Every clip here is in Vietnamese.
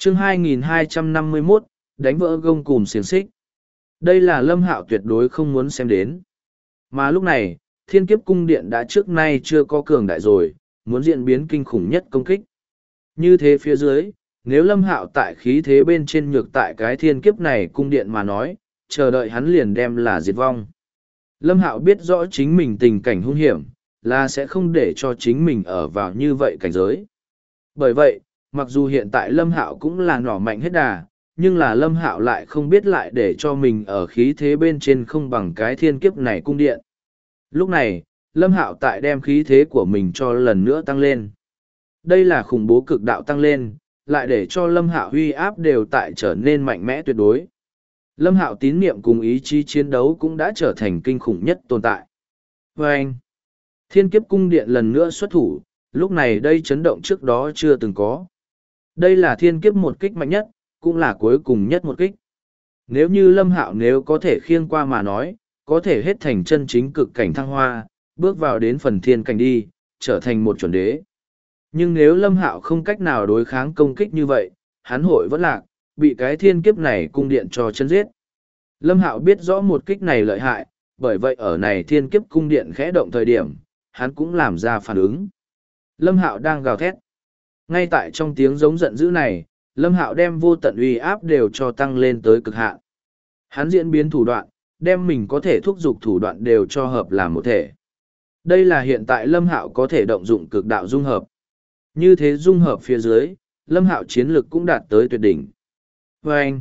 chương 2251, đánh vỡ gông cùm xiềng xích. Đây là Lâm Hạo tuyệt đối không muốn xem đến. Mà lúc này, thiên kiếp cung điện đã trước nay chưa có cường đại rồi, muốn diễn biến kinh khủng nhất công kích. Như thế phía dưới, nếu Lâm Hạo tại khí thế bên trên nhược tại cái thiên kiếp này cung điện mà nói, chờ đợi hắn liền đem là diệt vong. Lâm Hạo biết rõ chính mình tình cảnh hung hiểm, là sẽ không để cho chính mình ở vào như vậy cảnh giới. Bởi vậy, mặc dù hiện tại Lâm Hạo cũng là nỏ mạnh hết đà, nhưng là Lâm Hạo lại không biết lại để cho mình ở khí thế bên trên không bằng cái thiên kiếp này cung điện. Lúc này, Lâm Hạo tại đem khí thế của mình cho lần nữa tăng lên. Đây là khủng bố cực đạo tăng lên, lại để cho Lâm Hạo uy áp đều tại trở nên mạnh mẽ tuyệt đối. Lâm Hạo tín niệm cùng ý chí chiến đấu cũng đã trở thành kinh khủng nhất tồn tại. Và anh, thiên kiếp cung điện lần nữa xuất thủ, lúc này đây chấn động trước đó chưa từng có. Đây là thiên kiếp một kích mạnh nhất, cũng là cuối cùng nhất một kích. Nếu như Lâm Hạo nếu có thể khiêng qua mà nói, có thể hết thành chân chính cực cảnh thăng hoa, bước vào đến phần thiên cảnh đi, trở thành một chuẩn đế. Nhưng nếu Lâm Hạo không cách nào đối kháng công kích như vậy, hắn hội vẫn lạc, bị cái thiên kiếp này cung điện cho chân giết. Lâm Hạo biết rõ một kích này lợi hại, bởi vậy ở này thiên kiếp cung điện khẽ động thời điểm, hắn cũng làm ra phản ứng. Lâm Hạo đang gào thét. Ngay tại trong tiếng giống giận dữ này, Lâm Hạo đem vô tận uy áp đều cho tăng lên tới cực hạn. Hắn diễn biến thủ đoạn, đem mình có thể thúc giục thủ đoạn đều cho hợp làm một thể. Đây là hiện tại Lâm Hạo có thể động dụng cực đạo dung hợp. Như thế dung hợp phía dưới, Lâm Hạo chiến lực cũng đạt tới tuyệt đỉnh. Và anh,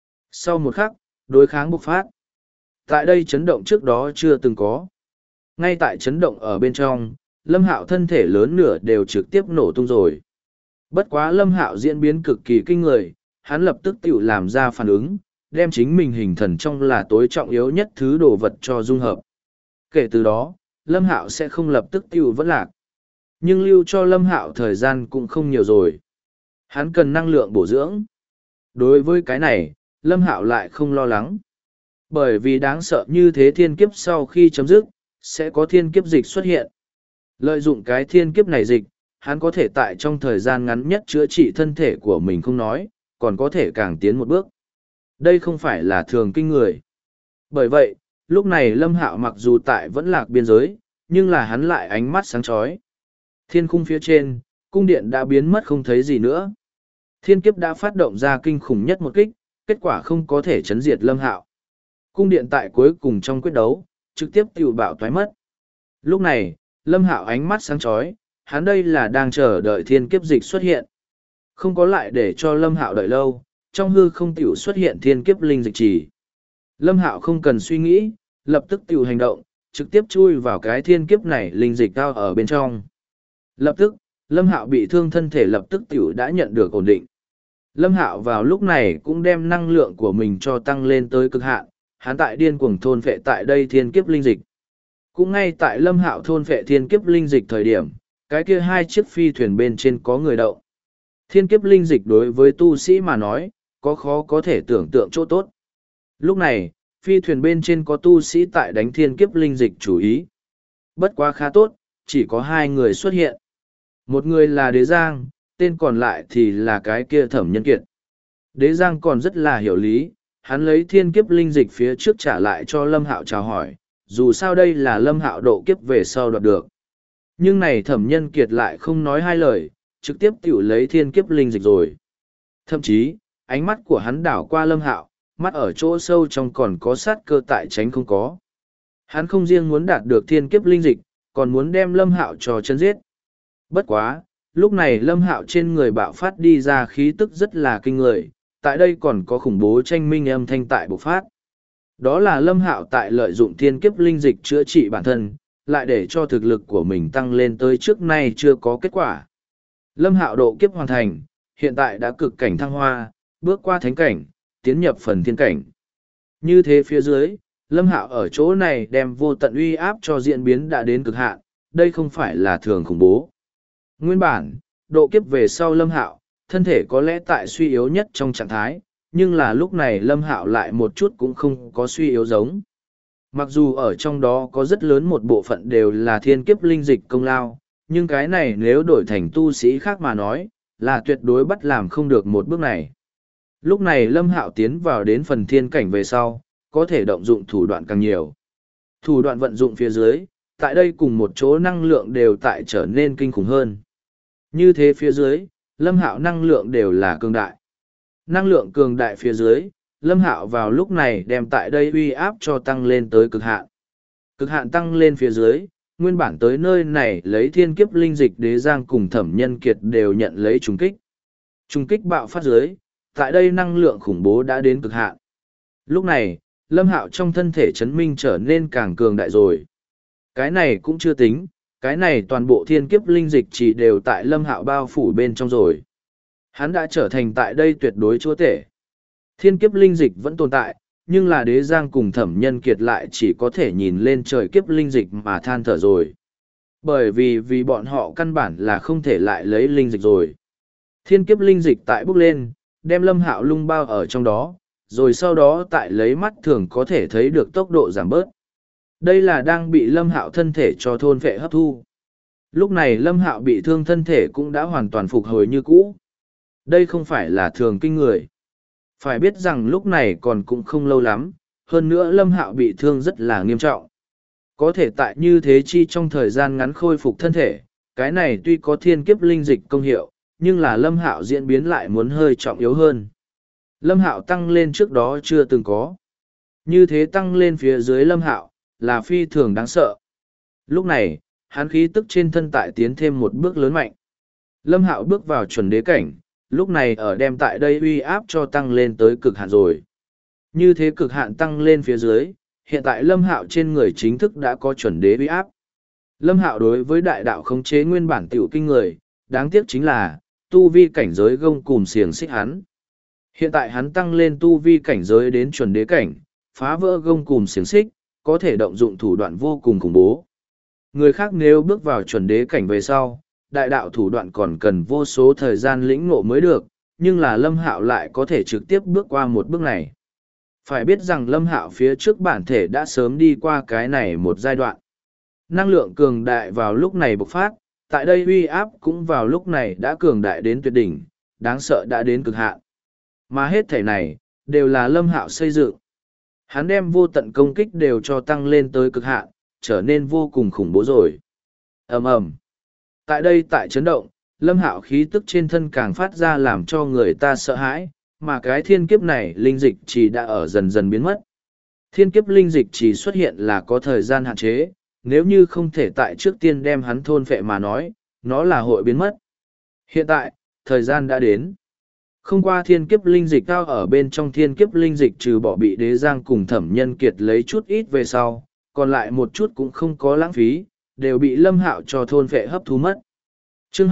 sau một khắc, đối kháng bộc phát. Tại đây chấn động trước đó chưa từng có. Ngay tại chấn động ở bên trong, Lâm Hạo thân thể lớn nửa đều trực tiếp nổ tung rồi. Bất quá Lâm Hạo diễn biến cực kỳ kinh người, hắn lập tức tự làm ra phản ứng, đem chính mình hình thần trong là tối trọng yếu nhất thứ đồ vật cho dung hợp. Kể từ đó, Lâm Hạo sẽ không lập tức tự vẫn lạc. Nhưng lưu cho Lâm Hạo thời gian cũng không nhiều rồi. Hắn cần năng lượng bổ dưỡng. Đối với cái này, Lâm Hạo lại không lo lắng. Bởi vì đáng sợ như thế thiên kiếp sau khi chấm dứt, sẽ có thiên kiếp dịch xuất hiện. Lợi dụng cái thiên kiếp này dịch, hắn có thể tại trong thời gian ngắn nhất chữa trị thân thể của mình không nói, còn có thể càng tiến một bước. Đây không phải là thường kinh người. Bởi vậy, lúc này Lâm Hạo mặc dù tại vẫn lạc biên giới, nhưng là hắn lại ánh mắt sáng chói. Thiên khung phía trên, cung điện đã biến mất không thấy gì nữa. Thiên kiếp đã phát động ra kinh khủng nhất một kích, kết quả không có thể chấn diệt Lâm Hạo. Cung điện tại cuối cùng trong quyết đấu, trực tiếp tiêu bạo toái mất. Lúc này, Lâm Hạo ánh mắt sáng chói, hắn đây là đang chờ đợi thiên kiếp dịch xuất hiện. Không có lại để cho Lâm Hạo đợi lâu, trong hư không tiểu xuất hiện thiên kiếp linh dịch chỉ. Lâm Hạo không cần suy nghĩ, lập tức tiểu hành động, trực tiếp chui vào cái thiên kiếp này linh dịch cao ở bên trong. Lập tức, Lâm Hạo bị thương thân thể lập tức tiểu đã nhận được ổn định. Lâm Hạo vào lúc này cũng đem năng lượng của mình cho tăng lên tới cực hạn, hắn tại điên cuồng thôn phệ tại đây thiên kiếp linh dịch. Cũng ngay tại Lâm Hạo thôn phệ thiên kiếp linh dịch thời điểm, cái kia hai chiếc phi thuyền bên trên có người đậu. Thiên kiếp linh dịch đối với tu sĩ mà nói, có khó có thể tưởng tượng chỗ tốt. Lúc này, phi thuyền bên trên có tu sĩ tại đánh thiên kiếp linh dịch chủ ý. Bất quá khá tốt, chỉ có hai người xuất hiện. Một người là Đế Giang, tên còn lại thì là cái kia Thẩm Nhân Kiệt. Đế Giang còn rất là hiểu lý, hắn lấy thiên kiếp linh dịch phía trước trả lại cho Lâm Hạo chào hỏi, dù sao đây là Lâm Hạo độ kiếp về sau đoạt được. Nhưng này Thẩm Nhân Kiệt lại không nói hai lời, trực tiếp tiểu lấy thiên kiếp linh dịch rồi. Thậm chí, ánh mắt của hắn đảo qua Lâm Hạo, mắt ở chỗ sâu trong còn có sát cơ tại tránh không có. Hắn không riêng muốn đạt được thiên kiếp linh dịch, còn muốn đem Lâm Hạo cho chân giết. Bất quá, lúc này Lâm Hạo trên người bạo phát đi ra khí tức rất là kinh người, tại đây còn có khủng bố tranh minh âm thanh tại bộc phát. Đó là Lâm Hạo tại lợi dụng thiên kiếp linh dịch chữa trị bản thân, lại để cho thực lực của mình tăng lên tới trước nay chưa có kết quả. Lâm Hạo độ kiếp hoàn thành, hiện tại đã cực cảnh thăng hoa, bước qua thánh cảnh, tiến nhập phần thiên cảnh. Như thế phía dưới, Lâm Hạo ở chỗ này đem vô tận uy áp cho diễn biến đã đến cực hạn, đây không phải là thường khủng bố. Nguyên bản, độ kiếp về sau Lâm Hạo, thân thể có lẽ tại suy yếu nhất trong trạng thái, nhưng là lúc này Lâm Hạo lại một chút cũng không có suy yếu giống. Mặc dù ở trong đó có rất lớn một bộ phận đều là thiên kiếp linh dịch công lao, nhưng cái này nếu đổi thành tu sĩ khác mà nói, là tuyệt đối bắt làm không được một bước này. Lúc này Lâm Hạo tiến vào đến phần thiên cảnh về sau, có thể động dụng thủ đoạn càng nhiều. Thủ đoạn vận dụng phía dưới, tại đây cùng một chỗ năng lượng đều tại trở nên kinh khủng hơn. Như thế phía dưới, Lâm Hạo năng lượng đều là cường đại. Năng lượng cường đại phía dưới, Lâm Hạo vào lúc này đem tại đây uy áp cho tăng lên tới cực hạn. Cực hạn tăng lên phía dưới, nguyên bản tới nơi này lấy thiên kiếp linh dịch đế giang cùng Thẩm Nhân Kiệt đều nhận lấy trùng kích. Trùng kích bạo phát dưới, tại đây năng lượng khủng bố đã đến cực hạn. Lúc này, Lâm Hạo trong thân thể chấn minh trở nên càng cường đại rồi. Cái này cũng chưa tính, cái này toàn bộ thiên kiếp linh dịch chỉ đều tại Lâm Hạo bao phủ bên trong rồi. Hắn đã trở thành tại đây tuyệt đối chúa tể. Thiên kiếp linh dịch vẫn tồn tại, nhưng là đế giang cùng Thẩm Nhân Kiệt lại chỉ có thể nhìn lên trời kiếp linh dịch mà than thở rồi. Bởi vì bọn họ căn bản là không thể lại lấy linh dịch rồi. Thiên kiếp linh dịch tại bốc lên, đem Lâm Hạo lung bao ở trong đó, rồi sau đó tại lấy mắt thường có thể thấy được tốc độ giảm bớt. Đây là đang bị Lâm Hạo thân thể cho thôn phệ hấp thu. Lúc này Lâm Hạo bị thương thân thể cũng đã hoàn toàn phục hồi như cũ. Đây không phải là thường kinh người. Phải biết rằng lúc này còn cũng không lâu lắm, hơn nữa Lâm Hạo bị thương rất là nghiêm trọng. Có thể tại như thế chi trong thời gian ngắn khôi phục thân thể, cái này tuy có thiên kiếp linh dịch công hiệu, nhưng là Lâm Hạo diễn biến lại muốn hơi trọng yếu hơn. Lâm Hạo tăng lên trước đó chưa từng có. Như thế tăng lên phía dưới Lâm Hạo, là phi thường đáng sợ. Lúc này, hắn khí tức trên thân tại tiến thêm một bước lớn mạnh. Lâm Hạo bước vào chuẩn đế cảnh, lúc này ở đem tại đây uy áp cho tăng lên tới cực hạn rồi. Như thế cực hạn tăng lên phía dưới, hiện tại Lâm Hạo trên người chính thức đã có chuẩn đế uy áp. Lâm Hạo đối với đại đạo khống chế nguyên bản tiểu kinh người, đáng tiếc chính là, tu vi cảnh giới gông cùm xiềng xích hắn. Hiện tại hắn tăng lên tu vi cảnh giới đến chuẩn đế cảnh, phá vỡ gông cùm xiềng xích, có thể động dụng thủ đoạn vô cùng khủng bố. Người khác nếu bước vào chuẩn đế cảnh về sau, đại đạo thủ đoạn còn cần vô số thời gian lĩnh ngộ mới được, nhưng là Lâm Hạo lại có thể trực tiếp bước qua một bước này. Phải biết rằng Lâm Hạo phía trước bản thể đã sớm đi qua cái này một giai đoạn. Năng lượng cường đại vào lúc này bộc phát, tại đây uy áp cũng vào lúc này đã cường đại đến tuyệt đỉnh, đáng sợ đã đến cực hạn. Mà hết thể này, đều là Lâm Hạo xây dựng. Hắn đem vô tận công kích đều cho tăng lên tới cực hạn, trở nên vô cùng khủng bố rồi. Ầm ầm. Tại đây tại chấn động, Lâm Hạo khí tức trên thân càng phát ra làm cho người ta sợ hãi, mà cái thiên kiếp này linh dịch chỉ đã ở dần dần biến mất. Thiên kiếp linh dịch chỉ xuất hiện là có thời gian hạn chế, nếu như không thể tại trước tiên đem hắn thôn phệ mà nói, nó là hội biến mất. Hiện tại, thời gian đã đến. Không qua thiên kiếp linh dịch cao ở bên trong thiên kiếp linh dịch trừ bỏ bị đế giang cùng Thẩm Nhân Kiệt lấy chút ít về sau, còn lại một chút cũng không có lãng phí, đều bị Lâm Hạo cho thôn phệ hấp thu mất. Chương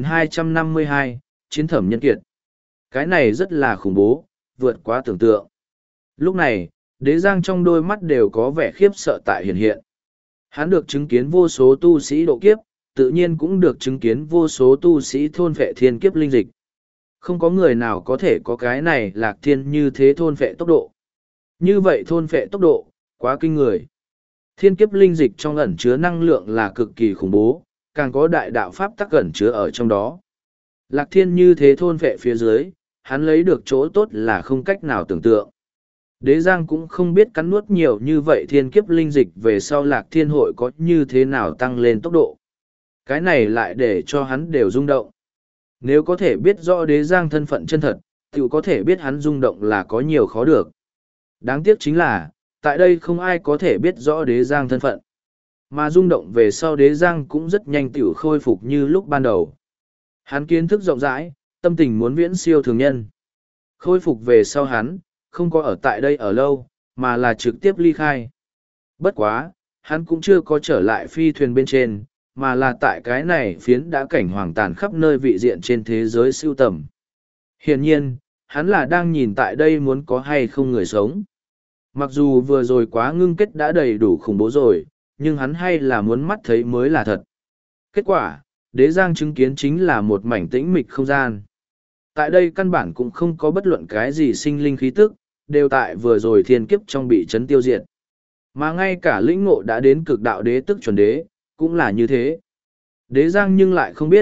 2252, Chiến Thẩm Nhân Kiệt. Cái này rất là khủng bố, vượt quá tưởng tượng. Lúc này, đế giang trong đôi mắt đều có vẻ khiếp sợ tại hiện hiện. Hắn được chứng kiến vô số tu sĩ độ kiếp, tự nhiên cũng được chứng kiến vô số tu sĩ thôn phệ thiên kiếp linh dịch. Không có người nào có thể có cái này lạc thiên như thế thôn phệ tốc độ. Như vậy thôn phệ tốc độ, quá kinh người. Thiên kiếp linh dịch trong ẩn chứa năng lượng là cực kỳ khủng bố, càng có đại đạo pháp tắc ẩn chứa ở trong đó. Lạc thiên như thế thôn phệ phía dưới, hắn lấy được chỗ tốt là không cách nào tưởng tượng. Đế Giang cũng không biết cắn nuốt nhiều như vậy thiên kiếp linh dịch về sau lạc thiên hội có như thế nào tăng lên tốc độ. Cái này lại để cho hắn đều rung động. Nếu có thể biết rõ Đế Giang thân phận chân thật, tự có thể biết hắn rung động là có nhiều khó được. Đáng tiếc chính là, tại đây không ai có thể biết rõ Đế Giang thân phận. Mà rung động về sau Đế Giang cũng rất nhanh tiểu khôi phục như lúc ban đầu. Hắn kiến thức rộng rãi, tâm tình muốn viễn siêu thường nhân. Khôi phục về sau hắn, không có ở tại đây ở lâu, mà là trực tiếp ly khai. Bất quá, hắn cũng chưa có trở lại phi thuyền bên trên, mà là tại cái này phiến đã cảnh hoàng tàn khắp nơi vị diện trên thế giới siêu tầm. Hiển nhiên, hắn là đang nhìn tại đây muốn có hay không người sống. Mặc dù vừa rồi quá ngưng kết đã đầy đủ khủng bố rồi, nhưng hắn hay là muốn mắt thấy mới là thật. Kết quả, Đế Giang chứng kiến chính là một mảnh tĩnh mịch không gian. Tại đây căn bản cũng không có bất luận cái gì sinh linh khí tức, đều tại vừa rồi thiên kiếp trong bị chấn tiêu diệt. Mà ngay cả lĩnh ngộ đã đến cực đạo đế tức chuẩn đế, cũng là như thế. Đế Giang nhưng lại không biết,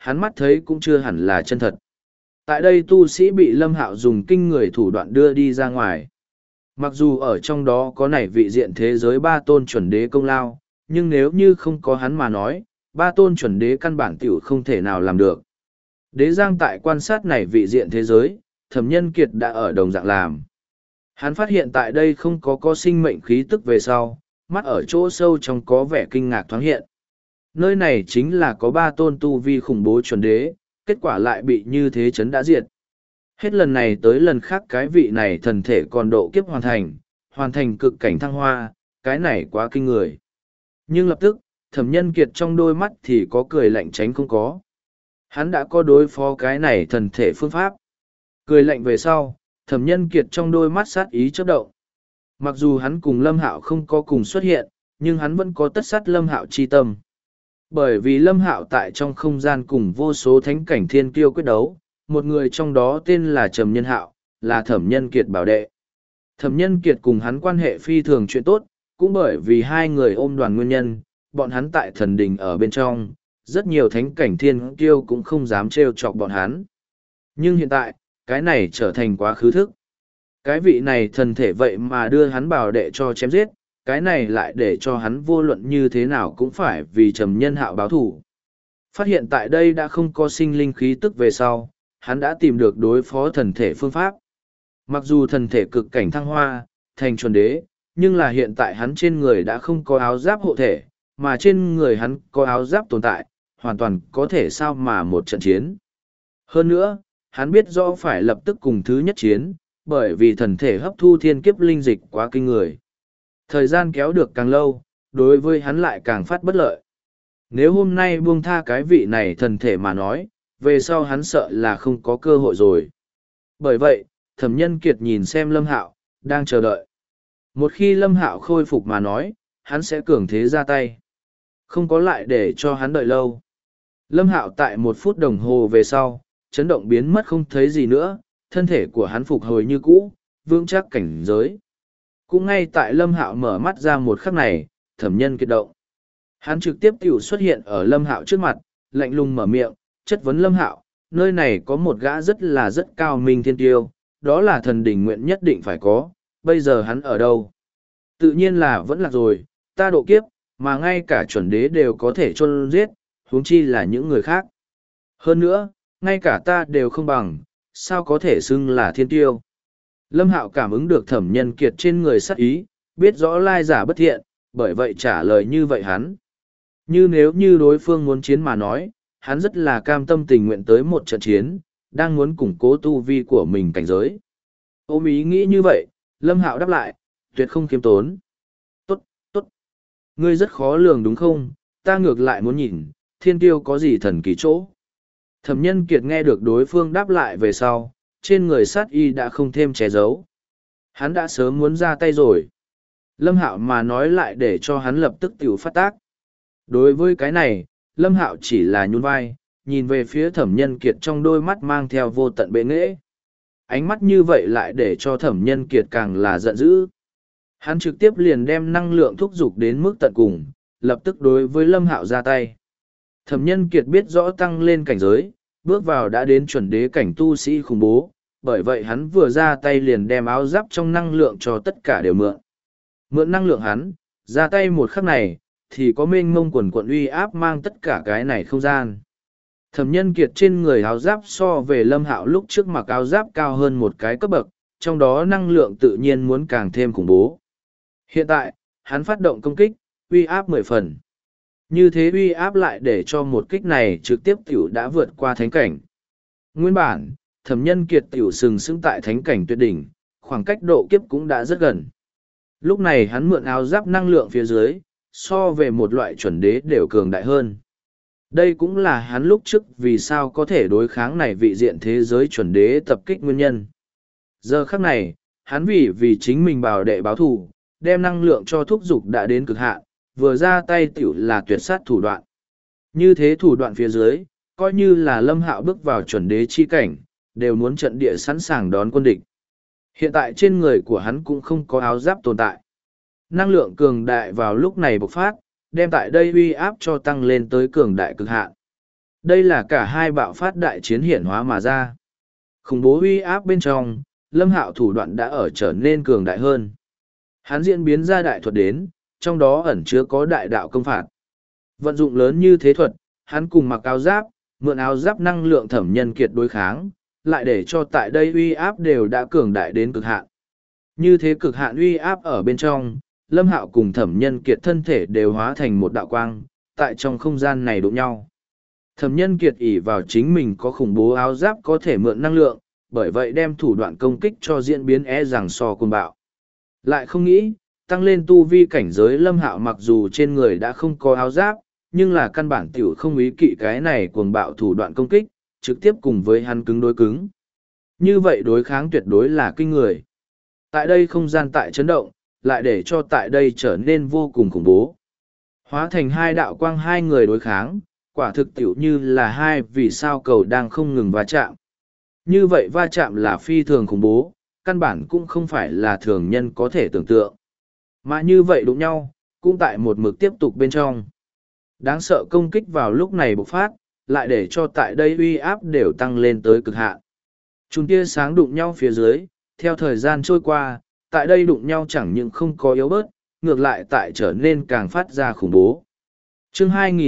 hắn mắt thấy cũng chưa hẳn là chân thật. Tại đây tu sĩ bị Lâm Hạo dùng kinh người thủ đoạn đưa đi ra ngoài. Mặc dù ở trong đó có nảy vị diện thế giới ba tôn chuẩn đế công lao, nhưng nếu như không có hắn mà nói, ba tôn chuẩn đế căn bản tiểu không thể nào làm được. Đế Giang tại quan sát này vị diện thế giới, Thẩm Nhân Kiệt đã ở đồng dạng làm. Hắn phát hiện tại đây không có sinh mệnh khí tức về sau, mắt ở chỗ sâu trong có vẻ kinh ngạc thoáng hiện. Nơi này chính là có ba tôn tu vi khủng bố chuẩn đế, kết quả lại bị như thế chấn đã diệt. Hết lần này tới lần khác cái vị này thần thể còn độ kiếp hoàn thành cực cảnh thăng hoa, cái này quá kinh người. Nhưng lập tức, Thẩm Nhân Kiệt trong đôi mắt thì có cười lạnh tránh không có. Hắn đã có đối phó cái này thần thể phương pháp. Cười lạnh về sau, Thẩm Nhân Kiệt trong đôi mắt sát ý chớp động. Mặc dù hắn cùng Lâm Hạo không có cùng xuất hiện, nhưng hắn vẫn có tất sát Lâm Hạo chi tâm. Bởi vì Lâm Hạo tại trong không gian cùng vô số thánh cảnh thiên kiêu quyết đấu, một người trong đó tên là Trầm Nhân Hạo, là Thẩm Nhân Kiệt bảo đệ. Thẩm Nhân Kiệt cùng hắn quan hệ phi thường chuyện tốt, cũng bởi vì hai người ôm đoàn nguyên nhân, bọn hắn tại thần đình ở bên trong, rất nhiều thánh cảnh thiên kiêu cũng không dám trêu chọc bọn hắn. Nhưng hiện tại, cái này trở thành quá khứ thức. Cái vị này thần thể vậy mà đưa hắn bảo đệ cho chém giết, cái này lại để cho hắn vô luận như thế nào cũng phải vì Trầm Nhân Hạo báo thù. Phát hiện tại đây đã không có sinh linh khí tức về sau, hắn đã tìm được đối phó thần thể phương pháp. Mặc dù thần thể cực cảnh thăng hoa, thành chuẩn đế, nhưng là hiện tại hắn trên người đã không có áo giáp hộ thể, mà trên người hắn có áo giáp tồn tại, hoàn toàn có thể sao mà một trận chiến. Hơn nữa, hắn biết rõ phải lập tức cùng thứ nhất chiến, bởi vì thần thể hấp thu thiên kiếp linh dịch quá kinh người. Thời gian kéo được càng lâu, đối với hắn lại càng phát bất lợi. Nếu hôm nay buông tha cái vị này thần thể mà nói, về sau hắn sợ là không có cơ hội rồi. Bởi vậy, Thẩm Nhân Kiệt nhìn xem Lâm Hạo, đang chờ đợi. Một khi Lâm Hạo khôi phục mà nói, hắn sẽ cường thế ra tay. Không có lại để cho hắn đợi lâu. Lâm Hạo tại 1 phút đồng hồ về sau, chấn động biến mất không thấy gì nữa, thân thể của hắn phục hồi như cũ, vững chắc cảnh giới. Cũng ngay tại Lâm Hạo mở mắt ra một khắc này, Thẩm Nhân Kiệt động. Hắn trực tiếp tiểu xuất hiện ở Lâm Hạo trước mặt, lạnh lùng mở miệng, chất vấn Lâm Hạo, nơi này có một gã rất cao minh thiên tiêu, đó là thần đỉnh nguyện nhất định phải có, bây giờ hắn ở đâu? Tự nhiên là vẫn lạc rồi, ta độ kiếp, mà ngay cả chuẩn đế đều có thể chôn giết, huống chi là những người khác. Hơn nữa, ngay cả ta đều không bằng, sao có thể xưng là thiên tiêu? Lâm Hạo cảm ứng được Thẩm Nhân Kiệt trên người sát ý, biết rõ lai giả bất thiện, bởi vậy trả lời như vậy hắn. Như nếu như đối phương muốn chiến mà nói, hắn rất là cam tâm tình nguyện tới một trận chiến, đang muốn củng cố tu vi của mình cảnh giới. Ôm ý nghĩ như vậy, Lâm Hạo đáp lại, tuyệt không khiêm tốn. Tốt, tốt. Ngươi rất khó lường đúng không? Ta ngược lại muốn nhìn, thiên tiêu có gì thần kỳ chỗ. Thẩm Nhân Kiệt nghe được đối phương đáp lại về sau, trên người sát y đã không thêm che giấu. Hắn đã sớm muốn ra tay rồi. Lâm Hạo mà nói lại để cho hắn lập tức tiểu phát tác. Đối với cái này, Lâm Hạo chỉ là nhún vai, nhìn về phía Thẩm Nhân Kiệt trong đôi mắt mang theo vô tận bệ nghệ. Ánh mắt như vậy lại để cho Thẩm Nhân Kiệt càng là giận dữ. Hắn trực tiếp liền đem năng lượng thúc giục đến mức tận cùng, lập tức đối với Lâm Hạo ra tay. Thẩm Nhân Kiệt biết rõ tăng lên cảnh giới, bước vào đã đến chuẩn đế cảnh tu sĩ khủng bố, bởi vậy hắn vừa ra tay liền đem áo giáp trong năng lượng cho tất cả đều mượn. Mượn năng lượng hắn, ra tay một khắc này, thì có mênh mông quần quận uy áp mang tất cả cái này không gian. Thẩm Nhân Kiệt trên người áo giáp so về Lâm Hạo lúc trước mặc áo giáp cao hơn một cái cấp bậc, trong đó năng lượng tự nhiên muốn càng thêm khủng bố. Hiện tại, hắn phát động công kích, uy áp 10 phần. Như thế uy áp lại để cho một kích này trực tiếp tiểu đã vượt qua thánh cảnh. Nguyên bản, Thẩm Nhân Kiệt tiểu sừng sững tại thánh cảnh tuyệt đỉnh, khoảng cách độ kiếp cũng đã rất gần. Lúc này hắn mượn áo giáp năng lượng phía dưới, so về một loại chuẩn đế đều cường đại hơn. Đây cũng là hắn lúc trước vì sao có thể đối kháng này vị diện thế giới chuẩn đế tập kích nguyên nhân. Giờ khắc này, hắn vì chính mình bảo đệ báo thù, đem năng lượng cho thúc dục đã đến cực hạn, vừa ra tay tiểu là tuyệt sát thủ đoạn. Như thế thủ đoạn phía dưới, coi như là Lâm Hạo bước vào chuẩn đế chi cảnh, đều muốn trận địa sẵn sàng đón quân địch. Hiện tại trên người của hắn cũng không có áo giáp tồn tại. Năng lượng cường đại vào lúc này bộc phát, đem tại đây uy áp cho tăng lên tới cường đại cực hạn. Đây là cả hai bạo phát đại chiến hiển hóa mà ra. Khủng bố uy áp bên trong, Lâm Hạo thủ đoạn đã ở trở nên cường đại hơn. Hắn diễn biến ra đại thuật đến, trong đó ẩn chứa có đại đạo công phạt. Vận dụng lớn như thế thuật, hắn cùng mặc áo giáp, mượn áo giáp năng lượng Thẩm Nhân Kiệt đối kháng, lại để cho tại đây uy áp đều đã cường đại đến cực hạn. Như thế cực hạn uy áp ở bên trong, Lâm Hạo cùng Thẩm Nhân Kiệt thân thể đều hóa thành một đạo quang, tại trong không gian này đụng nhau. Thẩm Nhân Kiệt ỷ vào chính mình có khủng bố áo giáp có thể mượn năng lượng, bởi vậy đem thủ đoạn công kích cho diễn biến rằng so cuồng bạo. Lại không nghĩ, tăng lên tu vi cảnh giới Lâm Hạo mặc dù trên người đã không có áo giáp, nhưng là căn bản tiểu không ý kỵ cái này cuồng bạo thủ đoạn công kích, trực tiếp cùng với hắn cứng đối cứng. Như vậy đối kháng tuyệt đối là kinh người. Tại đây không gian tại chấn động, lại để cho tại đây trở nên vô cùng khủng bố. Hóa thành hai đạo quang hai người đối kháng, quả thực tiểu như là hai vì sao cầu đang không ngừng va chạm. Như vậy va chạm là phi thường khủng bố, căn bản cũng không phải là thường nhân có thể tưởng tượng. Mà như vậy đụng nhau, cũng tại một mực tiếp tục bên trong. Đáng sợ công kích vào lúc này bộc phát, lại để cho tại đây uy áp đều tăng lên tới cực hạn. Chùm tia sáng đụng nhau phía dưới, theo thời gian trôi qua, tại đây đụng nhau chẳng những không có yếu bớt, ngược lại tại trở nên càng phát ra khủng bố. Chương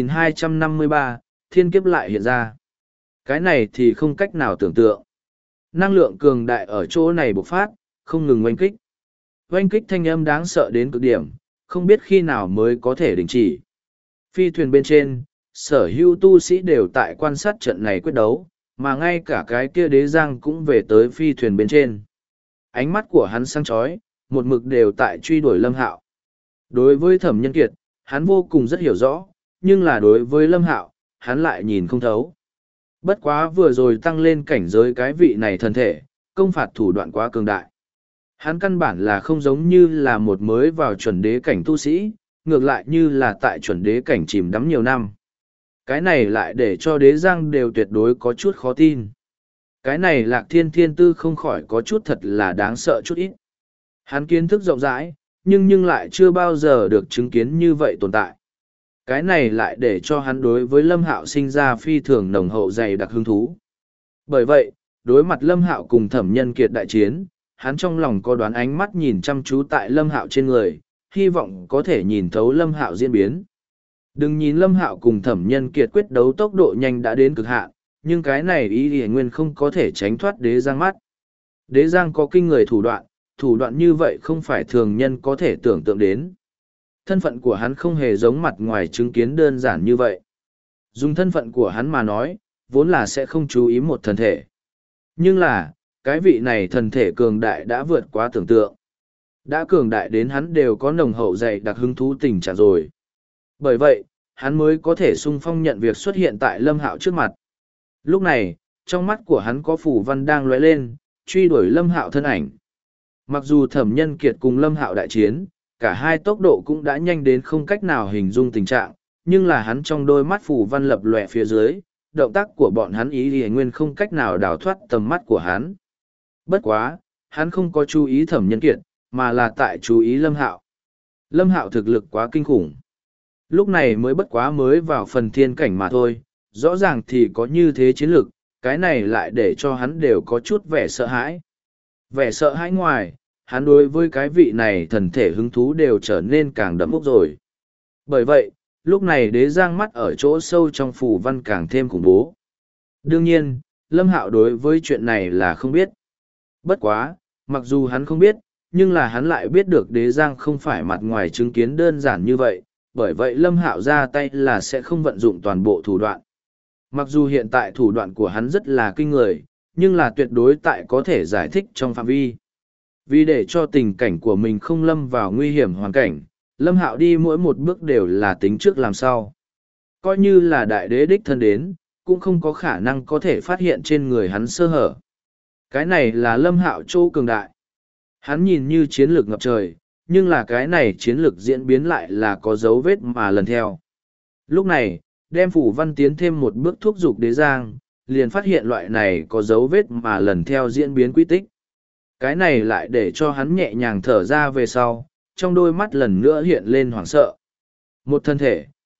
2253, thiên kiếp lại hiện ra. Cái này thì không cách nào tưởng tượng. Năng lượng cường đại ở chỗ này bộc phát, không ngừng oanh kích. Oanh kích thanh âm đáng sợ đến cực điểm, không biết khi nào mới có thể đình chỉ. Phi thuyền bên trên, sở hữu tu sĩ đều tại quan sát trận này quyết đấu, mà ngay cả cái kia đế giang cũng về tới phi thuyền bên trên. Ánh mắt của hắn sáng chói, một mực đều tại truy đuổi Lâm Hạo. Đối với Thẩm Nhân Kiệt, hắn vô cùng rất hiểu rõ, nhưng là đối với Lâm Hạo, hắn lại nhìn không thấu. Bất quá vừa rồi tăng lên cảnh giới cái vị này thân thể, công phạt thủ đoạn quá cường đại. Hắn căn bản là không giống như là một mới vào chuẩn đế cảnh tu sĩ, ngược lại như là tại chuẩn đế cảnh chìm đắm nhiều năm. Cái này lại để cho đế giang đều tuyệt đối có chút khó tin. Cái này Lạc Thiên Thiên Tư không khỏi có chút thật là đáng sợ chút ít. Hắn kiến thức rộng rãi, nhưng lại chưa bao giờ được chứng kiến như vậy tồn tại. Cái này lại để cho hắn đối với Lâm Hạo sinh ra phi thường nồng hậu dày đặc hứng thú. Bởi vậy, đối mặt Lâm Hạo cùng Thẩm Nhân Kiệt đại chiến, hắn trong lòng có đoán ánh mắt nhìn chăm chú tại Lâm Hạo trên người, hy vọng có thể nhìn thấu Lâm Hạo diễn biến. Đừng nhìn Lâm Hạo cùng Thẩm Nhân Kiệt quyết đấu tốc độ nhanh đã đến cực hạn, nhưng cái này ý thì nguyên không có thể tránh thoát đế giang mắt. Đế giang có kinh người thủ đoạn như vậy không phải thường nhân có thể tưởng tượng đến. Thân phận của hắn không hề giống mặt ngoài chứng kiến đơn giản như vậy. Dùng thân phận của hắn mà nói, vốn là sẽ không chú ý một thần thể. Nhưng là, cái vị này thần thể cường đại đã vượt quá tưởng tượng. Đã cường đại đến hắn đều có nồng hậu dày đặc hứng thú tình trạng rồi. Bởi vậy, hắn mới có thể sung phong nhận việc xuất hiện tại Lâm Hạo trước mặt. Lúc này, trong mắt của hắn có phù văn đang lóe lên, truy đuổi Lâm Hạo thân ảnh. Mặc dù Thẩm Nhân Kiệt cùng Lâm Hạo đại chiến, cả hai tốc độ cũng đã nhanh đến không cách nào hình dung tình trạng, nhưng là hắn trong đôi mắt phù văn lập lòe phía dưới, động tác của bọn hắn ý thì nguyên không cách nào đào thoát tầm mắt của hắn. Bất quá, hắn không có chú ý Thẩm Nhân Kiệt, mà là tại chú ý Lâm Hạo. Lâm Hạo thực lực quá kinh khủng. Lúc này mới bất quá mới vào phần thiên cảnh mà thôi, rõ ràng thì có như thế chiến lực, cái này lại để cho hắn đều có chút vẻ sợ hãi. Vẻ sợ hãi ngoài, hắn đối với cái vị này thần thể hứng thú đều trở nên càng đậm ốc rồi. Bởi vậy, lúc này đế giang mắt ở chỗ sâu trong phù văn càng thêm khủng bố. Đương nhiên, Lâm Hạo đối với chuyện này là không biết. Bất quá, mặc dù hắn không biết, nhưng là hắn lại biết được đế giang không phải mặt ngoài chứng kiến đơn giản như vậy, bởi vậy Lâm Hạo ra tay là sẽ không vận dụng toàn bộ thủ đoạn. Mặc dù hiện tại thủ đoạn của hắn rất là kinh người, nhưng là tuyệt đối tại có thể giải thích trong phạm vi. Vì để cho tình cảnh của mình không lâm vào nguy hiểm hoàn cảnh, Lâm Hạo đi mỗi một bước đều là tính trước làm sau. Coi như là đại đế đích thân đến, cũng không có khả năng có thể phát hiện trên người hắn sơ hở. Cái này là Lâm Hạo chỗ cường đại. Hắn nhìn như chiến lược ngập trời, nhưng là cái này chiến lược diễn biến lại là có dấu vết mà lần theo. Lúc này, đem phủ văn tiến thêm một bước thúc giục đế giang, liền phát hiện loại này có dấu vết mà lần theo diễn biến quy tích. Cái này lại để cho hắn nhẹ nhàng thở ra về sau, trong đôi mắt lần nữa hiện lên hoảng sợ. Một thân thể,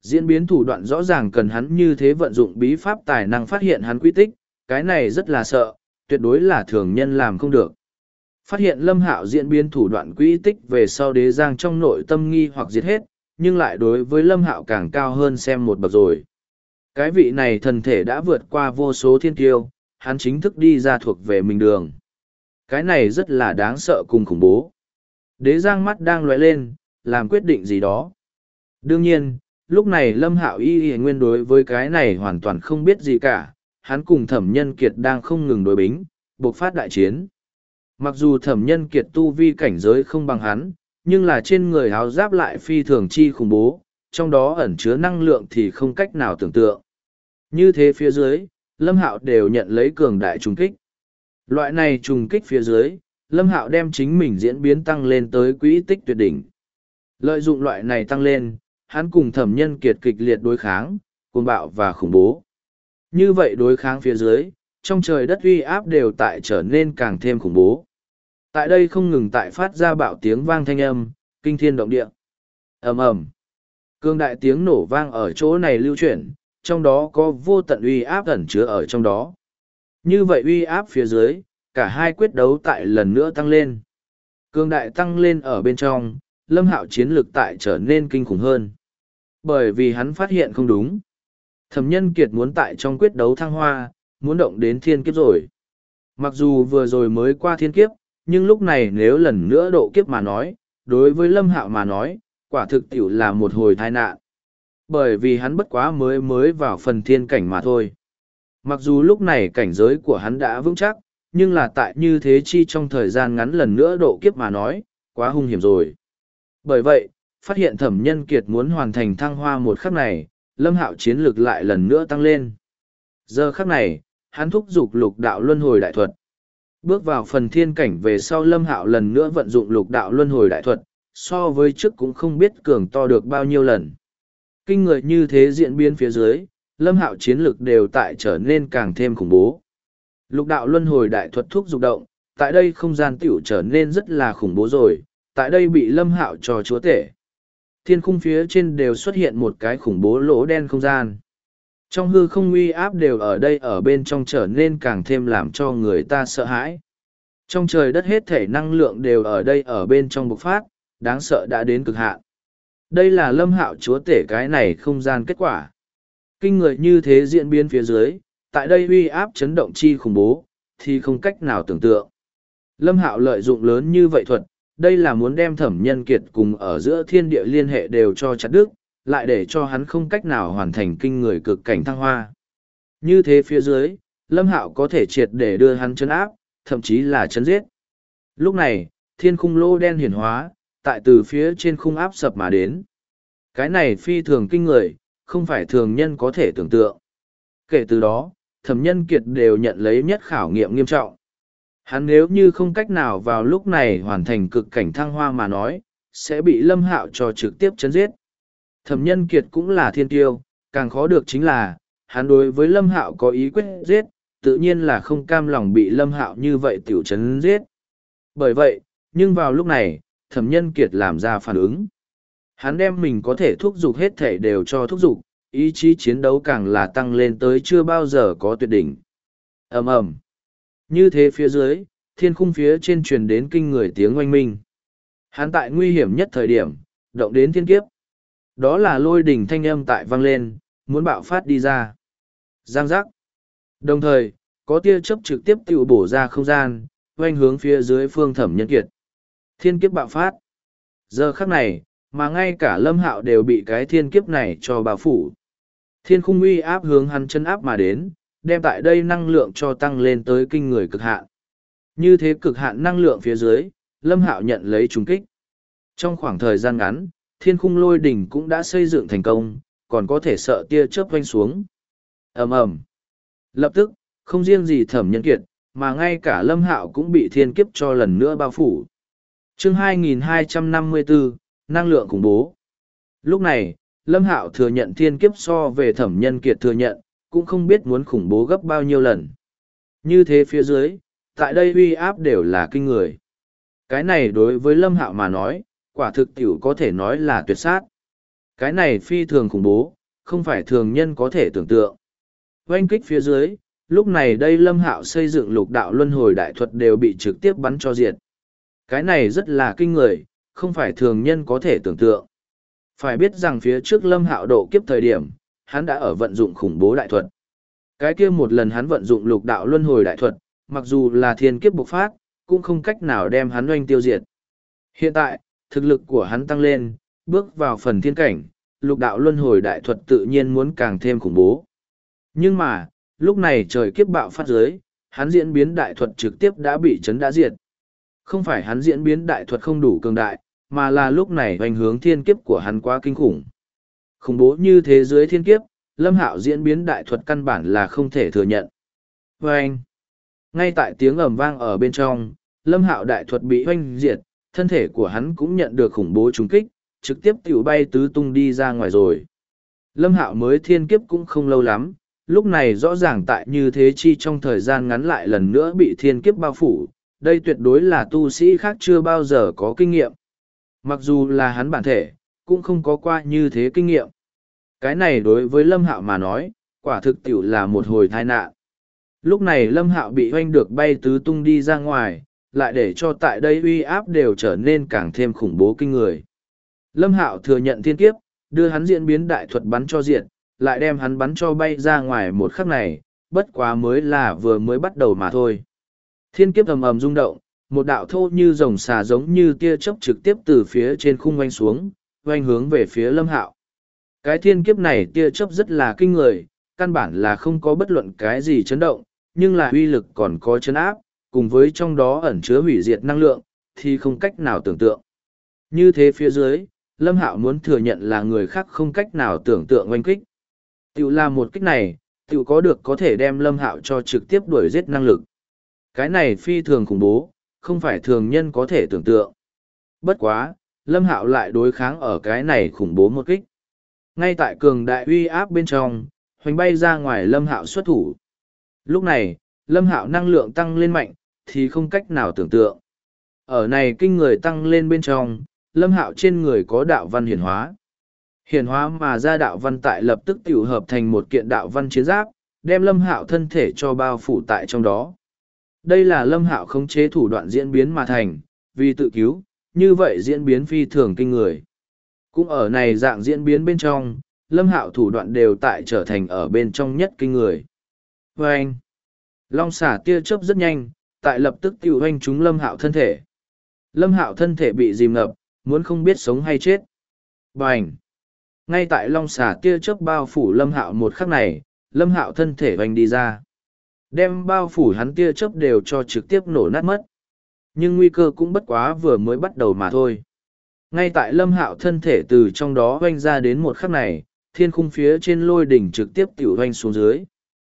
Diễn biến thủ đoạn rõ ràng cần hắn như thế vận dụng bí pháp tài năng phát hiện hắn quy tích, cái này rất là sợ, tuyệt đối là thường nhân làm không được. Phát hiện Lâm Hạo diễn biến thủ đoạn quy tích về sau Đế Giang trong nội tâm nghi hoặc diệt hết, nhưng lại đối với Lâm Hạo càng cao hơn xem một bậc rồi. Cái vị này thần thể đã vượt qua vô số thiên kiêu, hắn chính thức đi ra thuộc về mình đường. Cái này rất là đáng sợ cùng khủng bố. Đế Giang mắt đang lóe lên, làm quyết định gì đó. Đương nhiên, lúc này Lâm Hạo y nguyên đối với cái này hoàn toàn không biết gì cả, hắn cùng Thẩm Nhân Kiệt đang không ngừng đối bính, bộc phát đại chiến. Mặc dù Thẩm Nhân Kiệt tu vi cảnh giới không bằng hắn, nhưng là trên người áo giáp lại phi thường chi khủng bố, trong đó ẩn chứa năng lượng thì không cách nào tưởng tượng. Như thế phía dưới, Lâm Hạo đều nhận lấy cường đại trùng kích. Loại này trùng kích phía dưới, Lâm Hạo đem chính mình diễn biến tăng lên tới quỹ tích tuyệt đỉnh. Lợi dụng loại này tăng lên, hắn cùng Thẩm Nhân Kiệt kịch liệt đối kháng, cuồng bạo và khủng bố. Như vậy đối kháng phía dưới, trong trời đất uy áp đều tại trở nên càng thêm khủng bố. Tại đây không ngừng tại phát ra bạo tiếng vang thanh âm, kinh thiên động địa. Ầm ầm. Cương đại tiếng nổ vang ở chỗ này lưu chuyển, trong đó có vô tận uy áp ẩn chứa ở trong đó. Như vậy uy áp phía dưới, cả hai quyết đấu tại lần nữa tăng lên. Cương đại tăng lên ở bên trong, Lâm Hạo chiến lực tại trở nên kinh khủng hơn. Bởi vì hắn phát hiện không đúng. Thẩm Nhân Kiệt muốn tại trong quyết đấu thăng hoa, muốn động đến thiên kiếp rồi. Mặc dù vừa rồi mới qua thiên kiếp, nhưng lúc này nếu lần nữa độ kiếp mà nói, đối với Lâm Hạo mà nói, quả thực tiểu là một hồi tai nạn. Bởi vì hắn bất quá mới vào phần thiên cảnh mà thôi. Mặc dù lúc này cảnh giới của hắn đã vững chắc, nhưng là tại như thế chi trong thời gian ngắn lần nữa độ kiếp mà nói, quá hung hiểm rồi. Bởi vậy, phát hiện Thẩm Nhân Kiệt muốn hoàn thành thăng hoa một khắc này, Lâm Hạo chiến lực lại lần nữa tăng lên. Giờ khắc này, hắn thúc giục lục đạo luân hồi đại thuật. Bước vào phần thiên cảnh về sau Lâm Hạo lần nữa vận dụng lục đạo luân hồi đại thuật, so với trước cũng không biết cường to được bao nhiêu lần. Kinh người như thế diễn biến phía dưới, Lâm Hạo chiến lực đều tại trở nên càng thêm khủng bố. Lục đạo luân hồi đại thuật thúc giục động, tại đây không gian tiểu trở nên rất là khủng bố rồi, tại đây bị Lâm Hạo cho chúa tể. Thiên khung phía trên đều xuất hiện một cái khủng bố lỗ đen không gian. Trong hư không uy áp đều ở đây ở bên trong trở nên càng thêm làm cho người ta sợ hãi. Trong trời đất hết thể năng lượng đều ở đây ở bên trong bộc phát, đáng sợ đã đến cực hạn. Đây là Lâm Hạo chúa tể cái này không gian kết quả. Kinh người như thế diễn biến phía dưới, tại đây uy áp chấn động chi khủng bố, thì không cách nào tưởng tượng. Lâm Hạo lợi dụng lớn như vậy thuật, đây là muốn đem Thẩm Nhân Kiệt cùng ở giữa thiên địa liên hệ đều cho chặt đứt, lại để cho hắn không cách nào hoàn thành kinh người cực cảnh thăng hoa. Như thế phía dưới, Lâm Hạo có thể triệt để đưa hắn chấn áp, thậm chí là chấn giết. Lúc này, thiên khung lô đen hiển hóa, tại từ phía trên khung áp sập mà đến. Cái này phi thường kinh người, không phải thường nhân có thể tưởng tượng. Kể từ đó, Thẩm Nhân Kiệt đều nhận lấy nhất khảo nghiệm nghiêm trọng. Hắn nếu như không cách nào vào lúc này hoàn thành cực cảnh thăng hoa mà nói, sẽ bị Lâm Hạo cho trực tiếp chấn giết. Thẩm Nhân Kiệt cũng là thiên tiêu, càng khó được chính là, hắn đối với Lâm Hạo có ý quyết giết, tự nhiên là không cam lòng bị Lâm Hạo như vậy tiểu chấn giết. Bởi vậy, nhưng vào lúc này, Thẩm Nhân Kiệt làm ra phản ứng. Hắn đem mình có thể thúc giục hết thể đều cho thúc giục, ý chí chiến đấu càng là tăng lên tới chưa bao giờ có tuyệt đỉnh. Ầm ầm. Như thế phía dưới, thiên khung phía trên truyền đến kinh người tiếng oanh minh. Hắn tại nguy hiểm nhất thời điểm, động đến thiên kiếp. Đó là lôi đỉnh thanh âm tại vang lên, muốn bạo phát đi ra. Giang giác. Đồng thời, có tia chớp trực tiếp tiêu bổ ra không gian, oanh hướng phía dưới phương Thẩm Nhân Kiệt. Thiên kiếp bạo phát. Giờ khắc này, mà ngay cả Lâm Hạo đều bị cái thiên kiếp này cho bao phủ. Thiên khung uy áp hướng hắn chân áp mà đến, đem tại đây năng lượng cho tăng lên tới kinh người cực hạn. Như thế cực hạn năng lượng phía dưới, Lâm Hạo nhận lấy trùng kích. Trong khoảng thời gian ngắn, thiên khung lôi đỉnh cũng đã xây dựng thành công, còn có thể sợ tia chớp vanh xuống. Ầm ầm. Lập tức, không riêng gì Thẩm Nhân Kiệt, mà ngay cả Lâm Hạo cũng bị thiên kiếp cho lần nữa bao phủ. Chương 2254, năng lượng khủng bố. Lúc này, Lâm Hạo thừa nhận thiên kiếp so về Thẩm Nhân Kiệt thừa nhận, cũng không biết muốn khủng bố gấp bao nhiêu lần. Như thế phía dưới, tại đây uy áp đều là kinh người. Cái này đối với Lâm Hạo mà nói, quả thực tiểu có thể nói là tuyệt sát. Cái này phi thường khủng bố, không phải thường nhân có thể tưởng tượng. Oanh kích phía dưới, lúc này đây Lâm Hạo xây dựng lục đạo luân hồi đại thuật đều bị trực tiếp bắn cho diệt. Cái này rất là kinh người, không phải thường nhân có thể tưởng tượng. Phải biết rằng phía trước Lâm Hạo độ kiếp thời điểm, hắn đã ở vận dụng khủng bố đại thuật. Cái kia một lần hắn vận dụng lục đạo luân hồi đại thuật, mặc dù là thiên kiếp bộc phát, cũng không cách nào đem hắn oanh tiêu diệt. Hiện tại, thực lực của hắn tăng lên, bước vào phần thiên cảnh, lục đạo luân hồi đại thuật tự nhiên muốn càng thêm khủng bố. Nhưng mà, lúc này trời kiếp bạo phát dưới, hắn diễn biến đại thuật trực tiếp đã bị chấn đã diệt. Không phải hắn diễn biến đại thuật không đủ cường đại, mà là lúc này hoành hướng thiên kiếp của hắn quá kinh khủng. Khủng bố như thế giới thiên kiếp, Lâm Hạo diễn biến đại thuật căn bản là không thể thừa nhận. Và anh, ngay tại tiếng ầm vang ở bên trong, Lâm Hạo đại thuật bị hoành diệt, thân thể của hắn cũng nhận được khủng bố trúng kích, trực tiếp tiểu bay tứ tung đi ra ngoài rồi. Lâm Hạo mới thiên kiếp cũng không lâu lắm, lúc này rõ ràng tại như thế chi trong thời gian ngắn lại lần nữa bị thiên kiếp bao phủ, đây tuyệt đối là tu sĩ khác chưa bao giờ có kinh nghiệm. Mặc dù là hắn bản thể, cũng không có qua như thế kinh nghiệm. Cái này đối với Lâm Hạo mà nói, quả thực tiểu là một hồi tai nạn. Lúc này Lâm Hạo bị hoanh được bay tứ tung đi ra ngoài, lại để cho tại đây uy áp đều trở nên càng thêm khủng bố kinh người. Lâm Hạo thừa nhận thiên kiếp, đưa hắn diễn biến đại thuật bắn cho diện, lại đem hắn bắn cho bay ra ngoài một khắc này, bất quá mới là vừa mới bắt đầu mà thôi. Thiên kiếp ầm ầm rung động, một đạo thô như rồng xà giống như tia chớp trực tiếp từ phía trên khung oanh xuống, oanh hướng về phía Lâm Hạo. Cái thiên kiếp này tia chớp rất là kinh người, căn bản là không có bất luận cái gì chấn động, nhưng là uy lực còn có chấn áp, cùng với trong đó ẩn chứa hủy diệt năng lượng, thì không cách nào tưởng tượng. Như thế phía dưới, Lâm Hạo muốn thừa nhận là người khác không cách nào tưởng tượng oanh kích. Tiểu là một kích này, tiểu có thể đem Lâm Hạo cho trực tiếp đuổi giết năng lực. Cái này phi thường khủng bố, không phải thường nhân có thể tưởng tượng. Bất quá, Lâm Hạo lại đối kháng ở cái này khủng bố một kích. Ngay tại cường đại uy áp bên trong, hoành bay ra ngoài Lâm Hạo xuất thủ. Lúc này, Lâm Hạo năng lượng tăng lên mạnh, thì không cách nào tưởng tượng. Ở này kinh người tăng lên bên trong, Lâm Hạo trên người có đạo văn hiển hóa. Hiển hóa mà ra đạo văn tại lập tức tiểu hợp thành một kiện đạo văn chiến giáp, đem Lâm Hạo thân thể cho bao phủ tại trong đó. Đây là Lâm Hạo khống chế thủ đoạn diễn biến mà thành, vì tự cứu, như vậy diễn biến phi thường kinh người. Cũng ở này dạng diễn biến bên trong, Lâm Hạo thủ đoạn đều tại trở thành ở bên trong nhất kinh người. Và anh, long xả tia chớp rất nhanh, tại lập tức tiêu hoanh trúng Lâm Hạo thân thể. Lâm Hạo thân thể bị dìm ngập, muốn không biết sống hay chết. Bành! Ngay tại long xả tia chớp bao phủ Lâm Hạo một khắc này, Lâm Hạo thân thể hoành đi ra. Đem bao phủ hắn tia chớp đều cho trực tiếp nổ nát mất. Nhưng nguy cơ cũng bất quá vừa mới bắt đầu mà thôi. Ngay tại Lâm Hạo thân thể từ trong đó hoành ra đến một khắc này, thiên khung phía trên lôi đỉnh trực tiếp tiểu hoành xuống dưới.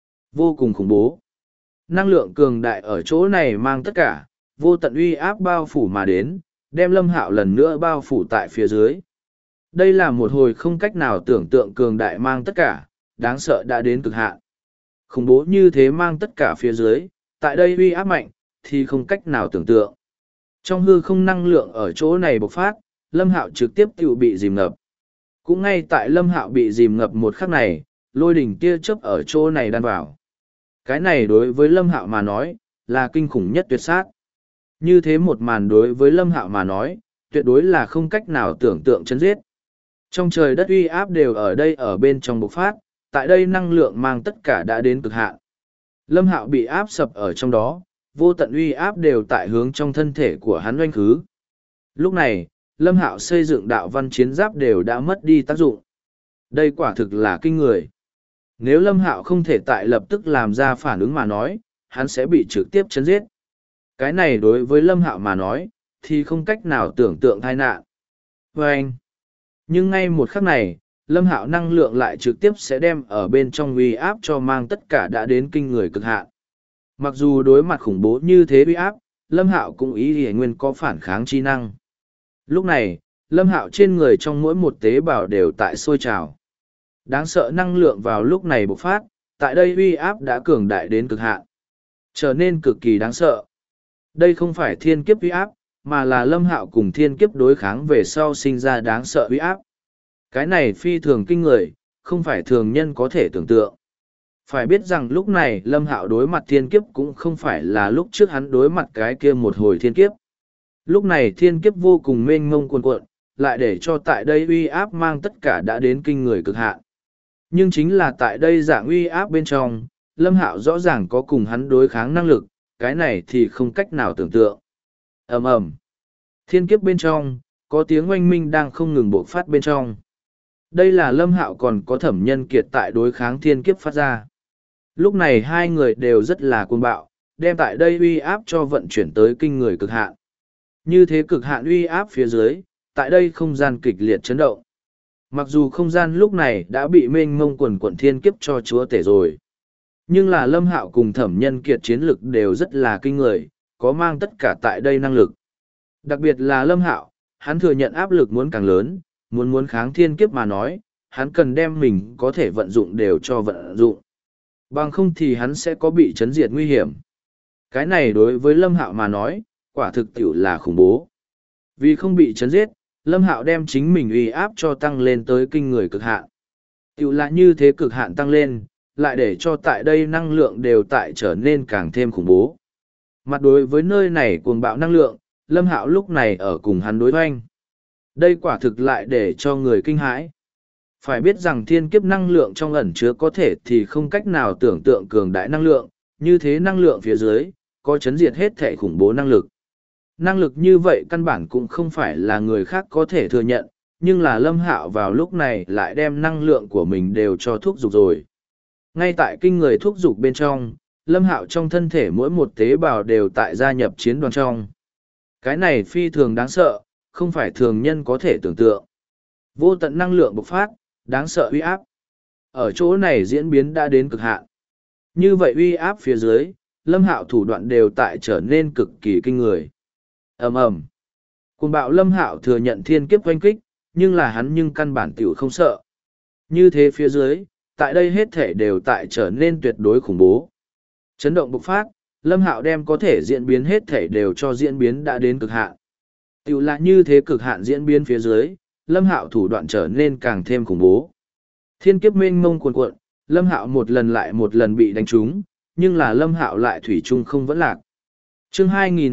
Vô cùng khủng bố. Năng lượng cường đại ở chỗ này mang tất cả, vô tận uy áp bao phủ mà đến, đem Lâm Hạo lần nữa bao phủ tại phía dưới. Đây là một hồi không cách nào tưởng tượng cường đại mang tất cả, đáng sợ đã đến cực hạn. Khủng bố như thế mang tất cả phía dưới, tại đây uy áp mạnh, thì không cách nào tưởng tượng. Trong hư không năng lượng ở chỗ này bộc phát, Lâm Hạo trực tiếp tự bị dìm ngập. Cũng ngay tại Lâm Hạo bị dìm ngập một khắc này, lôi đỉnh tia chớp ở chỗ này đan vào. Cái này đối với Lâm Hạo mà nói, là kinh khủng nhất tuyệt sát. Như thế một màn đối với Lâm Hạo mà nói, tuyệt đối là không cách nào tưởng tượng chấn giết. Trong trời đất uy áp đều ở đây ở bên trong bộc phát, tại đây năng lượng mang tất cả đã đến cực hạn. Lâm Hạo bị áp sập ở trong đó, vô tận uy áp đều tại hướng trong thân thể của hắn oanh khứ. Lúc này, Lâm Hạo xây dựng đạo văn chiến giáp đều đã mất đi tác dụng. Đây quả thực là kinh người. Nếu Lâm Hạo không thể tại lập tức làm ra phản ứng mà nói, hắn sẽ bị trực tiếp chấn giết. Cái này đối với Lâm Hạo mà nói, thì không cách nào tưởng tượng tai nạn. Và anh, nhưng ngay một khắc này, Lâm Hạo năng lượng lại trực tiếp sẽ đem ở bên trong uy áp cho mang tất cả đã đến kinh người cực hạn. Mặc dù đối mặt khủng bố như thế uy áp, Lâm Hạo cũng ý hề nguyên có phản kháng chi năng. Lúc này, Lâm Hạo trên người trong mỗi một tế bào đều tại sôi trào. Đáng sợ năng lượng vào lúc này bộc phát, tại đây uy áp đã cường đại đến cực hạn, trở nên cực kỳ đáng sợ. Đây không phải thiên kiếp uy áp, mà là Lâm Hạo cùng thiên kiếp đối kháng về sau sinh ra đáng sợ uy áp. Cái này phi thường kinh người, không phải thường nhân có thể tưởng tượng. Phải biết rằng lúc này Lâm Hạo đối mặt thiên kiếp cũng không phải là lúc trước hắn đối mặt cái kia một hồi thiên kiếp. Lúc này thiên kiếp vô cùng mênh mông cuồn cuộn, lại để cho tại đây uy áp mang tất cả đã đến kinh người cực hạn. Nhưng chính là tại đây dạng uy áp bên trong, Lâm Hạo rõ ràng có cùng hắn đối kháng năng lực, cái này thì không cách nào tưởng tượng. Ầm ầm. Thiên kiếp bên trong, có tiếng oanh minh đang không ngừng bộc phát bên trong. Đây là Lâm Hạo còn có Thẩm Nhân Kiệt tại đối kháng thiên kiếp phát ra. Lúc này hai người đều rất là cuồng bạo, đem tại đây uy áp cho vận chuyển tới kinh người cực hạn. Như thế cực hạn uy áp phía dưới, tại đây không gian kịch liệt chấn động. Mặc dù không gian lúc này đã bị mênh mông quần quận thiên kiếp cho chúa tể rồi. Nhưng là Lâm Hạo cùng Thẩm Nhân Kiệt chiến lực đều rất là kinh người, có mang tất cả tại đây năng lực. Đặc biệt là Lâm Hạo, hắn thừa nhận áp lực muốn càng lớn, muốn kháng thiên kiếp mà nói, hắn cần đem mình có thể vận dụng đều cho vận dụng. Bằng không thì hắn sẽ có bị chấn diệt nguy hiểm. Cái này đối với Lâm Hạo mà nói, quả thực tiểu là khủng bố. Vì không bị chấn giết, Lâm Hạo đem chính mình uy áp cho tăng lên tới kinh người cực hạn. Tiểu là như thế cực hạn tăng lên, lại để cho tại đây năng lượng đều tại trở nên càng thêm khủng bố. Mặt đối với nơi này cuồng bạo năng lượng, Lâm Hạo lúc này ở cùng hắn đối hoanh. Đây quả thực lại để cho người kinh hãi. Phải biết rằng thiên kiếp năng lượng trong ẩn chứa có thể thì không cách nào tưởng tượng cường đại năng lượng, như thế năng lượng phía dưới, có chấn diệt hết thể khủng bố năng lực. Năng lực như vậy căn bản cũng không phải là người khác có thể thừa nhận, nhưng là Lâm Hạo vào lúc này lại đem năng lượng của mình đều cho thúc giục rồi. Ngay tại kinh người thúc giục bên trong, Lâm Hạo trong thân thể mỗi một tế bào đều tại gia nhập chiến đoàn trong. Cái này phi thường đáng sợ, không phải thường nhân có thể tưởng tượng. Vô tận năng lượng bộc phát, đáng sợ uy áp. Ở chỗ này diễn biến đã đến cực hạn. Như vậy uy áp phía dưới, Lâm Hạo thủ đoạn đều tại trở nên cực kỳ kinh người. Ầm ầm. Cuồng bạo Lâm Hạo thừa nhận thiên kiếp oanh kích, nhưng là hắn nhưng căn bản tiểu không sợ. Như thế phía dưới, tại đây hết thể đều tại trở nên tuyệt đối khủng bố. Chấn động bộc phát, Lâm Hạo đem có thể diễn biến hết thể đều cho diễn biến đã đến cực hạn. Tiểu là như thế cực hạn diễn biến phía dưới, Lâm Hạo thủ đoạn trở nên càng thêm khủng bố. Thiên kiếp mênh mông cuồn cuộn, Lâm Hạo một lần lại một lần bị đánh trúng, nhưng là Lâm Hạo lại thủy chung không vẫn lạc. Chương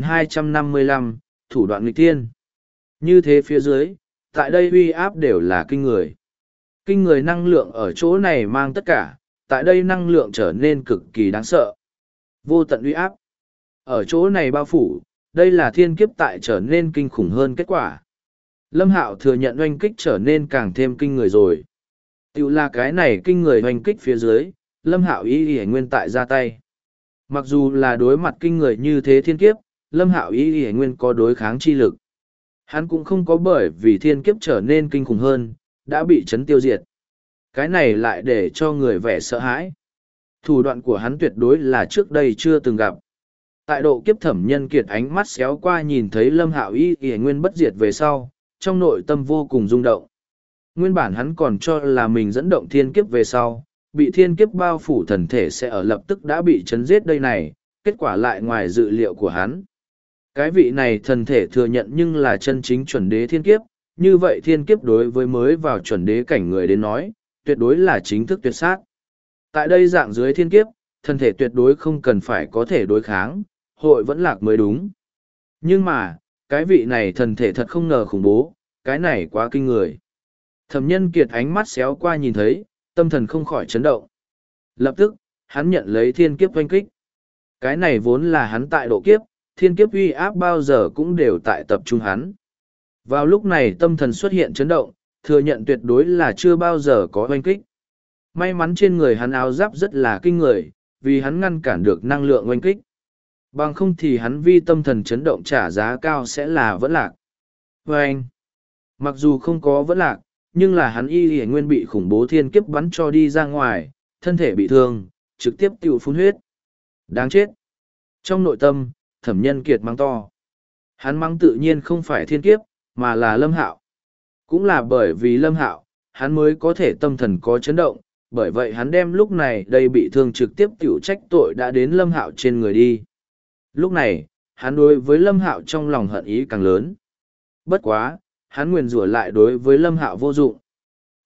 2255, thủ đoạn nghịch thiên. Như thế phía dưới, tại đây uy áp đều là kinh người. Kinh người năng lượng ở chỗ này mang tất cả, tại đây năng lượng trở nên cực kỳ đáng sợ. Vô tận uy áp. Ở chỗ này bao phủ, đây là thiên kiếp tại trở nên kinh khủng hơn kết quả. Lâm Hạo thừa nhận oanh kích trở nên càng thêm kinh người rồi. Tiểu là cái này kinh người oanh kích phía dưới, Lâm Hạo ý nguyên tại ra tay. Mặc dù là đối mặt kinh người như thế thiên kiếp, Lâm Hạo ý nguyên có đối kháng chi lực. Hắn cũng không có bởi vì thiên kiếp trở nên kinh khủng hơn, đã bị chấn tiêu diệt. Cái này lại để cho người vẻ sợ hãi. Thủ đoạn của hắn tuyệt đối là trước đây chưa từng gặp. Tại độ kiếp Thẩm Nhân Kiệt ánh mắt xéo qua nhìn thấy Lâm Hạo y nguyên bất diệt về sau, trong nội tâm vô cùng rung động. Nguyên bản hắn còn cho là mình dẫn động thiên kiếp về sau, bị thiên kiếp bao phủ thần thể sẽ ở lập tức đã bị chấn giết đây này, kết quả lại ngoài dự liệu của hắn. Cái vị này thần thể thừa nhận nhưng là chân chính chuẩn đế thiên kiếp, như vậy thiên kiếp đối với mới vào chuẩn đế cảnh người đến nói, tuyệt đối là chính thức tuyệt sát. Tại đây dạng dưới thiên kiếp, thần thể tuyệt đối không cần phải có thể đối kháng, hội vẫn lạc mới đúng. Nhưng mà, cái vị này thần thể thật không ngờ khủng bố, cái này quá kinh người. Thẩm Nhân Kiệt ánh mắt xéo qua nhìn thấy, tâm thần không khỏi chấn động. Lập tức, hắn nhận lấy thiên kiếp oanh kích. Cái này vốn là hắn tại độ kiếp, thiên kiếp uy áp bao giờ cũng đều tại tập trung hắn. Vào lúc này tâm thần xuất hiện chấn động, thừa nhận tuyệt đối là chưa bao giờ có oanh kích. May mắn trên người hắn áo giáp rất là kinh người, vì hắn ngăn cản được năng lượng oanh kích. Bằng không thì hắn vi tâm thần chấn động trả giá cao sẽ là vẫn lạc. Vâng! Mặc dù không có vẫn lạc, nhưng là hắn y nguyên bị khủng bố thiên kiếp bắn cho đi ra ngoài, thân thể bị thương, trực tiếp tiêu phun huyết. Đáng chết! Trong nội tâm, Thẩm Nhân Kiệt mắng to. Hắn mắng tự nhiên không phải thiên kiếp, mà là Lâm Hạo. Cũng là bởi vì Lâm Hạo, hắn mới có thể tâm thần có chấn động, bởi vậy hắn đem lúc này đây bị thương trực tiếp tiểu trách tội đã đến Lâm Hạo trên người đi. Lúc này, hắn đối với Lâm Hạo trong lòng hận ý càng lớn. Bất quá, hắn nguyền rủa lại đối với Lâm Hạo vô dụng.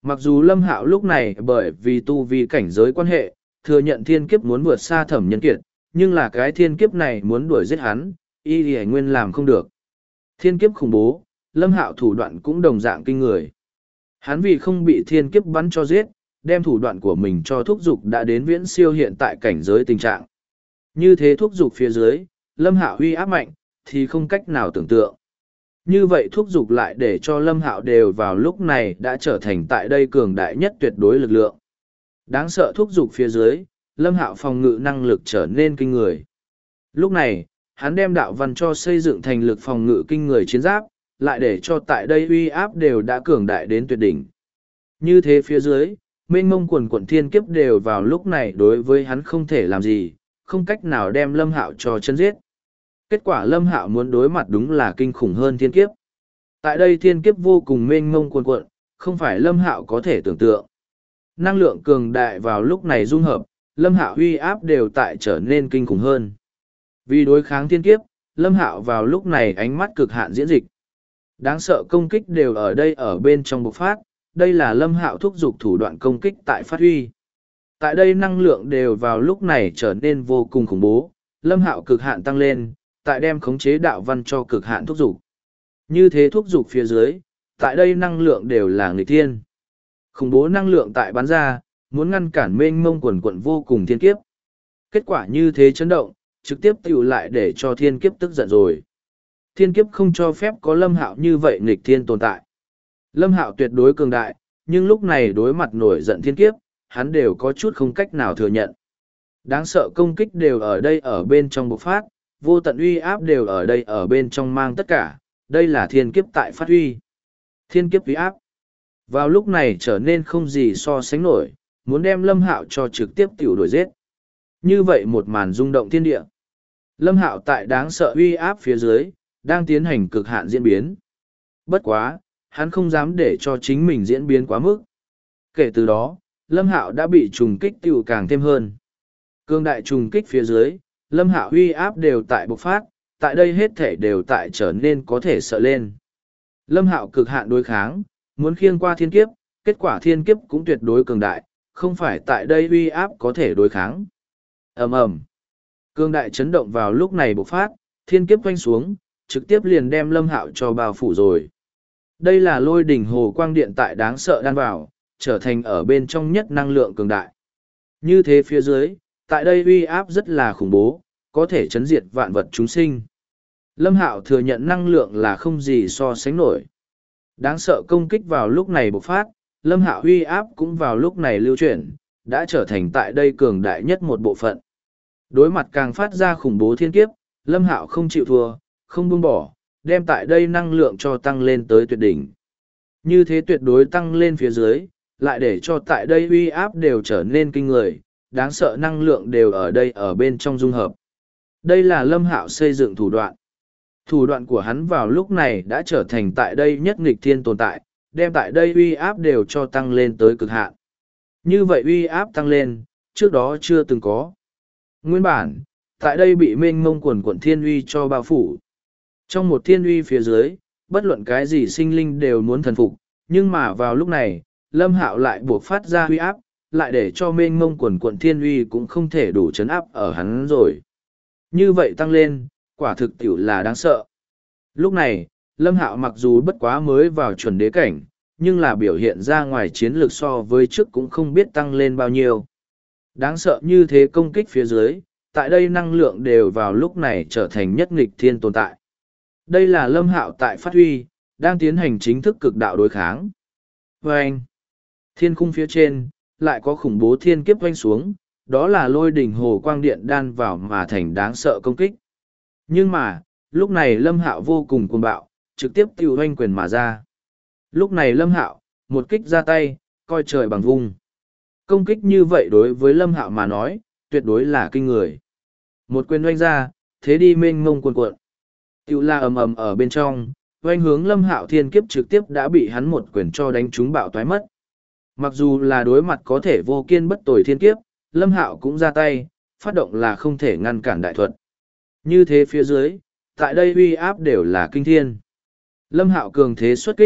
Mặc dù Lâm Hạo lúc này bởi vì tu vi cảnh giới quan hệ, thừa nhận thiên kiếp muốn vượt xa Thẩm Nhân Kiệt, nhưng là cái thiên kiếp này muốn đuổi giết hắn, y lì nguyên làm không được. Thiên kiếp khủng bố, Lâm Hạo thủ đoạn cũng đồng dạng kinh người. Hắn vì không bị thiên kiếp bắn cho giết, đem thủ đoạn của mình cho thúc dục đã đến viễn siêu hiện tại cảnh giới tình trạng. Như thế thúc dục phía dưới, Lâm Hạo uy áp mạnh, thì không cách nào tưởng tượng. Như vậy thúc dục lại để cho Lâm Hạo đều vào lúc này đã trở thành tại đây cường đại nhất tuyệt đối lực lượng. Đáng sợ thúc dục phía dưới, Lâm Hạo phòng ngự năng lực trở nên kinh người. Lúc này, hắn đem đạo văn cho xây dựng thành lực phòng ngự kinh người chiến giáp, lại để cho tại đây uy áp đều đã cường đại đến tuyệt đỉnh. Như thế phía dưới, mênh mông quần quận thiên kiếp đều vào lúc này đối với hắn không thể làm gì, không cách nào đem Lâm Hạo cho chân giết. Kết quả Lâm Hạo muốn đối mặt đúng là kinh khủng hơn thiên kiếp. Tại đây thiên kiếp vô cùng mênh mông quần quận, không phải Lâm Hạo có thể tưởng tượng. Năng lượng cường đại vào lúc này dung hợp, Lâm Hạo uy áp đều tại trở nên kinh khủng hơn. Vì đối kháng thiên kiếp, Lâm Hạo vào lúc này ánh mắt cực hạn diễn dịch. Đáng sợ công kích đều ở đây ở bên trong bộc phát, đây là Lâm Hạo thúc giục thủ đoạn công kích tại phát huy. Tại đây năng lượng đều vào lúc này trở nên vô cùng khủng bố, Lâm Hạo cực hạn tăng lên, tại đem khống chế đạo văn cho cực hạn thúc giục. Như thế thúc giục phía dưới, tại đây năng lượng đều là nghịch thiên. Khủng bố năng lượng tại bắn ra, muốn ngăn cản mênh mông quần quận vô cùng thiên kiếp. Kết quả như thế chấn động, trực tiếp tiểu lại để cho thiên kiếp tức giận rồi. Thiên kiếp không cho phép có Lâm Hạo như vậy nghịch thiên tồn tại. Lâm Hạo tuyệt đối cường đại, nhưng lúc này đối mặt nổi giận thiên kiếp, hắn đều có chút không cách nào thừa nhận. Đáng sợ công kích đều ở đây ở bên trong bộc phát, vô tận uy áp đều ở đây ở bên trong mang tất cả, đây là thiên kiếp tại phát huy. Thiên kiếp uy áp. Vào lúc này trở nên không gì so sánh nổi, muốn đem Lâm Hạo cho trực tiếp tiểu đuổi giết. Như vậy một màn rung động thiên địa. Lâm Hạo tại đáng sợ uy áp phía dưới, đang tiến hành cực hạn diễn biến. Bất quá, hắn không dám để cho chính mình diễn biến quá mức. Kể từ đó, Lâm Hạo đã bị trùng kích tiểu càng thêm hơn. Cương đại trùng kích phía dưới, Lâm Hạo uy áp đều tại bộc phát, tại đây hết thể đều tại trở nên có thể sợ lên. Lâm Hạo cực hạn đối kháng, muốn khiêng qua thiên kiếp, kết quả thiên kiếp cũng tuyệt đối cường đại, không phải tại đây uy áp có thể đối kháng. Ầm ầm. Cương đại chấn động vào lúc này bộc phát, thiên kiếp quanh xuống, trực tiếp liền đem Lâm Hạo cho bao phủ rồi. Đây là lôi đỉnh hồ quang điện tại đáng sợ đan vào, trở thành ở bên trong nhất năng lượng cường đại. Như thế phía dưới, tại đây uy áp rất là khủng bố, có thể chấn diệt vạn vật chúng sinh. Lâm Hạo thừa nhận năng lượng là không gì so sánh nổi. Đáng sợ công kích vào lúc này bộc phát, Lâm Hạo uy áp cũng vào lúc này lưu chuyển, đã trở thành tại đây cường đại nhất một bộ phận. Đối mặt càng phát ra khủng bố thiên kiếp, Lâm Hạo không chịu thua, không buông bỏ, đem tại đây năng lượng cho tăng lên tới tuyệt đỉnh. Như thế tuyệt đối tăng lên phía dưới, lại để cho tại đây uy áp đều trở nên kinh người, đáng sợ năng lượng đều ở đây ở bên trong dung hợp. Đây là Lâm Hạo xây dựng thủ đoạn. Thủ đoạn của hắn vào lúc này đã trở thành tại đây nhất nghịch thiên tồn tại, đem tại đây uy áp đều cho tăng lên tới cực hạn. Như vậy uy áp tăng lên, trước đó chưa từng có. Nguyên bản, tại đây bị mênh mông quần quận thiên uy cho bao phủ. Trong một thiên uy phía dưới, bất luận cái gì sinh linh đều muốn thần phục, nhưng mà vào lúc này, Lâm Hạo lại buộc phát ra uy áp, lại để cho mênh mông quần quận thiên uy cũng không thể đủ chấn áp ở hắn rồi. Như vậy tăng lên, quả thực tiểu là đáng sợ. Lúc này, Lâm Hạo mặc dù bất quá mới vào chuẩn đế cảnh, nhưng là biểu hiện ra ngoài chiến lược so với trước cũng không biết tăng lên bao nhiêu. Đáng sợ như thế công kích phía dưới, tại đây năng lượng đều vào lúc này trở thành nhất nghịch thiên tồn tại. Đây là Lâm Hạo tại phát huy, đang tiến hành chính thức cực đạo đối kháng. Vâng! Thiên khung phía trên, lại có khủng bố thiên kiếp oanh xuống, đó là lôi đỉnh hồ quang điện đan vào mà thành đáng sợ công kích. Nhưng mà, lúc này Lâm Hạo vô cùng cuồng bạo, trực tiếp tiêu oanh quyền mà ra. Lúc này Lâm Hạo, một kích ra tay, coi trời bằng vung. Công kích như vậy đối với Lâm Hạo mà nói, tuyệt đối là kinh người. Một quyền oanh ra, thế đi mênh mông cuồn cuộn. Tiêu la ầm ầm ở bên trong, oanh hướng Lâm Hạo thiên kiếp trực tiếp đã bị hắn một quyền cho đánh trúng bạo toái mất. Mặc dù là đối mặt có thể vô kiên bất tồi thiên kiếp, Lâm Hạo cũng ra tay, phát động là không thể ngăn cản đại thuật. Như thế phía dưới, tại đây uy áp đều là kinh thiên. Lâm Hạo cường thế xuất kích,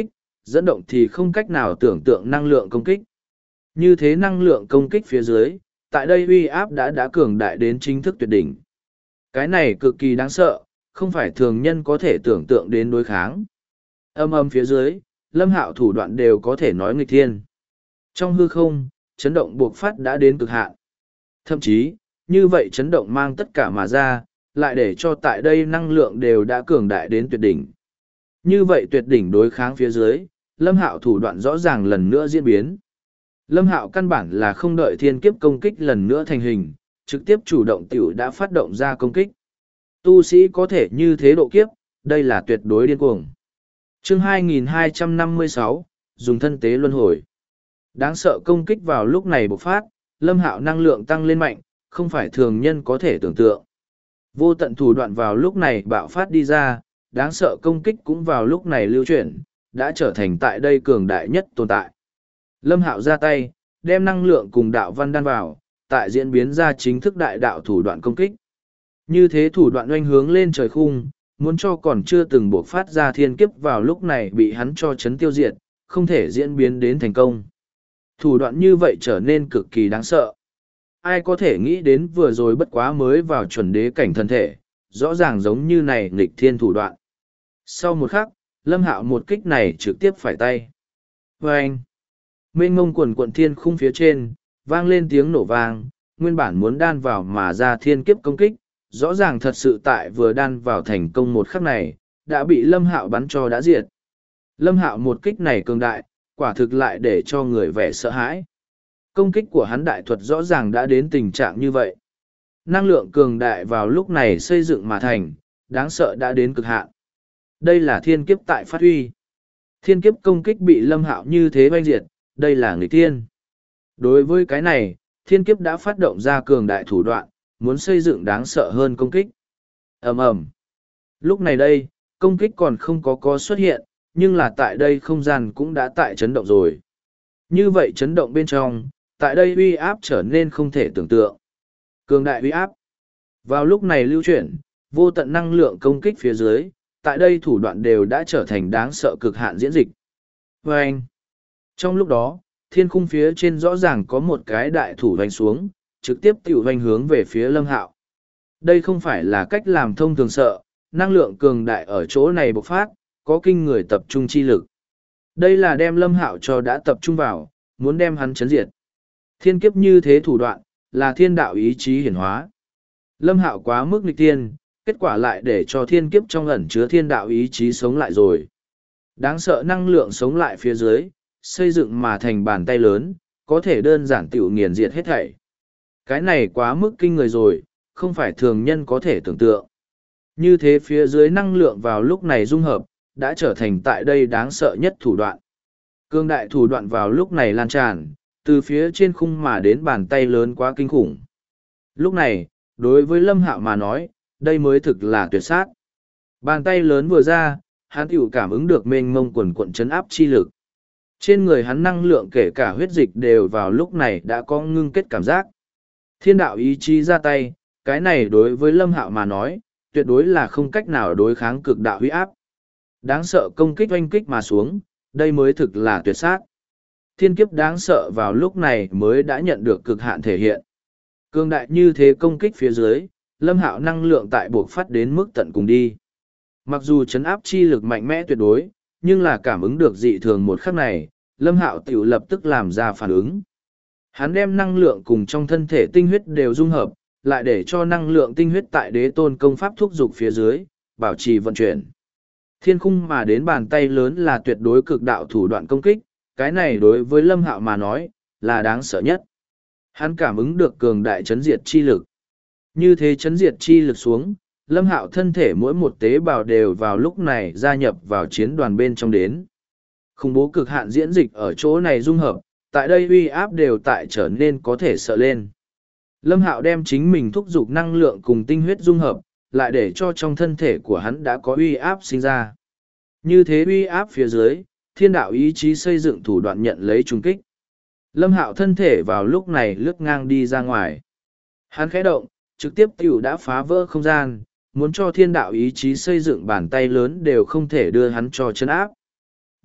dẫn động thì không cách nào tưởng tượng năng lượng công kích. Như thế năng lượng công kích phía dưới, tại đây uy áp đã cường đại đến chính thức tuyệt đỉnh. Cái này cực kỳ đáng sợ, không phải thường nhân có thể tưởng tượng đến đối kháng. Âm âm phía dưới, Lâm Hạo thủ đoạn đều có thể nói nghịch thiên. Trong hư không, chấn động buộc phát đã đến cực hạn. Thậm chí, như vậy chấn động mang tất cả mà ra, lại để cho tại đây năng lượng đều đã cường đại đến tuyệt đỉnh. Như vậy tuyệt đỉnh đối kháng phía dưới, Lâm Hạo thủ đoạn rõ ràng lần nữa diễn biến. Lâm Hạo căn bản là không đợi thiên kiếp công kích lần nữa thành hình, trực tiếp chủ động tiểu đã phát động ra công kích. Tu sĩ có thể như thế độ kiếp, đây là tuyệt đối điên cuồng. Chương 2256, dùng thân tế luân hồi. Đáng sợ công kích vào lúc này bộc phát, Lâm Hạo năng lượng tăng lên mạnh, không phải thường nhân có thể tưởng tượng. Vô tận thủ đoạn vào lúc này bạo phát đi ra, đáng sợ công kích cũng vào lúc này lưu chuyển, đã trở thành tại đây cường đại nhất tồn tại. Lâm Hạo ra tay, đem năng lượng cùng đạo văn đan vào, tại diễn biến ra chính thức đại đạo thủ đoạn công kích. Như thế thủ đoạn oanh hướng lên trời khung, muốn cho còn chưa từng buộc phát ra thiên kiếp vào lúc này bị hắn cho chấn tiêu diệt, không thể diễn biến đến thành công. Thủ đoạn như vậy trở nên cực kỳ đáng sợ. Ai có thể nghĩ đến vừa rồi bất quá mới vào chuẩn đế cảnh thân thể, rõ ràng giống như này nghịch thiên thủ đoạn. Sau một khắc, Lâm Hạo một kích này trực tiếp phải tay. Vâng! Mênh ngông quần quận thiên khung phía trên, vang lên tiếng nổ vang, nguyên bản muốn đan vào mà ra thiên kiếp công kích, rõ ràng thật sự tại vừa đan vào thành công một khắc này, đã bị Lâm Hạo bắn cho đã diệt. Lâm Hạo một kích này cường đại, quả thực lại để cho người vẻ sợ hãi. Công kích của hắn đại thuật rõ ràng đã đến tình trạng như vậy. Năng lượng cường đại vào lúc này xây dựng mà thành, đáng sợ đã đến cực hạn. Đây là thiên kiếp tại phát huy. Thiên kiếp công kích bị Lâm Hạo như thế oanh diệt, đây là nghịch thiên. Đối với cái này, thiên kiếp đã phát động ra cường đại thủ đoạn, muốn xây dựng đáng sợ hơn công kích. Ầm ầm. Lúc này đây, công kích còn không có xuất hiện, nhưng là tại đây không gian cũng đã tại chấn động rồi. Như vậy chấn động bên trong, tại đây uy áp trở nên không thể tưởng tượng. Cường đại uy áp. Vào lúc này lưu chuyển, vô tận năng lượng công kích phía dưới, tại đây thủ đoạn đều đã trở thành đáng sợ cực hạn diễn dịch. Vâng! Trong lúc đó, thiên khung phía trên rõ ràng có một cái đại thủ vành xuống, trực tiếp tiểu vành hướng về phía Lâm Hạo. Đây không phải là cách làm thông thường sợ, năng lượng cường đại ở chỗ này bộc phát, có kinh người tập trung chi lực. Đây là đem Lâm Hạo cho đã tập trung vào, muốn đem hắn chấn diệt. Thiên kiếp như thế thủ đoạn, là thiên đạo ý chí hiển hóa. Lâm Hạo quá mức nghịch thiên, kết quả lại để cho thiên kiếp trong ẩn chứa thiên đạo ý chí sống lại rồi. Đáng sợ năng lượng sống lại phía dưới, xây dựng mà thành bàn tay lớn, có thể đơn giản tiểu nghiền diệt hết thảy. Cái này quá mức kinh người rồi, không phải thường nhân có thể tưởng tượng. Như thế phía dưới năng lượng vào lúc này dung hợp, đã trở thành tại đây đáng sợ nhất thủ đoạn. Cương đại thủ đoạn vào lúc này lan tràn, từ phía trên khung mà đến bàn tay lớn quá kinh khủng. Lúc này, đối với Lâm Hạo mà nói, đây mới thực là tuyệt sát. Bàn tay lớn vừa ra, hắn tiểu cảm ứng được mênh mông quần quận chấn áp chi lực. Trên người hắn năng lượng kể cả huyết dịch đều vào lúc này đã có ngưng kết cảm giác. Thiên đạo ý chí ra tay, cái này đối với Lâm Hạo mà nói, tuyệt đối là không cách nào đối kháng cực đạo huy áp. Đáng sợ công kích oanh kích mà xuống, đây mới thực là tuyệt sát. Thiên kiếp đáng sợ vào lúc này mới đã nhận được cực hạn thể hiện. Cương đại như thế công kích phía dưới, Lâm Hạo năng lượng tại buộc phát đến mức tận cùng đi. Mặc dù chấn áp chi lực mạnh mẽ tuyệt đối, nhưng là cảm ứng được dị thường một khắc này, Lâm Hạo tiểu lập tức làm ra phản ứng. Hắn đem năng lượng cùng trong thân thể tinh huyết đều dung hợp, lại để cho năng lượng tinh huyết tại đế tôn công pháp thúc dục phía dưới, bảo trì vận chuyển. Thiên khung mà đến bàn tay lớn là tuyệt đối cực đạo thủ đoạn công kích, cái này đối với Lâm Hạo mà nói, là đáng sợ nhất. Hắn cảm ứng được cường đại chấn diệt chi lực. Như thế chấn diệt chi lực xuống, Lâm Hạo thân thể mỗi một tế bào đều vào lúc này gia nhập vào chiến đoàn bên trong đến. Khủng bố cực hạn diễn dịch ở chỗ này dung hợp, tại đây uy áp đều tại trở nên có thể sợ lên. Lâm Hạo đem chính mình thúc giục năng lượng cùng tinh huyết dung hợp, lại để cho trong thân thể của hắn đã có uy áp sinh ra. Như thế uy áp phía dưới, thiên đạo ý chí xây dựng thủ đoạn nhận lấy trùng kích. Lâm Hạo thân thể vào lúc này lướt ngang đi ra ngoài. Hắn khẽ động, trực tiếp tiểu đã phá vỡ không gian, muốn cho thiên đạo ý chí xây dựng bàn tay lớn đều không thể đưa hắn cho chân áp.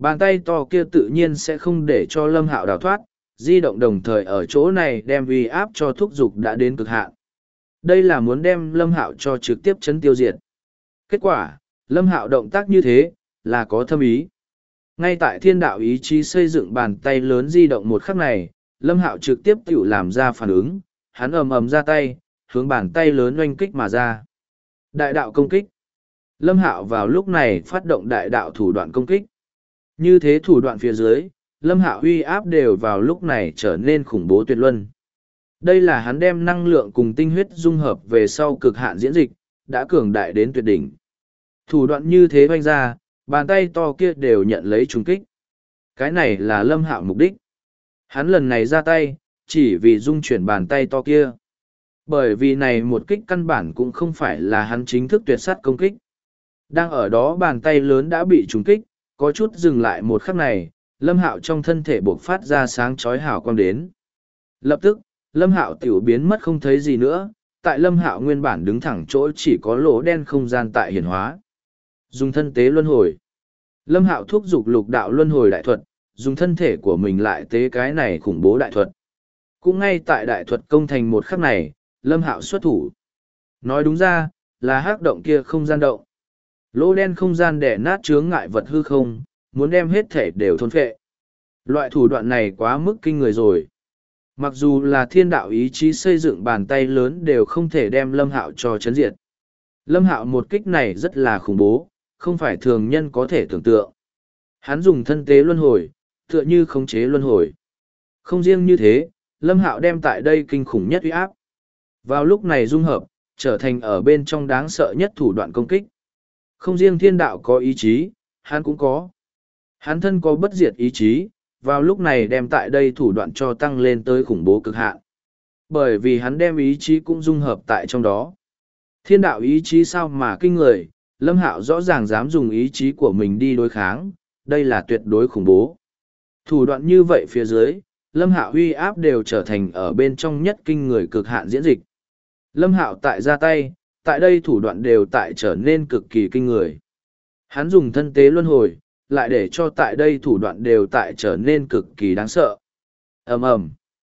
Bàn tay to kia tự nhiên sẽ không để cho Lâm Hạo đào thoát, di động đồng thời ở chỗ này đem uy áp cho thúc giục đã đến cực hạn. Đây là muốn đem Lâm Hạo cho trực tiếp chấn tiêu diệt. Kết quả, Lâm Hạo động tác như thế, là có thâm ý. Ngay tại thiên đạo ý chí xây dựng bàn tay lớn di động một khắc này, Lâm Hạo trực tiếp tự làm ra phản ứng, hắn ầm ầm ra tay, hướng bàn tay lớn oanh kích mà ra. Đại đạo công kích. Lâm Hạo vào lúc này phát động đại đạo thủ đoạn công kích. Như thế thủ đoạn phía dưới, Lâm Hạo uy áp đều vào lúc này trở nên khủng bố tuyệt luân. Đây là hắn đem năng lượng cùng tinh huyết dung hợp về sau cực hạn diễn dịch, đã cường đại đến tuyệt đỉnh. Thủ đoạn như thế vanh ra, bàn tay to kia đều nhận lấy trùng kích. Cái này là Lâm Hạo mục đích. Hắn lần này ra tay, chỉ vì dung chuyển bàn tay to kia. Bởi vì này một kích căn bản cũng không phải là hắn chính thức tuyệt sát công kích. Đang ở đó bàn tay lớn đã bị trùng kích, có chút dừng lại một khắc này, Lâm Hạo trong thân thể bộc phát ra sáng chói hào quang đến. Lập tức, Lâm Hạo tiểu biến mất không thấy gì nữa, tại Lâm Hạo nguyên bản đứng thẳng chỗ chỉ có lỗ đen không gian tại hiển hóa. Dùng thân tế luân hồi. Lâm Hạo thúc giục lục đạo luân hồi đại thuật, dùng thân thể của mình lại tế cái này khủng bố đại thuật. Cũng ngay tại đại thuật công thành một khắc này, Lâm Hạo xuất thủ. Nói đúng ra, là hắc động kia không gian động. Lỗ đen không gian đẻ nát chướng ngại vật hư không, muốn đem hết thể đều thôn phệ. Loại thủ đoạn này quá mức kinh người rồi. Mặc dù là thiên đạo ý chí xây dựng bàn tay lớn đều không thể đem Lâm Hạo cho chấn diệt. Lâm Hạo một kích này rất là khủng bố, không phải thường nhân có thể tưởng tượng. Hắn dùng thân tế luân hồi, tựa như khống chế luân hồi. Không riêng như thế, Lâm Hạo đem tại đây kinh khủng nhất uy áp. Vào lúc này dung hợp, trở thành ở bên trong đáng sợ nhất thủ đoạn công kích. Không riêng thiên đạo có ý chí, hắn cũng có. Hắn thân có bất diệt ý chí, vào lúc này đem tại đây thủ đoạn cho tăng lên tới khủng bố cực hạn. Bởi vì hắn đem ý chí cũng dung hợp tại trong đó. Thiên đạo ý chí sao mà kinh người, Lâm Hạo rõ ràng dám dùng ý chí của mình đi đối kháng, đây là tuyệt đối khủng bố. Thủ đoạn như vậy phía dưới, Lâm Hạo uy áp đều trở thành ở bên trong nhất kinh người cực hạn diễn dịch. Lâm Hạo tại ra tay, tại đây thủ đoạn đều tại trở nên cực kỳ kinh người. Hắn dùng thân tế luân hồi, lại để cho tại đây thủ đoạn đều tại trở nên cực kỳ đáng sợ. Ầm ầm,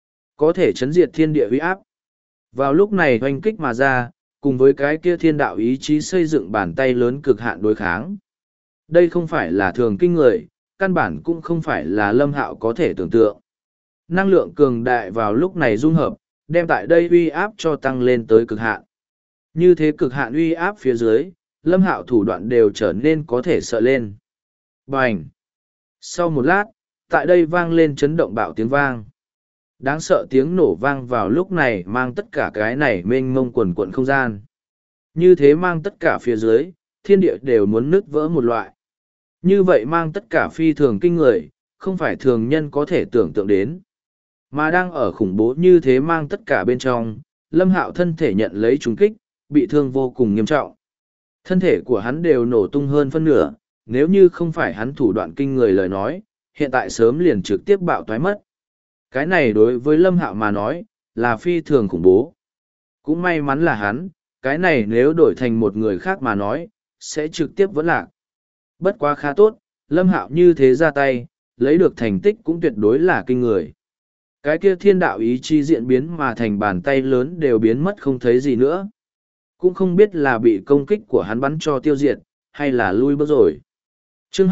có thể chấn diệt thiên địa uy áp. Vào lúc này hoành kích mà ra, cùng với cái kia thiên đạo ý chí xây dựng bàn tay lớn cực hạn đối kháng. Đây không phải là thường kinh người, căn bản cũng không phải là Lâm Hạo có thể tưởng tượng. Năng lượng cường đại vào lúc này dung hợp, đem tại đây uy áp cho tăng lên tới cực hạn. Như thế cực hạn uy áp phía dưới, Lâm Hạo thủ đoạn đều trở nên có thể sợ lên. Bành! Sau một lát, tại đây vang lên chấn động bạo tiếng vang. Đáng sợ tiếng nổ vang vào lúc này mang tất cả cái này mênh mông quần quận không gian. Như thế mang tất cả phía dưới, thiên địa đều muốn nứt vỡ một loại. Như vậy mang tất cả phi thường kinh người, không phải thường nhân có thể tưởng tượng đến. Mà đang ở khủng bố như thế mang tất cả bên trong, Lâm Hạo thân thể nhận lấy trúng kích, bị thương vô cùng nghiêm trọng. Thân thể của hắn đều nổ tung hơn phân nửa, nếu như không phải hắn thủ đoạn kinh người lời nói, hiện tại sớm liền trực tiếp bạo toái mất. Cái này đối với Lâm Hạo mà nói, là phi thường khủng bố. Cũng may mắn là hắn, cái này nếu đổi thành một người khác mà nói, sẽ trực tiếp vẫn lạc. Bất quá khá tốt, Lâm Hạo như thế ra tay, lấy được thành tích cũng tuyệt đối là kinh người. Cái kia thiên đạo ý chí diễn biến mà thành bàn tay lớn đều biến mất không thấy gì nữa. Cũng không biết là bị công kích của hắn bắn cho tiêu diệt, hay là lui bước rồi. Chương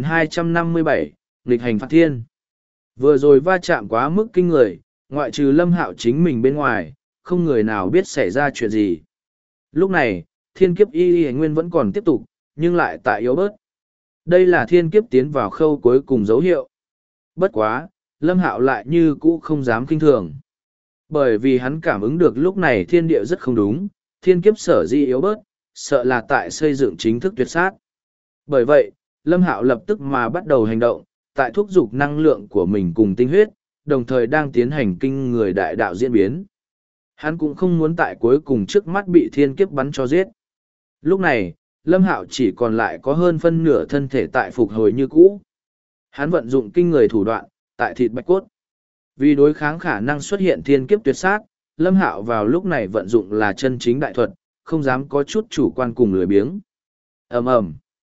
2257, nghịch hành phạt thiên. Vừa rồi va chạm quá mức kinh người, ngoại trừ Lâm Hạo chính mình bên ngoài, không người nào biết xảy ra chuyện gì. Lúc này, thiên kiếp y nguyên vẫn còn tiếp tục, nhưng lại tại yếu bớt. Đây là thiên kiếp tiến vào khâu cuối cùng dấu hiệu. Bất quá, Lâm Hạo lại như cũ không dám kinh thường. Bởi vì hắn cảm ứng được lúc này thiên địa rất không đúng, thiên kiếp sở di yếu bớt, sợ là tại xây dựng chính thức tuyệt sát. Bởi vậy, Lâm Hạo lập tức mà bắt đầu hành động, tại thúc giục năng lượng của mình cùng tinh huyết, đồng thời đang tiến hành kinh người đại đạo diễn biến. Hắn cũng không muốn tại cuối cùng trước mắt bị thiên kiếp bắn cho giết. Lúc này, Lâm Hạo chỉ còn lại có hơn phân nửa thân thể tại phục hồi như cũ. Hắn vận dụng kinh người thủ đoạn, tại thịt bạch cốt. Vì đối kháng khả năng xuất hiện thiên kiếp tuyệt sát, Lâm Hạo vào lúc này vận dụng là chân chính đại thuật, không dám có chút chủ quan cùng lười biếng. Ầm ầm.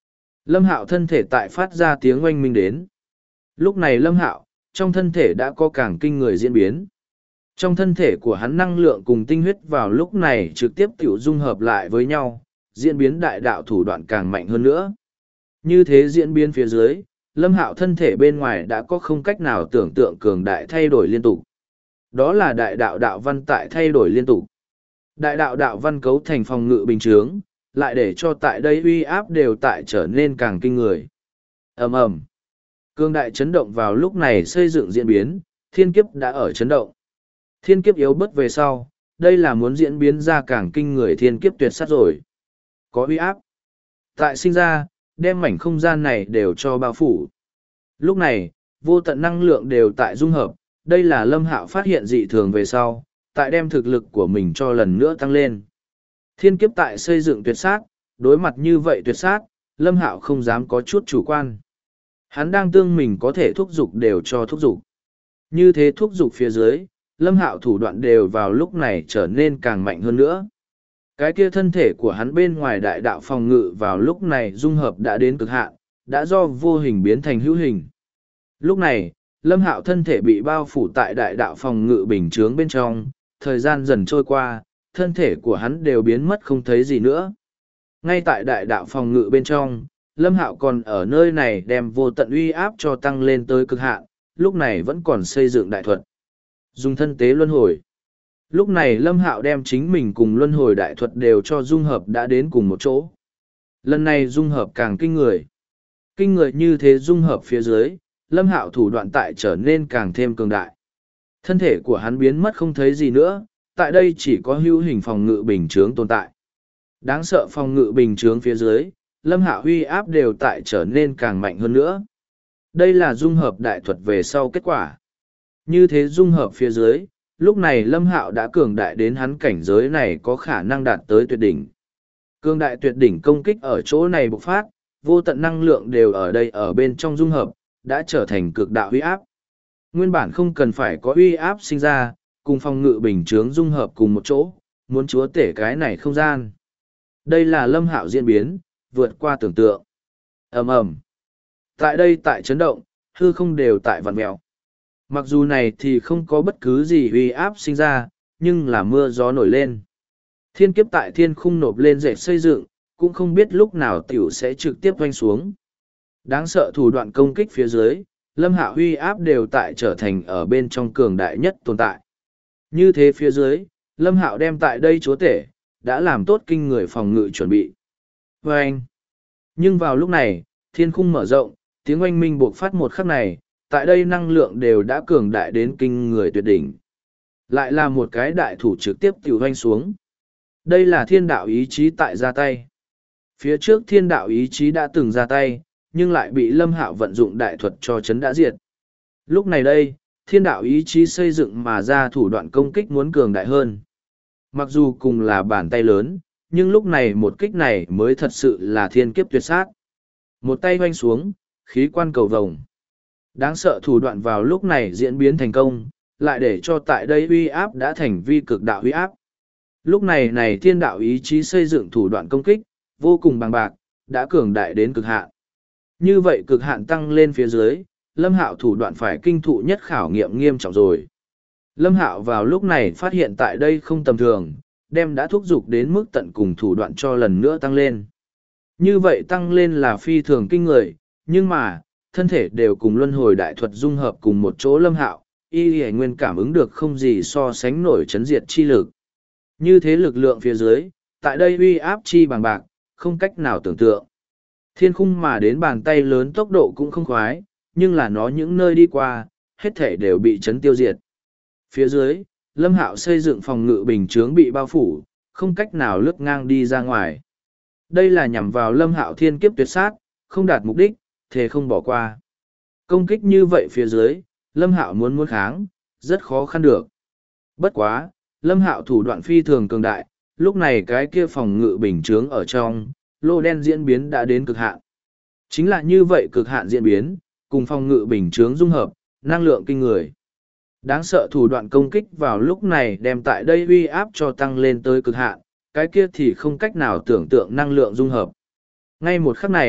Lâm Hạo thân thể tại phát ra tiếng oanh minh đến. Lúc này Lâm Hạo, trong thân thể đã có càng kinh người diễn biến. Trong thân thể của hắn năng lượng cùng tinh huyết vào lúc này trực tiếp tiểu dung hợp lại với nhau, diễn biến đại đạo thủ đoạn càng mạnh hơn nữa. Như thế diễn biến phía dưới, Lâm Hạo thân thể bên ngoài đã có không cách nào tưởng tượng cường đại thay đổi liên tục. Đó là đại đạo đạo văn tại thay đổi liên tục. Đại đạo đạo văn cấu thành phòng ngự bình chướng, lại để cho tại đây uy áp đều tại trở nên càng kinh người. Ầm ầm. Cương đại chấn động vào lúc này xây dựng diễn biến, thiên kiếp đã ở chấn động. Thiên kiếp yếu bớt về sau, đây là muốn diễn biến ra càng kinh người thiên kiếp tuyệt sát rồi. Có uy áp. Tại sinh ra, đem mảnh không gian này đều cho bao phủ. Lúc này, vô tận năng lượng đều tại dung hợp, đây là Lâm Hạo phát hiện dị thường về sau, tại đem thực lực của mình cho lần nữa tăng lên. Thiên kiếp tại xây dựng tuyệt sát, đối mặt như vậy tuyệt sát, Lâm Hạo không dám có chút chủ quan. Hắn đang tương mình có thể thúc giục đều cho thúc giục. Như thế thúc giục phía dưới, Lâm Hạo thủ đoạn đều vào lúc này trở nên càng mạnh hơn nữa. Cái kia thân thể của hắn bên ngoài đại đạo phòng ngự vào lúc này dung hợp đã đến cực hạn, đã do vô hình biến thành hữu hình. Lúc này, Lâm Hạo thân thể bị bao phủ tại đại đạo phòng ngự bình chướng bên trong, thời gian dần trôi qua, thân thể của hắn đều biến mất không thấy gì nữa. Ngay tại đại đạo phòng ngự bên trong, Lâm Hạo còn ở nơi này đem vô tận uy áp cho tăng lên tới cực hạn, lúc này vẫn còn xây dựng đại thuật. Dùng thân tế luân hồi. Lúc này Lâm Hạo đem chính mình cùng luân hồi đại thuật đều cho dung hợp đã đến cùng một chỗ. Lần này dung hợp càng kinh người. Kinh người như thế dung hợp phía dưới, Lâm Hạo thủ đoạn tại trở nên càng thêm cường đại. Thân thể của hắn biến mất không thấy gì nữa, tại đây chỉ có hữu hình phòng ngự bình chướng tồn tại. Đáng sợ phòng ngự bình chướng phía dưới, Lâm Hạo uy áp đều tại trở nên càng mạnh hơn nữa. Đây là dung hợp đại thuật về sau kết quả. Như thế dung hợp phía dưới, lúc này Lâm Hạo đã cường đại đến hắn cảnh giới này có khả năng đạt tới tuyệt đỉnh. Cường đại tuyệt đỉnh công kích ở chỗ này bộc phát, vô tận năng lượng đều ở đây ở bên trong dung hợp, đã trở thành cực đạo uy áp. Nguyên bản không cần phải có uy áp sinh ra, cùng phòng ngự bình chướng dung hợp cùng một chỗ, muốn chúa tể cái này không gian. Đây là Lâm Hạo diễn biến, vượt qua tưởng tượng. Ầm ầm. Tại đây tại chấn động, hư không đều tại vặn mèo. Mặc dù này thì không có bất cứ gì uy áp sinh ra, nhưng là mưa gió nổi lên. Thiên kiếp tại thiên khung nộp lên dệt xây dựng, cũng không biết lúc nào tiểu sẽ trực tiếp vanh xuống. Đáng sợ thủ đoạn công kích phía dưới, Lâm Hạo uy áp đều tại trở thành ở bên trong cường đại nhất tồn tại. Như thế phía dưới, Lâm Hạo đem tại đây chúa tể, đã làm tốt kinh người phòng ngự chuẩn bị. Vâng! Nhưng vào lúc này, thiên khung mở rộng, tiếng oanh minh buộc phát một khắc này, tại đây năng lượng đều đã cường đại đến kinh người tuyệt đỉnh. Lại là một cái đại thủ trực tiếp tiểu hoanh xuống. Đây là thiên đạo ý chí tại ra tay. Phía trước thiên đạo ý chí đã từng ra tay, nhưng lại bị Lâm Hạo vận dụng đại thuật cho chấn đã diệt. Lúc này đây, thiên đạo ý chí xây dựng mà ra thủ đoạn công kích muốn cường đại hơn. Mặc dù cùng là bàn tay lớn, nhưng lúc này một kích này mới thật sự là thiên kiếp tuyệt sát. Một tay hoanh xuống, khí quan cầu vồng. Đáng sợ thủ đoạn vào lúc này diễn biến thành công, lại để cho tại đây uy áp đã thành vi cực đạo uy áp. Lúc này này thiên đạo ý chí xây dựng thủ đoạn công kích, vô cùng bằng bạc, đã cường đại đến cực hạn. Như vậy cực hạn tăng lên phía dưới, Lâm Hạo thủ đoạn phải kinh thụ nhất khảo nghiệm nghiêm trọng rồi. Lâm Hạo vào lúc này phát hiện tại đây không tầm thường, đem đã thúc giục đến mức tận cùng thủ đoạn cho lần nữa tăng lên. Như vậy tăng lên là phi thường kinh người, nhưng mà, thân thể đều cùng luân hồi đại thuật dung hợp cùng một chỗ Lâm Hạo, y nguyên cảm ứng được không gì so sánh nổi chấn diệt chi lực. Như thế lực lượng phía dưới, tại đây uy áp chi bằng bạc, không cách nào tưởng tượng. Thiên khung mà đến bàn tay lớn tốc độ cũng không khoái, nhưng là nó những nơi đi qua, hết thể đều bị chấn tiêu diệt. Phía dưới, Lâm Hạo xây dựng phòng ngự bình chướng bị bao phủ, không cách nào lướt ngang đi ra ngoài. Đây là nhằm vào Lâm Hạo thiên kiếp tuyệt sát, không đạt mục đích, thế không bỏ qua. Công kích như vậy phía dưới, Lâm Hạo muốn kháng, rất khó khăn được. Bất quá, Lâm Hạo thủ đoạn phi thường cường đại, lúc này cái kia phòng ngự bình chướng ở trong, lô đen diễn biến đã đến cực hạn. Chính là như vậy cực hạn diễn biến, cùng phòng ngự bình chướng dung hợp, năng lượng kinh người. Đáng sợ thủ đoạn công kích vào lúc này đem tại đây uy áp cho tăng lên tới cực hạn, cái kia thì không cách nào tưởng tượng năng lượng dung hợp. Ngay một khắc này,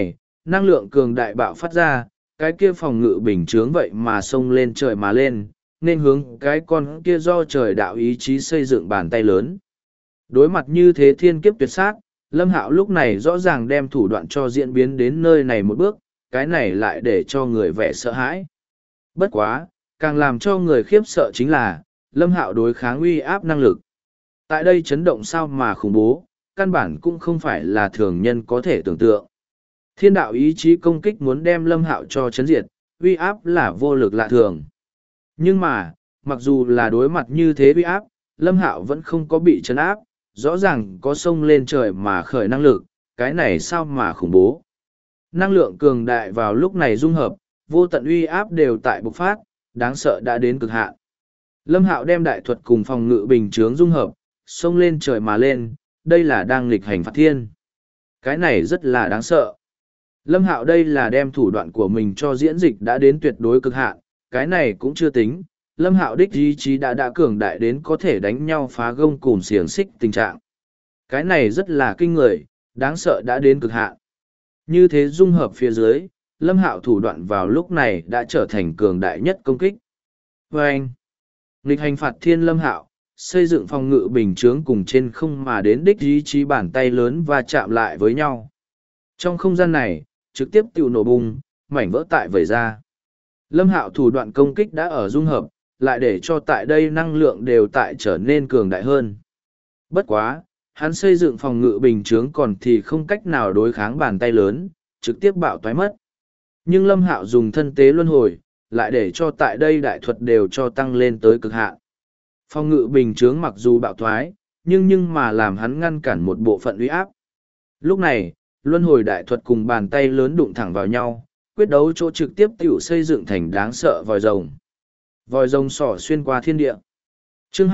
năng lượng cường đại bạo phát ra, cái kia phòng ngự bình chướng vậy mà xông lên trời mà lên, nên hướng cái con kia do trời đạo ý chí xây dựng bàn tay lớn. Đối mặt như thế thiên kiếp tuyệt sát, Lâm Hạo lúc này rõ ràng đem thủ đoạn cho diễn biến đến nơi này một bước, cái này lại để cho người vẻ sợ hãi. Bất quá, càng làm cho người khiếp sợ chính là, Lâm Hạo đối kháng uy áp năng lực. Tại đây chấn động sao mà khủng bố, căn bản cũng không phải là thường nhân có thể tưởng tượng. Thiên đạo ý chí công kích muốn đem Lâm Hạo cho chấn diệt, uy áp là vô lực lạ thường. Nhưng mà, mặc dù là đối mặt như thế uy áp, Lâm Hạo vẫn không có bị chấn áp, rõ ràng có sông lên trời mà khởi năng lực, cái này sao mà khủng bố. Năng lượng cường đại vào lúc này dung hợp, vô tận uy áp đều tại bộc phát, đáng sợ đã đến cực hạn. Lâm Hạo đem đại thuật cùng phòng ngự bình chướng dung hợp, sông lên trời mà lên, đây là đang nghịch hành phạt thiên. Cái này rất là đáng sợ. Lâm Hạo đây là đem thủ đoạn của mình cho diễn dịch đã đến tuyệt đối cực hạn, cái này cũng chưa tính. Lâm Hạo đích ý chí đã cường đại đến có thể đánh nhau phá gông cùm xiềng xích tình trạng. Cái này rất là kinh người, đáng sợ đã đến cực hạn. Như thế dung hợp phía dưới, Lâm Hạo thủ đoạn vào lúc này đã trở thành cường đại nhất công kích. Và anh, nghịch hành phạt thiên Lâm Hạo, xây dựng phòng ngự bình chướng cùng trên không mà đến đích ý chí bàn tay lớn và chạm lại với nhau. Trong không gian này, trực tiếp tiêu nổ bùng, mảnh vỡ tại vẩy ra. Lâm Hạo thủ đoạn công kích đã ở dung hợp, lại để cho tại đây năng lượng đều tại trở nên cường đại hơn. Bất quá, hắn xây dựng phòng ngự bình chướng còn thì không cách nào đối kháng bàn tay lớn, trực tiếp bạo toái mất. Nhưng Lâm Hạo dùng thân tế luân hồi, lại để cho tại đây đại thuật đều cho tăng lên tới cực hạn. Phòng ngự bình chướng mặc dù bạo thoái, nhưng mà làm hắn ngăn cản một bộ phận uy áp. Lúc này, luân hồi đại thuật cùng bàn tay lớn đụng thẳng vào nhau, quyết đấu chỗ trực tiếp tiểu xây dựng thành đáng sợ vòi rồng. Vòi rồng sỏ xuyên qua thiên địa. Chương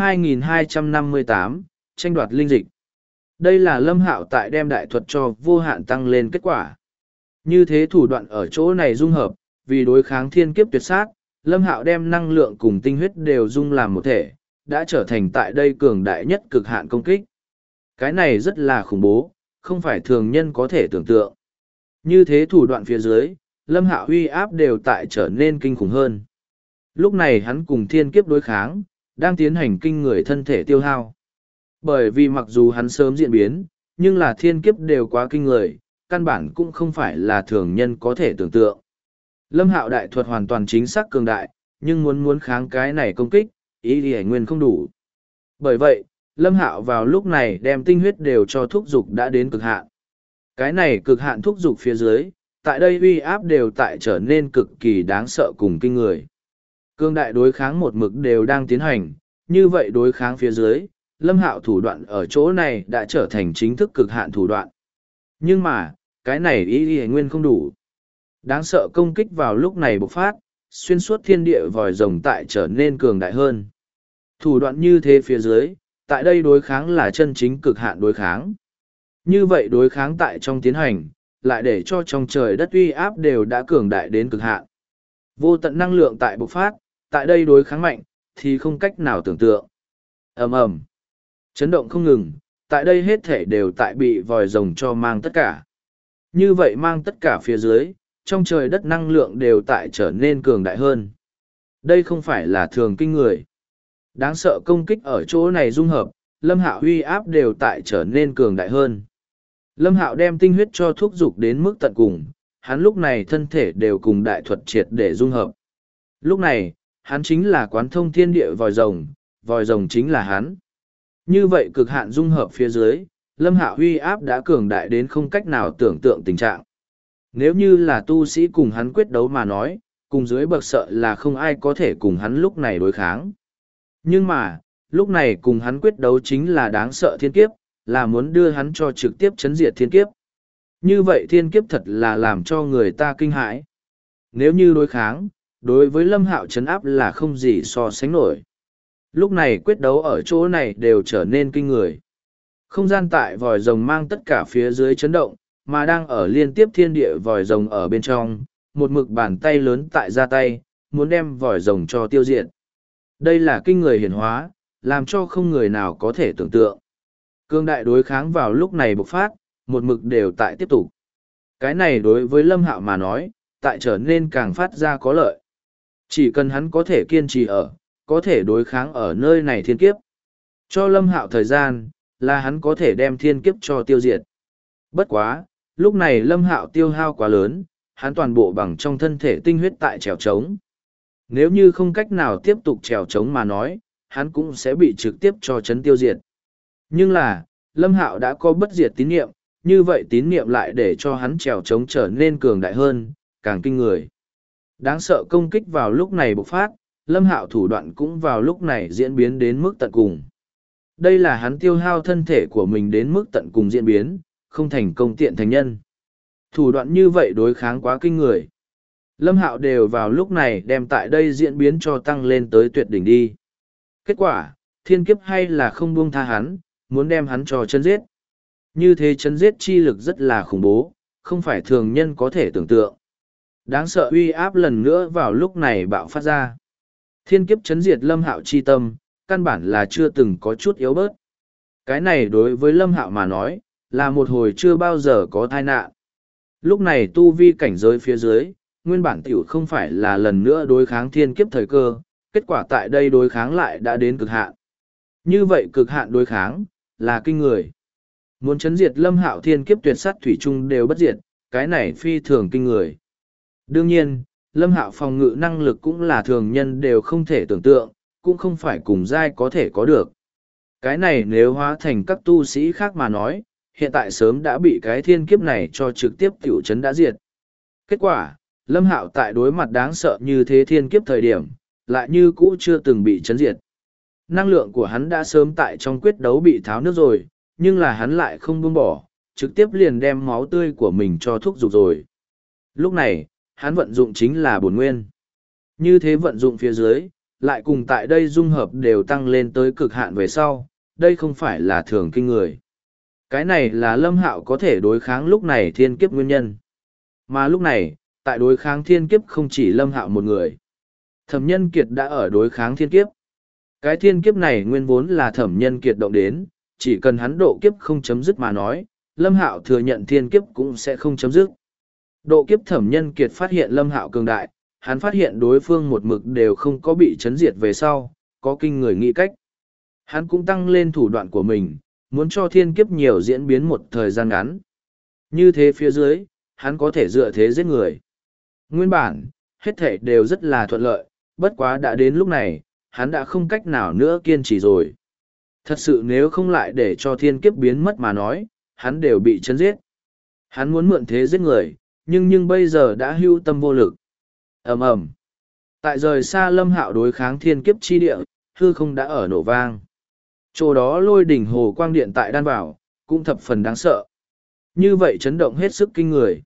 2258, tranh đoạt linh dịch. Đây là Lâm Hạo tại đem đại thuật cho vô hạn tăng lên kết quả. Như thế thủ đoạn ở chỗ này dung hợp, vì đối kháng thiên kiếp tuyệt sát, Lâm Hạo đem năng lượng cùng tinh huyết đều dung làm một thể, đã trở thành tại đây cường đại nhất cực hạn công kích. Cái này rất là khủng bố, không phải thường nhân có thể tưởng tượng. Như thế thủ đoạn phía dưới, Lâm Hạo uy áp đều tại trở nên kinh khủng hơn. Lúc này hắn cùng thiên kiếp đối kháng, đang tiến hành kinh người thân thể tiêu hao. Bởi vì mặc dù hắn sớm diễn biến, nhưng là thiên kiếp đều quá kinh người, căn bản cũng không phải là thường nhân có thể tưởng tượng. Lâm Hạo đại thuật hoàn toàn chính xác cường đại, nhưng muốn kháng cái này công kích, ý thì nguyên không đủ. Bởi vậy, Lâm Hạo vào lúc này đem tinh huyết đều cho thúc dục đã đến cực hạn. Cái này cực hạn thúc dục phía dưới, tại đây uy áp đều tại trở nên cực kỳ đáng sợ cùng kinh người. Cương đại đối kháng một mực đều đang tiến hành, như vậy đối kháng phía dưới, Lâm Hạo thủ đoạn ở chỗ này đã trở thành chính thức cực hạn thủ đoạn. Nhưng mà, cái này ý thì nguyên không đủ. Đáng sợ công kích vào lúc này bộc phát, xuyên suốt thiên địa vòi rồng tại trở nên cường đại hơn. Thủ đoạn như thế phía dưới, tại đây đối kháng là chân chính cực hạn đối kháng. Như vậy đối kháng tại trong tiến hành, lại để cho trong trời đất uy áp đều đã cường đại đến cực hạn. Vô tận năng lượng tại bộc phát, tại đây đối kháng mạnh, thì không cách nào tưởng tượng. Ầm ầm, chấn động không ngừng, tại đây hết thể đều tại bị vòi rồng cho mang tất cả. Như vậy mang tất cả phía dưới, trong trời đất năng lượng đều tại trở nên cường đại hơn. Đây không phải là thường kinh người. Đáng sợ công kích ở chỗ này dung hợp, Lâm Hạo uy áp đều tại trở nên cường đại hơn. Lâm Hạo đem tinh huyết cho thúc dục đến mức tận cùng, hắn lúc này thân thể đều cùng đại thuật triệt để dung hợp. Lúc này, hắn chính là quán thông thiên địa vòi rồng chính là hắn. Như vậy cực hạn dung hợp phía dưới, Lâm Hạo uy áp đã cường đại đến không cách nào tưởng tượng tình trạng. Nếu như là tu sĩ cùng hắn quyết đấu mà nói, cùng dưới bậc sợ là không ai có thể cùng hắn lúc này đối kháng. Nhưng mà, lúc này cùng hắn quyết đấu chính là đáng sợ thiên kiếp, là muốn đưa hắn cho trực tiếp chấn diệt thiên kiếp. Như vậy thiên kiếp thật là làm cho người ta kinh hãi. Nếu như đối kháng, đối với Lâm Hạo chấn áp là không gì so sánh nổi. Lúc này quyết đấu ở chỗ này đều trở nên kinh người. Không gian tại vòi rồng mang tất cả phía dưới chấn động, mà đang ở liên tiếp thiên địa vòi rồng ở bên trong, một mực bàn tay lớn tại ra tay, muốn đem vòi rồng cho tiêu diệt. Đây là kinh người hiển hóa, làm cho không người nào có thể tưởng tượng. Cương đại đối kháng vào lúc này bộc phát, một mực đều tại tiếp tục. Cái này đối với Lâm Hạo mà nói, tại trở nên càng phát ra có lợi. Chỉ cần hắn có thể kiên trì có thể đối kháng ở nơi này thiên kiếp. Cho Lâm Hạo thời gian, là hắn có thể đem thiên kiếp cho tiêu diệt. Bất quá, lúc này Lâm Hạo tiêu hao quá lớn, hắn toàn bộ bằng trong thân thể tinh huyết tại trèo trống. Nếu như không cách nào tiếp tục trèo trống mà nói, hắn cũng sẽ bị trực tiếp cho chấn tiêu diệt. Nhưng là, Lâm Hạo đã có bất diệt tín niệm, như vậy tín niệm lại để cho hắn trèo trống trở nên cường đại hơn, càng kinh người. Đáng sợ công kích vào lúc này bộc phát, Lâm Hạo thủ đoạn cũng vào lúc này diễn biến đến mức tận cùng. Đây là hắn tiêu hao thân thể của mình đến mức tận cùng diễn biến, không thành công tiện thành nhân. Thủ đoạn như vậy đối kháng quá kinh người. Lâm Hạo đều vào lúc này đem tại đây diễn biến cho tăng lên tới tuyệt đỉnh đi. Kết quả, thiên kiếp hay là không buông tha hắn, muốn đem hắn cho chân giết. Như thế chân giết chi lực rất là khủng bố, không phải thường nhân có thể tưởng tượng. Đáng sợ uy áp lần nữa vào lúc này bạo phát ra. Thiên kiếp chấn diệt Lâm Hạo chi tâm, căn bản là chưa từng có chút yếu bớt. Cái này đối với Lâm Hạo mà nói, là một hồi chưa bao giờ có tai nạn. Lúc này tu vi cảnh giới phía dưới, nguyên bản tiểu không phải là lần nữa đối kháng thiên kiếp thời cơ, kết quả tại đây đối kháng lại đã đến cực hạn. Như vậy cực hạn đối kháng, là kinh người. Muốn chấn diệt Lâm Hạo thiên kiếp tuyệt sát thủy chung đều bất diệt, cái này phi thường kinh người. Đương nhiên, Lâm Hạo phòng ngự năng lực cũng là thường nhân đều không thể tưởng tượng, cũng không phải cùng giai có thể có được. Cái này nếu hóa thành các tu sĩ khác mà nói, hiện tại sớm đã bị cái thiên kiếp này cho trực tiếp tiểu chấn đã diệt. Kết quả, Lâm Hạo tại đối mặt đáng sợ như thế thiên kiếp thời điểm, lại như cũ chưa từng bị chấn diệt. Năng lượng của hắn đã sớm tại trong quyết đấu bị tháo nước rồi, nhưng là hắn lại không buông bỏ, trực tiếp liền đem máu tươi của mình cho thúc giục rồi. Lúc này, hắn vận dụng chính là bổn nguyên. Như thế vận dụng phía dưới, lại cùng tại đây dung hợp đều tăng lên tới cực hạn về sau, đây không phải là thường kinh người. Cái này là Lâm Hạo có thể đối kháng lúc này thiên kiếp nguyên nhân. Mà lúc này, tại đối kháng thiên kiếp không chỉ Lâm Hạo một người. Thẩm Nhân Kiệt đã ở đối kháng thiên kiếp. Cái thiên kiếp này nguyên vốn là Thẩm Nhân Kiệt động đến, chỉ cần hắn độ kiếp không chấm dứt mà nói, Lâm Hạo thừa nhận thiên kiếp cũng sẽ không chấm dứt. Độ kiếp Thẩm Nhân Kiệt phát hiện Lâm Hạo cường đại, hắn phát hiện đối phương một mực đều không có bị chấn diệt về sau, có kinh người nghĩ cách. Hắn cũng tăng lên thủ đoạn của mình, muốn cho thiên kiếp nhiều diễn biến một thời gian ngắn. Như thế phía dưới, hắn có thể dựa thế giết người. Nguyên bản, hết thể đều rất là thuận lợi, bất quá đã đến lúc này, hắn đã không cách nào nữa kiên trì rồi. Thật sự nếu không lại để cho thiên kiếp biến mất mà nói, hắn đều bị chấn giết. Hắn muốn mượn thế giết người, nhưng bây giờ đã hưu tâm vô lực. Ầm ầm. Tại rời xa Lâm Hạo đối kháng thiên kiếp chi địa, hư không đã ở nổ vang. Chỗ đó lôi đỉnh hồ quang điện tại đan vào, cũng thập phần đáng sợ. Như vậy chấn động hết sức kinh người.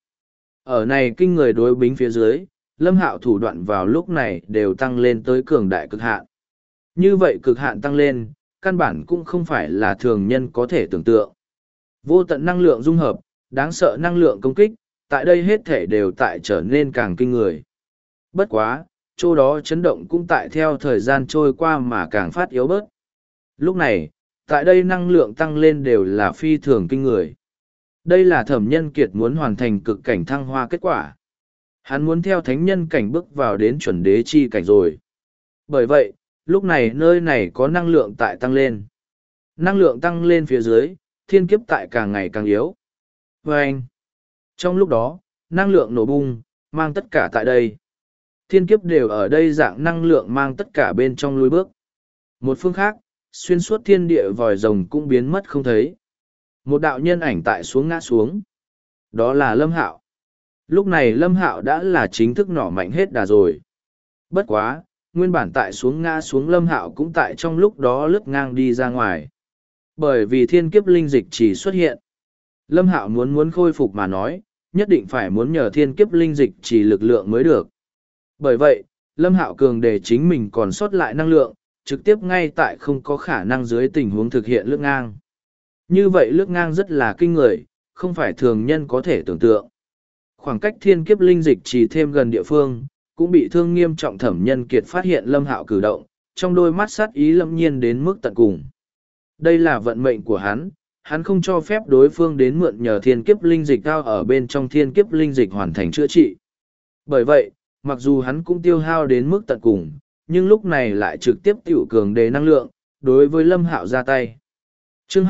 Ở này kinh người đối bính phía dưới, Lâm Hạo thủ đoạn vào lúc này đều tăng lên tới cường đại cực hạn. Như vậy cực hạn tăng lên, căn bản cũng không phải là thường nhân có thể tưởng tượng. Vô tận năng lượng dung hợp, đáng sợ năng lượng công kích, tại đây hết thể đều tại trở nên càng kinh người. Bất quá, chỗ đó chấn động cũng tại theo thời gian trôi qua mà càng phát yếu bớt. Lúc này, tại đây năng lượng tăng lên đều là phi thường kinh người. Đây là Thẩm Nhân Kiệt muốn hoàn thành cực cảnh thăng hoa kết quả. Hắn muốn theo thánh nhân cảnh bước vào đến chuẩn đế chi cảnh rồi. Bởi vậy, lúc này nơi này có năng lượng tại tăng lên. Năng lượng tăng lên phía dưới, thiên kiếp tại càng ngày càng yếu. Và anh, trong lúc đó, năng lượng nổ bung, mang tất cả tại đây. Thiên kiếp đều ở đây dạng năng lượng mang tất cả bên trong lùi bước. Một phương khác, xuyên suốt thiên địa vòi rồng cũng biến mất không thấy. Một đạo nhân ảnh tại xuống ngã xuống. Đó là Lâm Hạo. Lúc này Lâm Hạo đã là chính thức nỏ mạnh hết đà rồi. Bất quá, nguyên bản tại xuống ngã xuống Lâm Hạo cũng tại trong lúc đó lướt ngang đi ra ngoài. Bởi vì thiên kiếp linh dịch chỉ xuất hiện. Lâm Hạo muốn khôi phục mà nói, nhất định phải muốn nhờ thiên kiếp linh dịch chỉ lực lượng mới được. Bởi vậy, Lâm Hạo cường để chính mình còn sót lại năng lượng, trực tiếp ngay tại không có khả năng dưới tình huống thực hiện lướt ngang. Như vậy lướt ngang rất là kinh người, không phải thường nhân có thể tưởng tượng. Khoảng cách thiên kiếp linh dịch chỉ thêm gần địa phương, cũng bị thương nghiêm trọng Thẩm Nhân Kiệt phát hiện Lâm Hạo cử động, trong đôi mắt sát ý lâm nhiên đến mức tận cùng. Đây là vận mệnh của hắn, hắn không cho phép đối phương đến mượn nhờ thiên kiếp linh dịch cao ở bên trong thiên kiếp linh dịch hoàn thành chữa trị. Bởi vậy, mặc dù hắn cũng tiêu hao đến mức tận cùng, nhưng lúc này lại trực tiếp tiểu cường đề năng lượng, đối với Lâm Hạo ra tay. Chương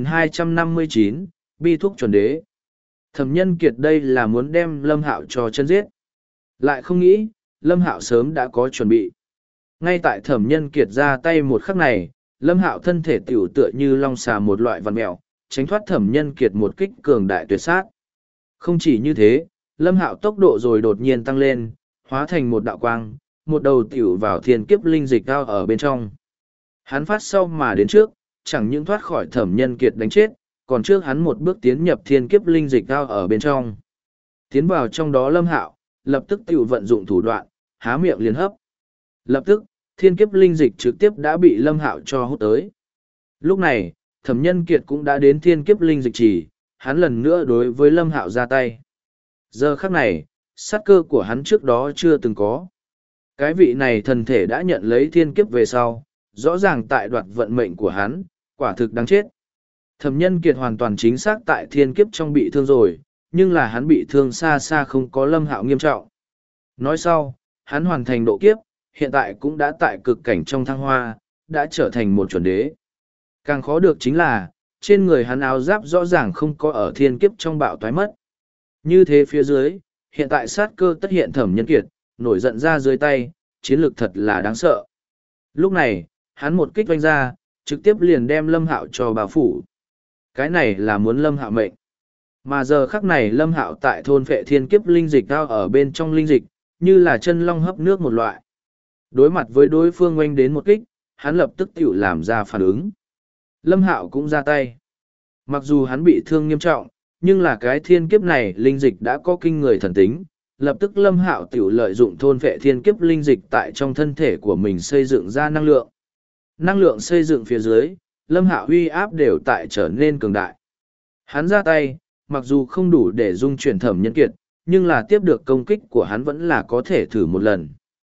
2259, Bi Thúc Chuẩn Đế. Thẩm Nhân Kiệt đây là muốn đem Lâm Hạo cho chân giết. Lại không nghĩ, Lâm Hạo sớm đã có chuẩn bị. Ngay tại Thẩm Nhân Kiệt ra tay một khắc này, Lâm Hạo thân thể tiểu tựa như long xà một loại vằn mèo, tránh thoát Thẩm Nhân Kiệt một kích cường đại tuyệt sát. Không chỉ như thế, Lâm Hạo tốc độ rồi đột nhiên tăng lên, hóa thành một đạo quang, một đầu tiểu vào thiên kiếp linh dịch cao ở bên trong. Hắn phát sau mà đến trước, chẳng những thoát khỏi Thẩm Nhân Kiệt đánh chết, còn trước hắn một bước tiến nhập thiên kiếp linh dịch cao ở bên trong. Tiến vào trong đó Lâm Hạo, lập tức tiểu vận dụng thủ đoạn, há miệng liền hấp. Lập tức, thiên kiếp linh dịch trực tiếp đã bị Lâm Hạo cho hút tới. Lúc này, Thẩm Nhân Kiệt cũng đã đến thiên kiếp linh dịch chỉ, hắn lần nữa đối với Lâm Hạo ra tay. Giờ khắc này, sát cơ của hắn trước đó chưa từng có. Cái vị này thần thể đã nhận lấy thiên kiếp về sau, rõ ràng tại đoạt vận mệnh của hắn, quả thực đáng chết. Thẩm Nhân Kiệt hoàn toàn chính xác tại thiên kiếp trong bị thương rồi, nhưng là hắn bị thương xa xa không có Lâm Hạo nghiêm trọng. Nói sau, hắn hoàn thành độ kiếp, hiện tại cũng đã tại cực cảnh trong thăng hoa, đã trở thành một chuẩn đế. Càng khó được chính là, trên người hắn áo giáp rõ ràng không có ở thiên kiếp trong bạo toái mất. Như thế phía dưới, hiện tại sát cơ tất hiện Thẩm Nhân Kiệt, nổi giận ra dưới tay, chiến lược thật là đáng sợ. Lúc này, hắn một kích vanh ra, trực tiếp liền đem Lâm Hạo cho bao phủ. Cái này là muốn Lâm Hạo mệnh. Mà giờ khắc này Lâm Hạo tại thôn phệ thiên kiếp linh dịch cao ở bên trong linh dịch, như là chân long hấp nước một loại. Đối mặt với đối phương oanh đến một kích, hắn lập tức tiểu làm ra phản ứng. Lâm Hạo cũng ra tay. Mặc dù hắn bị thương nghiêm trọng, nhưng là cái thiên kiếp này linh dịch đã có kinh người thần tính. Lập tức Lâm Hạo tiểu lợi dụng thôn phệ thiên kiếp linh dịch tại trong thân thể của mình xây dựng ra năng lượng. Năng lượng xây dựng phía dưới, Lâm Hạo uy áp đều tại trở nên cường đại. Hắn ra tay, mặc dù không đủ để dung chuyển Thẩm Nhân Kiệt, nhưng là tiếp được công kích của hắn vẫn là có thể thử một lần.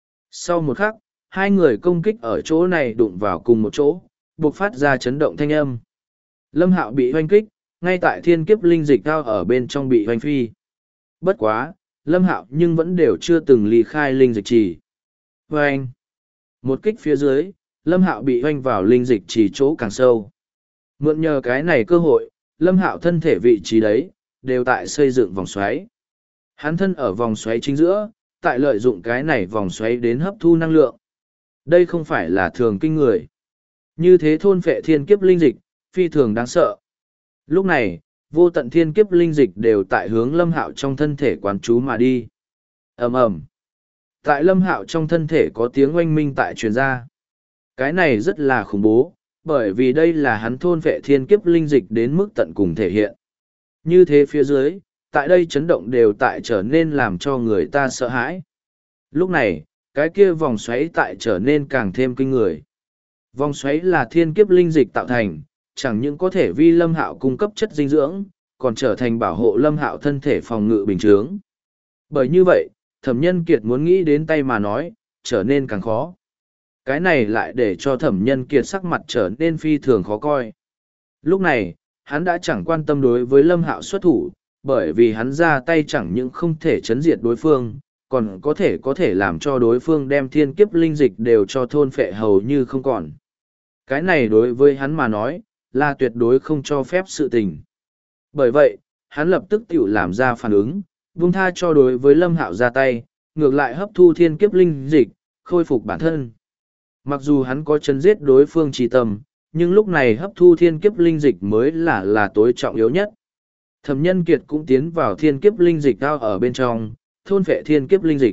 Sau một khắc, hai người công kích ở chỗ này đụng vào cùng một chỗ, buộc phát ra chấn động thanh âm. Lâm Hạo bị hoanh kích, ngay tại thiên kiếp linh dịch cao ở bên trong bị hoanh phi. Bất quá, Lâm Hạo nhưng vẫn đều chưa từng ly khai linh dịch trì. Hoanh! Một kích phía dưới, Lâm Hạo bị hoanh vào linh dịch trì chỗ càng sâu. Mượn nhờ cái này cơ hội, Lâm Hạo thân thể vị trí đấy, đều tại xây dựng vòng xoáy. Hắn thân ở vòng xoáy chính giữa, tại lợi dụng cái này vòng xoáy đến hấp thu năng lượng. Đây không phải là thường kinh người. Như thế thôn phệ thiên kiếp linh dịch, phi thường đáng sợ. Lúc này, vô tận thiên kiếp linh dịch đều tại hướng Lâm Hạo trong thân thể quán chú mà đi. Ầm ầm. Tại Lâm Hạo trong thân thể có tiếng oanh minh tại truyền ra. Cái này rất là khủng bố, bởi vì đây là hắn thôn phệ thiên kiếp linh dịch đến mức tận cùng thể hiện. Như thế phía dưới, tại đây chấn động đều tại trở nên làm cho người ta sợ hãi. Lúc này, cái kia vòng xoáy tại trở nên càng thêm kinh người. Vòng xoáy là thiên kiếp linh dịch tạo thành, chẳng những có thể vi Lâm Hạo cung cấp chất dinh dưỡng, còn trở thành bảo hộ Lâm Hạo thân thể phòng ngự bình chướng. Bởi như vậy, Thẩm Nhân Kiệt muốn nghĩ đến tay mà nói, trở nên càng khó. Cái này lại để cho Thẩm Nhân Kiệt sắc mặt trở nên phi thường khó coi. Lúc này, hắn đã chẳng quan tâm đối với Lâm Hạo xuất thủ, bởi vì hắn ra tay chẳng những không thể chấn diệt đối phương, còn có thể làm cho đối phương đem thiên kiếp linh dịch đều cho thôn phệ hầu như không còn. Cái này đối với hắn mà nói, là tuyệt đối không cho phép sự tình. Bởi vậy, hắn lập tức tiểu làm ra phản ứng, vung tha cho đối với Lâm Hạo ra tay, ngược lại hấp thu thiên kiếp linh dịch, khôi phục bản thân. Mặc dù hắn có chấn giết đối phương trí tâm, nhưng lúc này hấp thu thiên kiếp linh dịch mới là tối trọng yếu nhất. Thẩm Nhân Kiệt cũng tiến vào thiên kiếp linh dịch cao ở bên trong, thôn phệ thiên kiếp linh dịch.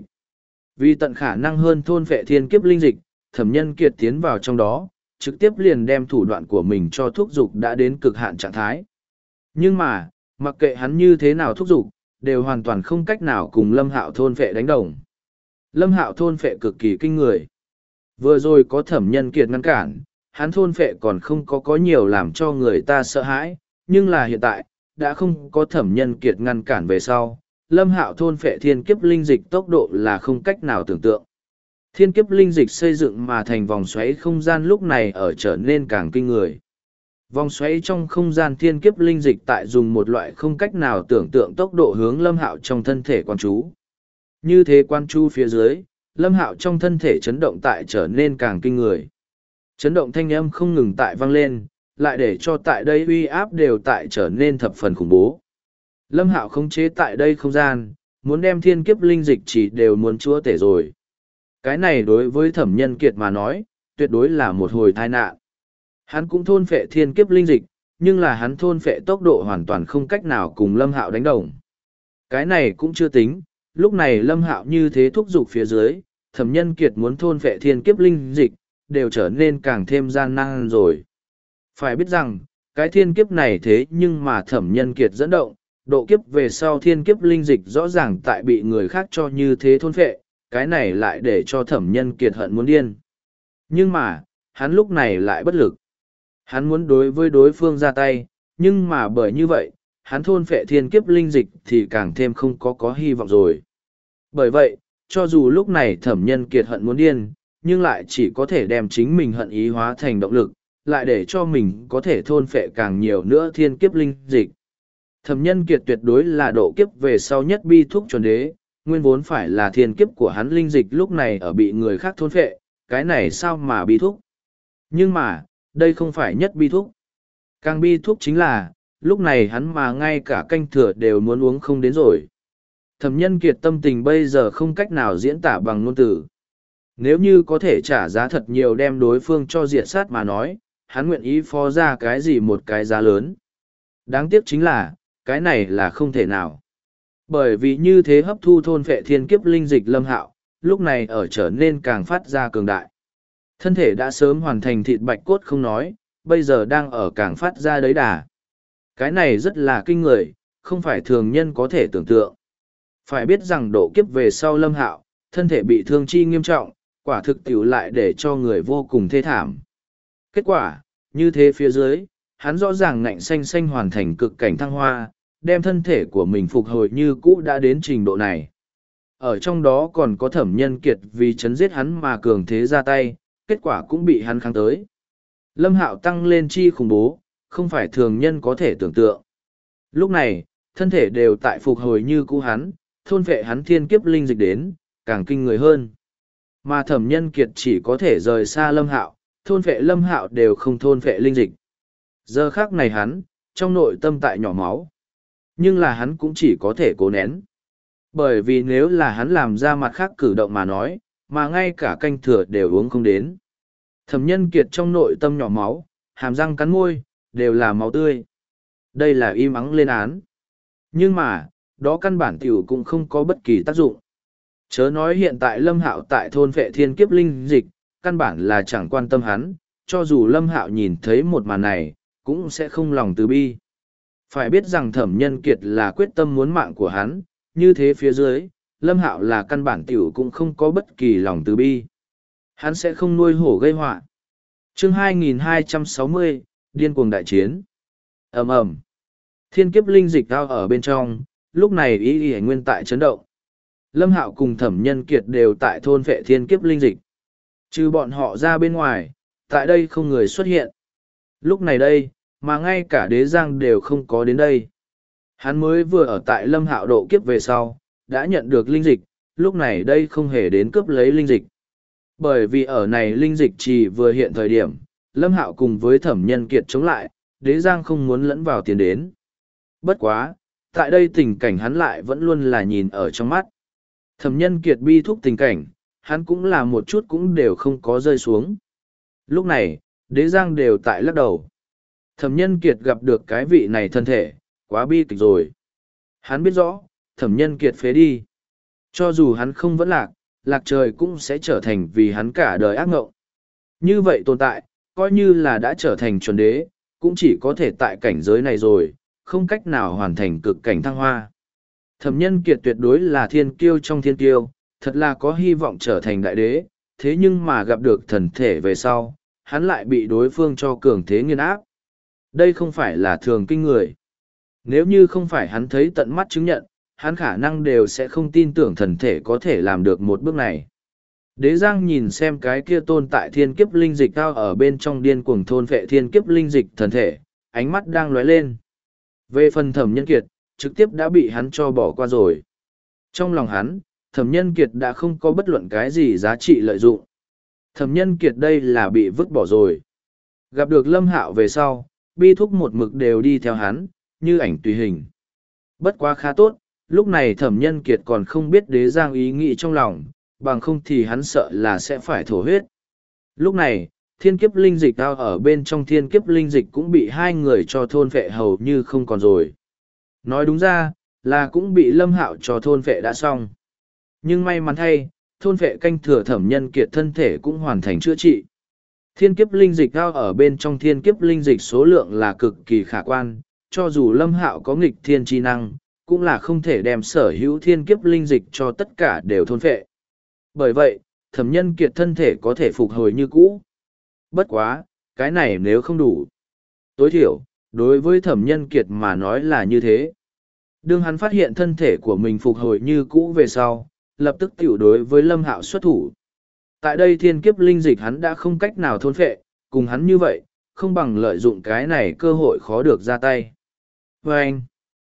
Vì tận khả năng hơn thôn phệ thiên kiếp linh dịch, Thẩm Nhân Kiệt tiến vào trong đó, trực tiếp liền đem thủ đoạn của mình cho thúc dục đã đến cực hạn trạng thái. Nhưng mà, mặc kệ hắn như thế nào thúc dục, đều hoàn toàn không cách nào cùng Lâm Hạo thôn phệ đánh đồng. Lâm Hạo thôn phệ cực kỳ kinh người. Vừa rồi có Thẩm Nhân Kiệt ngăn cản, hắn thôn phệ còn không có nhiều làm cho người ta sợ hãi, nhưng là hiện tại, đã không có Thẩm Nhân Kiệt ngăn cản về sau, Lâm Hạo thôn phệ thiên kiếp linh dịch tốc độ là không cách nào tưởng tượng. Thiên kiếp linh dịch xây dựng mà thành vòng xoáy không gian lúc này ở trở nên càng kinh người. Vòng xoáy trong không gian thiên kiếp linh dịch tại dùng một loại không cách nào tưởng tượng tốc độ hướng Lâm Hạo trong thân thể quan chú. Như thế quan chú phía dưới, Lâm Hạo trong thân thể chấn động tại trở nên càng kinh người. Chấn động thanh âm không ngừng tại vang lên, lại để cho tại đây uy áp đều tại trở nên thập phần khủng bố. Lâm Hạo khống chế tại đây không gian, muốn đem thiên kiếp linh dịch chỉ đều muốn chúa tể rồi. Cái này đối với Thẩm Nhân Kiệt mà nói, tuyệt đối là một hồi tai nạn. Hắn cũng thôn phệ thiên kiếp linh dịch, nhưng là hắn thôn phệ tốc độ hoàn toàn không cách nào cùng Lâm Hạo đánh đồng. Cái này cũng chưa tính, lúc này Lâm Hạo như thế thúc giục phía dưới, Thẩm Nhân Kiệt muốn thôn phệ thiên kiếp linh dịch, đều trở nên càng thêm gian nan rồi. Phải biết rằng, cái thiên kiếp này thế nhưng mà Thẩm Nhân Kiệt dẫn động, độ kiếp về sau thiên kiếp linh dịch rõ ràng tại bị người khác cho như thế thôn phệ, cái này lại để cho Thẩm Nhân Kiệt hận muốn điên. Nhưng mà, hắn lúc này lại bất lực. Hắn muốn đối với đối phương ra tay, nhưng mà bởi như vậy, hắn thôn phệ thiên kiếp linh dịch thì càng thêm không có hy vọng rồi. Bởi vậy, cho dù lúc này Thẩm Nhân Kiệt hận muốn điên, nhưng lại chỉ có thể đem chính mình hận ý hóa thành động lực, lại để cho mình có thể thôn phệ càng nhiều nữa thiên kiếp linh dịch. Thẩm Nhân Kiệt tuyệt đối là độ kiếp về sau nhất bi thúc chuẩn đế, nguyên vốn phải là thiên kiếp của hắn linh dịch lúc này ở bị người khác thôn phệ, cái này sao mà bi thúc. Nhưng mà, đây không phải nhất bi thúc. Càng bi thúc chính là, lúc này hắn mà ngay cả canh thừa đều muốn uống không đến rồi. Thẩm Nhân Kiệt tâm tình bây giờ không cách nào diễn tả bằng ngôn từ. Nếu như có thể trả giá thật nhiều đem đối phương cho diệt sát mà nói, hắn nguyện ý phó ra cái gì một cái giá lớn. Đáng tiếc chính là, cái này là không thể nào. Bởi vì như thế hấp thu thôn phệ thiên kiếp linh dịch Lâm Hạo, lúc này ở trở nên càng phát ra cường đại. Thân thể đã sớm hoàn thành thịt bạch cốt không nói, bây giờ đang ở càng phát ra đấy đà. Cái này rất là kinh người, không phải thường nhân có thể tưởng tượng. Phải biết rằng độ kiếp về sau Lâm Hạo, thân thể bị thương chi nghiêm trọng, quả thực tiểu lại để cho người vô cùng thê thảm. Kết quả, như thế phía dưới, hắn rõ ràng ngạnh xanh xanh hoàn thành cực cảnh thăng hoa, đem thân thể của mình phục hồi như cũ đã đến trình độ này. Ở trong đó còn có Thẩm Nhân Kiệt vì chấn giết hắn mà cường thế ra tay, kết quả cũng bị hắn kháng tới. Lâm Hạo tăng lên chi khủng bố, không phải thường nhân có thể tưởng tượng. Lúc này, thân thể đều tại phục hồi như cũ hắn, thôn vệ hắn thiên kiếp linh dịch đến, càng kinh người hơn. Mà Thẩm Nhân Kiệt chỉ có thể rời xa Lâm Hạo, thôn vệ Lâm Hạo đều không thôn vệ linh dịch. Giờ khắc này hắn, trong nội tâm tại nhỏ máu. Nhưng là hắn cũng chỉ có thể cố nén. Bởi vì nếu là hắn làm ra mặt khác cử động mà nói, mà ngay cả canh thừa đều uống không đến. Thẩm Nhân Kiệt trong nội tâm nhỏ máu, hàm răng cắn môi, đều là máu tươi. Đây là im ắng lên án. Nhưng mà, đó căn bản tiểu cũng không có bất kỳ tác dụng. Chớ nói hiện tại Lâm Hạo tại thôn vệ thiên kiếp linh dịch, căn bản là chẳng quan tâm hắn, cho dù Lâm Hạo nhìn thấy một màn này, cũng sẽ không lòng từ bi. Phải biết rằng Thẩm Nhân Kiệt là quyết tâm muốn mạng của hắn, như thế phía dưới, Lâm Hạo là căn bản tiểu cũng không có bất kỳ lòng từ bi. Hắn sẽ không nuôi hổ gây họa. Chương 2260, Điên cuồng đại chiến. Ầm ầm. Thiên kiếp linh dịch ao ở bên trong, lúc này ý nguyên tại chấn động. Lâm Hạo cùng Thẩm Nhân Kiệt đều tại thôn vệ thiên kiếp linh dịch. Trừ bọn họ ra bên ngoài, tại đây không người xuất hiện. Lúc này đây, mà ngay cả Đế Giang đều không có đến đây. Hắn mới vừa ở tại Lâm Hạo độ kiếp về sau, đã nhận được linh dịch, lúc này đây không hề đến cướp lấy linh dịch. Bởi vì ở này linh dịch chỉ vừa hiện thời điểm, Lâm Hạo cùng với Thẩm Nhân Kiệt chống lại, Đế Giang không muốn lẫn vào tiền đến. Bất quá, tại đây tình cảnh hắn lại vẫn luôn là nhìn ở trong mắt. Thẩm Nhân Kiệt bi thúc tình cảnh, hắn cũng là một chút cũng đều không có rơi xuống. Lúc này, Đế Giang đều tại lắc đầu. Thẩm Nhân Kiệt gặp được cái vị này thân thể, quá bi kịch rồi. Hắn biết rõ, Thẩm Nhân Kiệt phế đi. Cho dù hắn không vẫn lạc, lạc trời cũng sẽ trở thành vì hắn cả đời ác ngộng. Như vậy tồn tại, coi như là đã trở thành chuẩn đế, cũng chỉ có thể tại cảnh giới này rồi, không cách nào hoàn thành cực cảnh thăng hoa. Thẩm Nhân Kiệt tuyệt đối là thiên kiêu trong thiên kiêu, thật là có hy vọng trở thành đại đế, thế nhưng mà gặp được thần thể về sau, hắn lại bị đối phương cho cường thế nghiền áp. Đây không phải là thường kinh người. Nếu như không phải hắn thấy tận mắt chứng nhận, hắn khả năng đều sẽ không tin tưởng thần thể có thể làm được một bước này. Đế Giang nhìn xem cái kia tôn tại thiên kiếp linh dịch cao ở bên trong điên cuồng thôn vệ thiên kiếp linh dịch thần thể, ánh mắt đang lóe lên. Về phần Thẩm Nhân Kiệt, trực tiếp đã bị hắn cho bỏ qua rồi. Trong lòng hắn, Thẩm Nhân Kiệt đã không có bất luận cái gì giá trị lợi dụng. Thẩm Nhân Kiệt đây là bị vứt bỏ rồi. Gặp được Lâm Hạo về sau, Bi Thúc một mực đều đi theo hắn, như ảnh tùy hình. Bất quá khá tốt, lúc này Thẩm Nhân Kiệt còn không biết Đế Giang ý nghĩ trong lòng, bằng không thì hắn sợ là sẽ phải thổ huyết. Lúc này, thiên kiếp linh dịch ao ở bên trong thiên kiếp linh dịch cũng bị hai người cho thôn vệ hầu như không còn rồi. Nói đúng ra, là cũng bị Lâm Hạo cho thôn vệ đã xong. Nhưng may mắn thay, thôn vệ canh thừa Thẩm Nhân Kiệt thân thể cũng hoàn thành chữa trị. Thiên kiếp linh dịch ao ở bên trong thiên kiếp linh dịch số lượng là cực kỳ khả quan, cho dù Lâm Hạo có nghịch thiên chi năng, cũng là không thể đem sở hữu thiên kiếp linh dịch cho tất cả đều thôn vệ. Bởi vậy, Thẩm Nhân Kiệt thân thể có thể phục hồi như cũ. Bất quá, cái này nếu không đủ. Tối thiểu, đối với Thẩm Nhân Kiệt mà nói là như thế. Đương hắn phát hiện thân thể của mình phục hồi như cũ về sau, lập tức tiểu đối với Lâm Hạo xuất thủ. Tại đây thiên kiếp linh dịch hắn đã không cách nào thôn phệ, cùng hắn như vậy, không bằng lợi dụng cái này cơ hội khó được ra tay. Và anh,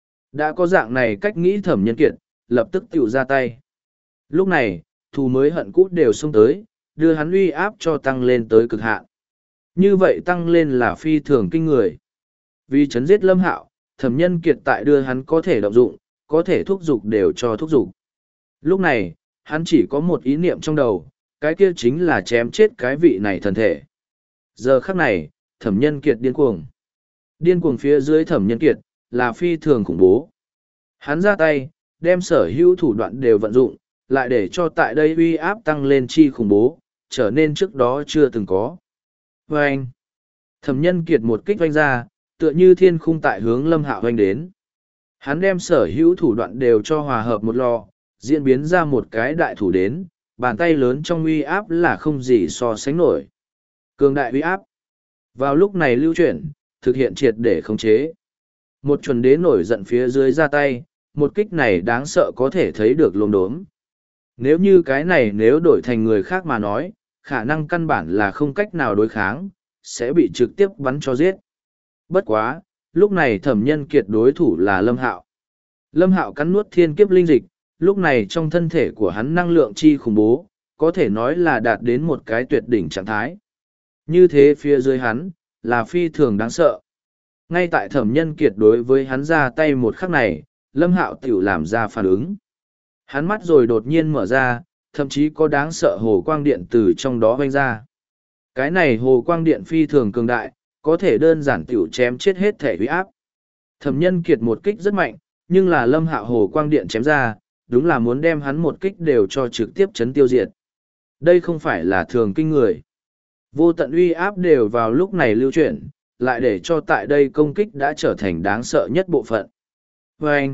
đã có dạng này cách nghĩ Thẩm Nhân Kiệt, lập tức tiểu ra tay. Lúc này, thù mới hận cũ đều xông tới, đưa hắn uy áp cho tăng lên tới cực hạn. Như vậy tăng lên là phi thường kinh người. Vì chấn giết Lâm Hạo, Thẩm Nhân Kiệt tại đưa hắn có thể động dụng, có thể thúc giục đều cho thúc giục. Lúc này, hắn chỉ có một ý niệm trong đầu, cái kia chính là chém chết cái vị này thần thể. Giờ khắc này, Thẩm Nhân Kiệt điên cuồng. Điên cuồng phía dưới Thẩm Nhân Kiệt, là phi thường khủng bố. Hắn ra tay, đem sở hữu thủ đoạn đều vận dụng, lại để cho tại đây uy áp tăng lên chi khủng bố, trở nên trước đó chưa từng có. Và anh, Thẩm Nhân Kiệt một kích vanh ra, tựa như thiên khung tại hướng Lâm Hạo vanh đến. Hắn đem sở hữu thủ đoạn đều cho hòa hợp một lò, diễn biến ra một cái đại thủ đến, bàn tay lớn trong uy áp là không gì so sánh nổi. Cường đại uy áp. Vào lúc này lưu chuyển, thực hiện triệt để khống chế. Một chuẩn đế nổi giận phía dưới ra tay, một kích này đáng sợ có thể thấy được lồn đốm. Nếu như cái này nếu đổi thành người khác mà nói, khả năng căn bản là không cách nào đối kháng, sẽ bị trực tiếp bắn cho giết. Bất quá, lúc này Thẩm Nhân Kiệt đối thủ là Lâm Hạo. Lâm Hạo cắn nuốt thiên kiếp linh dịch, lúc này trong thân thể của hắn năng lượng chi khủng bố, có thể nói là đạt đến một cái tuyệt đỉnh trạng thái. Như thế phía dưới hắn, là phi thường đáng sợ. Ngay tại Thẩm Nhân Kiệt đối với hắn ra tay một khắc này, Lâm Hạo tiểu làm ra phản ứng. Hắn mắt rồi đột nhiên mở ra, thậm chí có đáng sợ hồ quang điện từ trong đó vanh ra. Cái này hồ quang điện phi thường cường đại, có thể đơn giản tiểu chém chết hết thể uy áp. Thẩm Nhân Kiệt một kích rất mạnh, nhưng là Lâm Hạo hồ quang điện chém ra, đúng là muốn đem hắn một kích đều cho trực tiếp chấn tiêu diệt. Đây không phải là thường kinh người. Vô tận uy áp đều vào lúc này lưu chuyển, lại để cho tại đây công kích đã trở thành đáng sợ nhất bộ phận. Và anh,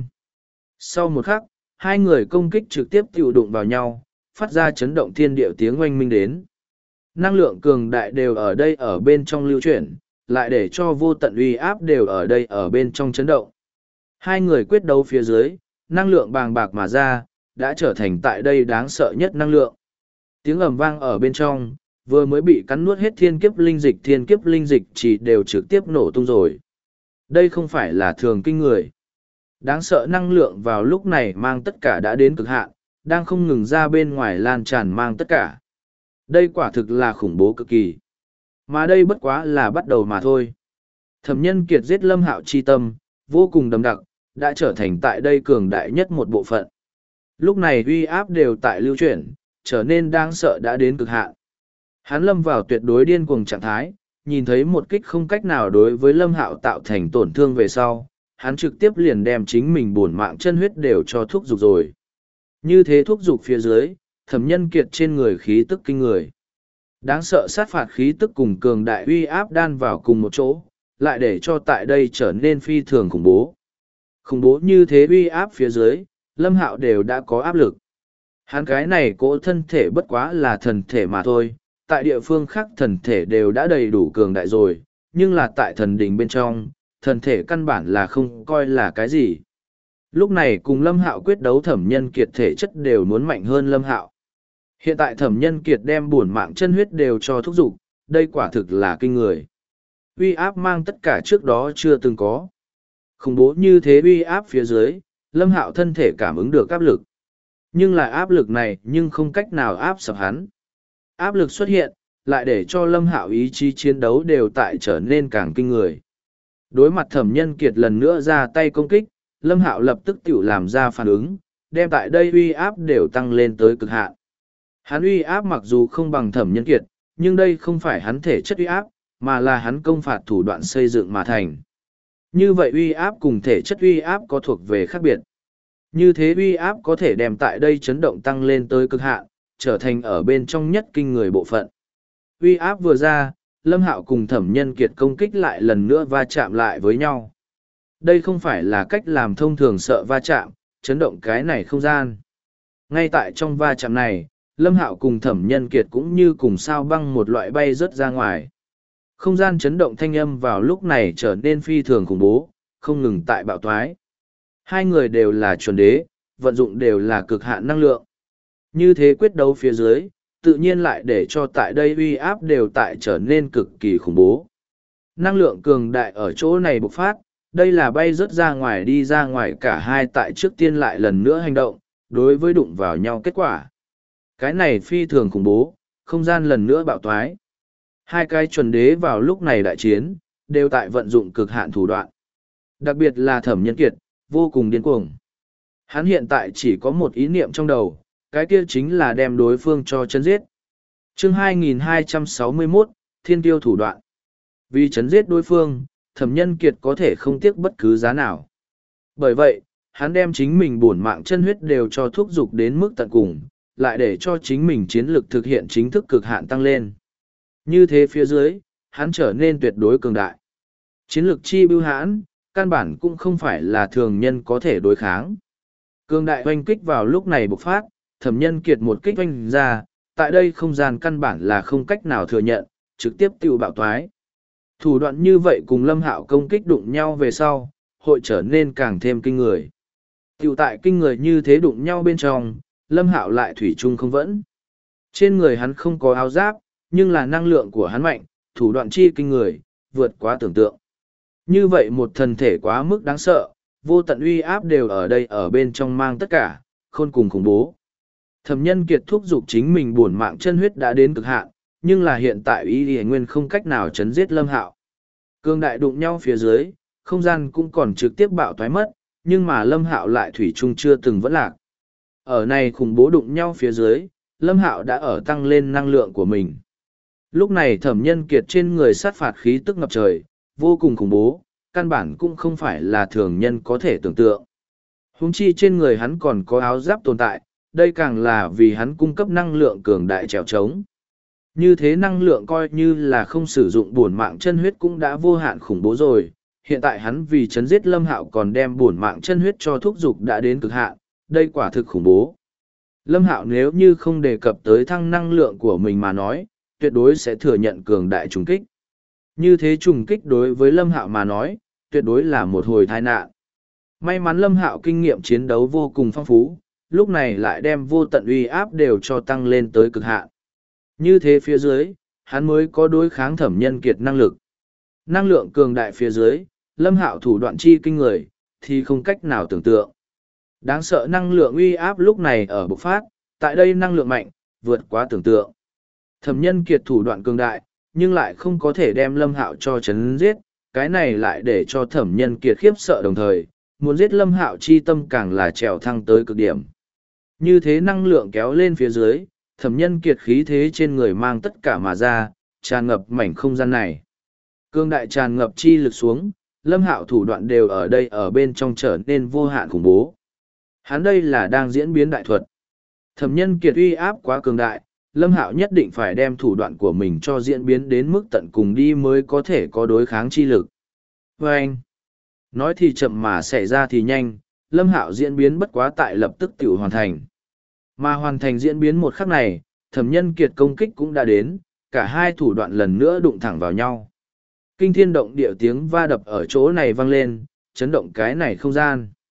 sau một khắc, hai người công kích trực tiếp tiêu đụng vào nhau, phát ra chấn động thiên địa tiếng oanh minh đến. Năng lượng cường đại đều ở đây ở bên trong lưu chuyển, lại để cho vô tận uy áp đều ở đây ở bên trong chấn động. Hai người quyết đấu phía dưới, năng lượng bàng bạc mà ra, đã trở thành tại đây đáng sợ nhất năng lượng. Tiếng ầm vang ở bên trong, vừa mới bị cắn nuốt hết thiên kiếp linh dịch chỉ đều trực tiếp nổ tung rồi. Đây không phải là thường kinh người. Đáng sợ năng lượng vào lúc này mang tất cả đã đến cực hạn, đang không ngừng ra bên ngoài lan tràn mang tất cả. Đây quả thực là khủng bố cực kỳ. Mà đây bất quá là bắt đầu mà thôi. Thẩm Nhân Kiệt giết Lâm Hạo chi tâm, vô cùng đậm đặc, đã trở thành tại đây cường đại nhất một bộ phận. Lúc này uy áp đều tại lưu chuyển, trở nên đáng sợ đã đến cực hạn. Hắn lâm vào tuyệt đối điên cuồng trạng thái, nhìn thấy một kích không cách nào đối với Lâm Hạo tạo thành tổn thương về sau, hắn trực tiếp liền đem chính mình bổn mạng chân huyết đều cho thúc dục rồi. Như thế thúc dục phía dưới, Thẩm Nhân Kiệt trên người khí tức kinh người. Đáng sợ sát phạt khí tức cùng cường đại uy áp đan vào cùng một chỗ, lại để cho tại đây trở nên phi thường khủng bố. Khủng bố như thế uy áp phía dưới, Lâm Hạo đều đã có áp lực. Hắn cái này cỗ thân thể bất quá là thần thể mà thôi, tại địa phương khác thần thể đều đã đầy đủ cường đại rồi, nhưng là tại thần đình bên trong, thần thể căn bản là không coi là cái gì. Lúc này cùng Lâm Hạo quyết đấu Thẩm Nhân Kiệt thể chất đều muốn mạnh hơn Lâm Hạo. Hiện tại Thẩm Nhân Kiệt đem bổn mạng chân huyết đều cho thúc giục, đây quả thực là kinh người. Uy áp mang tất cả trước đó chưa từng có. Khủng bố như thế uy áp phía dưới, Lâm Hạo thân thể cảm ứng được áp lực. Nhưng lại áp lực này nhưng không cách nào áp sập hắn. Áp lực xuất hiện, lại để cho Lâm Hạo ý chí chiến đấu đều tại trở nên càng kinh người. Đối mặt Thẩm Nhân Kiệt lần nữa ra tay công kích, Lâm Hạo lập tức tự làm ra phản ứng, đem tại đây uy áp đều tăng lên tới cực hạn. Hắn uy áp mặc dù không bằng Thẩm Nhân Kiệt, nhưng đây không phải hắn thể chất uy áp, mà là hắn công phạt thủ đoạn xây dựng mà thành. Như vậy uy áp cùng thể chất uy áp có thuộc về khác biệt. Như thế uy áp có thể đem tại đây chấn động tăng lên tới cực hạn, trở thành ở bên trong nhất kinh người bộ phận. Uy áp vừa ra, Lâm Hạo cùng Thẩm Nhân Kiệt công kích lại lần nữa va chạm lại với nhau. Đây không phải là cách làm thông thường sợ va chạm, chấn động cái này không gian. Ngay tại trong va chạm này, Lâm Hạo cùng Thẩm Nhân Kiệt cũng như cùng sao băng một loại bay rớt ra ngoài. Không gian chấn động thanh âm vào lúc này trở nên phi thường khủng bố, không ngừng tại bạo toái. Hai người đều là chuẩn đế, vận dụng đều là cực hạn năng lượng. Như thế quyết đấu phía dưới, tự nhiên lại để cho tại đây uy áp đều tại trở nên cực kỳ khủng bố. Năng lượng cường đại ở chỗ này bộc phát, đây là bay rớt ra ngoài đi ra ngoài cả hai tại trước tiên lại lần nữa hành động, đối với đụng vào nhau kết quả. Cái này phi thường khủng bố, không gian lần nữa bạo toái. Hai cái chuẩn đế vào lúc này đại chiến, đều tại vận dụng cực hạn thủ đoạn. Đặc biệt là Thẩm Nhân Kiệt, vô cùng điên cuồng. Hắn hiện tại chỉ có một ý niệm trong đầu, cái kia chính là đem đối phương cho chấn giết. Chương 2261, Thiên Tiêu thủ đoạn. Vì chấn giết đối phương, Thẩm Nhân Kiệt có thể không tiếc bất cứ giá nào. Bởi vậy, hắn đem chính mình bổn mạng chân huyết đều cho thúc giục đến mức tận cùng, lại để cho chính mình chiến lực thực hiện chính thức cực hạn tăng lên. Như thế phía dưới, hắn trở nên tuyệt đối cường đại. Chiến lược chi bưu hãn, căn bản cũng không phải là thường nhân có thể đối kháng. Cường đại oanh kích vào lúc này bộc phát, Thẩm Nhân Kiệt một kích oanh ra, tại đây không gian căn bản là không cách nào thừa nhận, trực tiếp tiêu bạo toái. Thủ đoạn như vậy cùng Lâm Hạo công kích đụng nhau về sau, hội trở nên càng thêm kinh người. Tiêu tại kinh người như thế đụng nhau bên trong, Lâm Hạo lại thủy chung không vẫn. Trên người hắn không có áo giáp, nhưng là năng lượng của hắn mạnh, thủ đoạn chi kinh người, vượt quá tưởng tượng. Như vậy một thân thể quá mức đáng sợ, vô tận uy áp đều ở đây ở bên trong mang tất cả, khôn cùng khủng bố. Thẩm Nhân Kiệt thúc giục chính mình buồn mạng chân huyết đã đến cực hạn, nhưng là hiện tại Y Nguyên không cách nào chấn giết Lâm Hạo. Cương đại đụng nhau phía dưới, không gian cũng còn trực tiếp bạo toái mất, nhưng mà Lâm Hạo lại thủy chung chưa từng vẫn lạc. Ở này khủng bố đụng nhau phía dưới, Lâm Hạo đã ở tăng lên năng lượng của mình. Lúc này Thẩm Nhân Kiệt trên người sát phạt khí tức ngập trời, vô cùng khủng bố, căn bản cũng không phải là thường nhân có thể tưởng tượng. Huống chi trên người hắn còn có áo giáp tồn tại, đây càng là vì hắn cung cấp năng lượng cường đại trèo trống. Như thế năng lượng coi như là không sử dụng bổn mạng chân huyết cũng đã vô hạn khủng bố rồi, hiện tại hắn vì chấn giết Lâm Hạo còn đem bổn mạng chân huyết cho thúc dục đã đến cực hạn, đây quả thực khủng bố. Lâm Hạo nếu như không đề cập tới thăng năng lượng của mình mà nói, tuyệt đối sẽ thừa nhận cường đại trùng kích. Như thế trùng kích đối với Lâm Hạo mà nói, tuyệt đối là một hồi tai nạn. May mắn Lâm Hạo kinh nghiệm chiến đấu vô cùng phong phú, lúc này lại đem vô tận uy áp đều cho tăng lên tới cực hạn. Như thế phía dưới, hắn mới có đối kháng Thẩm Nhân Kiệt năng lực. Năng lượng cường đại phía dưới, Lâm Hạo thủ đoạn chi kinh người, thì không cách nào tưởng tượng. Đáng sợ năng lượng uy áp lúc này ở bộc phát, tại đây năng lượng mạnh, vượt quá tưởng tượng. Thẩm Nhân Kiệt thủ đoạn cường đại, nhưng lại không có thể đem Lâm Hạo cho chấn giết, cái này lại để cho Thẩm Nhân Kiệt khiếp sợ đồng thời, muốn giết Lâm Hạo chi tâm càng là trèo thăng tới cực điểm. Như thế năng lượng kéo lên phía dưới, Thẩm Nhân Kiệt khí thế trên người mang tất cả mà ra, tràn ngập mảnh không gian này. Cương đại tràn ngập chi lực xuống, Lâm Hạo thủ đoạn đều ở đây ở bên trong trở nên vô hạn khủng bố. Hắn đây là đang diễn biến đại thuật. Thẩm Nhân Kiệt uy áp quá cường đại, Lâm Hạo nhất định phải đem thủ đoạn của mình cho diễn biến đến mức tận cùng đi mới có thể có đối kháng chi lực. Và anh, nói thì chậm mà xảy ra thì nhanh, Lâm Hạo diễn biến bất quá tại lập tức tiểu hoàn thành. Mà hoàn thành diễn biến một khắc này, Thẩm Nhân Kiệt công kích cũng đã đến, cả hai thủ đoạn lần nữa đụng thẳng vào nhau. Kinh thiên động địa tiếng va đập ở chỗ này vang lên, chấn động cái này không gian.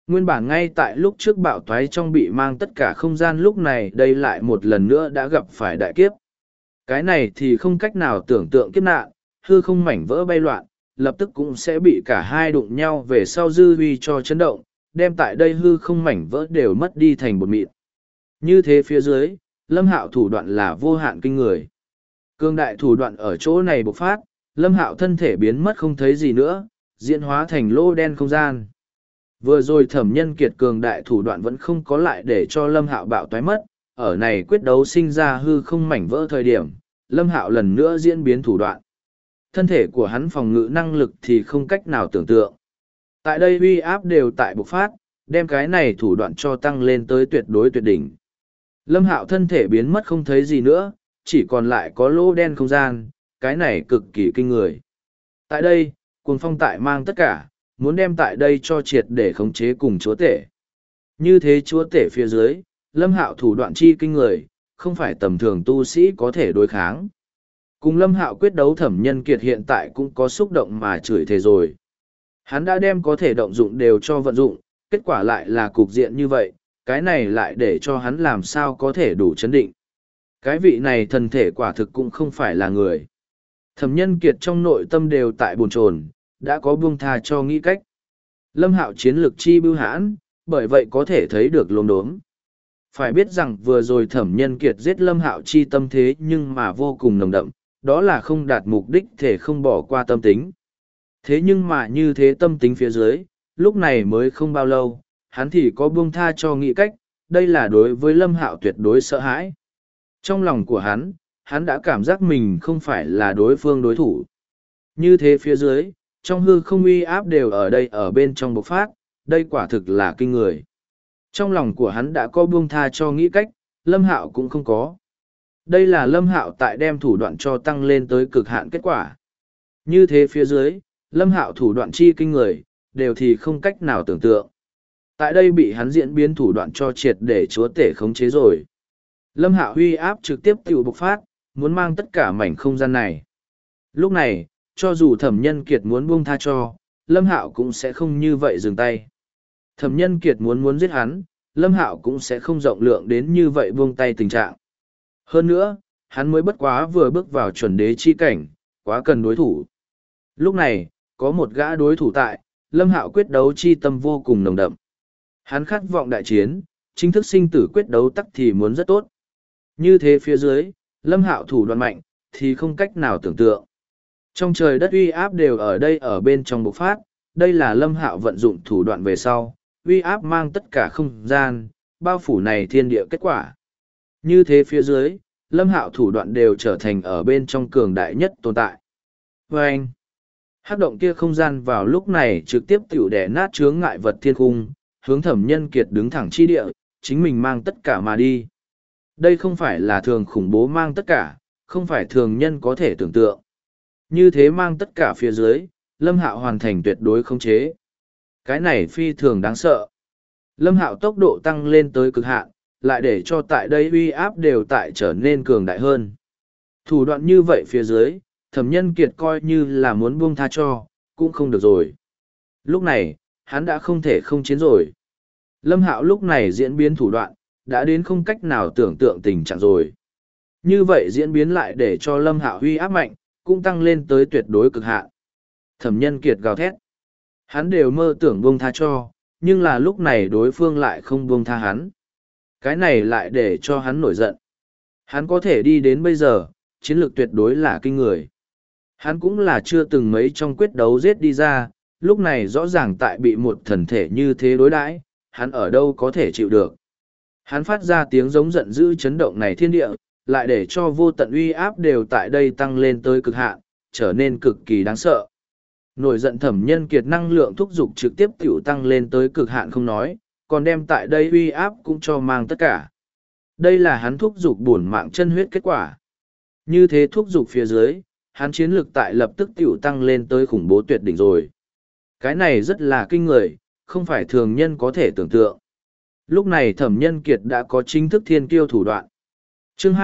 Nguyên bản ngay tại lúc trước bạo toái trong bị mang tất cả không gian lúc này đây lại một lần nữa đã gặp phải đại kiếp. Cái này thì không cách nào tưởng tượng kiếp nạn, hư không mảnh vỡ bay loạn, lập tức cũng sẽ bị cả hai đụng nhau về sau dư huy cho chấn động, đem tại đây hư không mảnh vỡ đều mất đi thành bột mịn. Như thế phía dưới, Lâm Hạo thủ đoạn là vô hạn kinh người. Cương đại thủ đoạn ở chỗ này bộc phát, Lâm Hạo thân thể biến mất không thấy gì nữa, diễn hóa thành lô đen không gian. Vừa rồi Thẩm Nhân Kiệt cường đại thủ đoạn vẫn không có lại để cho Lâm Hạo bạo toái mất, ở này quyết đấu sinh ra hư không mảnh vỡ thời điểm, Lâm Hạo lần nữa diễn biến thủ đoạn. Thân thể của hắn phòng ngự năng lực thì không cách nào tưởng tượng. Tại đây uy áp đều tại bộc phát, đem cái này thủ đoạn cho tăng lên tới tuyệt đối tuyệt đỉnh. Lâm Hạo thân thể biến mất không thấy gì nữa, chỉ còn lại có lỗ đen không gian, cái này cực kỳ kinh người. Tại đây, cuồng phong tại mang tất cả, muốn đem tại đây cho triệt để khống chế cùng chúa tể. Như thế chúa tể phía dưới, Lâm Hạo thủ đoạn chi kinh người, không phải tầm thường tu sĩ có thể đối kháng. Cùng Lâm Hạo quyết đấu Thẩm Nhân Kiệt hiện tại cũng có xúc động mà chửi thề rồi. Hắn đã đem có thể động dụng đều cho vận dụng, kết quả lại là cục diện như vậy, cái này lại để cho hắn làm sao có thể đủ chấn định. Cái vị này thần thể quả thực cũng không phải là người. Thẩm Nhân Kiệt trong nội tâm đều tại bồn chồn, đã có buông tha cho nghĩ cách. Lâm Hạo chiến lược chi bưu hãn, bởi vậy có thể thấy được lốm đốm. Phải biết rằng vừa rồi Thẩm Nhân Kiệt giết Lâm Hạo chi tâm thế nhưng mà vô cùng nồng đậm, đó là không đạt mục đích thể không bỏ qua tâm tính. Thế nhưng mà như thế tâm tính phía dưới, lúc này mới không bao lâu, hắn thì có buông tha cho nghĩ cách, đây là đối với Lâm Hạo tuyệt đối sợ hãi. Trong lòng của hắn đã cảm giác mình không phải là đối phương đối thủ. Như thế phía dưới, trong hư không uy áp đều ở đây ở bên trong bộc phát, đây quả thực là kinh người. Trong lòng của hắn đã có buông tha cho nghĩ cách, Lâm Hạo cũng không có. Đây là Lâm Hạo tại đem thủ đoạn cho tăng lên tới cực hạn kết quả. Như thế phía dưới, Lâm Hạo thủ đoạn chi kinh người, đều thì không cách nào tưởng tượng. Tại đây bị hắn diễn biến thủ đoạn cho triệt để chúa tể khống chế rồi. Lâm Hạo huy áp trực tiếp tự bộc phát, muốn mang tất cả mảnh không gian này. Lúc này, cho dù Thẩm Nhân Kiệt muốn buông tha cho, Lâm Hạo cũng sẽ không như vậy dừng tay. Thẩm Nhân Kiệt muốn giết hắn, Lâm Hạo cũng sẽ không rộng lượng đến như vậy buông tay tình trạng. Hơn nữa, hắn mới bất quá vừa bước vào chuẩn đế chi cảnh, quá cần đối thủ. Lúc này, có một gã đối thủ tại, Lâm Hạo quyết đấu chi tâm vô cùng nồng đậm. Hắn khát vọng đại chiến, chính thức sinh tử quyết đấu tắc thì muốn rất tốt. Như thế phía dưới, Lâm Hạo thủ đoạn mạnh, thì không cách nào tưởng tượng. Trong trời đất uy áp đều ở đây ở bên trong bộc phát, đây là Lâm Hạo vận dụng thủ đoạn về sau, uy áp mang tất cả không gian, bao phủ này thiên địa kết quả. Như thế phía dưới, Lâm Hạo thủ đoạn đều trở thành ở bên trong cường đại nhất tồn tại. Và anh, hắc động kia không gian vào lúc này trực tiếp tiểu đẻ nát chướng ngại vật thiên cung, hướng Thẩm Nhân Kiệt đứng thẳng chi địa, chính mình mang tất cả mà đi. Đây không phải là thường khủng bố mang tất cả, không phải thường nhân có thể tưởng tượng. Như thế mang tất cả phía dưới, Lâm Hạo hoàn thành tuyệt đối khống chế. Cái này phi thường đáng sợ. Lâm Hạo tốc độ tăng lên tới cực hạn, lại để cho tại đây uy áp đều tại trở nên cường đại hơn. Thủ đoạn như vậy phía dưới, Thẩm Nhân Kiệt coi như là muốn buông tha cho, cũng không được rồi. Lúc này, hắn đã không thể không chiến rồi. Lâm Hạo lúc này diễn biến thủ đoạn, đã đến không cách nào tưởng tượng tình trạng rồi. Như vậy diễn biến lại để cho Lâm Hạo uy áp mạnh, cũng tăng lên tới tuyệt đối cực hạn. Thẩm Nhân Kiệt gào thét. Hắn đều mơ tưởng buông tha cho, nhưng là lúc này đối phương lại không buông tha hắn. Cái này lại để cho hắn nổi giận. Hắn có thể đi đến bây giờ, chiến lược tuyệt đối là kinh người. Hắn cũng là chưa từng mấy trong quyết đấu giết đi ra, lúc này rõ ràng tại bị một thần thể như thế đối đãi, hắn ở đâu có thể chịu được. Hắn phát ra tiếng giống giận dữ chấn động này thiên địa, lại để cho vô tận uy áp đều tại đây tăng lên tới cực hạn, trở nên cực kỳ đáng sợ. Nổi giận Thẩm Nhân Kiệt năng lượng thúc dục trực tiếp tiểu tăng lên tới cực hạn không nói, còn đem tại đây uy áp cũng cho mang tất cả. Đây là hắn thúc dục bổn mạng chân huyết kết quả. Như thế thúc dục phía dưới, hắn chiến lực tại lập tức tiểu tăng lên tới khủng bố tuyệt đỉnh rồi. Cái này rất là kinh người, không phải thường nhân có thể tưởng tượng. Lúc này Thẩm Nhân Kiệt đã có chính thức thiên kiêu thủ đoạn. Chương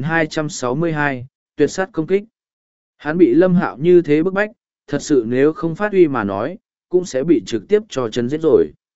2262, tuyệt sát công kích. Hắn bị Lâm Hạo như thế bức bách, thật sự nếu không phát huy mà nói, cũng sẽ bị trực tiếp cho chân giết rồi.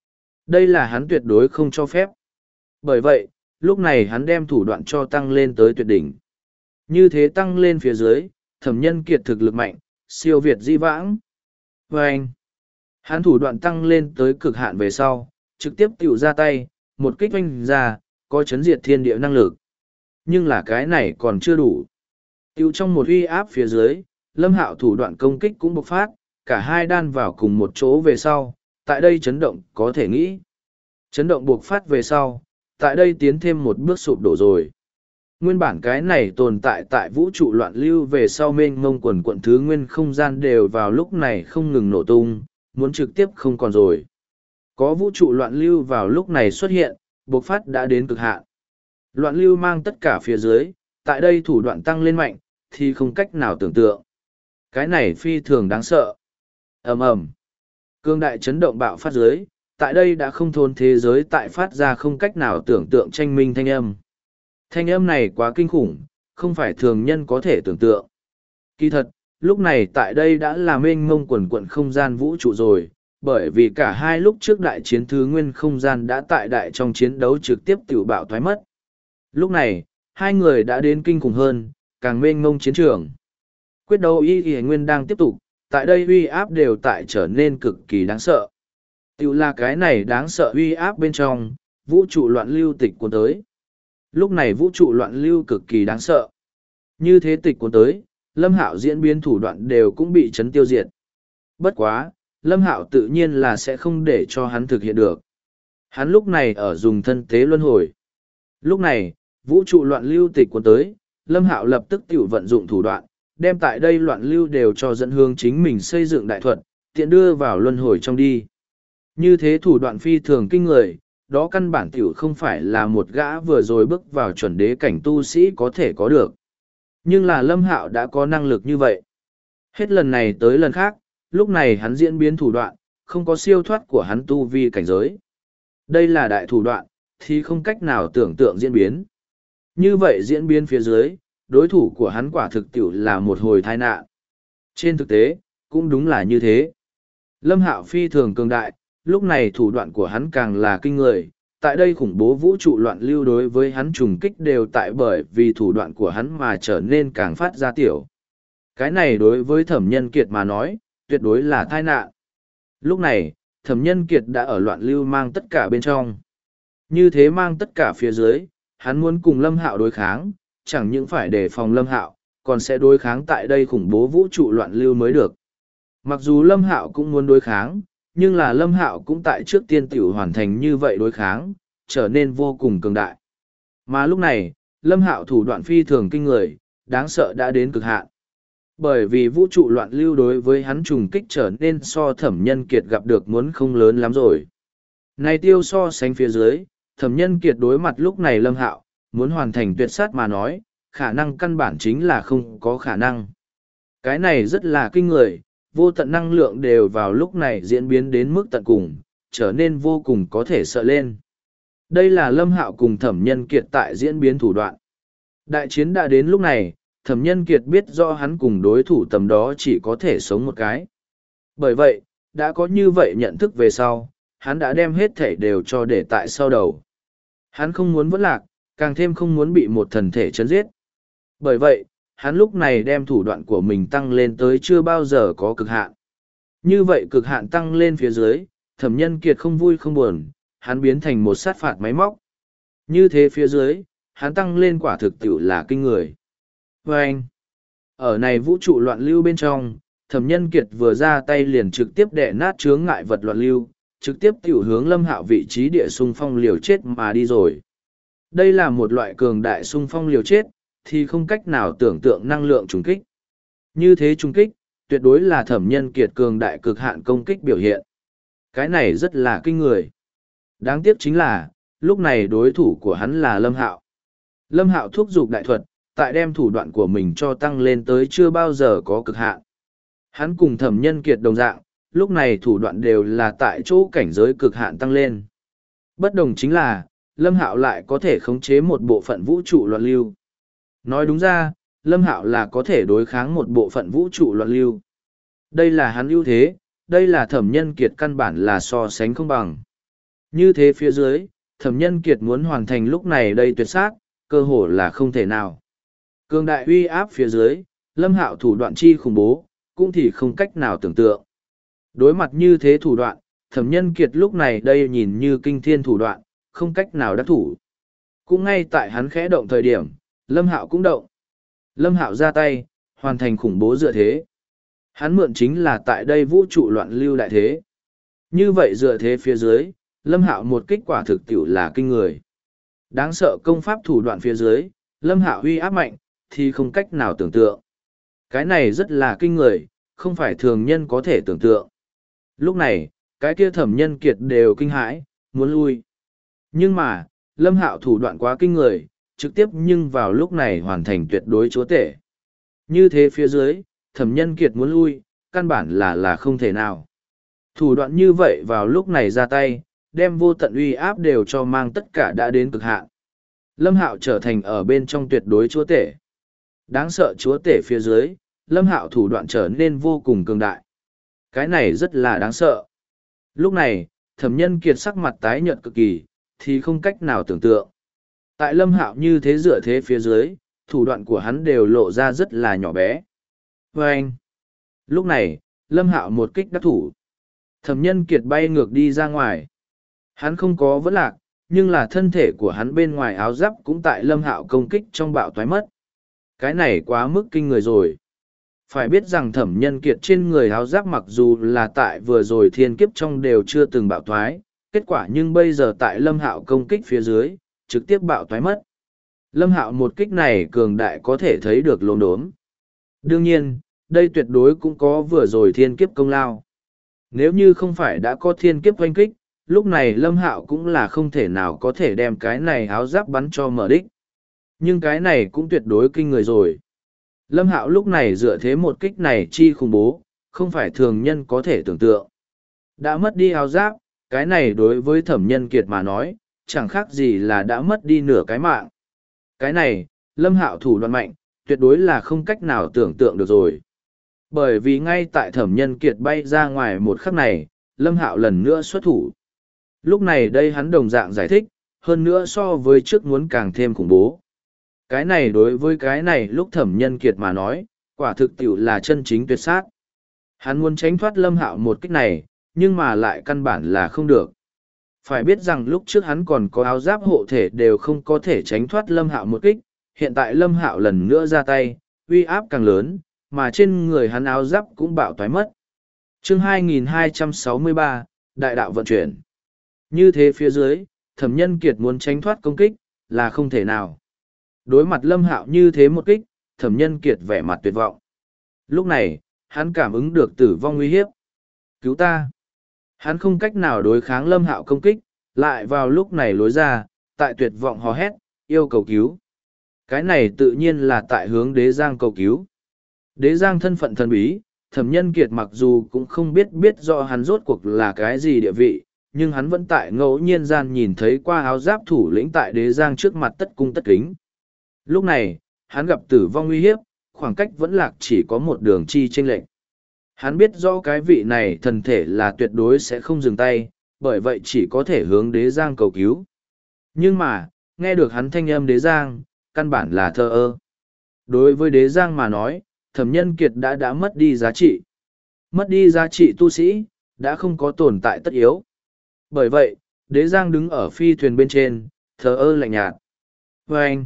Đây là hắn tuyệt đối không cho phép. Bởi vậy, lúc này hắn đem thủ đoạn cho tăng lên tới tuyệt đỉnh. Như thế tăng lên phía dưới, Thẩm Nhân Kiệt thực lực mạnh, siêu việt di vãng. Và anh, hắn thủ đoạn tăng lên tới cực hạn về sau, trực tiếp tiểu ra tay, một kích oanh ra, có chấn diệt thiên địa năng lực. Nhưng là cái này còn chưa đủ. Tiểu trong một uy áp phía dưới, Lâm Hạo thủ đoạn công kích cũng bộc phát, cả hai đan vào cùng một chỗ về sau, tại đây chấn động có thể nghĩ. Chấn động bộc phát về sau, tại đây tiến thêm một bước sụp đổ rồi. Nguyên bản cái này tồn tại tại vũ trụ loạn lưu về sau mênh mông quần quận thứ nguyên không gian đều vào lúc này không ngừng nổ tung, muốn trực tiếp không còn rồi. Có vũ trụ loạn lưu vào lúc này xuất hiện, bộc phát đã đến cực hạn. Loạn lưu mang tất cả phía dưới, tại đây thủ đoạn tăng lên mạnh, thì không cách nào tưởng tượng. Cái này phi thường đáng sợ. Ầm ầm. Cương đại chấn động bạo phát dưới, tại đây đã không thôn thế giới tại phát ra không cách nào tưởng tượng tranh minh thanh âm. Thanh âm này quá kinh khủng, không phải thường nhân có thể tưởng tượng. Kỳ thật, lúc này tại đây đã là mênh mông quần quận không gian vũ trụ rồi, bởi vì cả hai lúc trước đại chiến thứ nguyên không gian đã tại đại trong chiến đấu trực tiếp tiểu bạo thoái mất. Lúc này, hai người đã đến kinh khủng hơn, càng mênh mông chiến trường. Quyết đấu y nguyên đang tiếp tục, tại đây uy áp đều tại trở nên cực kỳ đáng sợ. Tiểu là cái này đáng sợ uy áp bên trong, vũ trụ loạn lưu tịch cuốn tới. Lúc này vũ trụ loạn lưu cực kỳ đáng sợ. Như thế tịch cuốn tới, Lâm Hạo diễn biến thủ đoạn đều cũng bị chấn tiêu diệt. Bất quá, Lâm Hạo tự nhiên là sẽ không để cho hắn thực hiện được. Hắn lúc này ở dùng thân tế luân hồi. Lúc này, vũ trụ loạn lưu tịch cuốn tới, Lâm Hạo lập tức tiểu vận dụng thủ đoạn, đem tại đây loạn lưu đều cho dẫn hướng chính mình xây dựng đại thuật, tiện đưa vào luân hồi trong đi. Như thế thủ đoạn phi thường kinh người, đó căn bản tiểu không phải là một gã vừa rồi bước vào chuẩn đế cảnh tu sĩ có thể có được. Nhưng là Lâm Hạo đã có năng lực như vậy. Hết lần này tới lần khác, lúc này hắn diễn biến thủ đoạn, không có siêu thoát của hắn tu vi cảnh giới. Đây là đại thủ đoạn, thì không cách nào tưởng tượng diễn biến. Như vậy diễn biến phía dưới, đối thủ của hắn quả thực tiểu là một hồi tai nạn. Trên thực tế, cũng đúng là như thế. Lâm Hạo phi thường cường đại, lúc này thủ đoạn của hắn càng là kinh người. Tại đây khủng bố vũ trụ loạn lưu đối với hắn trùng kích đều tại bởi vì thủ đoạn của hắn mà trở nên càng phát ra tiểu. Cái này đối với Thẩm Nhân Kiệt mà nói, tuyệt đối là tai nạn. Lúc này, Thẩm Nhân Kiệt đã ở loạn lưu mang tất cả bên trong. Như thế mang tất cả phía dưới, hắn muốn cùng Lâm Hạo đối kháng, chẳng những phải đề phòng Lâm Hạo, còn sẽ đối kháng tại đây khủng bố vũ trụ loạn lưu mới được. Mặc dù Lâm Hạo cũng muốn đối kháng, nhưng là Lâm Hạo cũng tại trước tiên tiểu hoàn thành như vậy đối kháng, trở nên vô cùng cường đại. Mà lúc này, Lâm Hạo thủ đoạn phi thường kinh người, đáng sợ đã đến cực hạn. Bởi vì vũ trụ loạn lưu đối với hắn trùng kích trở nên so Thẩm Nhân Kiệt gặp được muốn không lớn lắm rồi. Này tiêu so sánh phía dưới, Thẩm Nhân Kiệt đối mặt lúc này Lâm Hạo, muốn hoàn thành tuyệt sát mà nói, khả năng căn bản chính là không có khả năng. Cái này rất là kinh người, vô tận năng lượng đều vào lúc này diễn biến đến mức tận cùng, trở nên vô cùng có thể sợ lên. Đây là Lâm Hạo cùng Thẩm Nhân Kiệt tại diễn biến thủ đoạn. Đại chiến đã đến lúc này, Thẩm Nhân Kiệt biết do hắn cùng đối thủ tầm đó chỉ có thể sống một cái. Bởi vậy, đã có như vậy nhận thức về sau, hắn đã đem hết thể đều cho để tại sau đầu. Hắn không muốn vẫn lạc, càng thêm không muốn bị một thần thể chấn giết. Bởi vậy, hắn lúc này đem thủ đoạn của mình tăng lên tới chưa bao giờ có cực hạn. Như vậy cực hạn tăng lên phía dưới, Thẩm Nhân Kiệt không vui không buồn, hắn biến thành một sát phạt máy móc. Như thế phía dưới, hắn tăng lên quả thực tiểu là kinh người. Và anh, ở này vũ trụ loạn lưu bên trong, Thẩm Nhân Kiệt vừa ra tay liền trực tiếp đè nát chướng ngại vật loạn lưu, trực tiếp tiểu hướng Lâm Hạo vị trí địa xung phong liều chết mà đi rồi. Đây là một loại cường đại xung phong liều chết, thì không cách nào tưởng tượng năng lượng trùng kích. Như thế trùng kích, tuyệt đối là Thẩm Nhân Kiệt cường đại cực hạn công kích biểu hiện. Cái này rất là kinh người. Đáng tiếc chính là, lúc này đối thủ của hắn là Lâm Hạo. Lâm Hạo thúc giục đại thuật, tại đem thủ đoạn của mình cho tăng lên tới chưa bao giờ có cực hạn. Hắn cùng Thẩm Nhân Kiệt đồng dạng, lúc này thủ đoạn đều là tại chỗ cảnh giới cực hạn tăng lên. Bất đồng chính là, Lâm Hạo lại có thể khống chế một bộ phận vũ trụ loạn lưu. Nói đúng ra, Lâm Hạo là có thể đối kháng một bộ phận vũ trụ loạn lưu. Đây là hắn ưu thế, đây là Thẩm Nhân Kiệt căn bản là so sánh không bằng. Như thế phía dưới, Thẩm Nhân Kiệt muốn hoàn thành lúc này đây tuyệt sát, cơ hồ là không thể nào. Cường đại uy áp phía dưới, Lâm Hạo thủ đoạn chi khủng bố, cũng thì không cách nào tưởng tượng. Đối mặt như thế thủ đoạn, Thẩm Nhân Kiệt lúc này đây nhìn như kinh thiên thủ đoạn, không cách nào đắc thủ. Cũng ngay tại hắn khẽ động thời điểm, Lâm Hạo cũng động. Lâm Hạo ra tay, hoàn thành khủng bố dựa thế. Hắn mượn chính là tại đây vũ trụ loạn lưu đại thế. Như vậy dựa thế phía dưới, Lâm Hạo một kích quả thực tiểu là kinh người. Đáng sợ công pháp thủ đoạn phía dưới, Lâm Hạo uy áp mạnh, thì không cách nào tưởng tượng. Cái này rất là kinh người, không phải thường nhân có thể tưởng tượng. Lúc này, cái kia Thẩm Nhân Kiệt đều kinh hãi, muốn lui. Nhưng mà, Lâm Hạo thủ đoạn quá kinh người, trực tiếp nhưng vào lúc này hoàn thành tuyệt đối chúa tể. Như thế phía dưới, Thẩm Nhân Kiệt muốn lui, căn bản là không thể nào. Thủ đoạn như vậy vào lúc này ra tay, đem vô tận uy áp đều cho mang tất cả đã đến cực hạn. Lâm Hạo trở thành ở bên trong tuyệt đối chúa tể. Đáng sợ chúa tể phía dưới, Lâm Hạo thủ đoạn trở nên vô cùng cường đại. Cái này rất là đáng sợ. Lúc này, Thẩm Nhân Kiệt sắc mặt tái nhợt cực kỳ, thì không cách nào tưởng tượng. Tại Lâm Hạo như thế dựa thế phía dưới, thủ đoạn của hắn đều lộ ra rất là nhỏ bé. Và anh, lúc này, Lâm Hạo một kích đắc thủ. Thẩm Nhân Kiệt bay ngược đi ra ngoài. Hắn không có vấn lạc, nhưng là thân thể của hắn bên ngoài áo giáp cũng tại Lâm Hạo công kích trong bạo toái mất. Cái này quá mức kinh người rồi. Phải biết rằng Thẩm Nhân Kiệt trên người áo giáp mặc dù là tại vừa rồi thiên kiếp trong đều chưa từng bạo toái, kết quả nhưng bây giờ tại Lâm Hạo công kích phía dưới, trực tiếp bạo toái mất. Lâm Hạo một kích này cường đại có thể thấy được lốm đốm. Đương nhiên, đây tuyệt đối cũng có vừa rồi thiên kiếp công lao. Nếu như không phải đã có thiên kiếp oanh kích, lúc này Lâm Hạo cũng là không thể nào có thể đem cái này áo giáp bắn cho mở đích. Nhưng cái này cũng tuyệt đối kinh người rồi. Lâm Hạo lúc này dựa thế một kích này chi khủng bố, không phải thường nhân có thể tưởng tượng. Đã mất đi áo giáp, cái này đối với Thẩm Nhân Kiệt mà nói, chẳng khác gì là đã mất đi nửa cái mạng. Cái này, Lâm Hạo thủ đoạn mạnh, tuyệt đối là không cách nào tưởng tượng được rồi. Bởi vì ngay tại Thẩm Nhân Kiệt bay ra ngoài một khắc này, Lâm Hạo lần nữa xuất thủ. Lúc này đây hắn đồng dạng giải thích, hơn nữa so với trước muốn càng thêm khủng bố. Cái này đối với cái này lúc Thẩm Nhân Kiệt mà nói, quả thực tiểu là chân chính tuyệt sát. Hắn muốn tránh thoát Lâm Hạo một kích này, nhưng mà lại căn bản là không được. Phải biết rằng lúc trước hắn còn có áo giáp hộ thể đều không có thể tránh thoát Lâm Hạo một kích, hiện tại Lâm Hạo lần nữa ra tay, uy áp càng lớn, mà trên người hắn áo giáp cũng bạo toái mất. Chương 2263, Đại đạo vận chuyển. Như thế phía dưới, Thẩm Nhân Kiệt muốn tránh thoát công kích, là không thể nào. Đối mặt Lâm Hạo như thế một kích, Thẩm Nhân Kiệt vẻ mặt tuyệt vọng. Lúc này, hắn cảm ứng được tử vong nguy hiếp. Cứu ta! Hắn không cách nào đối kháng Lâm Hạo công kích, lại vào lúc này lối ra, tại tuyệt vọng hò hét, yêu cầu cứu. Cái này tự nhiên là tại hướng Đế Giang cầu cứu. Đế Giang thân phận thần bí, Thẩm Nhân Kiệt mặc dù cũng không biết rõ hắn rốt cuộc là cái gì địa vị, nhưng hắn vẫn tại ngẫu nhiên gian nhìn thấy qua áo giáp thủ lĩnh tại Đế Giang trước mặt tất cung tất kính. Lúc này, hắn gặp tử vong nguy hiếp, khoảng cách vẫn lạc chỉ có một đường chi chênh lệch. Hắn biết rõ cái vị này thần thể là tuyệt đối sẽ không dừng tay, bởi vậy chỉ có thể hướng Đế Giang cầu cứu. Nhưng mà, nghe được hắn thanh âm Đế Giang, căn bản là thờ ơ. Đối với Đế Giang mà nói, Thẩm Nhân Kiệt đã mất đi giá trị. Mất đi giá trị tu sĩ, đã không có tồn tại tất yếu. Bởi vậy, Đế Giang đứng ở phi thuyền bên trên, thờ ơ lạnh nhạt. Và anh,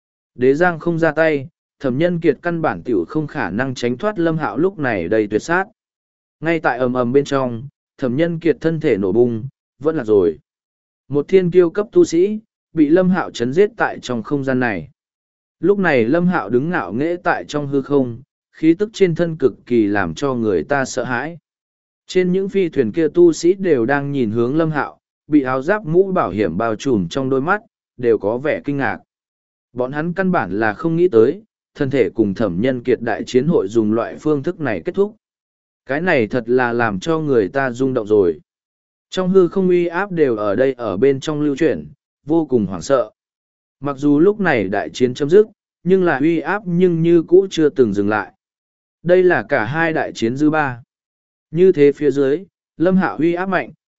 Đế Giang không ra tay, Thẩm Nhân Kiệt căn bản tiểu không khả năng tránh thoát Lâm Hạo lúc này đầy tuyệt sát. Ngay tại ầm ầm bên trong, Thẩm Nhân Kiệt thân thể nổ bung, vẫn là rồi. Một thiên kiêu cấp tu sĩ, bị Lâm Hạo chấn giết tại trong không gian này. Lúc này Lâm Hạo đứng ngạo nghễ tại trong hư không, khí tức trên thân cực kỳ làm cho người ta sợ hãi. Trên những phi thuyền kia tu sĩ đều đang nhìn hướng Lâm Hạo, bị áo giáp mũ bảo hiểm bao trùm trong đôi mắt, đều có vẻ kinh ngạc. Bọn hắn căn bản là không nghĩ tới, thân thể cùng Thẩm Nhân Kiệt đại chiến hội dùng loại phương thức này kết thúc. Cái này thật là làm cho người ta rung động rồi. Trong hư không uy áp đều ở đây ở bên trong lưu chuyển, vô cùng hoảng sợ. Mặc dù lúc này đại chiến chấm dứt, nhưng là uy áp nhưng như cũ chưa từng dừng lại. Đây là cả hai đại chiến dư ba. Như thế phía dưới, Lâm Hạo uy áp mạnh,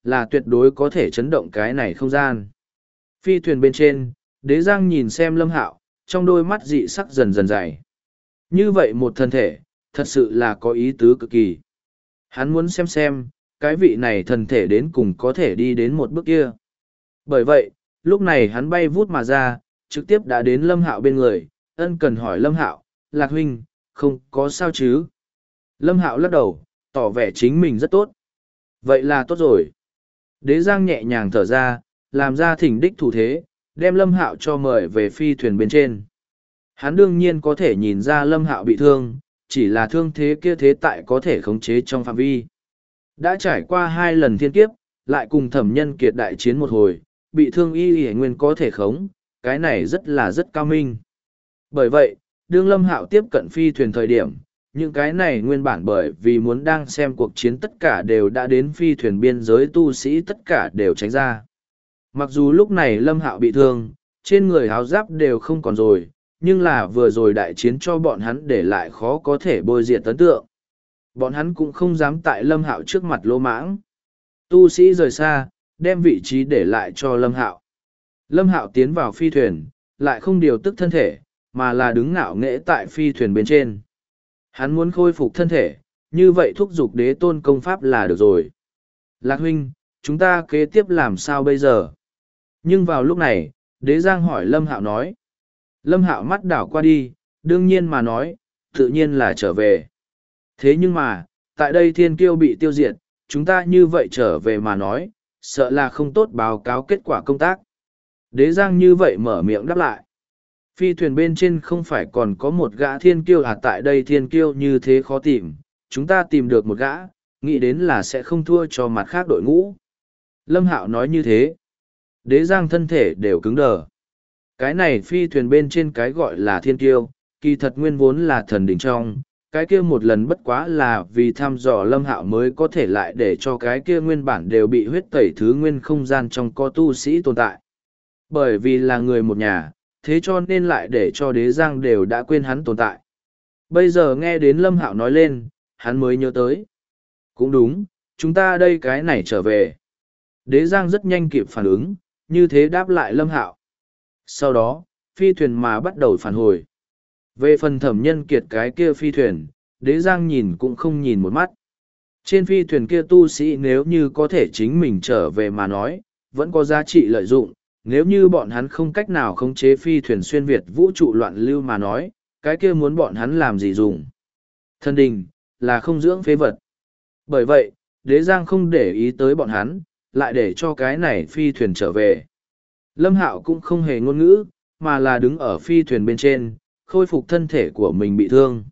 là tuyệt đối có thể chấn động cái này không gian. Phi thuyền bên trên, Đế Giang nhìn xem Lâm Hạo, trong đôi mắt dị sắc dần dần dày. Như vậy một thân thể, thật sự là có ý tứ cực kỳ. Hắn muốn xem, cái vị này thần thể đến cùng có thể đi đến một bước kia. Bởi vậy, lúc này hắn bay vút mà ra, trực tiếp đã đến Lâm Hạo bên người, ân cần hỏi Lâm Hạo, Lạc huynh, không có sao chứ? Lâm Hạo lắc đầu, tỏ vẻ chính mình rất tốt. Vậy là tốt rồi. Đế Giang nhẹ nhàng thở ra, làm ra thỉnh đích thủ thế, đem Lâm Hạo cho mời về phi thuyền bên trên. Hắn đương nhiên có thể nhìn ra Lâm Hạo bị thương, chỉ là thương thế kia thế tại có thể khống chế trong phạm vi. Đã trải qua 2 lần thiên kiếp, lại cùng Thẩm Nhân Kiệt đại chiến một hồi, bị thương y nguyên có thể khống, cái này rất cao minh. Bởi vậy, đương Lâm Hạo tiếp cận phi thuyền thời điểm, những cái này nguyên bản bởi vì muốn đang xem cuộc chiến tất cả đều đã đến phi thuyền biên giới tu sĩ tất cả đều tránh ra. Mặc dù lúc này Lâm Hạo bị thương, trên người áo giáp đều không còn rồi, nhưng là vừa rồi đại chiến cho bọn hắn để lại khó có thể bôi diệt ấn tượng. Bọn hắn cũng không dám tại Lâm Hạo trước mặt lỗ mãng. Tu sĩ rời xa, đem vị trí để lại cho Lâm Hạo. Lâm Hạo tiến vào phi thuyền, lại không điều tức thân thể, mà là đứng ngạo nghễ tại phi thuyền bên trên. Hắn muốn khôi phục thân thể, như vậy thúc giục đế tôn công pháp là được rồi. Lạc huynh, chúng ta kế tiếp làm sao bây giờ? Nhưng vào lúc này, Đế Giang hỏi Lâm Hạo nói. Lâm Hạo mắt đảo qua đi, đương nhiên mà nói, tự nhiên là trở về. Thế nhưng mà, tại đây thiên kiêu bị tiêu diệt, chúng ta như vậy trở về mà nói, sợ là không tốt báo cáo kết quả công tác. Đế Giang như vậy mở miệng đáp lại. Phi thuyền bên trên không phải còn có một gã thiên kiêu à, tại đây thiên kiêu như thế khó tìm, chúng ta tìm được một gã, nghĩ đến là sẽ không thua cho mặt khác đội ngũ. Lâm Hạo nói như thế. Đế Giang thân thể đều cứng đờ. Cái này phi thuyền bên trên cái gọi là thiên kiêu, kỳ thật nguyên vốn là thần đỉnh trong, cái kia một lần bất quá là vì thăm dò Lâm Hạo mới có thể lại để cho cái kia nguyên bản đều bị huyết tẩy thứ nguyên không gian trong có tu sĩ tồn tại. Bởi vì là người một nhà, thế cho nên lại để cho Đế Giang đều đã quên hắn tồn tại. Bây giờ nghe đến Lâm Hạo nói lên, hắn mới nhớ tới. Cũng đúng, chúng ta đây cái này trở về. Đế Giang rất nhanh kịp phản ứng, như thế đáp lại Lâm Hạo. Sau đó, phi thuyền mà bắt đầu phản hồi. Về phần Thẩm Nhân Kiệt cái kia phi thuyền, Đế Giang nhìn cũng không nhìn một mắt. Trên phi thuyền kia tu sĩ nếu như có thể chính mình trở về mà nói, vẫn có giá trị lợi dụng. Nếu như bọn hắn không cách nào khống chế phi thuyền xuyên Việt vũ trụ loạn lưu mà nói, cái kia muốn bọn hắn làm gì dùng. Thân đình, là không dưỡng phế vật. Bởi vậy, Đế Giang không để ý tới bọn hắn, lại để cho cái này phi thuyền trở về. Lâm Hạo cũng không hề ngôn ngữ, mà là đứng ở phi thuyền bên trên, khôi phục thân thể của mình bị thương.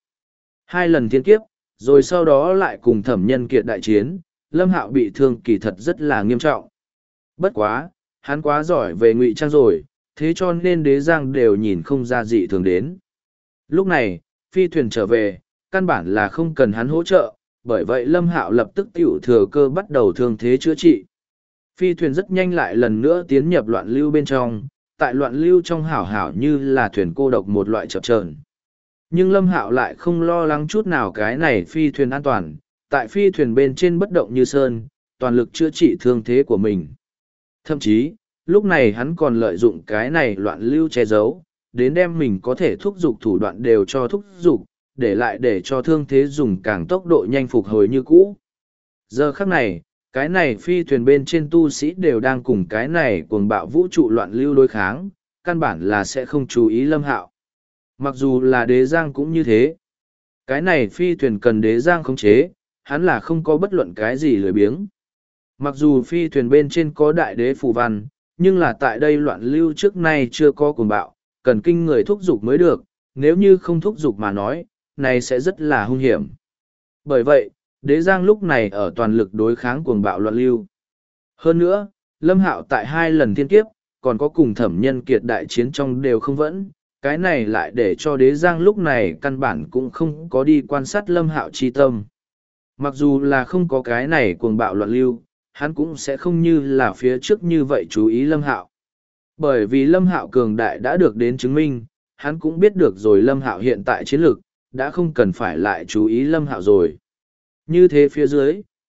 2 lần thiên kiếp, rồi sau đó lại cùng Thẩm Nhân Kiệt đại chiến, Lâm Hạo bị thương kỳ thật rất là nghiêm trọng. Bất quá, hắn quá giỏi về ngụy trang rồi, thế cho nên Đế Giang đều nhìn không ra dị thường đến. Lúc này, phi thuyền trở về, căn bản là không cần hắn hỗ trợ, bởi vậy Lâm Hạo lập tức tiểu thừa cơ bắt đầu thương thế chữa trị. Phi thuyền rất nhanh lại lần nữa tiến nhập loạn lưu bên trong, tại loạn lưu trong hảo hảo như là thuyền cô độc một loại chập chờn. Nhưng Lâm Hạo lại không lo lắng chút nào cái này phi thuyền an toàn, tại phi thuyền bên trên bất động như sơn, toàn lực chữa trị thương thế của mình. Thậm chí, lúc này hắn còn lợi dụng cái này loạn lưu che giấu, đến đem mình có thể thúc giục thủ đoạn đều cho thúc giục, để lại để cho thương thế dùng càng tốc độ nhanh phục hồi như cũ. Giờ khắc này, cái này phi thuyền bên trên tu sĩ đều đang cùng cái này cuồng bạo vũ trụ loạn lưu đối kháng, căn bản là sẽ không chú ý Lâm Hạo. Mặc dù là Đế Giang cũng như thế. Cái này phi thuyền cần Đế Giang khống chế, hắn là không có bất luận cái gì lười biếng. Mặc dù phi thuyền bên trên có đại đế phù văn, nhưng là tại đây loạn lưu trước nay chưa có cuồng bạo, cần kinh người thúc giục mới được, nếu như không thúc giục mà nói, này sẽ rất là hung hiểm. Bởi vậy, Đế Giang lúc này ở toàn lực đối kháng cuồng bạo loạn lưu. Hơn nữa, Lâm Hạo tại 2 lần thiên kiếp, còn có cùng Thẩm Nhân Kiệt đại chiến trong đều không vẫn, cái này lại để cho Đế Giang lúc này căn bản cũng không có đi quan sát Lâm Hạo chi tâm. Mặc dù là không có cái này cuồng bạo loạn lưu, hắn cũng sẽ không như là phía trước như vậy chú ý Lâm Hạo. Bởi vì Lâm Hạo cường đại đã được đến chứng minh, hắn cũng biết được rồi Lâm Hạo hiện tại chiến lực, đã không cần phải lại chú ý Lâm Hạo rồi. Như thế phía dưới,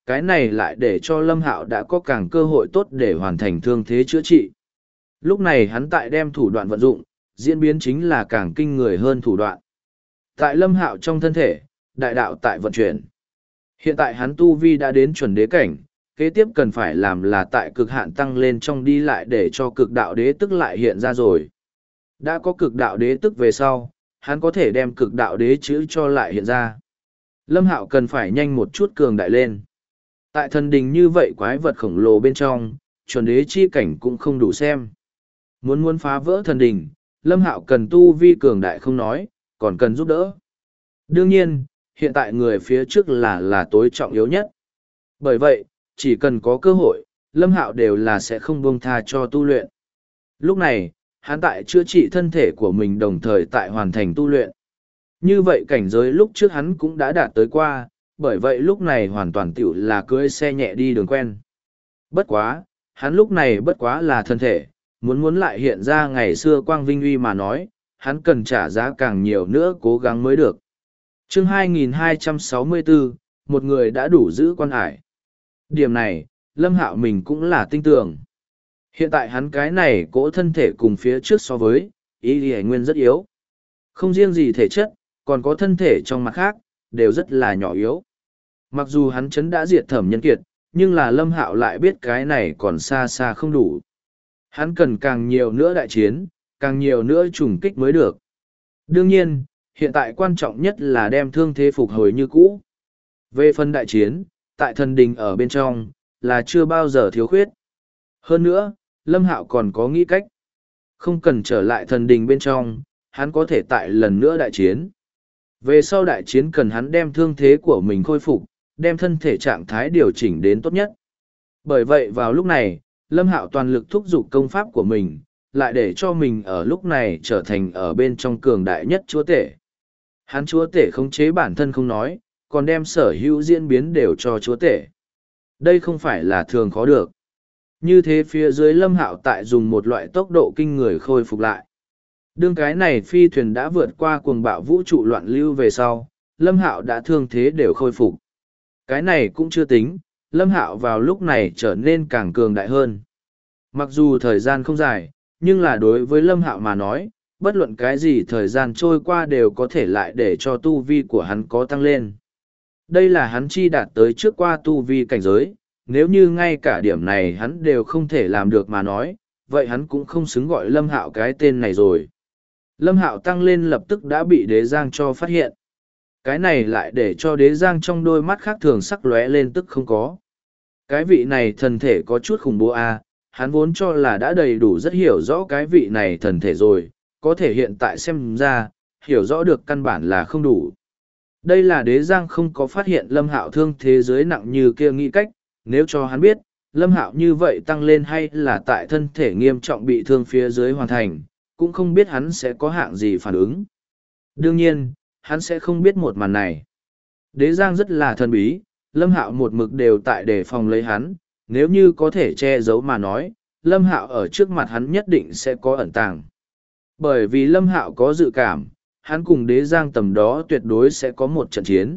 cái này lại để cho Lâm Hạo đã có càng cơ hội tốt để hoàn thành thương thế chữa trị. Lúc này hắn tại đem thủ đoạn vận dụng, diễn biến chính là càng kinh người hơn thủ đoạn. Tại Lâm Hạo trong thân thể, đại đạo tại vận chuyển. Hiện tại hắn tu vi đã đến chuẩn đế cảnh, kế tiếp cần phải làm là tại cực hạn tăng lên trong đi lại để cho cực đạo đế tức lại hiện ra rồi. Đã có cực đạo đế tức về sau, hắn có thể đem cực đạo đế chữ cho lại hiện ra. Lâm Hạo cần phải nhanh một chút cường đại lên. Tại thần đình như vậy quái vật khổng lồ bên trong, chuẩn đế chi cảnh cũng không đủ xem. Muốn phá vỡ thần đình, Lâm Hạo cần tu vi cường đại không nói, còn cần giúp đỡ. Đương nhiên, hiện tại người phía trước là tối trọng yếu nhất. Bởi vậy, chỉ cần có cơ hội, Lâm Hạo đều là sẽ không buông tha cho tu luyện. Lúc này, hắn tại chữa trị thân thể của mình đồng thời tại hoàn thành tu luyện. Như vậy cảnh giới lúc trước hắn cũng đã đạt tới qua, bởi vậy lúc này hoàn toàn tiểu là cưỡi xe nhẹ đi đường quen. Bất quá, hắn lúc này bất quá là thân thể, muốn lại hiện ra ngày xưa quang vinh uy mà nói, hắn cần trả giá càng nhiều nữa cố gắng mới được. Chương 2264, một người đã đủ giữ quan hải. Điểm này, Lâm Hạo mình cũng là tin tưởng. Hiện tại hắn cái này cỗ thân thể cùng phía trước so với, ý lý nguyên rất yếu. Không riêng gì thể chất, còn có thân thể trong mặt khác, đều rất là nhỏ yếu. Mặc dù hắn chấn đã diệt Thẩm Nhân Kiệt, nhưng là Lâm Hạo lại biết cái này còn xa xa không đủ. Hắn cần càng nhiều nữa đại chiến, càng nhiều nữa trùng kích mới được. Đương nhiên, hiện tại quan trọng nhất là đem thương thế phục hồi như cũ. Về phần đại chiến, tại thần đình ở bên trong, là chưa bao giờ thiếu khuyết. Hơn nữa, Lâm Hạo còn có nghĩ cách. Không cần trở lại thần đình bên trong, hắn có thể tại lần nữa đại chiến. Về sau đại chiến cần hắn đem thương thế của mình khôi phục, đem thân thể trạng thái điều chỉnh đến tốt nhất. Bởi vậy vào lúc này, Lâm Hạo toàn lực thúc giục công pháp của mình, lại để cho mình ở lúc này trở thành ở bên trong cường đại nhất chúa tể. Hắn chúa tể khống chế bản thân không nói, còn đem sở hữu diễn biến đều cho chúa tể. Đây không phải là thường khó được. Như thế phía dưới Lâm Hạo tại dùng một loại tốc độ kinh người khôi phục lại. Đương cái này phi thuyền đã vượt qua cuồng bạo vũ trụ loạn lưu về sau, Lâm Hạo đã thương thế đều khôi phục. Cái này cũng chưa tính, Lâm Hạo vào lúc này trở nên càng cường đại hơn. Mặc dù thời gian không dài, nhưng là đối với Lâm Hạo mà nói, bất luận cái gì thời gian trôi qua đều có thể lại để cho tu vi của hắn có tăng lên. Đây là hắn chi đạt tới trước qua tu vi cảnh giới, nếu như ngay cả điểm này hắn đều không thể làm được mà nói, vậy hắn cũng không xứng gọi Lâm Hạo cái tên này rồi. Lâm Hạo tăng lên lập tức đã bị Đế Giang cho phát hiện. Cái này lại để cho Đế Giang trong đôi mắt khác thường sắc lóe lên tức không có. Cái vị này thần thể có chút khủng bố à, hắn vốn cho là đã đầy đủ rất hiểu rõ cái vị này thần thể rồi, có thể hiện tại xem ra, hiểu rõ được căn bản là không đủ. Đây là Đế Giang không có phát hiện Lâm Hạo thương thế giới nặng như kia nghĩ cách, nếu cho hắn biết, Lâm Hạo như vậy tăng lên hay là tại thân thể nghiêm trọng bị thương phía dưới hoàn thành, cũng không biết hắn sẽ có hạng gì phản ứng. Đương nhiên, hắn sẽ không biết một màn này. Đế Giang rất là thần bí, Lâm Hạo một mực đều tại đề phòng lấy hắn, nếu như có thể che giấu mà nói, Lâm Hạo ở trước mặt hắn nhất định sẽ có ẩn tàng. Bởi vì Lâm Hạo có dự cảm, hắn cùng Đế Giang tầm đó tuyệt đối sẽ có một trận chiến.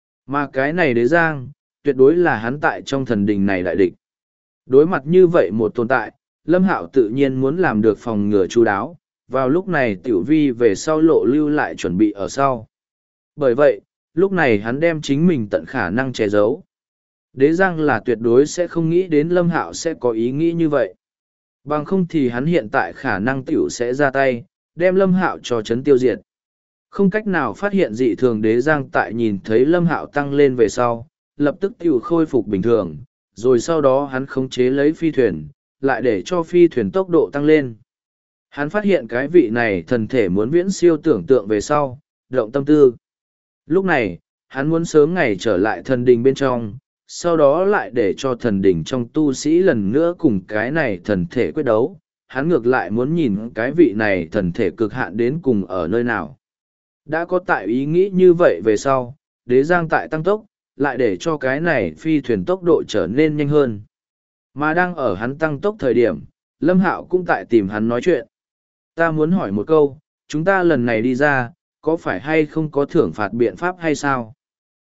Mà cái này Đế Giang, tuyệt đối là hắn tại trong thần đình này đại địch. Đối mặt như vậy một tồn tại, Lâm Hạo tự nhiên muốn làm được phòng ngừa chu đáo, vào lúc này Tiểu Vi về sau lộ lưu lại chuẩn bị ở sau. Bởi vậy, lúc này hắn đem chính mình tận khả năng che giấu. Đế Giang là tuyệt đối sẽ không nghĩ đến Lâm Hạo sẽ có ý nghĩ như vậy. Bằng không thì hắn hiện tại khả năng Tiểu sẽ ra tay, đem Lâm Hạo cho chấn tiêu diệt. Không cách nào phát hiện dị thường Đế Giang tại nhìn thấy Lâm Hạo tăng lên về sau, lập tức Tiểu khôi phục bình thường, rồi sau đó hắn khống chế lấy phi thuyền, lại để cho phi thuyền tốc độ tăng lên. Hắn phát hiện cái vị này thần thể muốn viễn siêu tưởng tượng về sau, động tâm tư. Lúc này, hắn muốn sớm ngày trở lại thần đình bên trong, sau đó lại để cho thần đình trong tu sĩ lần nữa cùng cái này thần thể quyết đấu. Hắn ngược lại muốn nhìn cái vị này thần thể cực hạn đến cùng ở nơi nào. Đã có tại ý nghĩ như vậy về sau, Đế Giang tại tăng tốc, lại để cho cái này phi thuyền tốc độ trở nên nhanh hơn. Mà đang ở hắn tăng tốc thời điểm, Lâm Hạo cũng tại tìm hắn nói chuyện. Ta muốn hỏi một câu, chúng ta lần này đi ra, có phải hay không có thưởng phạt biện pháp hay sao?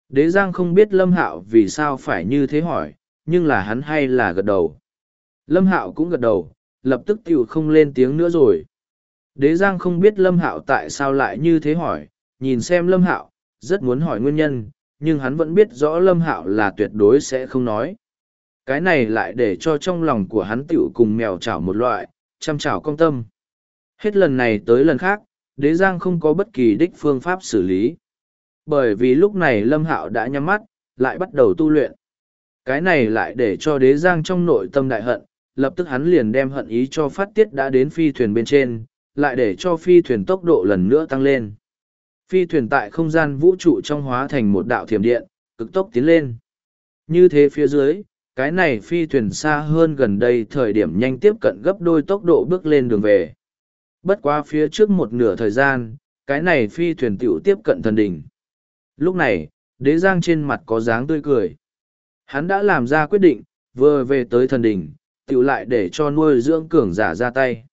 Đế Giang không biết Lâm Hạo vì sao phải như thế hỏi, nhưng là hắn hay là gật đầu. Lâm Hạo cũng gật đầu, lập tức tiểu không lên tiếng nữa rồi. Đế Giang không biết Lâm Hạo tại sao lại như thế hỏi, nhìn xem Lâm Hạo, rất muốn hỏi nguyên nhân, nhưng hắn vẫn biết rõ Lâm Hạo là tuyệt đối sẽ không nói. Cái này lại để cho trong lòng của hắn tiểu cùng mèo chảo một loại, chăm chảo công tâm. Hết lần này tới lần khác, Đế Giang không có bất kỳ đích phương pháp xử lý. Bởi vì lúc này Lâm Hạo đã nhắm mắt, lại bắt đầu tu luyện. Cái này lại để cho Đế Giang trong nội tâm đại hận, lập tức hắn liền đem hận ý cho phát tiết đã đến phi thuyền bên trên, lại để cho phi thuyền tốc độ lần nữa tăng lên. Phi thuyền tại không gian vũ trụ trong hóa thành một đạo thiểm điện, cực tốc tiến lên. Như thế phía dưới, cái này phi thuyền xa hơn gần đây thời điểm nhanh tiếp cận gấp đôi tốc độ bước lên đường về. Bất quá phía trước một nửa thời gian, cái này phi thuyền tiểu tiếp cận thần đỉnh. Lúc này, Đế Giang trên mặt có dáng tươi cười. Hắn đã làm ra quyết định, vừa về tới thần đỉnh, tiểu lại để cho nuôi dưỡng cường giả ra tay.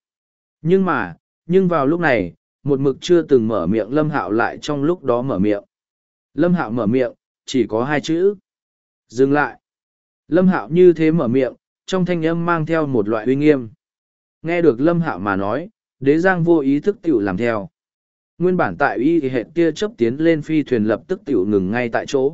Nhưng vào lúc này, một mực chưa từng mở miệng Lâm Hạo lại trong lúc đó mở miệng. Lâm Hạo mở miệng, chỉ có hai chữ. Dừng lại. Lâm Hạo như thế mở miệng, trong thanh âm mang theo một loại uy nghiêm. Nghe được Lâm Hạo mà nói, Đế Giang vô ý thức tiểu làm theo. Nguyên bản tại y hệ tia chớp tiến lên phi thuyền lập tức tiểu ngừng ngay tại chỗ.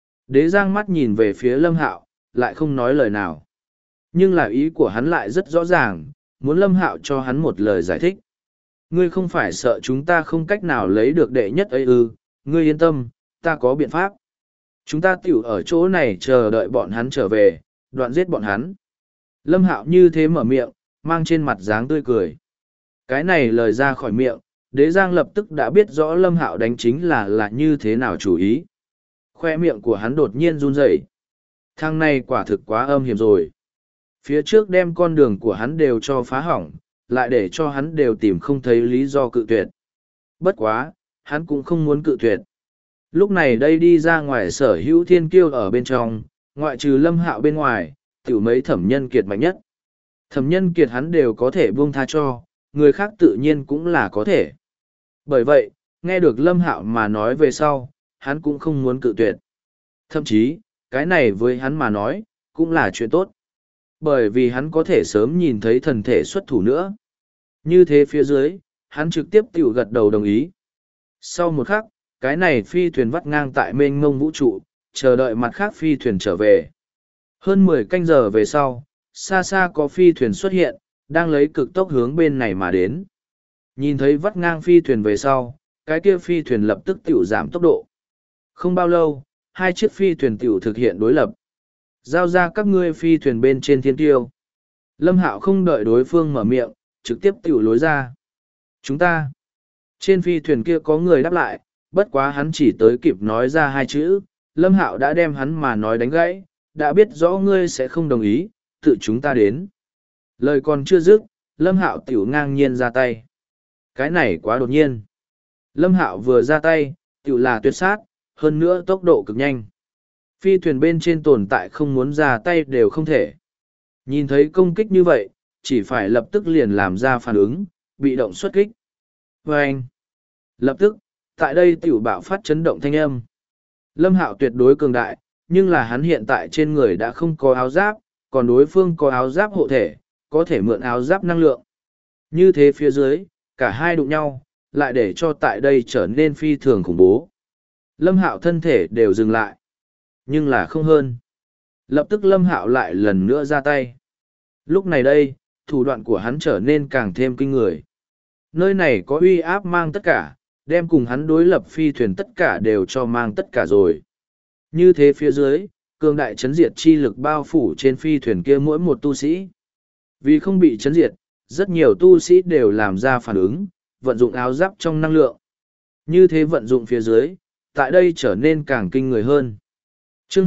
Đế Giang mắt nhìn về phía Lâm Hạo, lại không nói lời nào. Nhưng là ý của hắn lại rất rõ ràng, muốn Lâm Hạo cho hắn một lời giải thích. Ngươi không phải sợ chúng ta không cách nào lấy được đệ nhất ấy ư, ngươi yên tâm, ta có biện pháp. Chúng ta tiểu ở chỗ này chờ đợi bọn hắn trở về, đoạn giết bọn hắn. Lâm Hạo như thế mở miệng, mang trên mặt dáng tươi cười. Cái này lời ra khỏi miệng, Đế Giang lập tức đã biết rõ Lâm Hạo đánh chính là như thế nào chủ ý. Khoe miệng của hắn đột nhiên run rẩy. Thằng này quả thực quá âm hiểm rồi. Phía trước đem con đường của hắn đều cho phá hỏng, lại để cho hắn đều tìm không thấy lý do cự tuyệt. Bất quá, hắn cũng không muốn cự tuyệt. Lúc này đây đi ra ngoài sở hữu thiên kiêu ở bên trong, ngoại trừ Lâm Hạo bên ngoài, tiểu mấy thẩm nhân kiệt mạnh nhất. Thẩm nhân kiệt hắn đều có thể buông tha cho, người khác tự nhiên cũng là có thể. Bởi vậy, nghe được Lâm Hạo mà nói về sau, hắn cũng không muốn cự tuyệt. Thậm chí, cái này với hắn mà nói, cũng là chuyện tốt. Bởi vì hắn có thể sớm nhìn thấy thần thể xuất thủ nữa. Như thế phía dưới, hắn trực tiếp tiểu gật đầu đồng ý. Sau một khắc, cái này phi thuyền vắt ngang tại mênh mông vũ trụ, chờ đợi mặt khác phi thuyền trở về. Hơn 10 canh giờ về sau, xa xa có phi thuyền xuất hiện, đang lấy cực tốc hướng bên này mà đến. Nhìn thấy vắt ngang phi thuyền về sau, cái kia phi thuyền lập tức tiểu giảm tốc độ. Không bao lâu, hai chiếc phi thuyền tiểu thực hiện đối lập. Giao ra các ngươi phi thuyền bên trên thiên tiêu. Lâm Hạo không đợi đối phương mở miệng, trực tiếp tiểu lối ra. Chúng ta. Trên phi thuyền kia có người đáp lại, bất quá hắn chỉ tới kịp nói ra hai chữ, Lâm Hạo đã đem hắn mà nói đánh gãy, đã biết rõ ngươi sẽ không đồng ý, tự chúng ta đến. Lời còn chưa dứt, Lâm Hạo tiểu ngang nhiên ra tay. Cái này quá đột nhiên. Lâm Hạo vừa ra tay, tiểu là tuyệt sát, hơn nữa tốc độ cực nhanh. Phi thuyền bên trên tồn tại không muốn ra tay đều không thể. Nhìn thấy công kích như vậy, chỉ phải lập tức liền làm ra phản ứng, bị động xuất kích. Vâng! Lập tức, tại đây tiểu bạo phát chấn động thanh âm. Lâm Hạo tuyệt đối cường đại, nhưng là hắn hiện tại trên người đã không có áo giáp, còn đối phương có áo giáp hộ thể, có thể mượn áo giáp năng lượng. Như thế phía dưới, cả hai đụng nhau, lại để cho tại đây trở nên phi thường khủng bố. Lâm Hạo thân thể đều dừng lại, nhưng là không hơn. Lập tức Lâm Hạo lại lần nữa ra tay. Lúc này đây, thủ đoạn của hắn trở nên càng thêm kinh người. Nơi này có uy áp mang tất cả, đem cùng hắn đối lập phi thuyền tất cả đều cho mang tất cả rồi. Như thế phía dưới, cường đại chấn diệt chi lực bao phủ trên phi thuyền kia mỗi một tu sĩ. Vì không bị chấn diệt, rất nhiều tu sĩ đều làm ra phản ứng, vận dụng áo giáp trong năng lượng. Như thế vận dụng phía dưới, tại đây trở nên càng kinh người hơn. Chương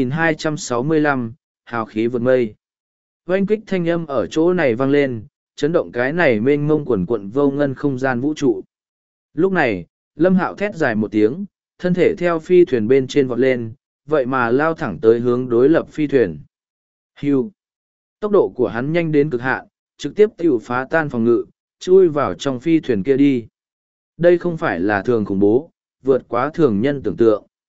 2265, hào khí vượt mây. Oanh kích thanh âm ở chỗ này vang lên, chấn động cái này mênh mông quần quận vô ngân không gian vũ trụ. Lúc này, Lâm Hạo thét dài một tiếng, thân thể theo phi thuyền bên trên vọt lên, vậy mà lao thẳng tới hướng đối lập phi thuyền. Hưu. Tốc độ của hắn nhanh đến cực hạn, trực tiếp tiểu phá tan phòng ngự, chui vào trong phi thuyền kia đi. Đây không phải là thường khủng bố, vượt quá thường nhân tưởng tượng.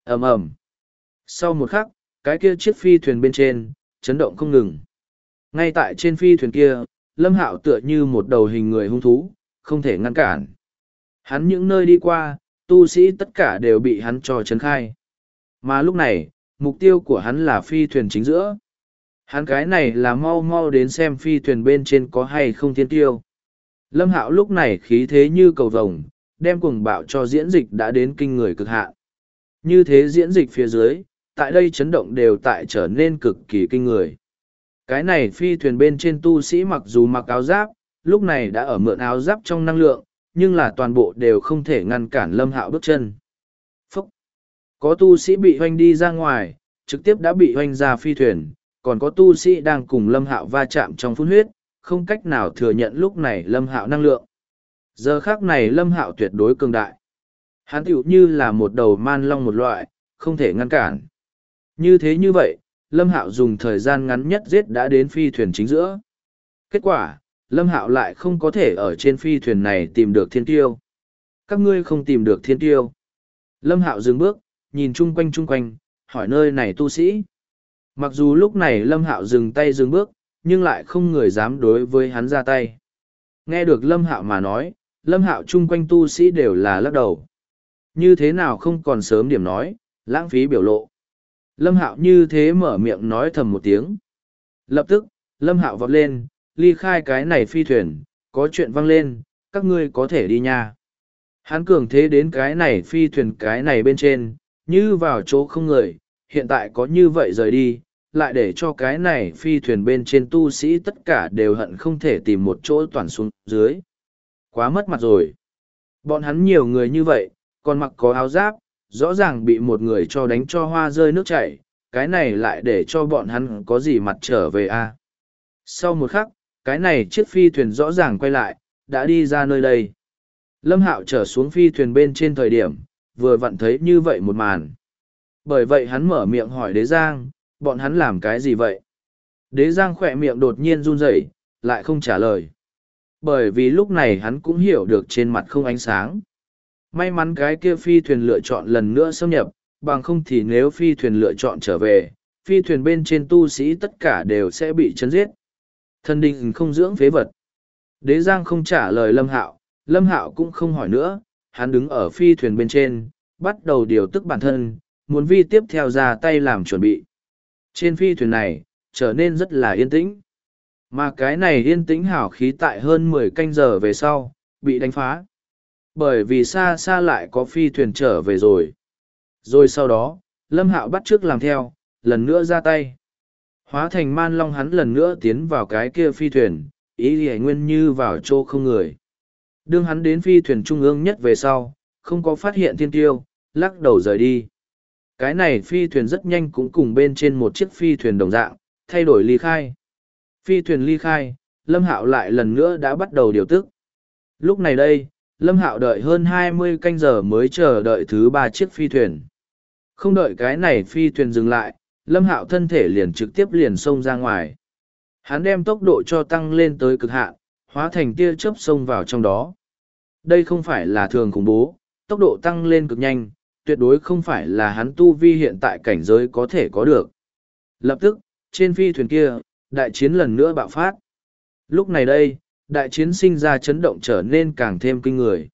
ầm ầm. Sau một khắc, cái kia chiếc phi thuyền bên trên, chấn động không ngừng. Ngay tại trên phi thuyền kia, Lâm Hạo tựa như một đầu hình người hung thú, không thể ngăn cản. Hắn những nơi đi qua, tu sĩ tất cả đều bị hắn cho chấn khai. Mà lúc này, mục tiêu của hắn là phi thuyền chính giữa. Hắn cái này là mau mau đến xem phi thuyền bên trên có hay không thiên tiêu. Lâm Hạo lúc này khí thế như cầu vồng, đem cuồng bạo cho diễn dịch đã đến kinh người cực hạn. Như thế diễn dịch phía dưới, tại đây chấn động đều tại trở nên cực kỳ kinh người. Cái này phi thuyền bên trên tu sĩ mặc dù mặc áo giáp, lúc này đã ở mượn áo giáp trong năng lượng, nhưng là toàn bộ đều không thể ngăn cản Lâm Hạo bước chân. Phúc! Có tu sĩ bị hoanh đi ra ngoài, trực tiếp đã bị hoanh ra phi thuyền, còn có tu sĩ đang cùng Lâm Hạo va chạm trong phun huyết, không cách nào thừa nhận lúc này Lâm Hạo năng lượng. Giờ khác này Lâm Hạo tuyệt đối cường đại. Hắn tựu như là một đầu man long một loại, không thể ngăn cản. Như thế như vậy, Lâm Hạo dùng thời gian ngắn nhất giết đã đến phi thuyền chính giữa. Kết quả, Lâm Hạo lại không có thể ở trên phi thuyền này tìm được thiên tiêu. Các ngươi không tìm được thiên tiêu. Lâm Hạo dừng bước, nhìn chung quanh, hỏi nơi này tu sĩ. Mặc dù lúc này Lâm Hạo dừng tay dừng bước, nhưng lại không người dám đối với hắn ra tay. Nghe được Lâm Hạo mà nói, Lâm Hạo chung quanh tu sĩ đều là lắc đầu. Như thế nào không còn sớm điểm nói, lãng phí biểu lộ. Lâm Hạo như thế mở miệng nói thầm một tiếng. Lập tức, Lâm Hạo vọt lên, ly khai cái này phi thuyền, có chuyện vang lên, các ngươi có thể đi nha. Hắn cường thế đến cái này phi thuyền cái này bên trên, như vào chỗ không người, hiện tại có như vậy rời đi, lại để cho cái này phi thuyền bên trên tu sĩ tất cả đều hận không thể tìm một chỗ toàn xuống dưới. Quá mất mặt rồi. Bọn hắn nhiều người như vậy, còn mặc có áo giáp, rõ ràng bị một người cho đánh cho hoa rơi nước chảy, cái này lại để cho bọn hắn có gì mặt trở về a? Sau một khắc, cái này chiếc phi thuyền rõ ràng quay lại, đã đi ra nơi đây. Lâm Hạo trở xuống phi thuyền bên trên thời điểm, vừa vặn thấy như vậy một màn. Bởi vậy hắn mở miệng hỏi Đế Giang, bọn hắn làm cái gì vậy? Đế Giang khỏe miệng đột nhiên run rẩy, lại không trả lời. Bởi vì lúc này hắn cũng hiểu được trên mặt không ánh sáng. May mắn cái kia phi thuyền lựa chọn lần nữa xâm nhập, bằng không thì nếu phi thuyền lựa chọn trở về, phi thuyền bên trên tu sĩ tất cả đều sẽ bị chấn giết. Thần đình không dưỡng phế vật. Đế Giang không trả lời Lâm Hạo cũng không hỏi nữa, hắn đứng ở phi thuyền bên trên, bắt đầu điều tức bản thân, muốn vi tiếp theo ra tay làm chuẩn bị. Trên phi thuyền này, trở nên rất là yên tĩnh. Mà cái này yên tĩnh hào khí tại hơn 10 canh giờ về sau, bị đánh phá. Bởi vì xa xa lại có phi thuyền trở về rồi. Rồi sau đó, Lâm Hạo bắt chước làm theo, lần nữa ra tay. Hóa thành man long hắn lần nữa tiến vào cái kia phi thuyền, ý hề nguyên như vào chỗ không người. Đương hắn đến phi thuyền trung ương nhất về sau, không có phát hiện thiên tiêu, lắc đầu rời đi. Cái này phi thuyền rất nhanh cũng cùng bên trên một chiếc phi thuyền đồng dạng, thay đổi ly khai. Phi thuyền ly khai, Lâm Hạo lại lần nữa đã bắt đầu điều tức. Lúc này đây, Lâm Hạo đợi hơn 20 canh giờ mới chờ đợi thứ 3 chiếc phi thuyền. Không đợi cái này phi thuyền dừng lại, Lâm Hạo thân thể liền trực tiếp liền xông ra ngoài. Hắn đem tốc độ cho tăng lên tới cực hạn, hóa thành tia chớp xông vào trong đó. Đây không phải là thường khủng bố, tốc độ tăng lên cực nhanh, tuyệt đối không phải là hắn tu vi hiện tại cảnh giới có thể có được. Lập tức, trên phi thuyền kia, đại chiến lần nữa bạo phát. Lúc này đây, đại chiến sinh ra chấn động trở nên càng thêm kinh người.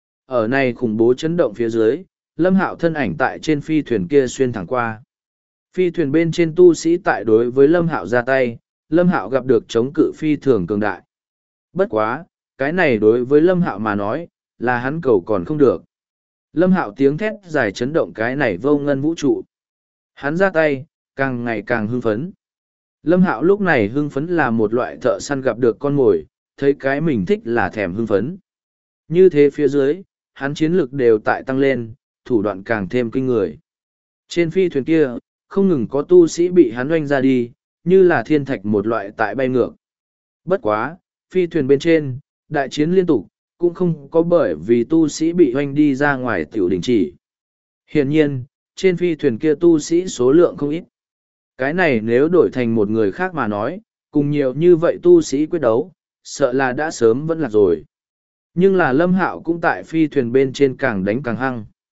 Ở này khủng bố chấn động phía dưới, Lâm Hạo thân ảnh tại trên phi thuyền kia xuyên thẳng qua. Phi thuyền bên trên tu sĩ tại đối với Lâm Hạo ra tay, Lâm Hạo gặp được chống cự phi thường cường đại. Bất quá, cái này đối với Lâm Hạo mà nói, là hắn cầu còn không được. Lâm Hạo tiếng thét dài chấn động cái này vô ngân vũ trụ. Hắn ra tay, càng ngày càng hưng phấn. Lâm Hạo lúc này hưng phấn là một loại thợ săn gặp được con mồi, thấy cái mình thích là thèm hưng phấn. Như thế phía dưới, hắn chiến lực đều tại tăng lên, thủ đoạn càng thêm kinh người. Trên phi thuyền kia, không ngừng có tu sĩ bị hắn oanh ra đi, như là thiên thạch một loại tại bay ngược. Bất quá, phi thuyền bên trên, đại chiến liên tục, cũng không có bởi vì tu sĩ bị oanh đi ra ngoài tiểu đình chỉ. Hiển nhiên, trên phi thuyền kia tu sĩ số lượng không ít. Cái này nếu đổi thành một người khác mà nói, cùng nhiều như vậy tu sĩ quyết đấu, sợ là đã sớm vẫn lạc rồi. Nhưng là Lâm Hạo cũng tại phi thuyền bên trên càng đánh càng hăng.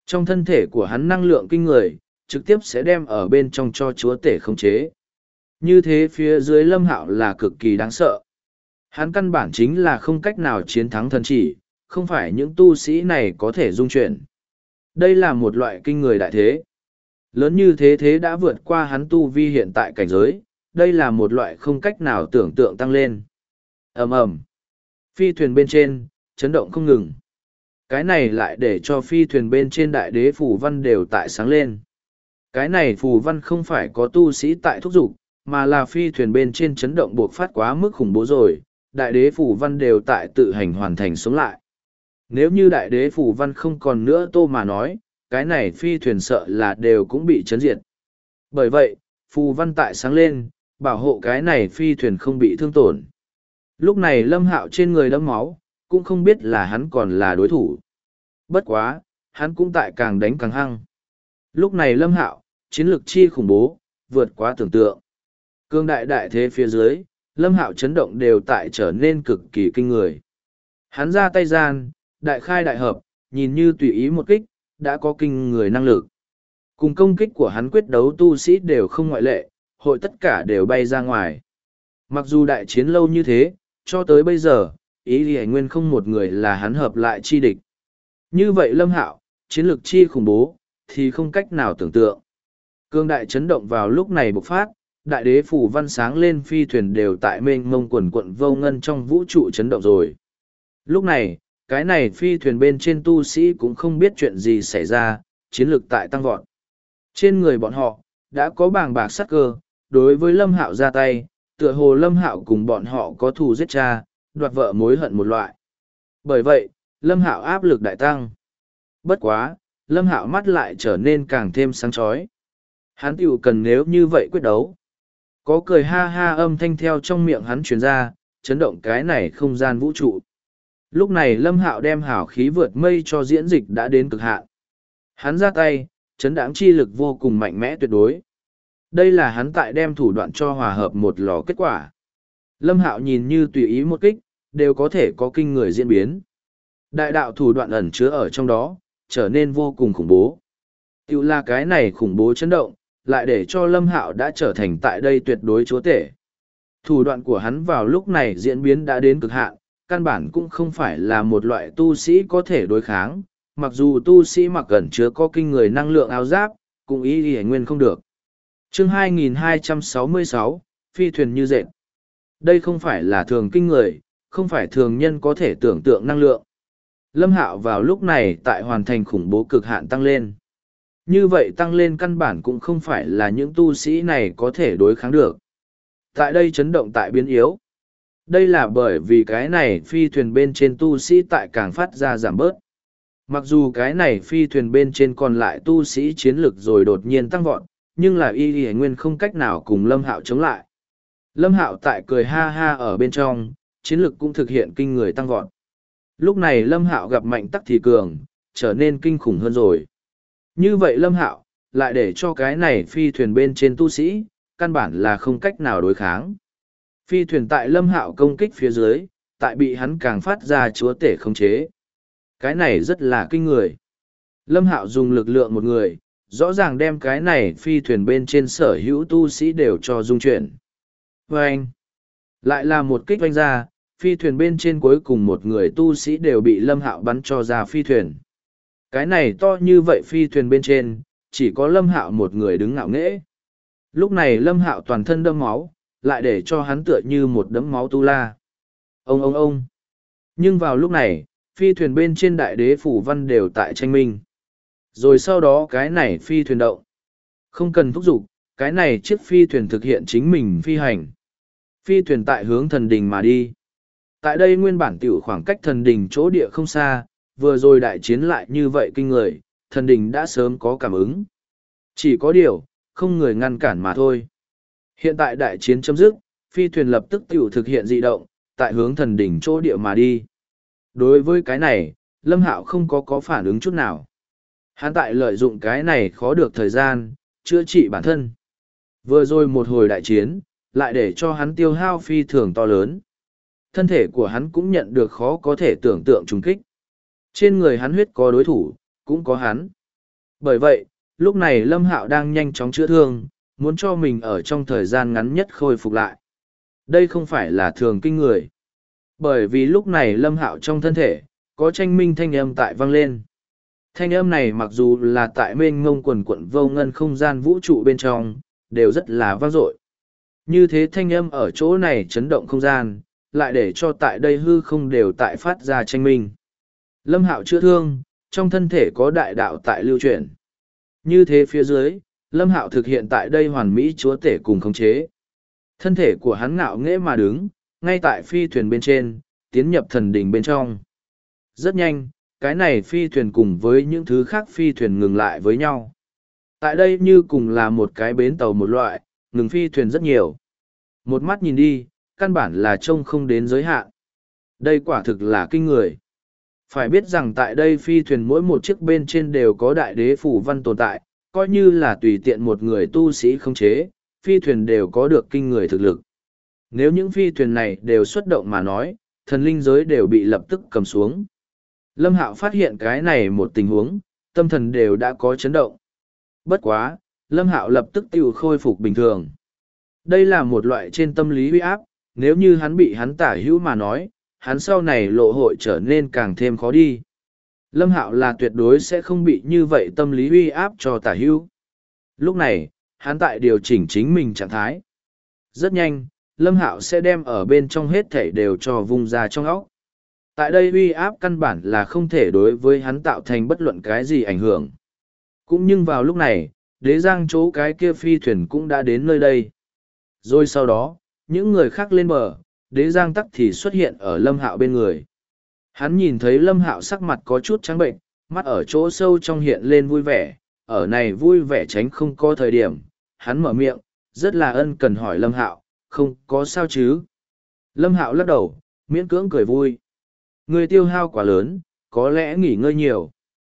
Trong thân thể của hắn năng lượng kinh người, trực tiếp sẽ đem ở bên trong cho chúa tể khống chế. Như thế phía dưới Lâm Hạo là cực kỳ đáng sợ. Hắn căn bản chính là không cách nào chiến thắng thần chỉ, không phải những tu sĩ này có thể dung chuyển. Đây là một loại kinh người đại thế. Lớn như thế thế đã vượt qua hắn tu vi hiện tại cảnh giới, đây là một loại không cách nào tưởng tượng tăng lên. Ầm ầm. Phi thuyền bên trên, chấn động không ngừng. Cái này lại để cho phi thuyền bên trên đại đế phù văn đều tại sáng lên. Cái này phù văn không phải có tu sĩ tại thúc giục, mà là phi thuyền bên trên chấn động buộc phát quá mức khủng bố rồi, đại đế phù văn đều tại tự hành hoàn thành sống lại. Nếu như đại đế phù văn không còn nữa tô mà nói, cái này phi thuyền sợ là đều cũng bị chấn diệt. Bởi vậy, phù văn tại sáng lên, bảo hộ cái này phi thuyền không bị thương tổn. Lúc này Lâm Hạo trên người đẫm máu, cũng không biết là hắn còn là đối thủ. Bất quá, hắn cũng tại càng đánh càng hăng. Lúc này Lâm Hạo, chiến lược chi khủng bố, vượt quá tưởng tượng. Cương đại đại thế phía dưới, Lâm Hạo chấn động đều tại trở nên cực kỳ kinh người. Hắn ra tay gian, đại khai đại hợp, nhìn như tùy ý một kích, đã có kinh người năng lực. Cùng công kích của hắn quyết đấu tu sĩ đều không ngoại lệ, hội tất cả đều bay ra ngoài. Mặc dù đại chiến lâu như thế, cho tới bây giờ, ý Lý Nguyên không một người là hắn hợp lại chi địch. Như vậy Lâm Hạo, chiến lược chi khủng bố, thì không cách nào tưởng tượng. Cương đại chấn động vào lúc này bộc phát, đại đế phủ văn sáng lên phi thuyền đều tại mênh mông quần quận vô ngân trong vũ trụ chấn động rồi. Lúc này, cái này phi thuyền bên trên tu sĩ cũng không biết chuyện gì xảy ra, chiến lược tại tăng vọt. Trên người bọn họ, đã có bàng bạc sát cơ, đối với Lâm Hạo ra tay, tựa hồ Lâm Hạo cùng bọn họ có thù giết cha, đoạt vợ mối hận một loại. Bởi vậy, Lâm Hạo áp lực đại tăng. Bất quá, Lâm Hạo mắt lại trở nên càng thêm sáng chói. Hắn tiểu cần nếu như vậy quyết đấu. Có cười ha ha âm thanh theo trong miệng hắn truyền ra, chấn động cái này không gian vũ trụ. Lúc này Lâm Hạo đem hảo khí vượt mây cho diễn dịch đã đến cực hạn. Hắn ra tay, chấn đáng chi lực vô cùng mạnh mẽ tuyệt đối. Đây là hắn tại đem thủ đoạn cho hòa hợp một lò kết quả. Lâm Hạo nhìn như tùy ý một kích, đều có thể có kinh người diễn biến. Đại đạo thủ đoạn ẩn chứa ở trong đó, trở nên vô cùng khủng bố. Tiểu là cái này khủng bố chấn động, lại để cho Lâm Hạo đã trở thành tại đây tuyệt đối chúa tể. Thủ đoạn của hắn vào lúc này diễn biến đã đến cực hạn, căn bản cũng không phải là một loại tu sĩ có thể đối kháng, mặc dù tu sĩ mặc ẩn chứa có kinh người năng lượng áo giáp, cũng ý y nguyên không được. Chương 2266, Phi thuyền như dệt. Đây không phải là thường kinh người, không phải thường nhân có thể tưởng tượng năng lượng. Lâm Hạo vào lúc này tại hoàn thành khủng bố cực hạn tăng lên. Như vậy tăng lên căn bản cũng không phải là những tu sĩ này có thể đối kháng được. Tại đây chấn động tại biến yếu. Đây là bởi vì cái này phi thuyền bên trên tu sĩ tại càng phát ra giảm bớt. Mặc dù cái này phi thuyền bên trên còn lại tu sĩ chiến lực rồi đột nhiên tăng vọt, nhưng là y nguyên không cách nào cùng Lâm Hạo chống lại. Lâm Hạo tại cười ha ha ở bên trong, chiến lực cũng thực hiện kinh người tăng vọt. Lúc này Lâm Hạo gặp mạnh tắc thì cường, trở nên kinh khủng hơn rồi. Như vậy Lâm Hạo, lại để cho cái này phi thuyền bên trên tu sĩ, căn bản là không cách nào đối kháng. Phi thuyền tại Lâm Hạo công kích phía dưới, tại bị hắn càng phát ra chúa tể khống chế. Cái này rất là kinh người. Lâm Hạo dùng lực lượng một người, rõ ràng đem cái này phi thuyền bên trên sở hữu tu sĩ đều cho dung chuyển. Vâng! Lại là một kích vanh ra, phi thuyền bên trên cuối cùng một người tu sĩ đều bị Lâm Hạo bắn cho ra phi thuyền. Cái này to như vậy phi thuyền bên trên, chỉ có Lâm Hạo một người đứng ngạo nghễ. Lúc này Lâm Hạo toàn thân đẫm máu, lại để cho hắn tựa như một đấm máu tu la. Ông! Nhưng vào lúc này, phi thuyền bên trên đại đế phủ văn đều tại tranh minh. Rồi sau đó cái này phi thuyền động. Không cần thúc giục, cái này chiếc phi thuyền thực hiện chính mình phi hành. Phi thuyền tại hướng thần đình mà đi. Tại đây nguyên bản tiểu khoảng cách thần đình chỗ địa không xa, vừa rồi đại chiến lại như vậy kinh người, thần đình đã sớm có cảm ứng. Chỉ có điều, không người ngăn cản mà thôi. Hiện tại đại chiến chấm dứt, phi thuyền lập tức tiểu thực hiện dị động, tại hướng thần đỉnh chỗ địa mà đi. Đối với cái này, Lâm Hạo không có phản ứng chút nào. Hắn tại lợi dụng cái này khó được thời gian, chữa trị bản thân. Vừa rồi một hồi đại chiến, lại để cho hắn tiêu hao phi thường to lớn. Thân thể của hắn cũng nhận được khó có thể tưởng tượng trùng kích. Trên người hắn huyết có đối thủ, cũng có hắn. Bởi vậy, lúc này Lâm Hạo đang nhanh chóng chữa thương, muốn cho mình ở trong thời gian ngắn nhất khôi phục lại. Đây không phải là thường kinh người. Bởi vì lúc này Lâm Hạo trong thân thể, có tranh minh thanh âm tại vang lên. Thanh âm này mặc dù là tại mênh mông quần quận vô ngân không gian vũ trụ bên trong, đều rất là vang dội. Như thế thanh âm ở chỗ này chấn động không gian, lại để cho tại đây hư không đều tại phát ra tranh minh. Lâm Hạo chữa thương, trong thân thể có đại đạo tại lưu chuyển. Như thế phía dưới, Lâm Hạo thực hiện tại đây hoàn mỹ chúa tể cùng khống chế. Thân thể của hắn ngạo nghễ mà đứng, ngay tại phi thuyền bên trên, tiến nhập thần đỉnh bên trong. Rất nhanh, cái này phi thuyền cùng với những thứ khác phi thuyền ngừng lại với nhau. Tại đây như cùng là một cái bến tàu một loại, ngừng phi thuyền rất nhiều. Một mắt nhìn đi, căn bản là trông không đến giới hạn. Đây quả thực là kinh người. Phải biết rằng tại đây phi thuyền mỗi một chiếc bên trên đều có đại đế phủ văn tồn tại, coi như là tùy tiện một người tu sĩ không chế, phi thuyền đều có được kinh người thực lực. Nếu những phi thuyền này đều xuất động mà nói, thần linh giới đều bị lập tức cầm xuống. Lâm Hạo phát hiện cái này một tình huống, tâm thần đều đã có chấn động. Bất quá, Lâm Hạo lập tức tự khôi phục bình thường. Đây là một loại trên tâm lý uy áp, nếu như hắn bị hắn tả hữu mà nói, hắn sau này lộ hội trở nên càng thêm khó đi. Lâm Hạo là tuyệt đối sẽ không bị như vậy tâm lý uy áp cho tả hữu. Lúc này, hắn tại điều chỉnh chính mình trạng thái. Rất nhanh, Lâm Hạo sẽ đem ở bên trong hết thảy đều cho vung ra trong óc. Tại đây uy áp căn bản là không thể đối với hắn tạo thành bất luận cái gì ảnh hưởng. Cũng nhưng vào lúc này, đế giang chỗ cái kia phi thuyền cũng đã đến nơi đây. Rồi sau đó, những người khác lên bờ, đế giang tắc thì xuất hiện ở Lâm Hạo bên người. Hắn nhìn thấy Lâm Hạo sắc mặt có chút trắng bệnh, mắt ở chỗ sâu trong hiện lên vui vẻ, ở này vui vẻ tránh không có thời điểm, hắn mở miệng, rất là ân cần hỏi Lâm Hạo, không có sao chứ. Lâm Hạo lắc đầu, miễn cưỡng cười vui. Người tiêu hao quá lớn, có lẽ nghỉ ngơi nhiều.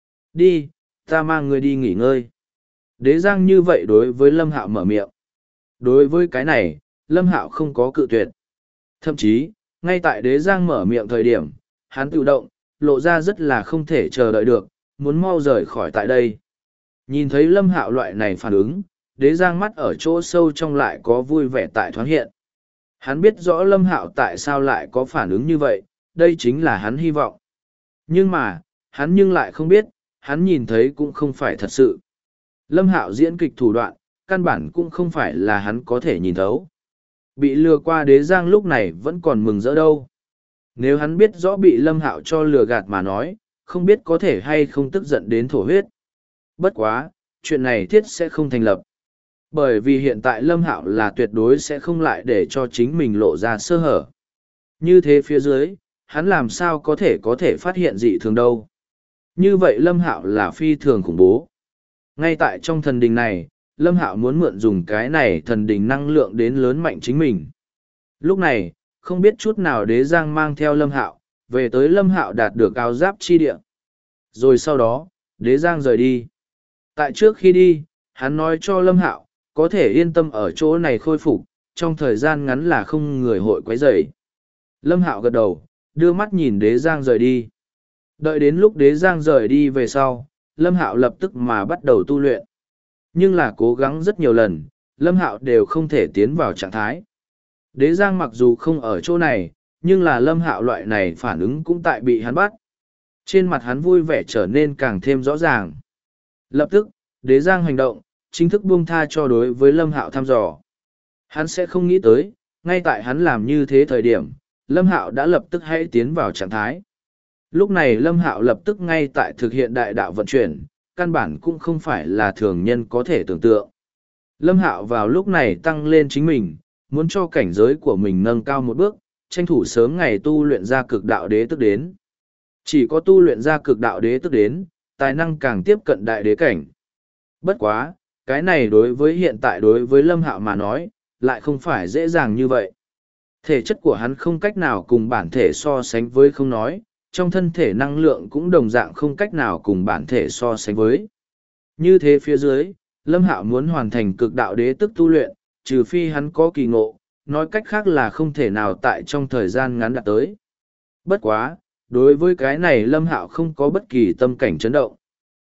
Đi, ta mang người đi nghỉ ngơi. Đế giang như vậy đối với Lâm Hạo mở miệng. Đối với cái này, Lâm Hạo không có cự tuyệt. Thậm chí, ngay tại đế giang mở miệng thời điểm, hắn tự động, lộ ra rất là không thể chờ đợi được, muốn mau rời khỏi tại đây. Nhìn thấy Lâm Hạo loại này phản ứng, đế giang mắt ở chỗ sâu trong lại có vui vẻ tại thoáng hiện. Hắn biết rõ Lâm Hạo tại sao lại có phản ứng như vậy, đây chính là hắn hy vọng. Nhưng mà, hắn nhưng lại không biết, hắn nhìn thấy cũng không phải thật sự. Lâm Hạo diễn kịch thủ đoạn, căn bản cũng không phải là hắn có thể nhìn thấu. Bị lừa qua đế giang lúc này vẫn còn mừng rỡ đâu. Nếu hắn biết rõ bị Lâm Hạo cho lừa gạt mà nói, không biết có thể hay không tức giận đến thổ huyết. Bất quá, chuyện này thiết sẽ không thành lập. Bởi vì hiện tại Lâm Hạo là tuyệt đối sẽ không lại để cho chính mình lộ ra sơ hở. Như thế phía dưới, hắn làm sao có thể phát hiện dị thường đâu. Như vậy Lâm Hạo là phi thường khủng bố. Ngay tại trong thần đình này, Lâm Hạo muốn mượn dùng cái này thần đình năng lượng đến lớn mạnh chính mình. Lúc này, không biết chút nào đế giang mang theo Lâm Hạo, về tới Lâm Hạo đạt được áo giáp chi địa. Rồi sau đó, đế giang rời đi. Tại trước khi đi, hắn nói cho Lâm Hạo, có thể yên tâm ở chỗ này khôi phục, trong thời gian ngắn là không người hội quấy rầy. Lâm Hạo gật đầu, đưa mắt nhìn đế giang rời đi. Đợi đến lúc đế giang rời đi về sau, Lâm Hạo lập tức mà bắt đầu tu luyện. Nhưng là cố gắng rất nhiều lần, Lâm Hạo đều không thể tiến vào trạng thái. Đế giang mặc dù không ở chỗ này, nhưng là Lâm Hạo loại này phản ứng cũng tại bị hắn bắt. Trên mặt hắn vui vẻ trở nên càng thêm rõ ràng. Lập tức, đế giang hành động, chính thức buông tha cho đối với Lâm Hạo thăm dò. Hắn sẽ không nghĩ tới, ngay tại hắn làm như thế thời điểm, Lâm Hạo đã lập tức hãy tiến vào trạng thái. Lúc này Lâm Hạo lập tức ngay tại thực hiện đại đạo vận chuyển, căn bản cũng không phải là thường nhân có thể tưởng tượng. Lâm Hạo vào lúc này tăng lên chính mình, muốn cho cảnh giới của mình nâng cao một bước, tranh thủ sớm ngày tu luyện ra cực đạo đế tức đến. Chỉ có tu luyện ra cực đạo đế tức đến, tài năng càng tiếp cận đại đế cảnh. Bất quá, cái này đối với hiện tại đối với Lâm Hạo mà nói, lại không phải dễ dàng như vậy. Thể chất của hắn không cách nào cùng bản thể so sánh với không nói, trong thân thể năng lượng cũng đồng dạng không cách nào cùng bản thể so sánh với. Như thế phía dưới, Lâm Hạo muốn hoàn thành cực đạo đế tức tu luyện, trừ phi hắn có kỳ ngộ, nói cách khác là không thể nào tại trong thời gian ngắn đạt tới. Bất quá, đối với cái này Lâm Hạo không có bất kỳ tâm cảnh chấn động.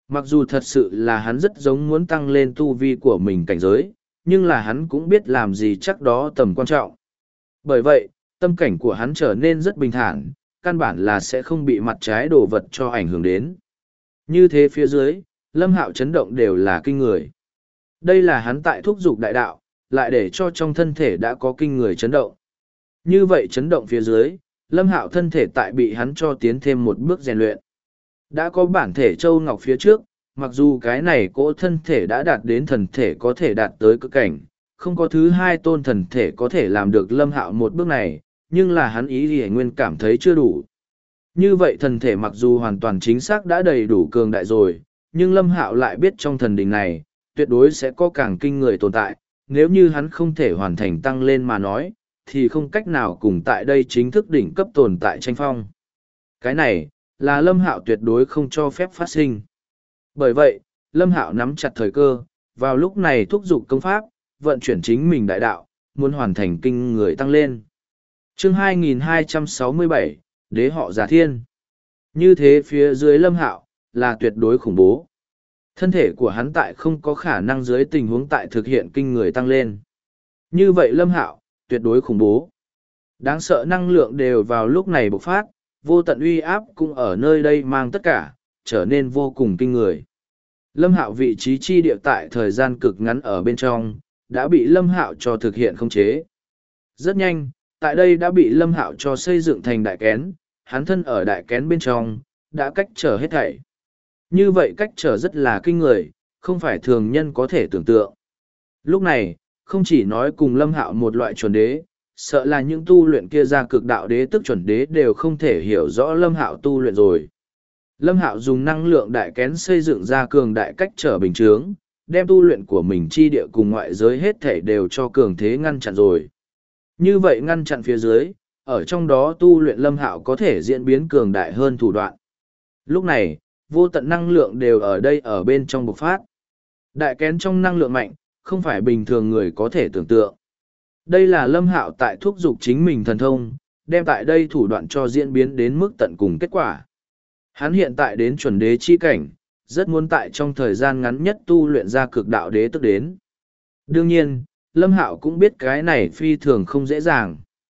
Mặc dù thật sự là hắn rất giống muốn tăng lên tu vi của mình cảnh giới, nhưng là hắn cũng biết làm gì chắc đó tầm quan trọng. Bởi vậy, tâm cảnh của hắn trở nên rất bình thản, căn bản là sẽ không bị mặt trái đồ vật cho ảnh hưởng đến. Như thế phía dưới, Lâm Hạo chấn động đều là kinh người. Đây là hắn tại thúc dục đại đạo, lại để cho trong thân thể đã có kinh người chấn động. Như vậy chấn động phía dưới, Lâm Hạo thân thể tại bị hắn cho tiến thêm một bước rèn luyện. Đã có bản thể Châu Ngọc phía trước, mặc dù cái này cỗ thân thể đã đạt đến thần thể có thể đạt tới cực cảnh, không có thứ hai tôn thần thể có thể làm được Lâm Hạo một bước này, nhưng là hắn ý thì nguyên cảm thấy chưa đủ. Như vậy thần thể mặc dù hoàn toàn chính xác đã đầy đủ cường đại rồi, nhưng Lâm Hạo lại biết trong thần đình này, tuyệt đối sẽ có càng kinh người tồn tại, nếu như hắn không thể hoàn thành tăng lên mà nói, thì không cách nào cùng tại đây chính thức đỉnh cấp tồn tại tranh phong. Cái này, là Lâm Hạo tuyệt đối không cho phép phát sinh. Bởi vậy, Lâm Hạo nắm chặt thời cơ, vào lúc này thúc giục công pháp, vận chuyển chính mình đại đạo, muốn hoàn thành kinh người tăng lên. Chương 2267, Đế họ Giả Thiên. Như thế phía dưới Lâm Hạo, là tuyệt đối khủng bố. Thân thể của hắn tại không có khả năng dưới tình huống tại thực hiện kinh người tăng lên. Như vậy Lâm Hạo, tuyệt đối khủng bố. Đáng sợ năng lượng đều vào lúc này bộc phát, vô tận uy áp cũng ở nơi đây mang tất cả, trở nên vô cùng kinh người. Lâm Hạo vị trí chi địa tại thời gian cực ngắn ở bên trong, đã bị Lâm Hạo cho thực hiện khống chế. Rất nhanh, tại đây đã bị Lâm Hạo cho xây dựng thành đại kén, hắn thân ở đại kén bên trong, đã cách trở hết thảy. Như vậy cách trở rất là kinh người, không phải thường nhân có thể tưởng tượng. Lúc này, không chỉ nói cùng Lâm Hạo một loại chuẩn đế, sợ là những tu luyện kia ra cực đạo đế tức chuẩn đế đều không thể hiểu rõ Lâm Hạo tu luyện rồi. Lâm Hạo dùng năng lượng đại kén xây dựng ra cường đại cách trở bình chướng, đem tu luyện của mình chi địa cùng ngoại giới hết thể đều cho cường thế ngăn chặn rồi. Như vậy ngăn chặn phía dưới, ở trong đó tu luyện Lâm Hạo có thể diễn biến cường đại hơn thủ đoạn. Lúc này, vô tận năng lượng đều ở đây ở bên trong bộc phát. Đại kén trong năng lượng mạnh, không phải bình thường người có thể tưởng tượng. Đây là Lâm Hạo tại thúc dục chính mình thần thông, đem tại đây thủ đoạn cho diễn biến đến mức tận cùng kết quả. Hắn hiện tại đến chuẩn đế chi cảnh, rất muốn tại trong thời gian ngắn nhất tu luyện ra cực đạo đế tức đến. Đương nhiên, Lâm Hạo cũng biết cái này phi thường không dễ dàng.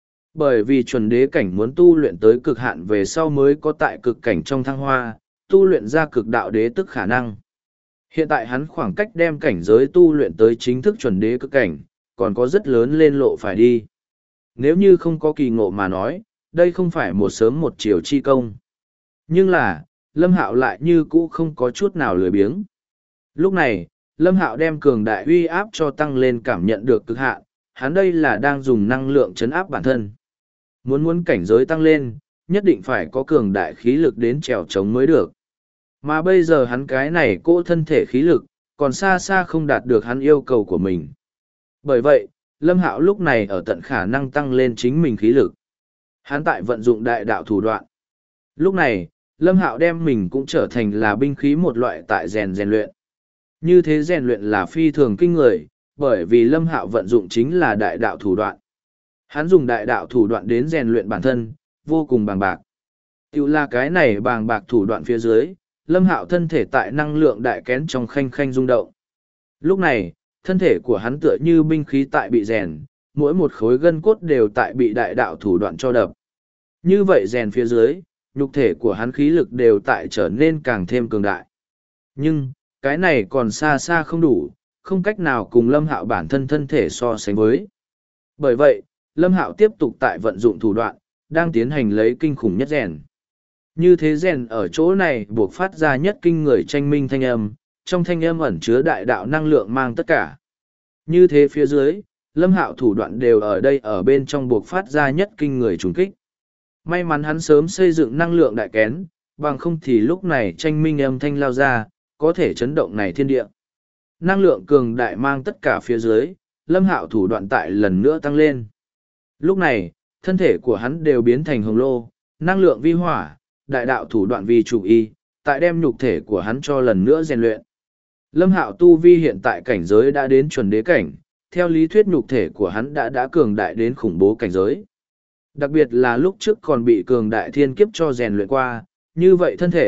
Bởi vì chuẩn đế cảnh muốn tu luyện tới cực hạn về sau mới có tại cực cảnh trong thăng hoa, tu luyện ra cực đạo đế tức khả năng. Hiện tại hắn khoảng cách đem cảnh giới tu luyện tới chính thức chuẩn đế cực cảnh, còn có rất lớn lên lộ phải đi. Nếu như không có kỳ ngộ mà nói, đây không phải một sớm một chiều chi công. Nhưng là, Lâm Hạo lại như cũ không có chút nào lười biếng. Lúc này, Lâm Hạo đem cường đại uy áp cho tăng lên cảm nhận được cực hạn, hắn đây là đang dùng năng lượng chấn áp bản thân. Muốn cảnh giới tăng lên, nhất định phải có cường đại khí lực đến trèo chống mới được. Mà bây giờ hắn cái này cỗ thân thể khí lực, còn xa xa không đạt được hắn yêu cầu của mình. Bởi vậy, Lâm Hạo lúc này ở tận khả năng tăng lên chính mình khí lực. Hắn tại vận dụng đại đạo thủ đoạn. Lúc này, Lâm Hạo đem mình cũng trở thành là binh khí một loại tại rèn luyện. Như thế rèn luyện là phi thường kinh người, bởi vì Lâm Hạo vận dụng chính là đại đạo thủ đoạn. Hắn dùng đại đạo thủ đoạn đến rèn luyện bản thân, vô cùng bàng bạc. Tiểu là cái này bàng bạc thủ đoạn phía dưới, Lâm Hạo thân thể tại năng lượng đại kén trong khanh khanh rung động. Lúc này, thân thể của hắn tựa như binh khí tại bị rèn, mỗi một khối gân cốt đều tại bị đại đạo thủ đoạn cho đập. Như vậy rèn phía dưới, nhục thể của hắn khí lực đều tại trở nên càng thêm cường đại. Nhưng, cái này còn xa xa không đủ, không cách nào cùng Lâm Hạo bản thân thân thể so sánh với. Bởi vậy, Lâm Hạo tiếp tục tại vận dụng thủ đoạn, đang tiến hành lấy kinh khủng nhất rèn. Như thế rèn ở chỗ này buộc phát ra nhất kinh người tranh minh thanh âm, trong thanh âm ẩn chứa đại đạo năng lượng mang tất cả. Như thế phía dưới, Lâm Hạo thủ đoạn đều ở đây ở bên trong buộc phát ra nhất kinh người trùng kích. May mắn hắn sớm xây dựng năng lượng đại kén, bằng không thì lúc này tranh minh âm thanh lao ra, có thể chấn động này thiên địa. Năng lượng cường đại mang tất cả phía dưới, Lâm Hạo thủ đoạn tại lần nữa tăng lên. Lúc này, thân thể của hắn đều biến thành hồng lô, năng lượng vi hỏa, đại đạo thủ đoạn vi chủ y, tại đem nhục thể của hắn cho lần nữa rèn luyện. Lâm Hạo tu vi hiện tại cảnh giới đã đến chuẩn đế cảnh, theo lý thuyết nhục thể của hắn đã cường đại đến khủng bố cảnh giới. Đặc biệt là lúc trước còn bị cường đại thiên kiếp cho rèn luyện qua, như vậy thân thể,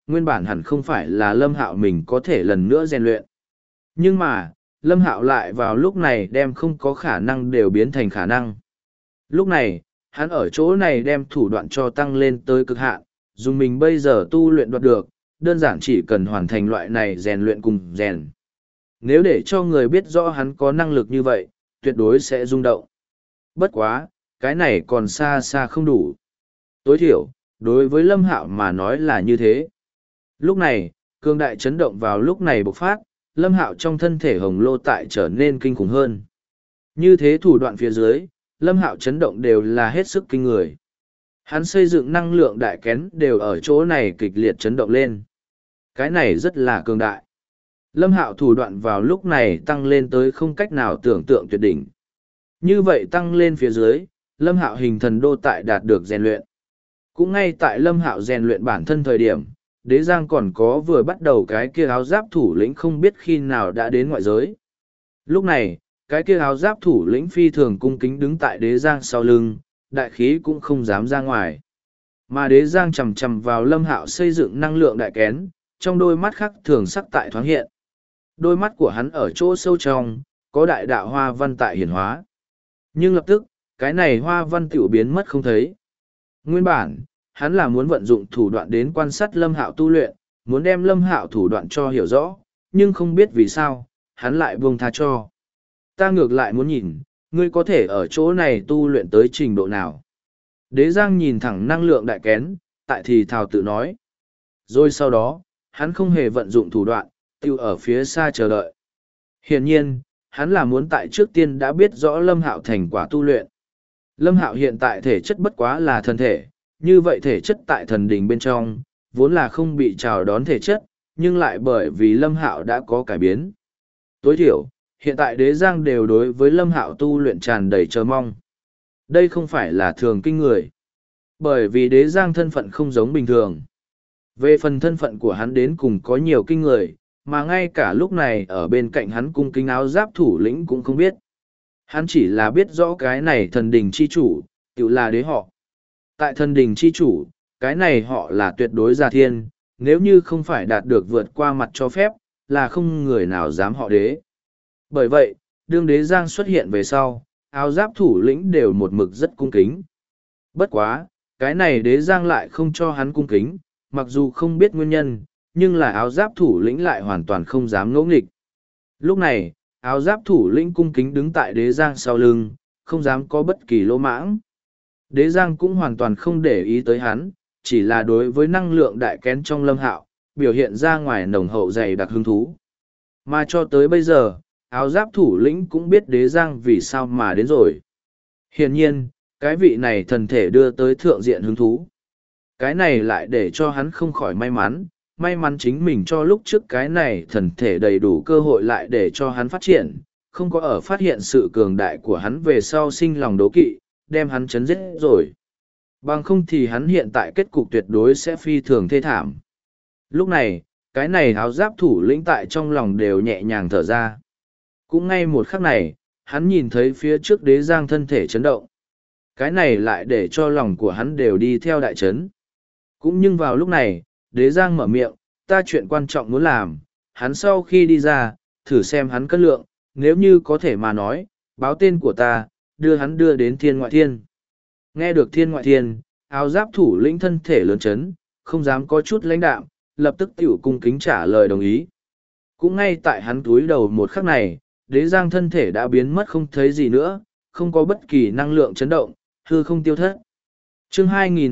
nguyên bản hẳn không phải là Lâm Hạo mình có thể lần nữa rèn luyện. Nhưng mà, Lâm Hạo lại vào lúc này đem không có khả năng đều biến thành khả năng. Lúc này, hắn ở chỗ này đem thủ đoạn cho tăng lên tới cực hạn, dùng mình bây giờ tu luyện đoạt được, đơn giản chỉ cần hoàn thành loại này rèn luyện cùng rèn. Nếu để cho người biết rõ hắn có năng lực như vậy, tuyệt đối sẽ rung động. Bất quá, cái này còn xa xa không đủ. Tối thiểu, đối với Lâm Hạo mà nói là như thế. Lúc này, cường đại chấn động vào lúc này bộc phát, Lâm Hạo trong thân thể hồng lô tại trở nên kinh khủng hơn. Như thế thủ đoạn phía dưới, Lâm Hạo chấn động đều là hết sức kinh người. Hắn xây dựng năng lượng đại kén đều ở chỗ này kịch liệt chấn động lên. Cái này rất là cường đại. Lâm Hạo thủ đoạn vào lúc này tăng lên tới không cách nào tưởng tượng tuyệt đỉnh. Như vậy tăng lên phía dưới, Lâm Hạo hình thần đô tại đạt được rèn luyện. Cũng ngay tại Lâm Hạo rèn luyện bản thân thời điểm, Đế Giang còn có vừa bắt đầu cái kia áo giáp thủ lĩnh không biết khi nào đã đến ngoại giới. Lúc này, cái kia áo giáp thủ lĩnh phi thường cung kính đứng tại Đế Giang sau lưng, đại khí cũng không dám ra ngoài. Mà Đế Giang chầm chầm vào Lâm Hạo xây dựng năng lượng đại kén, trong đôi mắt khác thường sắc tại thoáng hiện. Đôi mắt của hắn ở chỗ sâu trong, có đại đạo hoa văn tại hiển hóa. Nhưng lập tức, cái này hoa văn tiểu biến mất không thấy. Nguyên bản, hắn là muốn vận dụng thủ đoạn đến quan sát Lâm Hạo tu luyện, muốn đem Lâm Hạo thủ đoạn cho hiểu rõ, nhưng không biết vì sao, hắn lại buông tha cho. Ta ngược lại muốn nhìn, ngươi có thể ở chỗ này tu luyện tới trình độ nào. Đế Giang nhìn thẳng năng lượng đại kén, tại thì thào tự nói. Rồi sau đó, hắn không hề vận dụng thủ đoạn, tiêu ở phía xa chờ đợi. Hiển nhiên, hắn là muốn tại trước tiên đã biết rõ Lâm Hạo thành quả tu luyện. Lâm Hạo hiện tại thể chất bất quá là thân thể, như vậy thể chất tại thần đình bên trong, vốn là không bị chào đón thể chất, nhưng lại bởi vì Lâm Hạo đã có cải biến. Tối thiểu, hiện tại Đế Giang đều đối với Lâm Hạo tu luyện tràn đầy chờ mong. Đây không phải là thường kinh người. Bởi vì Đế Giang thân phận không giống bình thường. Về phần thân phận của hắn đến cùng có nhiều kinh người, mà ngay cả lúc này ở bên cạnh hắn cung kính áo giáp thủ lĩnh cũng không biết. Hắn chỉ là biết rõ cái này thần đình chi chủ, tự là đế họ. Tại thần đình chi chủ, cái này họ là tuyệt đối gia thiên, nếu như không phải đạt được vượt qua mặt cho phép, là không người nào dám họ đế. Bởi vậy, đương đế Giang xuất hiện về sau, áo giáp thủ lĩnh đều một mực rất cung kính. Bất quá, cái này đế Giang lại không cho hắn cung kính, mặc dù không biết nguyên nhân, nhưng là áo giáp thủ lĩnh lại hoàn toàn không dám ngỗ nghịch. Lúc này, áo giáp thủ lĩnh cung kính đứng tại đế Giang sau lưng, không dám có bất kỳ lỗ mãng. Đế Giang cũng hoàn toàn không để ý tới hắn, chỉ là đối với năng lượng đại kén trong Lâm Hạo, biểu hiện ra ngoài nồng hậu dày đặc hứng thú. Mà cho tới bây giờ, áo giáp thủ lĩnh cũng biết đế Giang vì sao mà đến rồi. Hiển nhiên, cái vị này thần thể đưa tới thượng diện hứng thú. Cái này lại để cho hắn không khỏi may mắn chính mình cho lúc trước cái này thần thể đầy đủ cơ hội lại để cho hắn phát triển, không có ở phát hiện sự cường đại của hắn về sau sinh lòng đố kỵ, đem hắn chấn giết rồi. Bằng không thì hắn hiện tại kết cục tuyệt đối sẽ phi thường thê thảm. Lúc này, cái này áo giáp thủ lĩnh tại trong lòng đều nhẹ nhàng thở ra. Cũng ngay một khắc này, hắn nhìn thấy phía trước đế Giang thân thể chấn động. Cái này lại để cho lòng của hắn đều đi theo đại chấn. Cũng nhưng vào lúc này, đế Giang mở miệng, ta chuyện quan trọng muốn làm, hắn sau khi đi ra, thử xem hắn cân lượng, nếu như có thể mà nói, báo tên của ta, đưa hắn đưa đến thiên ngoại thiên. Nghe được thiên ngoại thiên, áo giáp thủ lĩnh thân thể lớn chấn, không dám có chút lãnh đạm, lập tức tiểu cung kính trả lời đồng ý. Cũng ngay tại hắn túi đầu một khắc này, đế Giang thân thể đã biến mất không thấy gì nữa, không có bất kỳ năng lượng chấn động, hư không tiêu thất. Chương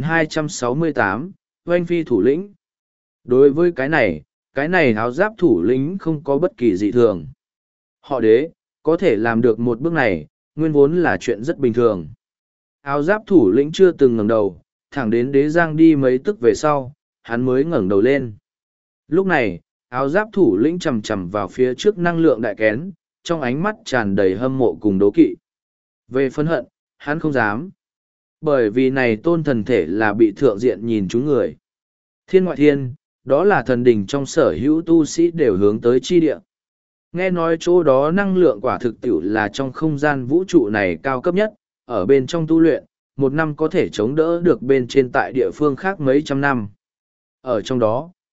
2268, Oanh Phi thủ lĩnh. Đối với cái này áo giáp thủ lĩnh không có bất kỳ dị thường. Họ đế, có thể làm được một bước này, nguyên vốn là chuyện rất bình thường. Áo giáp thủ lĩnh chưa từng ngẩng đầu, thẳng đến đế Giang đi mấy tức về sau, hắn mới ngẩng đầu lên. Lúc này, áo giáp thủ lĩnh chầm chầm vào phía trước năng lượng đại kén, trong ánh mắt tràn đầy hâm mộ cùng đố kỵ. Về phẫn hận, hắn không dám. Bởi vì này tôn thần thể là bị thượng diện nhìn chúng người. Thiên ngoại thiên, đó là thần đình trong sở hữu tu sĩ đều hướng tới chi địa. Nghe nói chỗ đó năng lượng quả thực tiểu là trong không gian vũ trụ này cao cấp nhất, ở bên trong tu luyện, một năm có thể chống đỡ được bên trên tại địa phương khác mấy trăm năm. Ở trong đó,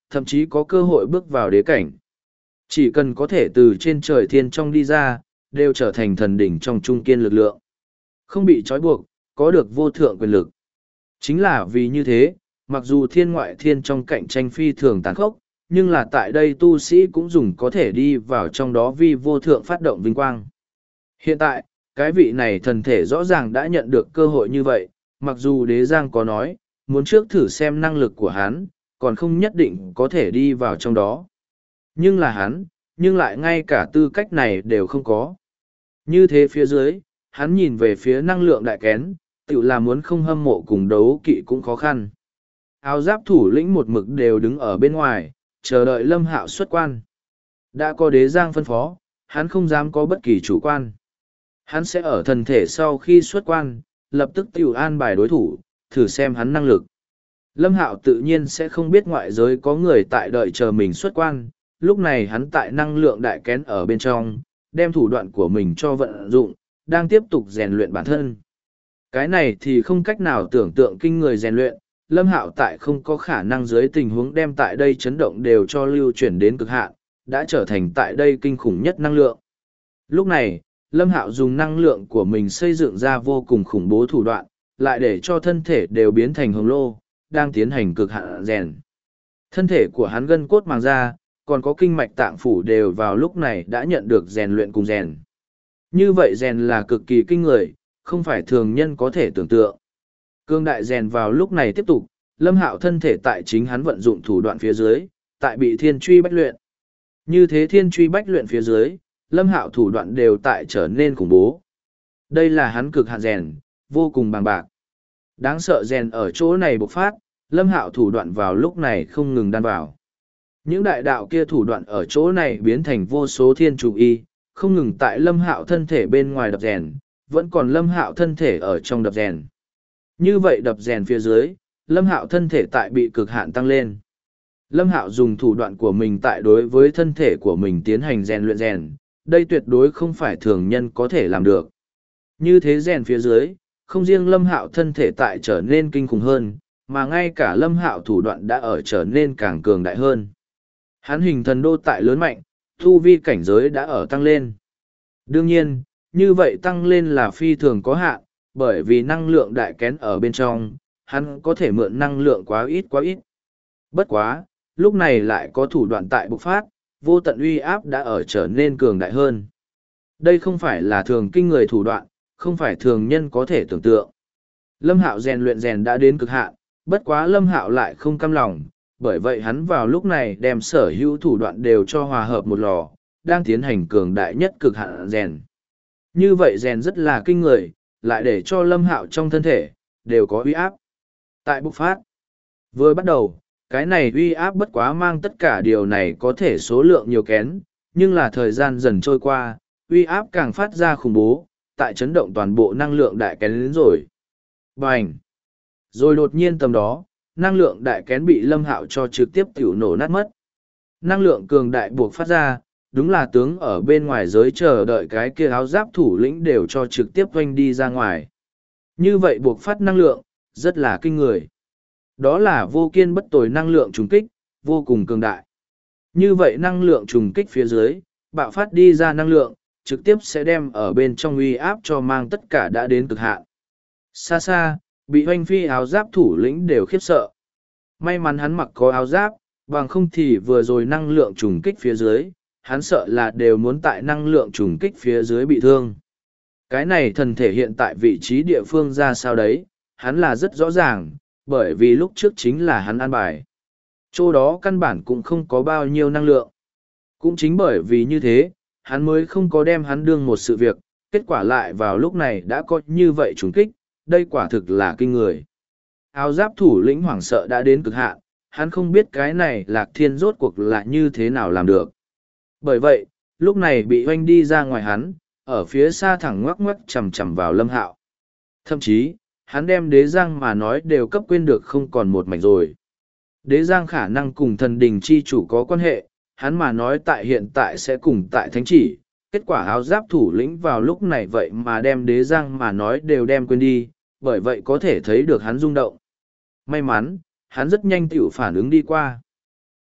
thậm chí có cơ hội bước vào đế cảnh. Chỉ cần có thể từ trên trời thiên trong đi ra, đều trở thành thần đỉnh trong trung kiên lực lượng. Không bị trói buộc, có được vô thượng quyền lực. Chính là vì như thế, mặc dù thiên ngoại thiên trong cạnh tranh phi thường tàn khốc, nhưng là tại đây tu sĩ cũng dùng có thể đi vào trong đó vì vô thượng phát động vinh quang. Hiện tại, cái vị này thần thể rõ ràng đã nhận được cơ hội như vậy, mặc dù đế giang có nói, muốn trước thử xem năng lực của hắn, còn không nhất định có thể đi vào trong đó. Nhưng là hắn, nhưng lại ngay cả tư cách này đều không có. Như thế phía dưới, hắn nhìn về phía năng lượng đại kén, tự là muốn không hâm mộ cùng đấu kỵ cũng khó khăn. Áo giáp thủ lĩnh một mực đều đứng ở bên ngoài, chờ đợi Lâm Hạo xuất quan. Đã có đế giang phân phó, hắn không dám có bất kỳ chủ quan. Hắn sẽ ở thần thể sau khi xuất quan, lập tức tiểu an bài đối thủ, thử xem hắn năng lực. Lâm Hạo tự nhiên sẽ không biết ngoại giới có người tại đợi chờ mình xuất quan, lúc này hắn tại năng lượng đại kén ở bên trong, đem thủ đoạn của mình cho vận dụng, đang tiếp tục rèn luyện bản thân. Cái này thì không cách nào tưởng tượng kinh người rèn luyện, Lâm Hạo tại không có khả năng dưới tình huống đem tại đây chấn động đều cho lưu chuyển đến cực hạn, đã trở thành tại đây kinh khủng nhất năng lượng. Lúc này, Lâm Hạo dùng năng lượng của mình xây dựng ra vô cùng khủng bố thủ đoạn, lại để cho thân thể đều biến thành hồng lô, đang tiến hành cực hạn rèn. Thân thể của hắn gân cốt màng da, còn có kinh mạch tạng phủ đều vào lúc này đã nhận được rèn luyện cùng rèn. Như vậy rèn là cực kỳ kinh người, không phải thường nhân có thể tưởng tượng. Cương đại rèn vào lúc này tiếp tục, Lâm Hạo thân thể tại chính hắn vận dụng thủ đoạn phía dưới, tại bị thiên truy bách luyện. Như thế thiên truy bách luyện phía dưới, Lâm Hạo thủ đoạn đều tại trở nên khủng bố. Đây là hắn cực hạn rèn, vô cùng bằng bạc. Đáng sợ rèn ở chỗ này bộc phát, Lâm Hạo thủ đoạn vào lúc này không ngừng đan vào. Những đại đạo kia thủ đoạn ở chỗ này biến thành vô số thiên chủ y, không ngừng tại Lâm Hạo thân thể bên ngoài đập rèn, vẫn còn Lâm Hạo thân thể ở trong đập rèn. Như vậy đập rèn phía dưới, Lâm Hạo thân thể tại bị cực hạn tăng lên. Lâm Hạo dùng thủ đoạn của mình tại đối với thân thể của mình tiến hành rèn luyện rèn, đây tuyệt đối không phải thường nhân có thể làm được. Như thế rèn phía dưới, không riêng Lâm Hạo thân thể tại trở nên kinh khủng hơn, mà ngay cả Lâm Hạo thủ đoạn đã ở trở nên càng cường đại hơn. Hắn hình thần đô tại lớn mạnh, thu vi cảnh giới đã ở tăng lên. Đương nhiên, như vậy tăng lên là phi thường có hạn, bởi vì năng lượng đại kén ở bên trong, hắn có thể mượn năng lượng quá ít quá ít. Bất quá, lúc này lại có thủ đoạn tại bộc phát, vô tận uy áp đã ở trở nên cường đại hơn. Đây không phải là thường kinh người thủ đoạn, không phải thường nhân có thể tưởng tượng. Lâm Hạo rèn luyện rèn đã đến cực hạn, bất quá Lâm Hạo lại không cam lòng, bởi vậy hắn vào lúc này đem sở hữu thủ đoạn đều cho hòa hợp một lò, đang tiến hành cường đại nhất cực hạn rèn. Như vậy rèn rất là kinh người, lại để cho Lâm Hạo trong thân thể đều có uy áp. Tại bộc phát, vừa bắt đầu, cái này uy áp bất quá mang tất cả điều này có thể số lượng nhiều kén, nhưng là thời gian dần trôi qua, uy áp càng phát ra khủng bố, tại chấn động toàn bộ năng lượng đại kén đến rồi. Bành! Rồi đột nhiên tầm đó, năng lượng đại kén bị Lâm Hạo cho trực tiếp tiểu nổ nát mất. Năng lượng cường đại buộc phát ra, đúng là tướng ở bên ngoài giới chờ đợi cái kia áo giáp thủ lĩnh đều cho trực tiếp oanh đi ra ngoài. Như vậy buộc phát năng lượng, rất là kinh người. Đó là vô kiên bất tồi năng lượng trùng kích, vô cùng cường đại. Như vậy năng lượng trùng kích phía dưới, bạo phát đi ra năng lượng, trực tiếp sẽ đem ở bên trong uy áp cho mang tất cả đã đến cực hạn. Xa xa, bị hoanh phi áo giáp thủ lĩnh đều khiếp sợ. May mắn hắn mặc có áo giáp, bằng không thì vừa rồi năng lượng trùng kích phía dưới, hắn sợ là đều muốn tại năng lượng trùng kích phía dưới bị thương. Cái này thần thể hiện tại vị trí địa phương ra sao đấy, hắn là rất rõ ràng, bởi vì lúc trước chính là hắn an bài. Chỗ đó căn bản cũng không có bao nhiêu năng lượng. Cũng chính bởi vì như thế, hắn mới không có đem hắn đương một sự việc, kết quả lại vào lúc này đã có như vậy trùng kích, đây quả thực là kinh người. Áo giáp thủ lĩnh hoảng sợ đã đến cực hạn, hắn không biết cái này Lạc Thiên rốt cuộc là như thế nào làm được. Bởi vậy, lúc này bị hoanh đi ra ngoài hắn, ở phía xa thẳng ngoắc ngoắc chầm chầm vào Lâm Hạo. Thậm chí, hắn đem đế giang mà nói đều cấp quên được không còn một mảnh rồi. Đế giang khả năng cùng thần đình chi chủ có quan hệ, hắn mà nói tại hiện tại sẽ cùng tại thánh chỉ. Kết quả áo giáp thủ lĩnh vào lúc này vậy mà đem đế giang mà nói đều đem quên đi, bởi vậy có thể thấy được hắn rung động. May mắn, hắn rất nhanh tiểu phản ứng đi qua.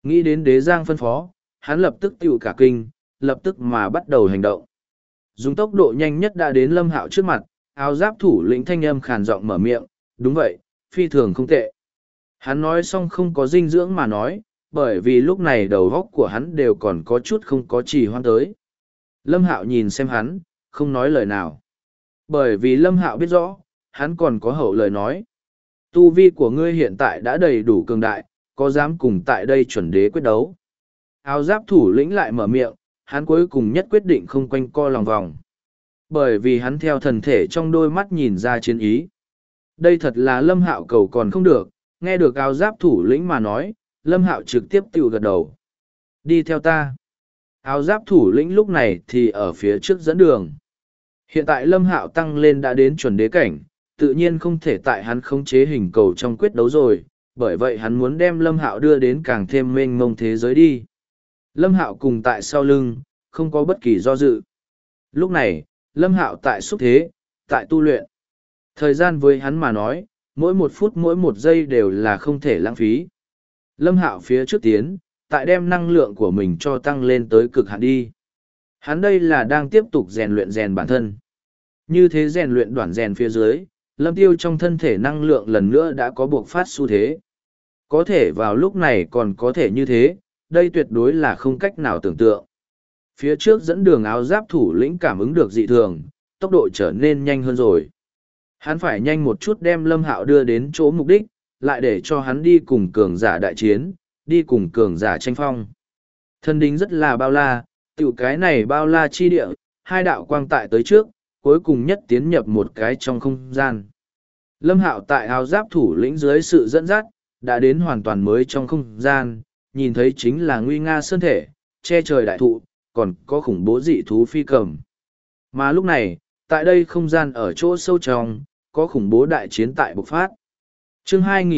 Nghĩ đến đế giang phân phó, hắn lập tức tựu cả kinh, lập tức mà bắt đầu hành động. Dùng tốc độ nhanh nhất đã đến Lâm Hạo trước mặt, áo giáp thủ lĩnh thanh âm khàn giọng mở miệng, đúng vậy, phi thường không tệ. Hắn nói xong không có dinh dưỡng mà nói, bởi vì lúc này đầu óc của hắn đều còn có chút không có trì hoãn tới. Lâm Hạo nhìn xem hắn, không nói lời nào. Bởi vì Lâm Hạo biết rõ, hắn còn có hậu lời nói. Tu vi của ngươi hiện tại đã đầy đủ cường đại, có dám cùng tại đây chuẩn đế quyết đấu. Áo giáp thủ lĩnh lại mở miệng, hắn cuối cùng nhất quyết định không quanh co lòng vòng. Bởi vì hắn theo thần thể trong đôi mắt nhìn ra chiến ý. Đây thật là Lâm Hạo cầu còn không được, nghe được áo giáp thủ lĩnh mà nói, Lâm Hạo trực tiếp tự gật đầu. Đi theo ta. Áo giáp thủ lĩnh lúc này thì ở phía trước dẫn đường. Hiện tại Lâm Hạo tăng lên đã đến chuẩn đế cảnh, tự nhiên không thể tại hắn khống chế hình cầu trong quyết đấu rồi, bởi vậy hắn muốn đem Lâm Hạo đưa đến càng thêm mênh mông thế giới đi. Lâm Hạo cùng tại sau lưng, không có bất kỳ do dự. Lúc này, Lâm Hạo tại xúc thế, tại tu luyện. Thời gian với hắn mà nói, mỗi một phút mỗi một giây đều là không thể lãng phí. Lâm Hạo phía trước tiến, tại đem năng lượng của mình cho tăng lên tới cực hạn đi. Hắn đây là đang tiếp tục rèn luyện bản thân. Như thế rèn luyện đoạn rèn phía dưới, Lâm Tiêu trong thân thể năng lượng lần nữa đã có buộc phát xu thế. Có thể vào lúc này còn có thể như thế, đây tuyệt đối là không cách nào tưởng tượng. Phía trước dẫn đường áo giáp thủ lĩnh cảm ứng được dị thường, tốc độ trở nên nhanh hơn rồi. Hắn phải nhanh một chút đem Lâm Hạo đưa đến chỗ mục đích, lại để cho hắn đi cùng cường giả đại chiến, đi cùng cường giả tranh phong. Thân đính rất là bao la, tiểu cái này bao la chi địa, hai đạo quang tại tới trước, cuối cùng nhất tiến nhập một cái trong không gian. Lâm Hạo tại áo giáp thủ lĩnh dưới sự dẫn dắt, đã đến hoàn toàn mới trong không gian, nhìn thấy chính là nguy nga sơn thể, che trời đại thụ, còn có khủng bố dị thú phi cầm. Mà lúc này, tại đây không gian ở chỗ sâu trong, có khủng bố đại chiến tại bộc phát. Chương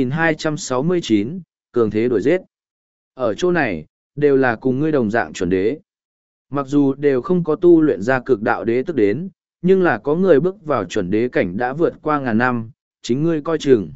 2269, Cường thế đuổi giết. Ở chỗ này, đều là cùng ngươi đồng dạng chuẩn đế. Mặc dù đều không có tu luyện ra cực đạo đế tức đến, nhưng là có người bước vào chuẩn đế cảnh đã vượt qua ngàn năm, chính ngươi coi chừng.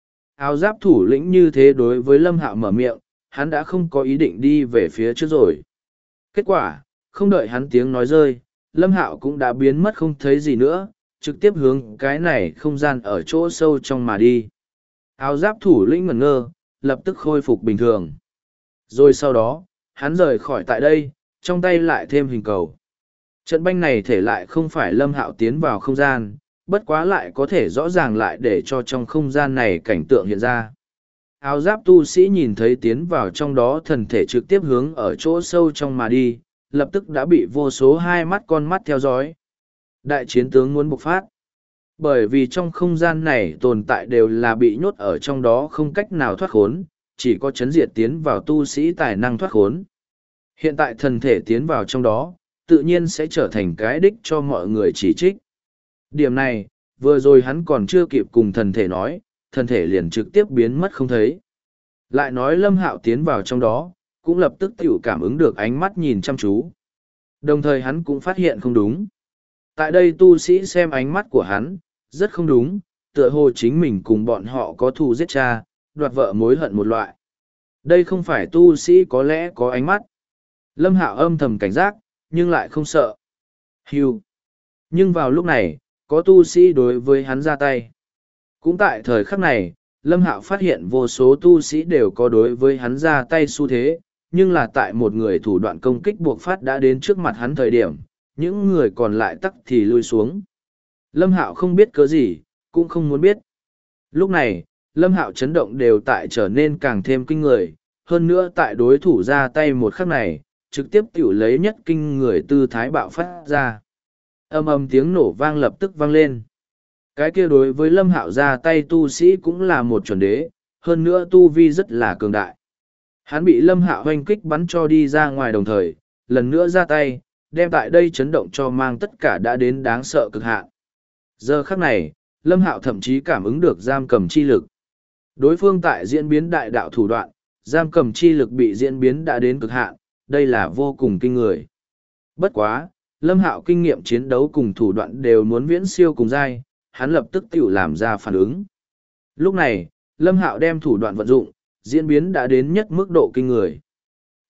Áo giáp thủ lĩnh như thế đối với Lâm Hạo mở miệng, hắn đã không có ý định đi về phía trước rồi. Kết quả, không đợi hắn tiếng nói rơi, Lâm Hạo cũng đã biến mất không thấy gì nữa, trực tiếp hướng cái này không gian ở chỗ sâu trong mà đi. Áo giáp thủ lĩnh ngẩn ngơ, lập tức khôi phục bình thường. Rồi sau đó, hắn rời khỏi tại đây, trong tay lại thêm hình cầu. Trận banh này thể lại không phải Lâm Hạo tiến vào không gian, bất quá lại có thể rõ ràng lại để cho trong không gian này cảnh tượng hiện ra. Áo giáp tu sĩ nhìn thấy tiến vào trong đó thần thể trực tiếp hướng ở chỗ sâu trong mà đi, lập tức đã bị vô số hai mắt con mắt theo dõi. Đại chiến tướng muốn bộc phát. Bởi vì trong không gian này tồn tại đều là bị nhốt ở trong đó không cách nào thoát khốn, chỉ có chấn diệt tiến vào tu sĩ tài năng thoát khốn. Hiện tại thần thể tiến vào trong đó, tự nhiên sẽ trở thành cái đích cho mọi người chỉ trích. Điểm này, vừa rồi hắn còn chưa kịp cùng thần thể nói, thần thể liền trực tiếp biến mất không thấy. Lại nói Lâm Hạo tiến vào trong đó, cũng lập tức tiểu cảm ứng được ánh mắt nhìn chăm chú. Đồng thời hắn cũng phát hiện không đúng. Tại đây tu sĩ xem ánh mắt của hắn, rất không đúng, tựa hồ chính mình cùng bọn họ có thù giết cha, đoạt vợ mối hận một loại. Đây không phải tu sĩ có lẽ có ánh mắt. Lâm Hạo âm thầm cảnh giác, nhưng lại không sợ. Hưu. Nhưng vào lúc này, có tu sĩ đối với hắn ra tay. Cũng tại thời khắc này, Lâm Hạo phát hiện vô số tu sĩ đều có đối với hắn ra tay xu thế, nhưng là tại một người thủ đoạn công kích buộc phát đã đến trước mặt hắn thời điểm, những người còn lại tắc thì lui xuống. Lâm Hạo không biết cớ gì, cũng không muốn biết. Lúc này, Lâm Hạo chấn động đều tại trở nên càng thêm kinh người, hơn nữa tại đối thủ ra tay một khắc này, trực tiếp tiểu lấy nhất kinh người tư thái bạo phát ra. Âm ầm tiếng nổ vang lập tức vang lên. Cái kia đối với Lâm Hạo ra tay tu sĩ cũng là một chuẩn đế, hơn nữa tu vi rất là cường đại. Hắn bị Lâm Hạo hoanh kích bắn cho đi ra ngoài đồng thời, lần nữa ra tay, đem tại đây chấn động cho mang tất cả đã đến đáng sợ cực hạn. Giờ khắc này, Lâm Hạo thậm chí cảm ứng được giam cầm chi lực. Đối phương tại diễn biến đại đạo thủ đoạn, giam cầm chi lực bị diễn biến đã đến cực hạn, đây là vô cùng kinh người. Bất quá, Lâm Hạo kinh nghiệm chiến đấu cùng thủ đoạn đều muốn viễn siêu cùng giai, hắn lập tức tự làm ra phản ứng. Lúc này, Lâm Hạo đem thủ đoạn vận dụng, diễn biến đã đến nhất mức độ kinh người.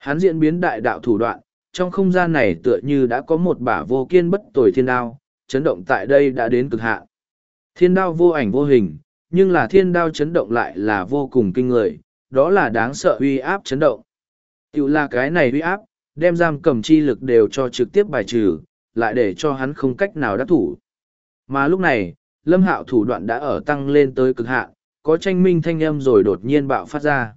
Hắn diễn biến đại đạo thủ đoạn, trong không gian này tựa như đã có một bả vô kiên bất tồi thiên đao, chấn động tại đây đã đến cực hạn. Thiên đao vô ảnh vô hình, nhưng là thiên đao chấn động lại là vô cùng kinh người, đó là đáng sợ uy áp chấn động. Tiểu là cái này uy áp, đem giam cầm chi lực đều cho trực tiếp bài trừ, lại để cho hắn không cách nào đắc thủ. Mà lúc này, Lâm Hạo thủ đoạn đã ở tăng lên tới cực hạn, có tranh minh thanh âm rồi đột nhiên bạo phát ra.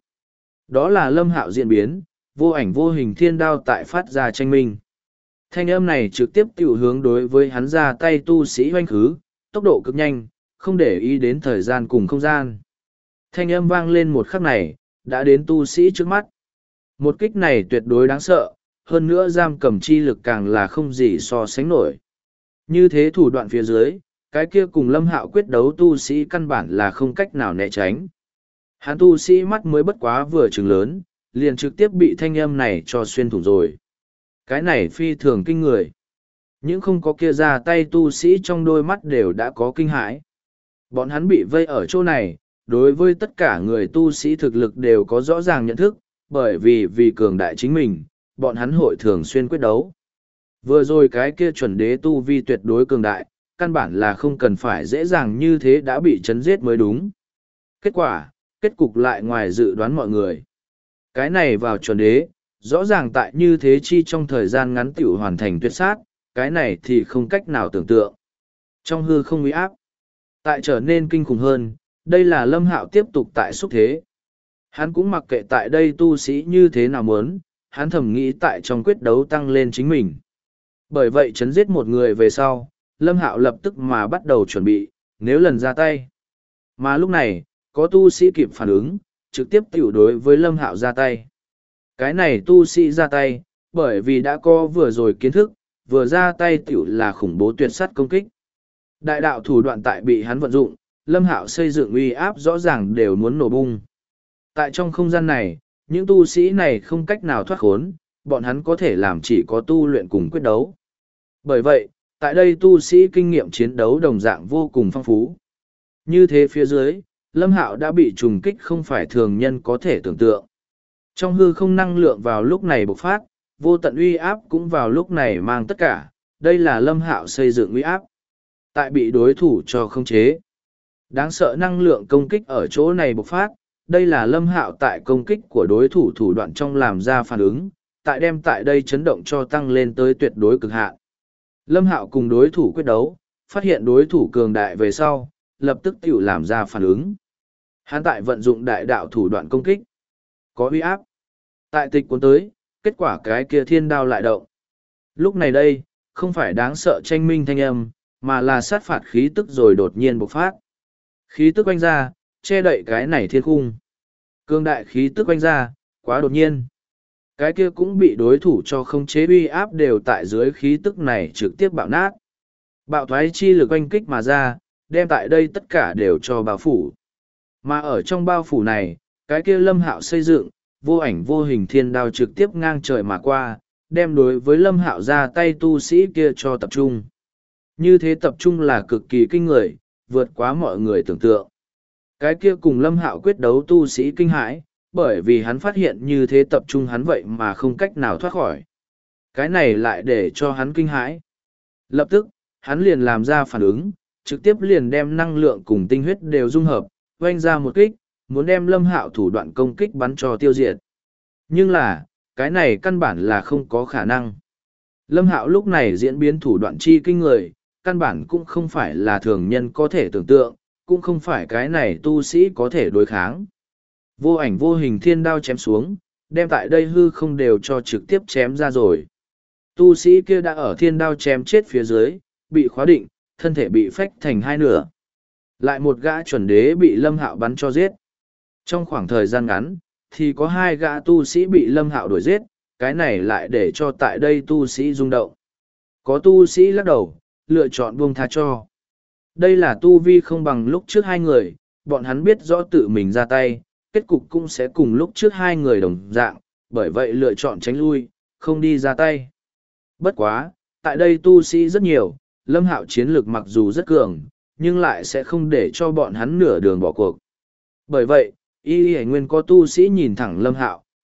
Đó là Lâm Hạo diễn biến, vô ảnh vô hình thiên đao tại phát ra tranh minh. Thanh âm này trực tiếp tiểu hướng đối với hắn ra tay tu sĩ hoanh khứ, tốc độ cực nhanh, không để ý đến thời gian cùng không gian. Thanh âm vang lên một khắc này, đã đến tu sĩ trước mắt. Một kích này tuyệt đối đáng sợ, hơn nữa giam cầm chi lực càng là không gì so sánh nổi. Như thế thủ đoạn phía dưới, cái kia cùng Lâm Hạo quyết đấu tu sĩ căn bản là không cách nào né tránh. Hắn tu sĩ mắt mới bất quá vừa trừng lớn, liền trực tiếp bị thanh âm này cho xuyên thủng rồi. Cái này phi thường kinh người. Những không có kia ra tay tu sĩ trong đôi mắt đều đã có kinh hãi. Bọn hắn bị vây ở chỗ này, đối với tất cả người tu sĩ thực lực đều có rõ ràng nhận thức, bởi vì cường đại chính mình, bọn hắn hội thường xuyên quyết đấu. Vừa rồi cái kia chuẩn đế tu vi tuyệt đối cường đại, căn bản là không cần phải dễ dàng như thế đã bị chấn giết mới đúng. Kết quả, kết cục lại ngoài dự đoán mọi người. Cái này vào chuẩn đế, rõ ràng tại như thế chi trong thời gian ngắn tiểu hoàn thành tuyệt sát, cái này thì không cách nào tưởng tượng. Trong hư không uy áp, tại trở nên kinh khủng hơn, đây là Lâm Hạo tiếp tục tại xúc thế. Hắn cũng mặc kệ tại đây tu sĩ như thế nào muốn, hắn thầm nghĩ tại trong quyết đấu tăng lên chính mình. Bởi vậy chấn giết một người về sau, Lâm Hạo lập tức mà bắt đầu chuẩn bị, nếu lần ra tay. Mà lúc này, có tu sĩ kịp phản ứng, trực tiếp tiểu đối với Lâm Hạo ra tay. Cái này tu sĩ ra tay, bởi vì đã có vừa rồi kiến thức, vừa ra tay tiểu là khủng bố tuyệt sát công kích. Đại đạo thủ đoạn tại bị hắn vận dụng, Lâm Hạo xây dựng uy áp rõ ràng đều muốn nổ bung. Tại trong không gian này, những tu sĩ này không cách nào thoát khốn, bọn hắn có thể làm chỉ có tu luyện cùng quyết đấu. Bởi vậy, tại đây tu sĩ kinh nghiệm chiến đấu đồng dạng vô cùng phong phú. Như thế phía dưới, Lâm Hạo đã bị trùng kích không phải thường nhân có thể tưởng tượng. Trong hư không năng lượng vào lúc này bộc phát, vô tận uy áp cũng vào lúc này mang tất cả, đây là Lâm Hạo xây dựng uy áp. Tại bị đối thủ cho khống chế. Đáng sợ năng lượng công kích ở chỗ này bộc phát, đây là Lâm Hạo tại công kích của đối thủ thủ đoạn trong làm ra phản ứng, tại đem tại đây chấn động cho tăng lên tới tuyệt đối cực hạn. Lâm Hạo cùng đối thủ quyết đấu, phát hiện đối thủ cường đại về sau, lập tức tiểu làm ra phản ứng. Hắn tại vận dụng đại đạo thủ đoạn công kích, có uy áp. Tại tịch cuốn tới, kết quả cái kia thiên đao lại động. Lúc này đây, không phải đáng sợ tranh minh thanh âm, mà là sát phạt khí tức rồi đột nhiên bộc phát. Khí tức quanh ra, che đậy cái này thiên khung. Cương đại khí tức quanh ra, quá đột nhiên. Cái kia cũng bị đối thủ cho không chế uy áp đều tại dưới khí tức này trực tiếp bạo nát. Bạo thoái chi lực oanh kích mà ra, đem tại đây tất cả đều cho bao phủ. Mà ở trong bao phủ này, cái kia Lâm Hạo xây dựng, vô ảnh vô hình thiên đao trực tiếp ngang trời mà qua, đem đối với Lâm Hạo ra tay tu sĩ kia cho tập trung. Như thế tập trung là cực kỳ kinh người, vượt quá mọi người tưởng tượng. Cái kia cùng Lâm Hạo quyết đấu tu sĩ kinh hãi, bởi vì hắn phát hiện như thế tập trung hắn vậy mà không cách nào thoát khỏi. Cái này lại để cho hắn kinh hãi. Lập tức, hắn liền làm ra phản ứng, trực tiếp liền đem năng lượng cùng tinh huyết đều dung hợp, oanh ra một kích, muốn đem Lâm Hạo thủ đoạn công kích bắn cho tiêu diệt. Nhưng là, cái này căn bản là không có khả năng. Lâm Hạo lúc này diễn biến thủ đoạn chi kinh người, căn bản cũng không phải là thường nhân có thể tưởng tượng, cũng không phải cái này tu sĩ có thể đối kháng. Vô ảnh vô hình thiên đao chém xuống, đem tại đây hư không đều cho trực tiếp chém ra rồi. Tu sĩ kia đã ở thiên đao chém chết phía dưới, bị khóa định, thân thể bị phách thành hai nửa. Lại một gã chuẩn đế bị Lâm Hạo bắn cho giết. Trong khoảng thời gian ngắn, thì có hai gã tu sĩ bị Lâm Hạo đuổi giết, cái này lại để cho tại đây tu sĩ rung động. Có tu sĩ lắc đầu, lựa chọn buông tha cho. Đây là tu vi không bằng lúc trước hai người, bọn hắn biết rõ tự mình ra tay, kết cục cũng sẽ cùng lúc trước hai người đồng dạng, bởi vậy lựa chọn tránh lui, không đi ra tay. Bất quá, tại đây tu sĩ rất nhiều, Lâm Hạo chiến lược mặc dù rất cường, nhưng lại sẽ không để cho bọn hắn nửa đường bỏ cuộc. Bởi vậy, y nguyên có tu sĩ nhìn thẳng Lâm Hạo,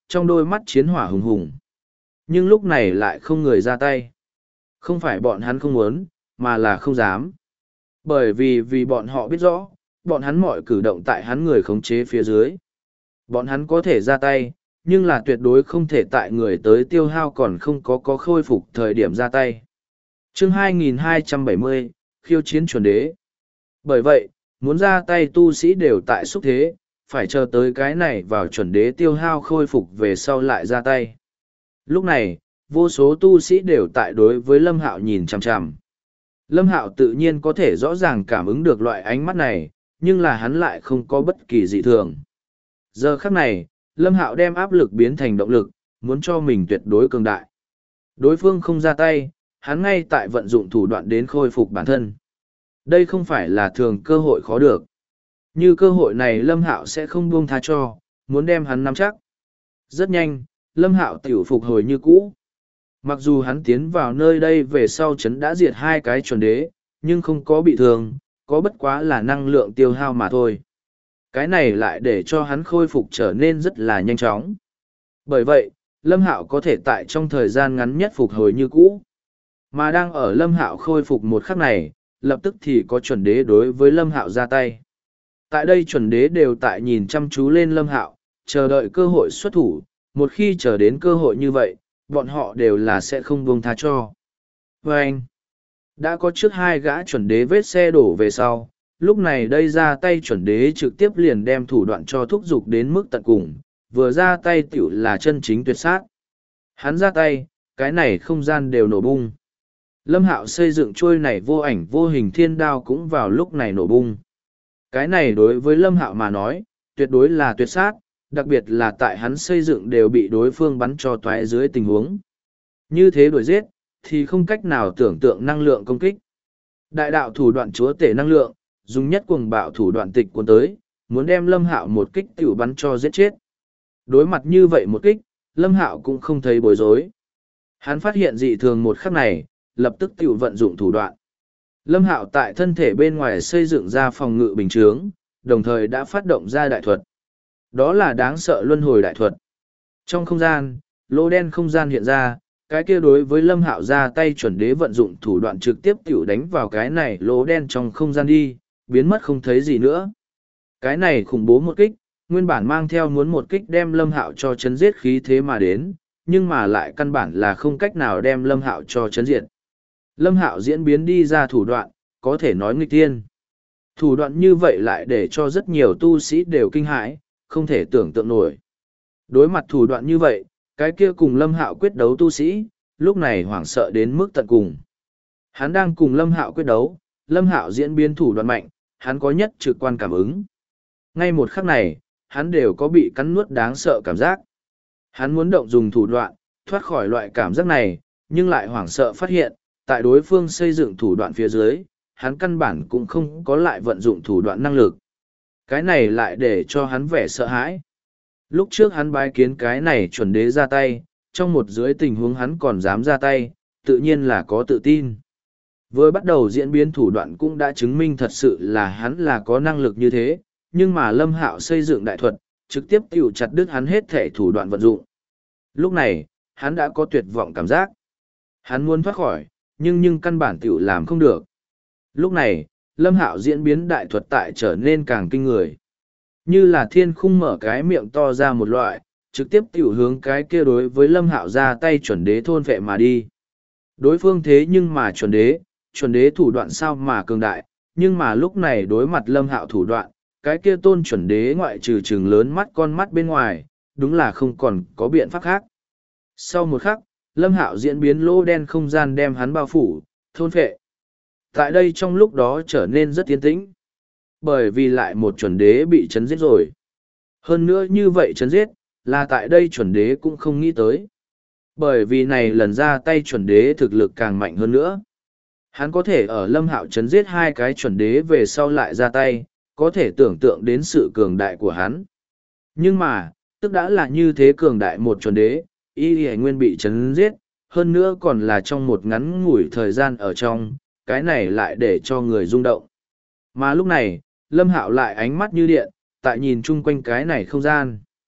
trong đôi mắt chiến hỏa hùng hùng. Nhưng lúc này lại không người ra tay. Không phải bọn hắn không muốn, mà là không dám. Bởi vì bọn họ biết rõ, bọn hắn mọi cử động tại hắn người khống chế phía dưới. Bọn hắn có thể ra tay, nhưng là tuyệt đối không thể tại người tới tiêu hao còn không có khôi phục thời điểm ra tay. Chương 2270, khiêu chiến chuẩn đế. Bởi vậy, muốn ra tay tu sĩ đều tại xúc thế, phải chờ tới cái này vào chuẩn đế tiêu hao khôi phục về sau lại ra tay. Lúc này, vô số tu sĩ đều tại đối với Lâm Hạo nhìn chằm chằm. Lâm Hạo tự nhiên có thể rõ ràng cảm ứng được loại ánh mắt này, nhưng là hắn lại không có bất kỳ dị thường. Giờ khắc này, Lâm Hạo đem áp lực biến thành động lực, muốn cho mình tuyệt đối cường đại. Đối phương không ra tay, hắn ngay tại vận dụng thủ đoạn đến khôi phục bản thân. Đây không phải là thường cơ hội khó được. Như cơ hội này Lâm Hạo sẽ không buông tha cho, muốn đem hắn nắm chắc. Rất nhanh, Lâm Hạo tiểu phục hồi như cũ. Mặc dù hắn tiến vào nơi đây về sau chấn đã diệt hai cái chuẩn đế, nhưng không có bị thương, có bất quá là năng lượng tiêu hao mà thôi. Cái này lại để cho hắn khôi phục trở nên rất là nhanh chóng. Bởi vậy, Lâm Hạo có thể tại trong thời gian ngắn nhất phục hồi như cũ. Mà đang ở Lâm Hạo khôi phục một khắc này, lập tức thì có chuẩn đế đối với Lâm Hạo ra tay. Tại đây chuẩn đế đều tại nhìn chăm chú lên Lâm Hạo, chờ đợi cơ hội xuất thủ, một khi chờ đến cơ hội như vậy, bọn họ đều là sẽ không buông tha cho. Và anh, đã có trước hai gã chuẩn đế vết xe đổ về sau, lúc này đây ra tay chuẩn đế trực tiếp liền đem thủ đoạn cho thúc giục đến mức tận cùng, vừa ra tay tiểu là chân chính tuyệt sát. Hắn ra tay, cái này không gian đều nổ bung. Lâm Hạo xây dựng trôi này vô ảnh vô hình thiên đao cũng vào lúc này nổ bung. Cái này đối với Lâm Hạo mà nói, tuyệt đối là tuyệt sát, đặc biệt là tại hắn xây dựng đều bị đối phương bắn cho toái dưới tình huống. Như thế đuổi giết, thì không cách nào tưởng tượng năng lượng công kích. Đại đạo thủ đoạn chúa tể năng lượng, dùng nhất cuồng bạo thủ đoạn tịch cuốn tới, muốn đem Lâm Hạo một kích tiểu bắn cho giết chết. Đối mặt như vậy một kích, Lâm Hạo cũng không thấy bối rối. Hắn phát hiện dị thường một khắc này, lập tức tiểu vận dụng thủ đoạn. Lâm Hạo tại thân thể bên ngoài xây dựng ra phòng ngự bình chướng, đồng thời đã phát động ra đại thuật. Đó là đáng sợ luân hồi đại thuật. Trong không gian, lỗ đen không gian hiện ra, cái kia đối với Lâm Hạo ra tay chuẩn đế vận dụng thủ đoạn trực tiếp tiểu đánh vào cái này lỗ đen trong không gian đi, biến mất không thấy gì nữa. Cái này khủng bố một kích, nguyên bản mang theo muốn một kích đem Lâm Hạo cho chấn giết khí thế mà đến, nhưng mà lại căn bản là không cách nào đem Lâm Hạo cho chấn diệt. Lâm Hạo diễn biến đi ra thủ đoạn, có thể nói nghịch tiên. Thủ đoạn như vậy lại để cho rất nhiều tu sĩ đều kinh hãi, không thể tưởng tượng nổi. Đối mặt thủ đoạn như vậy, cái kia cùng Lâm Hạo quyết đấu tu sĩ, lúc này hoảng sợ đến mức tận cùng. Hắn đang cùng Lâm Hạo quyết đấu, Lâm Hạo diễn biến thủ đoạn mạnh, hắn có nhất trực quan cảm ứng. Ngay một khắc này, hắn đều có bị cắn nuốt đáng sợ cảm giác. Hắn muốn động dùng thủ đoạn, thoát khỏi loại cảm giác này, nhưng lại hoảng sợ phát hiện, tại đối phương xây dựng thủ đoạn phía dưới, hắn căn bản cũng không có lại vận dụng thủ đoạn năng lực. Cái này lại để cho hắn vẻ sợ hãi. Lúc trước hắn bái kiến cái này chuẩn đế ra tay, trong một dưới tình huống hắn còn dám ra tay, tự nhiên là có tự tin. Vừa bắt đầu diễn biến thủ đoạn cũng đã chứng minh thật sự là hắn là có năng lực như thế, nhưng mà Lâm Hạo xây dựng đại thuật, trực tiếp tiêu chặt đứt hắn hết thể thủ đoạn vận dụng. Lúc này, hắn đã có tuyệt vọng cảm giác. Hắn muốn thoát khỏi, nhưng căn bản tiểu làm không được. Lúc này, Lâm Hạo diễn biến đại thuật tại trở nên càng kinh người. Như là thiên khung mở cái miệng to ra một loại, trực tiếp tiểu hướng cái kia đối với Lâm Hạo ra tay chuẩn đế thôn vệ mà đi. Đối phương thế nhưng mà chuẩn đế thủ đoạn sao mà cường đại, nhưng mà lúc này đối mặt Lâm Hạo thủ đoạn, cái kia tôn chuẩn đế ngoại trừ trừng lớn mắt con mắt bên ngoài, đúng là không còn có biện pháp khác. Sau một khắc, Lâm Hạo diễn biến lỗ đen không gian đem hắn bao phủ, thôn phệ. Tại đây trong lúc đó trở nên rất yên tĩnh. Bởi vì lại một chuẩn đế bị chấn giết rồi. Hơn nữa như vậy chấn giết, là tại đây chuẩn đế cũng không nghĩ tới. Bởi vì này lần ra tay chuẩn đế thực lực càng mạnh hơn nữa. Hắn có thể ở Lâm Hạo chấn giết hai cái chuẩn đế về sau lại ra tay, có thể tưởng tượng đến sự cường đại của hắn. Nhưng mà, tức đã là như thế cường đại một chuẩn đế, y nguyên bị chấn giết, hơn nữa còn là trong một ngắn ngủi thời gian ở trong, cái này lại để cho người rung động. Mà lúc này, Lâm Hạo lại ánh mắt như điện, tại nhìn chung quanh cái này không gian.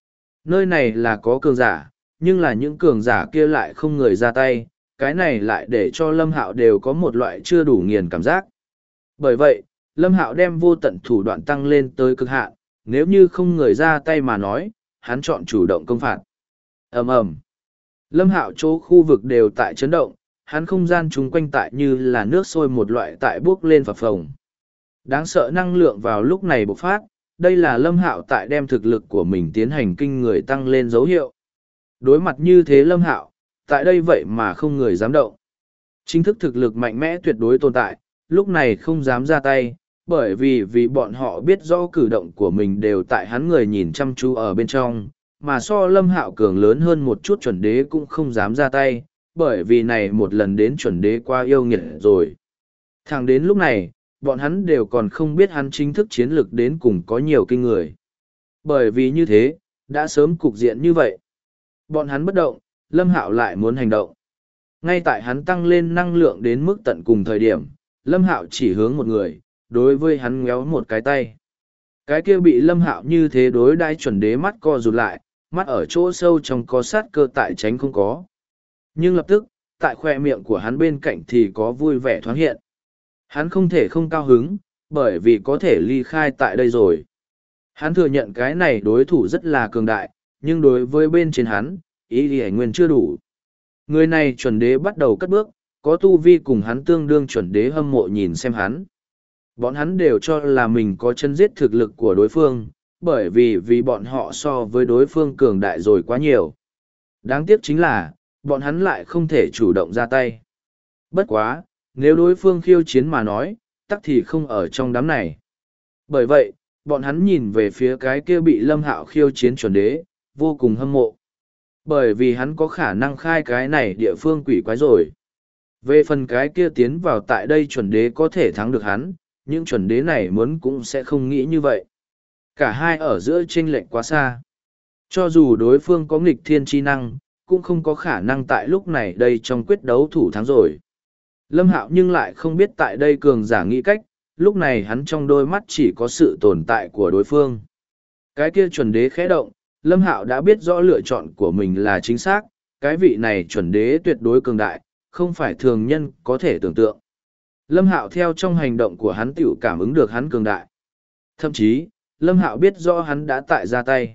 Nơi này là có cường giả, nhưng là những cường giả kia lại không người ra tay, cái này lại để cho Lâm Hạo đều có một loại chưa đủ nghiền cảm giác. Bởi vậy, Lâm Hạo đem vô tận thủ đoạn tăng lên tới cực hạn, nếu như không người ra tay mà nói, hắn chọn chủ động công phạt. Ầm ầm. Lâm Hạo chỗ khu vực đều tại chấn động, hắn không gian chung quanh tại như là nước sôi một loại tại bốc lên phập phồng. Đáng sợ năng lượng vào lúc này bộc phát, đây là Lâm Hạo tại đem thực lực của mình tiến hành kinh người tăng lên dấu hiệu. Đối mặt như thế Lâm Hạo, tại đây vậy mà không người dám động. Chính thức thực lực mạnh mẽ tuyệt đối tồn tại, lúc này không dám ra tay, bởi vì bọn họ biết rõ cử động của mình đều tại hắn người nhìn chăm chú ở bên trong, mà so Lâm Hạo cường lớn hơn một chút chuẩn đế cũng không dám ra tay, bởi vì này một lần đến chuẩn đế qua yêu nghiệt rồi. Thẳng đến lúc này, bọn hắn đều còn không biết hắn chính thức chiến lực đến cùng có nhiều kinh người. Bởi vì như thế, đã sớm cục diện như vậy. Bọn hắn bất động, Lâm Hạo lại muốn hành động. Ngay tại hắn tăng lên năng lượng đến mức tận cùng thời điểm, Lâm Hạo chỉ hướng một người, đối với hắn ngéo một cái tay. Cái kia bị Lâm Hạo như thế đối đãi chuẩn đế mắt co rụt lại, mắt ở chỗ sâu trong có sát cơ tại tránh không có. Nhưng lập tức, tại khoe miệng của hắn bên cạnh thì có vui vẻ thoáng hiện. Hắn không thể không cao hứng, bởi vì có thể ly khai tại đây rồi. Hắn thừa nhận cái này đối thủ rất là cường đại, nhưng đối với bên trên hắn, ý thì nguyên chưa đủ. Người này chuẩn đế bắt đầu cất bước, có tu vi cùng hắn tương đương chuẩn đế hâm mộ nhìn xem hắn. Bọn hắn đều cho là mình có chân giết thực lực của đối phương, bởi vì bọn họ so với đối phương cường đại rồi quá nhiều. Đáng tiếc chính là, bọn hắn lại không thể chủ động ra tay. Bất quá, nếu đối phương khiêu chiến mà nói, tắc thì không ở trong đám này. Bởi vậy, bọn hắn nhìn về phía cái kia bị Lâm Hạo khiêu chiến chuẩn đế, vô cùng hâm mộ. Bởi vì hắn có khả năng khai cái này địa phương quỷ quái rồi. Về phần cái kia tiến vào tại đây chuẩn đế có thể thắng được hắn, những chuẩn đế này muốn cũng sẽ không nghĩ như vậy. Cả hai ở giữa chênh lệch quá xa. Cho dù đối phương có nghịch thiên chi năng, cũng không có khả năng tại lúc này đây trong quyết đấu thủ thắng rồi. Lâm Hạo nhưng lại không biết tại đây cường giả nghĩ cách, lúc này hắn trong đôi mắt chỉ có sự tồn tại của đối phương. Cái kia chuẩn đế khẽ động, Lâm Hạo đã biết rõ lựa chọn của mình là chính xác, cái vị này chuẩn đế tuyệt đối cường đại, không phải thường nhân có thể tưởng tượng. Lâm Hạo theo trong hành động của hắn tiểu cảm ứng được hắn cường đại. Thậm chí, Lâm Hạo biết rõ hắn đã tại ra tay.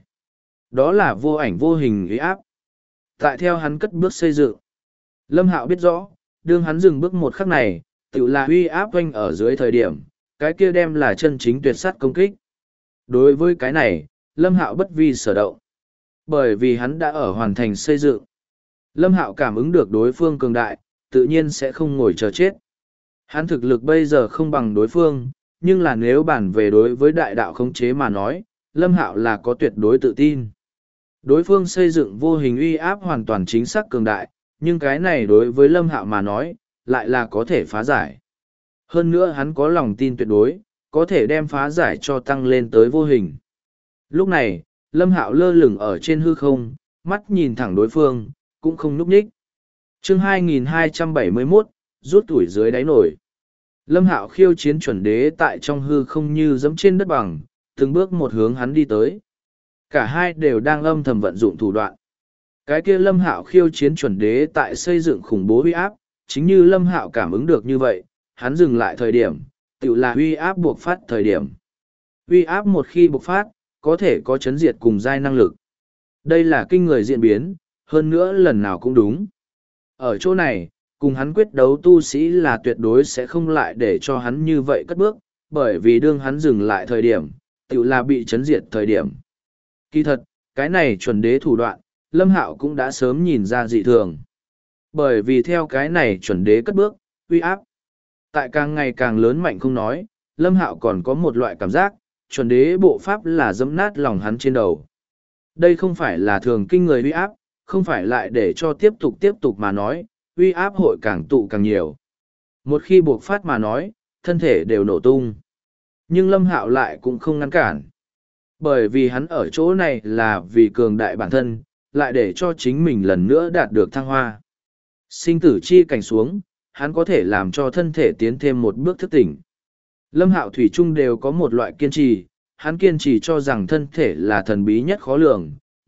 Đó là vô ảnh vô hình uy áp. Tại theo hắn cất bước xây dựng. Lâm Hạo biết rõ, đương hắn dừng bước một khắc này, tiểu là uy áp oanh ở dưới thời điểm, cái kia đem là chân chính tuyệt sát công kích. Đối với cái này, Lâm Hạo bất vi sở động. Bởi vì hắn đã ở hoàn thành xây dựng. Lâm Hạo cảm ứng được đối phương cường đại, tự nhiên sẽ không ngồi chờ chết. Hắn thực lực bây giờ không bằng đối phương, nhưng là nếu bàn về đối với đại đạo khống chế mà nói, Lâm Hạo là có tuyệt đối tự tin. Đối phương xây dựng vô hình uy áp hoàn toàn chính xác cường đại, nhưng cái này đối với Lâm Hạo mà nói, lại là có thể phá giải. Hơn nữa hắn có lòng tin tuyệt đối, có thể đem phá giải cho tăng lên tới vô hình. Lúc này, Lâm Hạo lơ lửng ở trên hư không, mắt nhìn thẳng đối phương, cũng không núp ních. Chương 2271, rút tuổi dưới đáy nổi. Lâm Hạo khiêu chiến chuẩn đế tại trong hư không như dẫm trên đất bằng, từng bước một hướng hắn đi tới. Cả hai đều đang âm thầm vận dụng thủ đoạn. Cái kia Lâm Hạo khiêu chiến chuẩn đế tại xây dựng khủng bố uy áp, chính như Lâm Hạo cảm ứng được như vậy, hắn dừng lại thời điểm, tự là uy áp buộc phát thời điểm. Uy áp một khi buộc phát, có thể có chấn diệt cùng giai năng lực. Đây là kinh người diễn biến, hơn nữa lần nào cũng đúng. Ở chỗ này, cùng hắn quyết đấu tu sĩ là tuyệt đối sẽ không lại để cho hắn như vậy cất bước, bởi vì đương hắn dừng lại thời điểm, tự là bị chấn diệt thời điểm. Kỳ thật, cái này chuẩn đế thủ đoạn, Lâm Hạo cũng đã sớm nhìn ra dị thường. Bởi vì theo cái này chuẩn đế cất bước, uy áp. Tại càng ngày càng lớn mạnh không nói, Lâm Hạo còn có một loại cảm giác, chuẩn đế bộ pháp là dẫm nát lòng hắn trên đầu. Đây không phải là thường kinh người uy áp, không phải lại để cho tiếp tục mà nói, uy áp hội càng tụ càng nhiều. Một khi buộc phát mà nói, thân thể đều nổ tung. Nhưng Lâm Hạo lại cũng không ngăn cản. Bởi vì hắn ở chỗ này là vì cường đại bản thân, lại để cho chính mình lần nữa đạt được thăng hoa. Sinh tử chi cảnh xuống, hắn có thể làm cho thân thể tiến thêm một bước thức tỉnh. Lâm Hạo thủy chung đều có một loại kiên trì, hắn kiên trì cho rằng thân thể là thần bí nhất khó lường,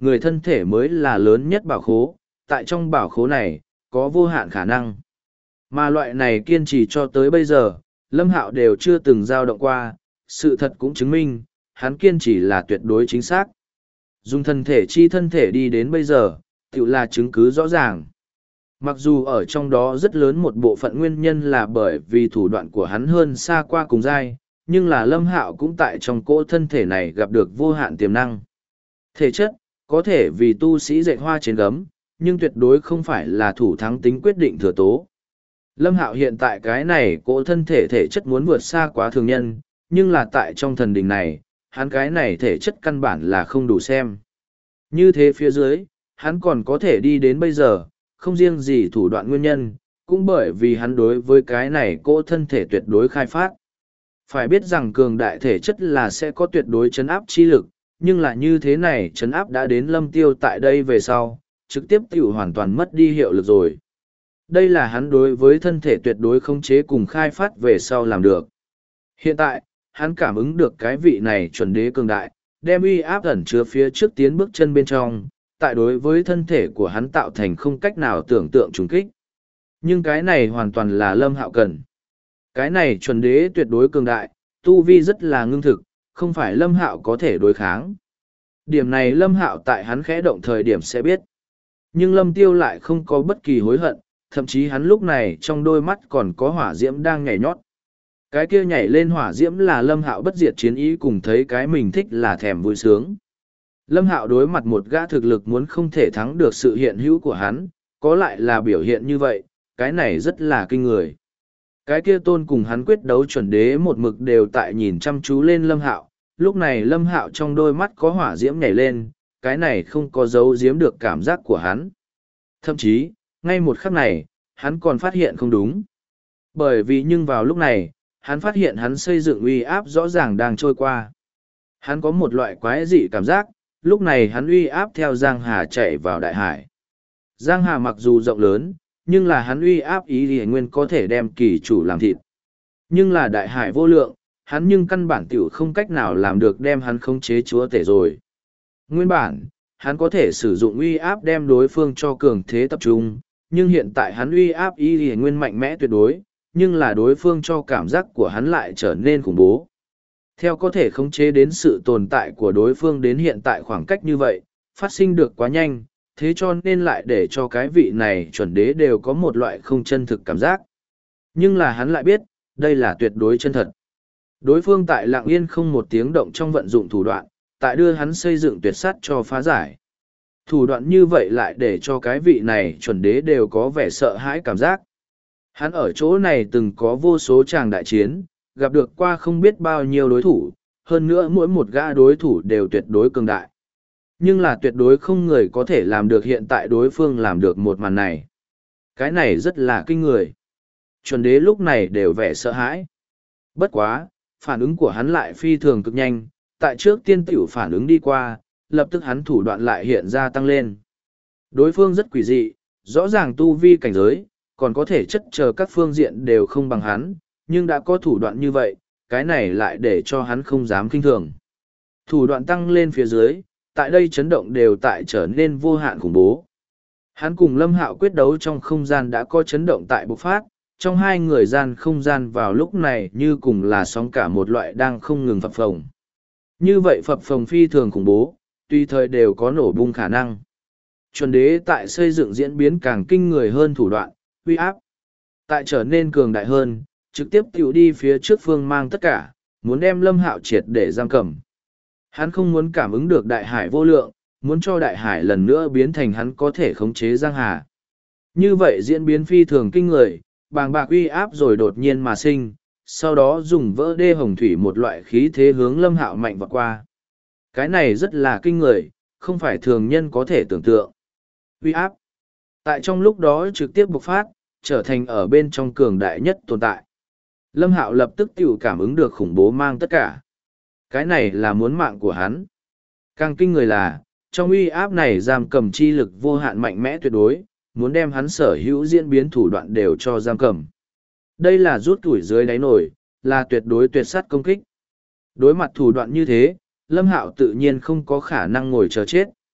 người thân thể mới là lớn nhất bảo khố, tại trong bảo khố này, có vô hạn khả năng. Mà loại này kiên trì cho tới bây giờ, Lâm Hạo đều chưa từng dao động qua, sự thật cũng chứng minh, hắn kiên trì là tuyệt đối chính xác. Dùng thân thể chi thân thể đi đến bây giờ, tự là chứng cứ rõ ràng. Mặc dù ở trong đó rất lớn một bộ phận nguyên nhân là bởi vì thủ đoạn của hắn hơn xa qua cùng giai, nhưng là Lâm Hạo cũng tại trong cỗ thân thể này gặp được vô hạn tiềm năng. Thể chất, có thể vì tu sĩ dệt hoa trên gấm, nhưng tuyệt đối không phải là thủ thắng tính quyết định thừa tố. Lâm Hạo hiện tại cái này cỗ thân thể thể chất muốn vượt xa quá thường nhân, nhưng là tại trong thần đình này, hắn cái này thể chất căn bản là không đủ xem. Như thế phía dưới, hắn còn có thể đi đến bây giờ, không riêng gì thủ đoạn nguyên nhân, cũng bởi vì hắn đối với cái này cỗ thân thể tuyệt đối khai phát. Phải biết rằng cường đại thể chất là sẽ có tuyệt đối chấn áp chi lực, nhưng là như thế này chấn áp đã đến Lâm Tiêu tại đây về sau, trực tiếp tiểu hoàn toàn mất đi hiệu lực rồi. Đây là hắn đối với thân thể tuyệt đối khống chế cùng khai phát về sau làm được. Hiện tại, hắn cảm ứng được cái vị này chuẩn đế cường đại, đem uy áp ẩn chứa phía trước tiến bước chân bên trong, tại đối với thân thể của hắn tạo thành không cách nào tưởng tượng trùng kích. Nhưng cái này hoàn toàn là Lâm Hạo cần. Cái này chuẩn đế tuyệt đối cường đại, tu vi rất là ngưng thực, không phải Lâm Hạo có thể đối kháng. Điểm này Lâm Hạo tại hắn khẽ động thời điểm sẽ biết. Nhưng Lâm Tiêu lại không có bất kỳ hối hận, thậm chí hắn lúc này trong đôi mắt còn có hỏa diễm đang nhảy nhót. Cái kia nhảy lên hỏa diễm là Lâm Hạo bất diệt chiến ý cùng thấy cái mình thích là thèm vui sướng. Lâm Hạo đối mặt một gã thực lực muốn không thể thắng được sự hiện hữu của hắn, có lại là biểu hiện như vậy, cái này rất là kinh người. Cái kia tôn cùng hắn quyết đấu chuẩn đế một mực đều tại nhìn chăm chú lên Lâm Hạo, lúc này Lâm Hạo trong đôi mắt có hỏa diễm nhảy lên, cái này không có giấu giếm được cảm giác của hắn. Thậm chí, ngay một khắc này, hắn còn phát hiện không đúng. Bởi vì nhưng vào lúc này, hắn phát hiện hắn xây dựng uy áp rõ ràng đang trôi qua. Hắn có một loại quái dị cảm giác, lúc này hắn uy áp theo Giang Hà chạy vào đại hải. Giang Hà mặc dù rộng lớn, nhưng là hắn uy áp ý thì nguyên có thể đem kỳ chủ làm thịt. Nhưng là đại hải vô lượng, hắn nhưng căn bản tiểu không cách nào làm được đem hắn khống chế chúa tể rồi. Nguyên bản, hắn có thể sử dụng uy áp đem đối phương cho cường thế tập trung, nhưng hiện tại hắn uy áp ý thì nguyên mạnh mẽ tuyệt đối, nhưng là đối phương cho cảm giác của hắn lại trở nên khủng bố. Theo có thể khống chế đến sự tồn tại của đối phương đến hiện tại khoảng cách như vậy, phát sinh được quá nhanh, thế cho nên lại để cho cái vị này chuẩn đế đều có một loại không chân thực cảm giác. Nhưng là hắn lại biết, đây là tuyệt đối chân thật. Đối phương tại lặng yên không một tiếng động trong vận dụng thủ đoạn, tại đưa hắn xây dựng tuyệt sát cho phá giải. Thủ đoạn như vậy lại để cho cái vị này chuẩn đế đều có vẻ sợ hãi cảm giác. Hắn ở chỗ này từng có vô số tràng đại chiến, gặp được qua không biết bao nhiêu đối thủ, hơn nữa mỗi một gã đối thủ đều tuyệt đối cường đại. Nhưng là tuyệt đối không người có thể làm được hiện tại đối phương làm được một màn này. Cái này rất là kinh người. Chuẩn đế lúc này đều vẻ sợ hãi. Bất quá, phản ứng của hắn lại phi thường cực nhanh, tại trước tiên tiểu phản ứng đi qua, lập tức hắn thủ đoạn lại hiện ra tăng lên. Đối phương rất quỷ dị, rõ ràng tu vi cảnh giới, còn có thể chất chờ các phương diện đều không bằng hắn, nhưng đã có thủ đoạn như vậy, cái này lại để cho hắn không dám kinh thường. Thủ đoạn tăng lên phía dưới, tại đây chấn động đều tại trở nên vô hạn khủng bố. Hắn cùng Lâm Hạo quyết đấu trong không gian đã có chấn động tại bộc phát, trong hai người gian không gian vào lúc này như cùng là sóng cả một loại đang không ngừng phập phồng. Như vậy phập phồng phi thường khủng bố, tùy thời đều có nổ bung khả năng. Chuẩn đế tại xây dựng diễn biến càng kinh người hơn thủ đoạn, uy áp. Tại trở nên cường đại hơn, trực tiếp tiểu đi phía trước phương mang tất cả, muốn đem Lâm Hạo triệt để giam cầm. Hắn không muốn cảm ứng được đại hải vô lượng, muốn cho đại hải lần nữa biến thành hắn có thể khống chế Giang Hà. Như vậy diễn biến phi thường kinh người, bàng bạc uy áp rồi đột nhiên mà sinh, sau đó dùng vỡ đê hồng thủy một loại khí thế hướng Lâm Hạo mạnh vọt qua. Cái này rất là kinh người, không phải thường nhân có thể tưởng tượng. Uy áp. Tại trong lúc đó trực tiếp bộc phát, trở thành ở bên trong cường đại nhất tồn tại. Lâm Hạo lập tức tiểu cảm ứng được khủng bố mang tất cả. Cái này là muốn mạng của hắn. Càng kinh người là, trong uy áp này giam cầm chi lực vô hạn mạnh mẽ tuyệt đối, muốn đem hắn sở hữu diễn biến thủ đoạn đều cho giam cầm. Đây là rút tuổi dưới đáy nổi, là tuyệt đối tuyệt sát công kích. Đối mặt thủ đoạn như thế, Lâm Hạo tự nhiên không có khả năng ngồi chờ chết.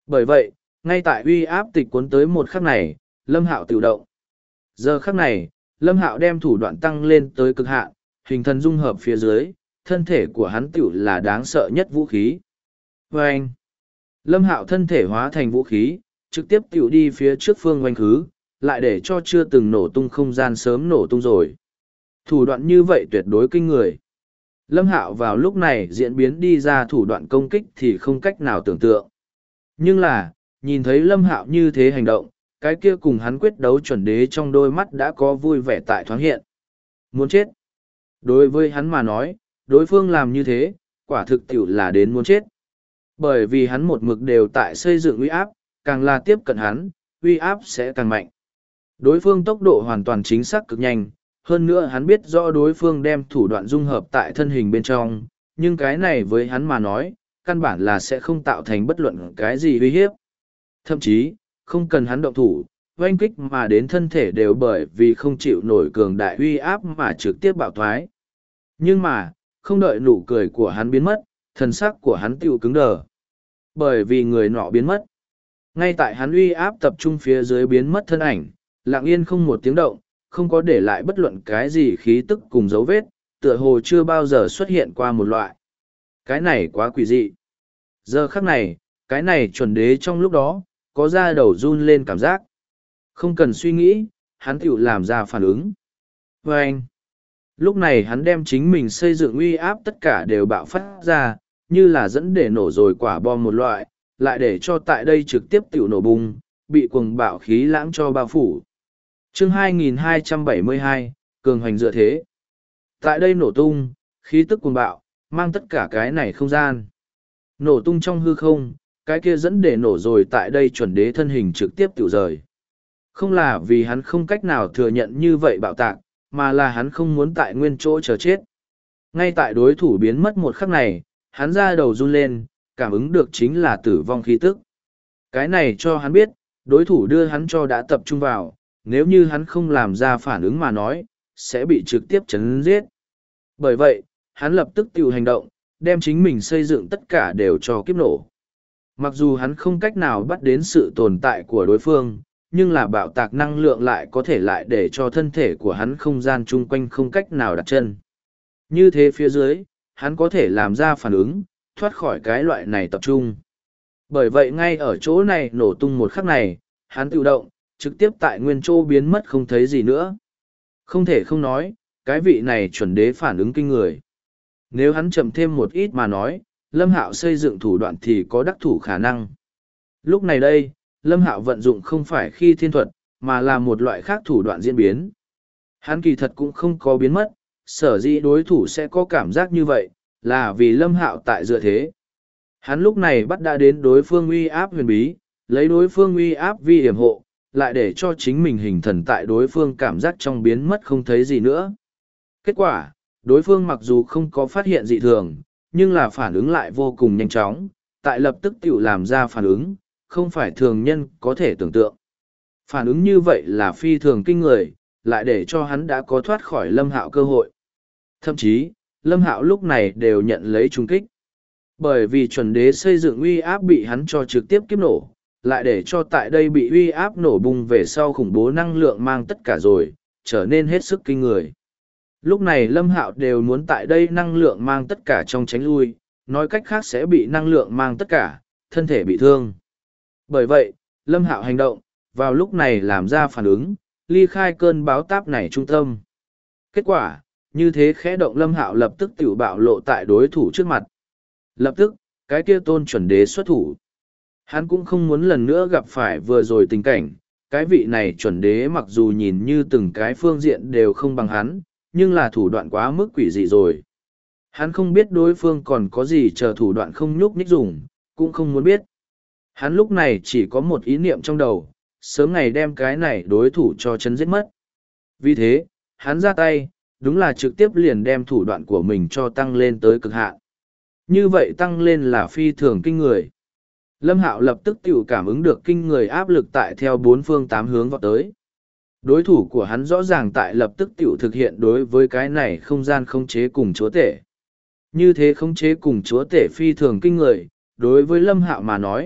Bởi vậy, ngay tại uy áp tịch cuốn tới một khắc này, Lâm Hạo tự động. Giờ khắc này, Lâm Hạo đem thủ đoạn tăng lên tới cực hạn, hình thần dung hợp phía dưới, thân thể của hắn tiểu là đáng sợ nhất vũ khí. Và anh, Lâm Hạo thân thể hóa thành vũ khí, trực tiếp tiểu đi phía trước phương oanh khứ, lại để cho chưa từng nổ tung không gian sớm nổ tung rồi. Thủ đoạn như vậy tuyệt đối kinh người. Lâm Hạo vào lúc này diễn biến đi ra thủ đoạn công kích thì không cách nào tưởng tượng. Nhưng là, nhìn thấy Lâm Hạo như thế hành động, cái kia cùng hắn quyết đấu chuẩn đế trong đôi mắt đã có vui vẻ tại thoáng hiện. Muốn chết. Đối với hắn mà nói, đối phương làm như thế, quả thực tiểu là đến muốn chết. Bởi vì hắn một mực đều tại xây dựng uy áp, càng là tiếp cận hắn, uy áp sẽ càng mạnh. Đối phương tốc độ hoàn toàn chính xác cực nhanh, hơn nữa hắn biết rõ đối phương đem thủ đoạn dung hợp tại thân hình bên trong, nhưng cái này với hắn mà nói, căn bản là sẽ không tạo thành bất luận cái gì uy hiếp. Thậm chí, không cần hắn động thủ, oanh kích mà đến thân thể đều bởi vì không chịu nổi cường đại uy áp mà trực tiếp bạo thoái. Nhưng mà, không đợi nụ cười của hắn biến mất, thần sắc của hắn tiêu cứng đờ. Bởi vì người nọ biến mất. Ngay tại hắn uy áp tập trung phía dưới biến mất thân ảnh, lặng yên không một tiếng động, không có để lại bất luận cái gì khí tức cùng dấu vết, tựa hồ chưa bao giờ xuất hiện qua một loại. Cái này quá quỷ dị. Giờ khắc này, cái này chuẩn đế trong lúc đó, có ra đầu run lên cảm giác. Không cần suy nghĩ, hắn tự làm ra phản ứng. Và anh, lúc này hắn đem chính mình xây dựng uy áp tất cả đều bạo phát ra, như là dẫn để nổ rồi quả bom một loại, lại để cho tại đây trực tiếp tự nổ bung, bị cuồng bạo khí lãng cho bao phủ. Chương 2272, Cường hoành dựa thế. Tại đây nổ tung, khí tức cuồng bạo, mang tất cả cái này không gian. Nổ tung trong hư không, cái kia dẫn để nổ rồi tại đây chuẩn đế thân hình trực tiếp tự rời. Không là vì hắn không cách nào thừa nhận như vậy bạo tạc, mà là hắn không muốn tại nguyên chỗ chờ chết. Ngay tại đối thủ biến mất một khắc này, hắn ra đầu run lên, cảm ứng được chính là tử vong khí tức. Cái này cho hắn biết, đối thủ đưa hắn cho đã tập trung vào, nếu như hắn không làm ra phản ứng mà nói, sẽ bị trực tiếp chấn giết. Bởi vậy, hắn lập tức tiêu hành động, đem chính mình xây dựng tất cả đều cho kiếp nổ. Mặc dù hắn không cách nào bắt đến sự tồn tại của đối phương, nhưng là bạo tạc năng lượng lại có thể lại để cho thân thể của hắn không gian chung quanh không cách nào đặt chân. Như thế phía dưới, hắn có thể làm ra phản ứng, thoát khỏi cái loại này tập trung. Bởi vậy ngay ở chỗ này nổ tung một khắc này, hắn tự động, trực tiếp tại nguyên chỗ biến mất không thấy gì nữa. Không thể không nói, cái vị này chuẩn đế phản ứng kinh người. Nếu hắn chậm thêm một ít mà nói, Lâm Hạo xây dựng thủ đoạn thì có đắc thủ khả năng. Lúc này đây, Lâm Hạo vận dụng không phải khi thiên thuật, mà là một loại khác thủ đoạn diễn biến. Hắn kỳ thật cũng không có biến mất, sở dĩ đối thủ sẽ có cảm giác như vậy, là vì Lâm Hạo tại dựa thế. Hắn lúc này bắt đã đến đối phương uy áp huyền bí, lấy đối phương uy áp vi hiểm hộ, lại để cho chính mình hình thần tại đối phương cảm giác trong biến mất không thấy gì nữa. Kết quả, đối phương mặc dù không có phát hiện dị thường, nhưng là phản ứng lại vô cùng nhanh chóng, tại lập tức tự làm ra phản ứng, không phải thường nhân có thể tưởng tượng. Phản ứng như vậy là phi thường kinh người, lại để cho hắn đã có thoát khỏi Lâm Hạo cơ hội. Thậm chí, Lâm Hạo lúc này đều nhận lấy trùng kích. Bởi vì chuẩn đế xây dựng uy áp bị hắn cho trực tiếp kiếp nổ, lại để cho tại đây bị uy áp nổ bung về sau khủng bố năng lượng mang tất cả rồi, trở nên hết sức kinh người. Lúc này Lâm Hạo đều muốn tại đây năng lượng mang tất cả trong tránh lui, nói cách khác sẽ bị năng lượng mang tất cả, thân thể bị thương. Bởi vậy, Lâm Hạo hành động, vào lúc này làm ra phản ứng, ly khai cơn báo táp này trung tâm. Kết quả, như thế khẽ động Lâm Hạo lập tức tiểu bạo lộ tại đối thủ trước mặt. Lập tức, cái kia tôn chuẩn đế xuất thủ. Hắn cũng không muốn lần nữa gặp phải vừa rồi tình cảnh, cái vị này chuẩn đế mặc dù nhìn như từng cái phương diện đều không bằng hắn, nhưng là thủ đoạn quá mức quỷ dị rồi. Hắn không biết đối phương còn có gì chờ thủ đoạn không nhúc nhích dùng, cũng không muốn biết. Hắn lúc này chỉ có một ý niệm trong đầu, sớm ngày đem cái này đối thủ cho chấn giết mất. Vì thế, hắn ra tay, đúng là trực tiếp liền đem thủ đoạn của mình cho tăng lên tới cực hạn. Như vậy tăng lên là phi thường kinh người. Lâm Hạo lập tức tự cảm ứng được kinh người áp lực tại theo bốn phương tám hướng vọt tới. Đối thủ của hắn rõ ràng tại lập tức tự thực hiện đối với cái này không gian khống chế cùng chúa tể. Như thế khống chế cùng chúa tể phi thường kinh người, đối với Lâm Hạo mà nói,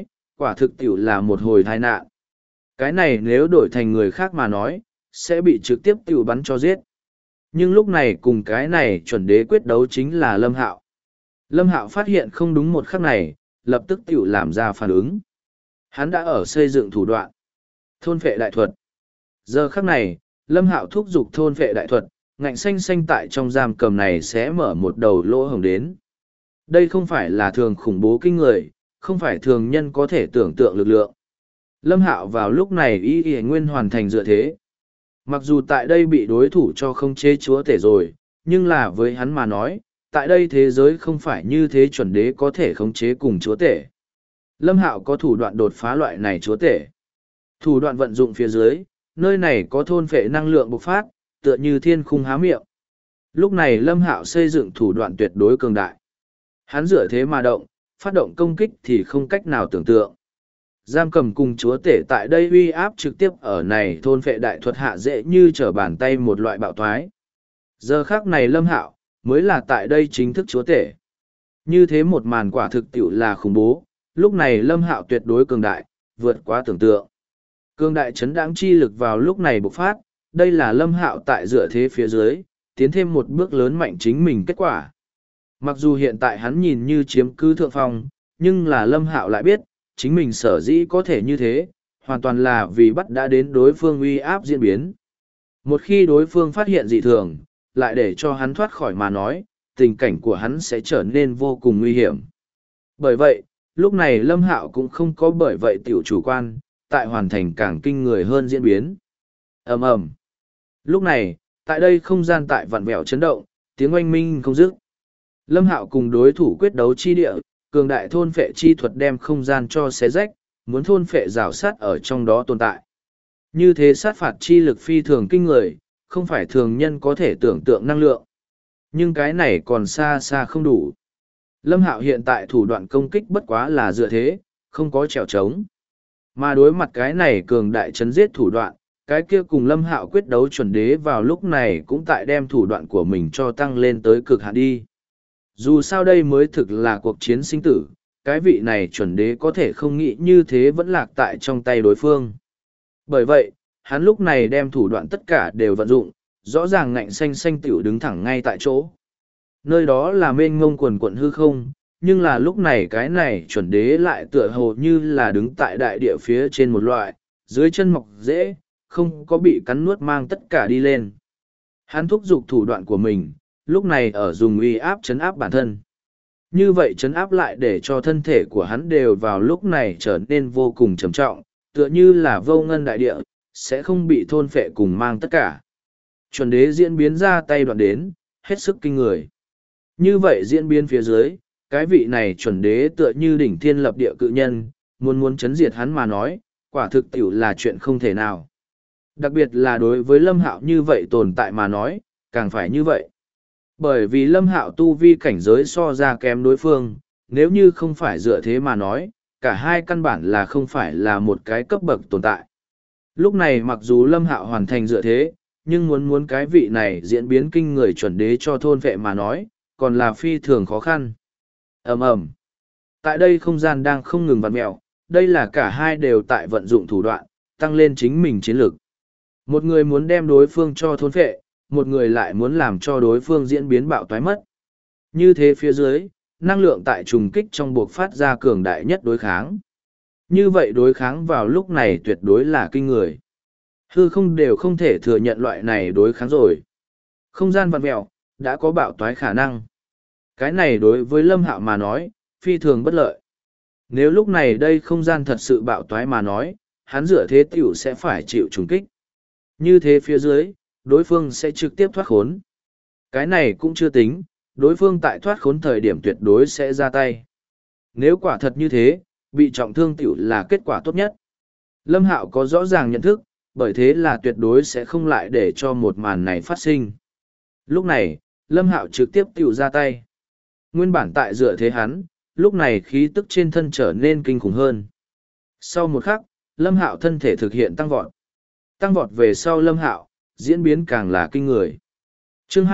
quả thực tiểu là một hồi tai nạn. Cái này nếu đổi thành người khác mà nói, sẽ bị trực tiếp tiểu bắn cho giết. Nhưng lúc này cùng cái này chuẩn đế quyết đấu chính là Lâm Hạo. Lâm Hạo phát hiện không đúng một khắc này, lập tức tiểu làm ra phản ứng. Hắn đã ở xây dựng thủ đoạn. Thôn phệ đại thuật. Giờ khắc này, Lâm Hạo thúc giục thôn phệ đại thuật, ngạnh xanh xanh tại trong giam cầm này sẽ mở một đầu lỗ hổng đến. Đây không phải là thường khủng bố kinh người, không phải thường nhân có thể tưởng tượng lực lượng. Lâm Hạo vào lúc này y nguyên hoàn thành dựa thế. Mặc dù tại đây bị đối thủ cho không chế chúa tể rồi, nhưng là với hắn mà nói, tại đây thế giới không phải như thế chuẩn đế có thể khống chế cùng chúa tể. Lâm Hạo có thủ đoạn đột phá loại này chúa tể. Thủ đoạn vận dụng phía dưới, nơi này có thôn phệ năng lượng bộc phát, tựa như thiên khung há miệng. Lúc này Lâm Hạo xây dựng thủ đoạn tuyệt đối cường đại. Hắn dựa thế mà động, phát động công kích thì không cách nào tưởng tượng. Giam cầm cùng chúa tể tại đây uy áp trực tiếp ở này thôn phệ đại thuật hạ dễ như trở bàn tay một loại bạo thoái. Giờ khác này Lâm Hạo mới là tại đây chính thức chúa tể. Như thế một màn quả thực tiệu là khủng bố, lúc này Lâm Hạo tuyệt đối cường đại, vượt quá tưởng tượng. Cường đại chấn đáng chi lực vào lúc này bộc phát, đây là Lâm Hạo tại dựa thế phía dưới, tiến thêm một bước lớn mạnh chính mình kết quả. Mặc dù hiện tại hắn nhìn như chiếm cứ thượng phong, nhưng là Lâm Hạo lại biết, chính mình sở dĩ có thể như thế, hoàn toàn là vì bắt đã đến đối phương uy áp diễn biến. Một khi đối phương phát hiện dị thường, lại để cho hắn thoát khỏi mà nói, tình cảnh của hắn sẽ trở nên vô cùng nguy hiểm. Bởi vậy, lúc này Lâm Hạo cũng không có bởi vậy tiểu chủ quan, tại hoàn thành càng kinh người hơn diễn biến. Ầm ầm. Lúc này, tại đây không gian tại vặn vẹo chấn động, tiếng oanh minh không dứt. Lâm Hạo cùng đối thủ quyết đấu chi địa, cường đại thôn phệ chi thuật đem không gian cho xé rách, muốn thôn phệ rào sát ở trong đó tồn tại. Như thế sát phạt chi lực phi thường kinh người, không phải thường nhân có thể tưởng tượng năng lượng. Nhưng cái này còn xa xa không đủ. Lâm Hạo hiện tại thủ đoạn công kích bất quá là dựa thế, không có trèo trống. Mà đối mặt cái này cường đại chấn giết thủ đoạn, cái kia cùng Lâm Hạo quyết đấu chuẩn đế vào lúc này cũng tại đem thủ đoạn của mình cho tăng lên tới cực hạn đi. Dù sao đây mới thực là cuộc chiến sinh tử, cái vị này chuẩn đế có thể không nghĩ như thế vẫn lạc tại trong tay đối phương. Bởi vậy, hắn lúc này đem thủ đoạn tất cả đều vận dụng, rõ ràng ngạnh xanh xanh tiểu đứng thẳng ngay tại chỗ. Nơi đó là mênh ngông quần quận hư không, nhưng là lúc này cái này chuẩn đế lại tựa hồ như là đứng tại đại địa phía trên một loại, dưới chân mọc dễ, không có bị cắn nuốt mang tất cả đi lên. Hắn thúc giục thủ đoạn của mình, lúc này ở dùng uy áp chấn áp bản thân. Như vậy chấn áp lại để cho thân thể của hắn đều vào lúc này trở nên vô cùng trầm trọng, tựa như là vô ngân đại địa, sẽ không bị thôn phệ cùng mang tất cả. Chuẩn đế diễn biến ra tay đoạn đến, hết sức kinh người. Như vậy diễn biến phía dưới, cái vị này chuẩn đế tựa như đỉnh thiên lập địa cự nhân, muốn chấn diệt hắn mà nói, quả thực tiểu là chuyện không thể nào. Đặc biệt là đối với Lâm Hạo như vậy tồn tại mà nói, càng phải như vậy. Bởi vì Lâm Hạo tu vi cảnh giới so ra kém đối phương, nếu như không phải dựa thế mà nói, cả hai căn bản là không phải là một cái cấp bậc tồn tại. Lúc này mặc dù Lâm Hạo hoàn thành dựa thế, nhưng muốn cái vị này diễn biến kinh người chuẩn đế cho thôn vệ mà nói, còn là phi thường khó khăn. Ầm ầm. Tại đây không gian đang không ngừng vặn mẹo, đây là cả hai đều tại vận dụng thủ đoạn, tăng lên chính mình chiến lược. Một người muốn đem đối phương cho thôn vệ, một người lại muốn làm cho đối phương diễn biến bạo toái mất. Như thế phía dưới, năng lượng tại trùng kích trong buộc phát ra cường đại nhất đối kháng. Như vậy đối kháng vào lúc này tuyệt đối là kinh người. Hư không đều không thể thừa nhận loại này đối kháng rồi. Không gian vặn mẹo, đã có bạo toái khả năng. Cái này đối với Lâm Hạo mà nói, phi thường bất lợi. Nếu lúc này đây không gian thật sự bạo toái mà nói, hắn dựa thế tiểu sẽ phải chịu trùng kích. Như thế phía dưới, đối phương sẽ trực tiếp thoát khốn. Cái này cũng chưa tính, đối phương tại thoát khốn thời điểm tuyệt đối sẽ ra tay. Nếu quả thật như thế, bị trọng thương tiểu là kết quả tốt nhất. Lâm Hạo có rõ ràng nhận thức, bởi thế là tuyệt đối sẽ không lại để cho một màn này phát sinh. Lúc này, Lâm Hạo trực tiếp tiểu ra tay. Nguyên bản tại dựa thế hắn, lúc này khí tức trên thân trở nên kinh khủng hơn. Sau một khắc, Lâm Hạo thân thể thực hiện tăng vọt. Tăng vọt về sau Lâm Hạo, diễn biến càng là kinh người. Chương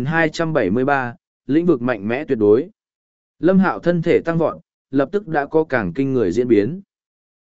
2273, lĩnh vực mạnh mẽ tuyệt đối. Lâm Hạo thân thể tăng vọt, lập tức đã có càng kinh người diễn biến.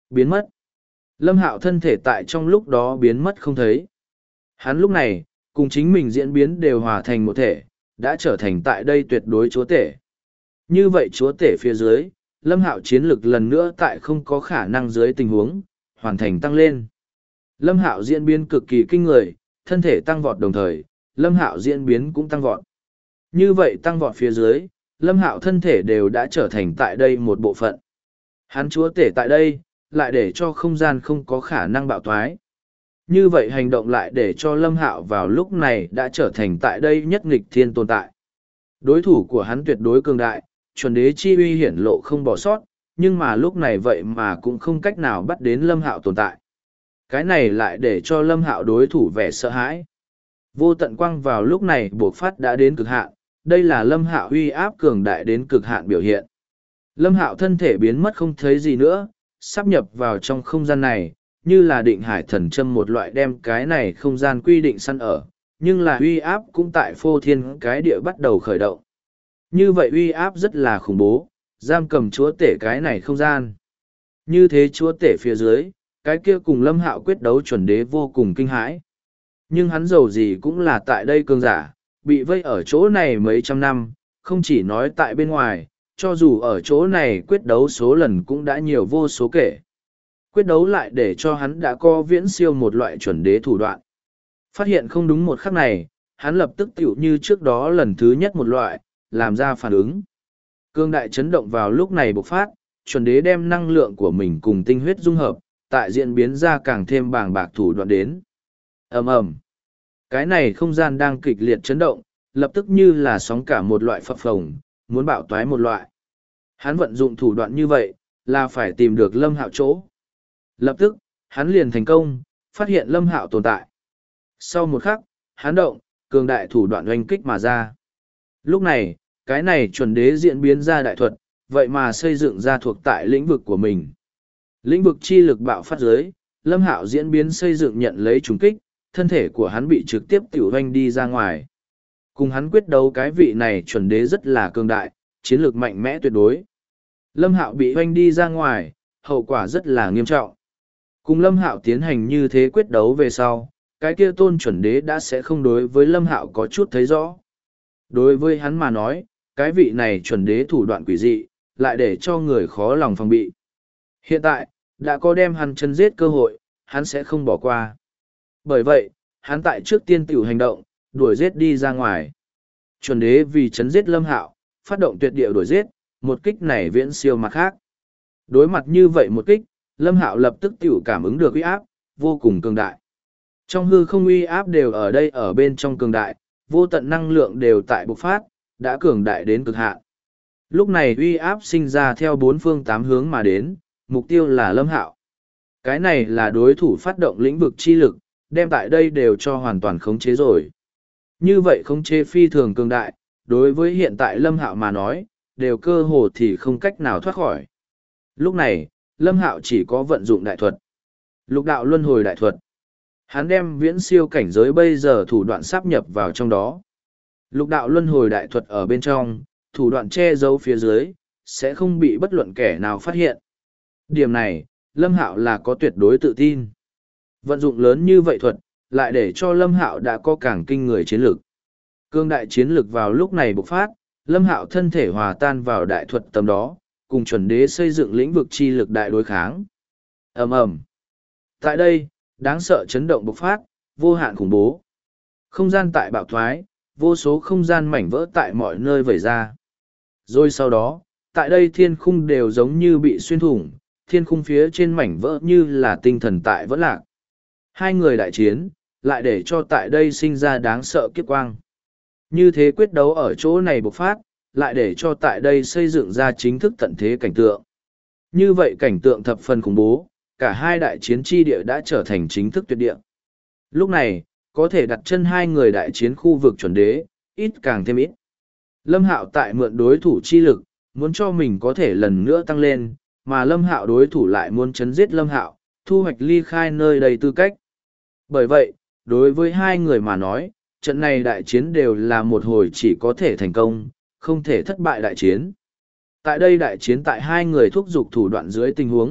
biến mất. Lâm Hạo thân thể tại trong lúc đó biến mất không thấy. Hắn lúc này, cùng chính mình diễn biến đều hòa thành một thể, đã trở thành tại đây tuyệt đối chúa tể. Như vậy chúa tể phía dưới, Lâm Hạo chiến lực lần nữa tại không có khả năng dưới tình huống, hoàn thành tăng lên. Lâm Hạo diễn biến cực kỳ kinh người, thân thể tăng vọt đồng thời, Lâm Hạo diễn biến cũng tăng vọt. Như vậy tăng vọt phía dưới, Lâm Hạo thân thể đều đã trở thành tại đây một bộ phận. Hắn chúa tể tại đây, lại để cho không gian không có khả năng bạo thoái. Như vậy hành động lại để cho Lâm Hạo vào lúc này đã trở thành tại đây nhất nghịch thiên tồn tại. Đối thủ của hắn tuyệt đối cường đại, chuẩn đế chi uy hiển lộ không bỏ sót, nhưng mà lúc này vậy mà cũng không cách nào bắt đến Lâm Hạo tồn tại. Cái này lại để cho Lâm Hạo đối thủ vẻ sợ hãi. Vô tận quang vào lúc này buộc phát đã đến cực hạn, đây là Lâm Hạo uy áp cường đại đến cực hạn biểu hiện. Lâm Hạo thân thể biến mất không thấy gì nữa, sắp nhập vào trong không gian này, như là định hải thần châm một loại đem cái này không gian quy định săn ở, nhưng là uy áp cũng tại phô thiên cái địa bắt đầu khởi động. Như vậy uy áp rất là khủng bố, giam cầm chúa tể cái này không gian. Như thế chúa tể phía dưới, cái kia cùng Lâm Hạo quyết đấu chuẩn đế vô cùng kinh hãi. Nhưng hắn dầu gì cũng là tại đây cường giả, bị vây ở chỗ này mấy trăm năm, không chỉ nói tại bên ngoài, cho dù ở chỗ này quyết đấu số lần cũng đã nhiều vô số kể. Quyết đấu lại để cho hắn đã có viễn siêu một loại chuẩn đế thủ đoạn. Phát hiện không đúng một khắc này, hắn lập tức tiểu như trước đó lần thứ nhất một loại, làm ra phản ứng. Cương đại chấn động vào lúc này bộc phát, chuẩn đế đem năng lượng của mình cùng tinh huyết dung hợp, tại diễn biến ra càng thêm bàng bạc thủ đoạn đến. Ầm ầm. Cái này không gian đang kịch liệt chấn động, lập tức như là sóng cả một loại phập phồng, muốn bạo toái một loại. Hắn vận dụng thủ đoạn như vậy, là phải tìm được Lâm Hạo chỗ. Lập tức, hắn liền thành công, phát hiện Lâm Hạo tồn tại. Sau một khắc, hắn động, cường đại thủ đoạn oanh kích mà ra. Lúc này, cái này chuẩn đế diễn biến ra đại thuật, vậy mà xây dựng ra thuộc tại lĩnh vực của mình. Lĩnh vực chi lực bạo phát giới, Lâm Hạo diễn biến xây dựng nhận lấy trùng kích, thân thể của hắn bị trực tiếp tiểu oanh đi ra ngoài. Cùng hắn quyết đấu cái vị này chuẩn đế rất là cường đại, chiến lược mạnh mẽ tuyệt đối. Lâm Hạo bị oanh đi ra ngoài, hậu quả rất là nghiêm trọng. Cùng Lâm Hạo tiến hành như thế quyết đấu về sau, cái kia tôn chuẩn đế đã sẽ không đối với Lâm Hạo có chút thấy rõ. Đối với hắn mà nói, cái vị này chuẩn đế thủ đoạn quỷ dị, lại để cho người khó lòng phòng bị. Hiện tại, đã có đem hắn chân giết cơ hội, hắn sẽ không bỏ qua. Bởi vậy, hắn tại trước tiên tiểu hành động, đuổi giết đi ra ngoài. Chuẩn đế vì chấn giết Lâm Hạo, phát động tuyệt địa đuổi giết, một kích này viễn siêu mặt khác. Đối mặt như vậy một kích, Lâm Hạo lập tức tiểu cảm ứng được uy áp, vô cùng cường đại. Trong hư không uy áp đều ở đây ở bên trong cường đại, vô tận năng lượng đều tại bộc phát, đã cường đại đến cực hạn. Lúc này uy áp sinh ra theo bốn phương tám hướng mà đến, mục tiêu là Lâm Hạo. Cái này là đối thủ phát động lĩnh vực chi lực, đem tại đây đều cho hoàn toàn khống chế rồi. Như vậy khống chế phi thường cường đại, đối với hiện tại Lâm Hạo mà nói, đều cơ hồ thì không cách nào thoát khỏi. Lúc này, Lâm Hạo chỉ có vận dụng đại thuật. Lục đạo luân hồi đại thuật. Hắn đem viễn siêu cảnh giới bây giờ thủ đoạn sáp nhập vào trong đó. Lục đạo luân hồi đại thuật ở bên trong, thủ đoạn che giấu phía dưới, sẽ không bị bất luận kẻ nào phát hiện. Điểm này, Lâm Hạo là có tuyệt đối tự tin. Vận dụng lớn như vậy thuật, lại để cho Lâm Hạo đã có càng kinh người chiến lược. Cương đại chiến lược vào lúc này bộc phát, Lâm Hạo thân thể hòa tan vào đại thuật tầm đó, cùng chuẩn đế xây dựng lĩnh vực chi lực đại đối kháng. Ầm ầm. Tại đây, đáng sợ chấn động bộc phát, vô hạn khủng bố. Không gian tại bạo thoái, vô số không gian mảnh vỡ tại mọi nơi vẩy ra. Rồi sau đó, tại đây thiên khung đều giống như bị xuyên thủng, thiên khung phía trên mảnh vỡ như là tinh thần tại vỡ lạc. Hai người đại chiến, lại để cho tại đây sinh ra đáng sợ kiếp quang. Như thế quyết đấu ở chỗ này bộc phát, lại để cho tại đây xây dựng ra chính thức tận thế cảnh tượng. Như vậy cảnh tượng thập phần khủng bố, cả hai đại chiến chi địa đã trở thành chính thức tuyệt địa. Lúc này, có thể đặt chân hai người đại chiến khu vực chuẩn đế, ít càng thêm ít. Lâm Hạo tại mượn đối thủ chi lực, muốn cho mình có thể lần nữa tăng lên, mà Lâm Hạo đối thủ lại muốn chấn giết Lâm Hạo, thu hoạch ly khai nơi đầy tư cách. Bởi vậy, đối với hai người mà nói, trận này đại chiến đều là một hồi chỉ có thể thành công, không thể thất bại đại chiến. Tại đây đại chiến tại hai người thúc giục thủ đoạn dưới tình huống,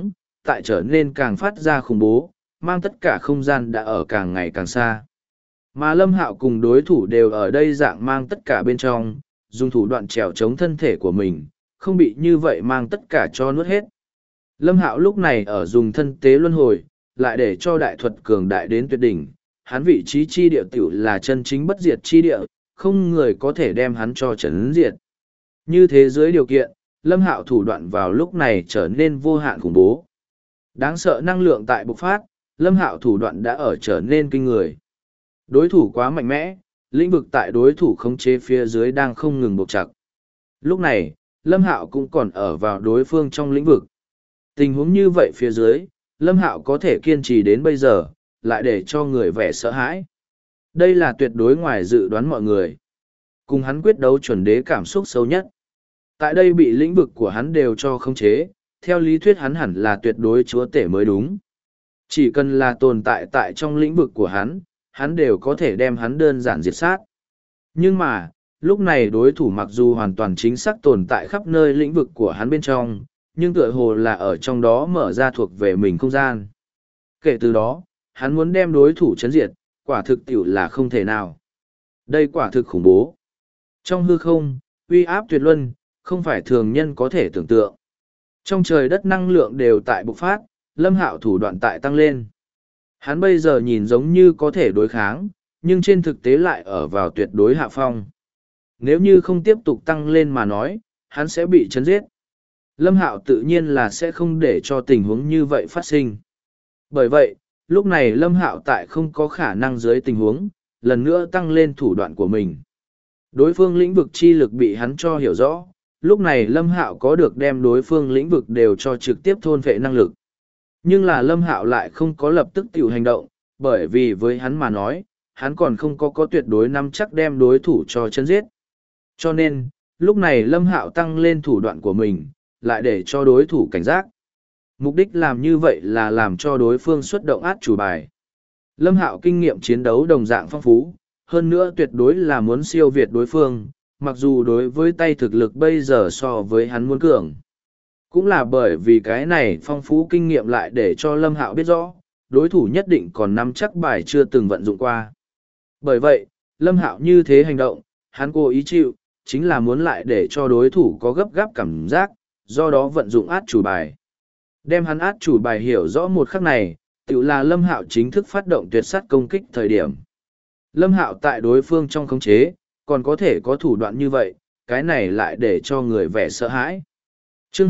tại trở nên càng phát ra khủng bố, mang tất cả không gian đã ở càng ngày càng xa. Mà Lâm Hạo cùng đối thủ đều ở đây dạng mang tất cả bên trong, dùng thủ đoạn trèo chống thân thể của mình, không bị như vậy mang tất cả cho nuốt hết. Lâm Hạo lúc này ở dùng thân tế luân hồi, lại để cho đại thuật cường đại đến tuyệt đỉnh, hắn vị trí chi địa tiểu là chân chính bất diệt chi địa, không người có thể đem hắn cho chấn diệt. Như thế dưới điều kiện, Lâm Hạo thủ đoạn vào lúc này trở nên vô hạn khủng bố. Đáng sợ năng lượng tại bộc phát, Lâm Hạo thủ đoạn đã ở trở nên kinh người. Đối thủ quá mạnh mẽ, lĩnh vực tại đối thủ khống chế phía dưới đang không ngừng buộc chặt. Lúc này, Lâm Hạo cũng còn ở vào đối phương trong lĩnh vực. Tình huống như vậy phía dưới, Lâm Hạo có thể kiên trì đến bây giờ, lại để cho người vẻ sợ hãi. Đây là tuyệt đối ngoài dự đoán mọi người. Cùng hắn quyết đấu chuẩn đế cảm xúc sâu nhất. Tại đây bị lĩnh vực của hắn đều cho khống chế, theo lý thuyết hắn hẳn là tuyệt đối chúa tể mới đúng. Chỉ cần là tồn tại tại trong lĩnh vực của hắn đều có thể đem hắn đơn giản diệt sát. Nhưng mà, lúc này đối thủ mặc dù hoàn toàn chính xác tồn tại khắp nơi lĩnh vực của hắn bên trong, nhưng tựa hồ là ở trong đó mở ra thuộc về mình không gian. Kể từ đó, hắn muốn đem đối thủ chấn diệt, quả thực tiểu là không thể nào. Đây quả thực khủng bố. Trong hư không, uy áp tuyệt luân, không phải thường nhân có thể tưởng tượng. Trong trời đất năng lượng đều tại bộc phát, Lâm Hạo thủ đoạn tại tăng lên. Hắn bây giờ nhìn giống như có thể đối kháng, nhưng trên thực tế lại ở vào tuyệt đối hạ phong. Nếu như không tiếp tục tăng lên mà nói, hắn sẽ bị chấn giết. Lâm Hạo tự nhiên là sẽ không để cho tình huống như vậy phát sinh. Bởi vậy, lúc này Lâm Hạo tại không có khả năng dưới tình huống, lần nữa tăng lên thủ đoạn của mình. Đối phương lĩnh vực chi lực bị hắn cho hiểu rõ, lúc này Lâm Hạo có được đem đối phương lĩnh vực đều cho trực tiếp thôn phệ năng lực. Nhưng là Lâm Hạo lại không có lập tức tiểu hành động, bởi vì với hắn mà nói, hắn còn không có tuyệt đối nắm chắc đem đối thủ cho chân giết. Cho nên, lúc này Lâm Hạo tăng lên thủ đoạn của mình, lại để cho đối thủ cảnh giác. Mục đích làm như vậy là làm cho đối phương xuất động át chủ bài. Lâm Hạo kinh nghiệm chiến đấu đồng dạng phong phú, hơn nữa tuyệt đối là muốn siêu việt đối phương, mặc dù đối với tay thực lực bây giờ so với hắn muốn cường. Cũng là bởi vì cái này phong phú kinh nghiệm lại để cho Lâm Hạo biết rõ, đối thủ nhất định còn nắm chắc bài chưa từng vận dụng qua. Bởi vậy, Lâm Hạo như thế hành động, hắn cố ý chịu, chính là muốn lại để cho đối thủ có gấp gáp cảm giác, do đó vận dụng át chủ bài. Đem hắn át chủ bài hiểu rõ một khắc này, tự là Lâm Hạo chính thức phát động tuyệt sát công kích thời điểm. Lâm Hạo tại đối phương trong khống chế, còn có thể có thủ đoạn như vậy, cái này lại để cho người vẻ sợ hãi. Chương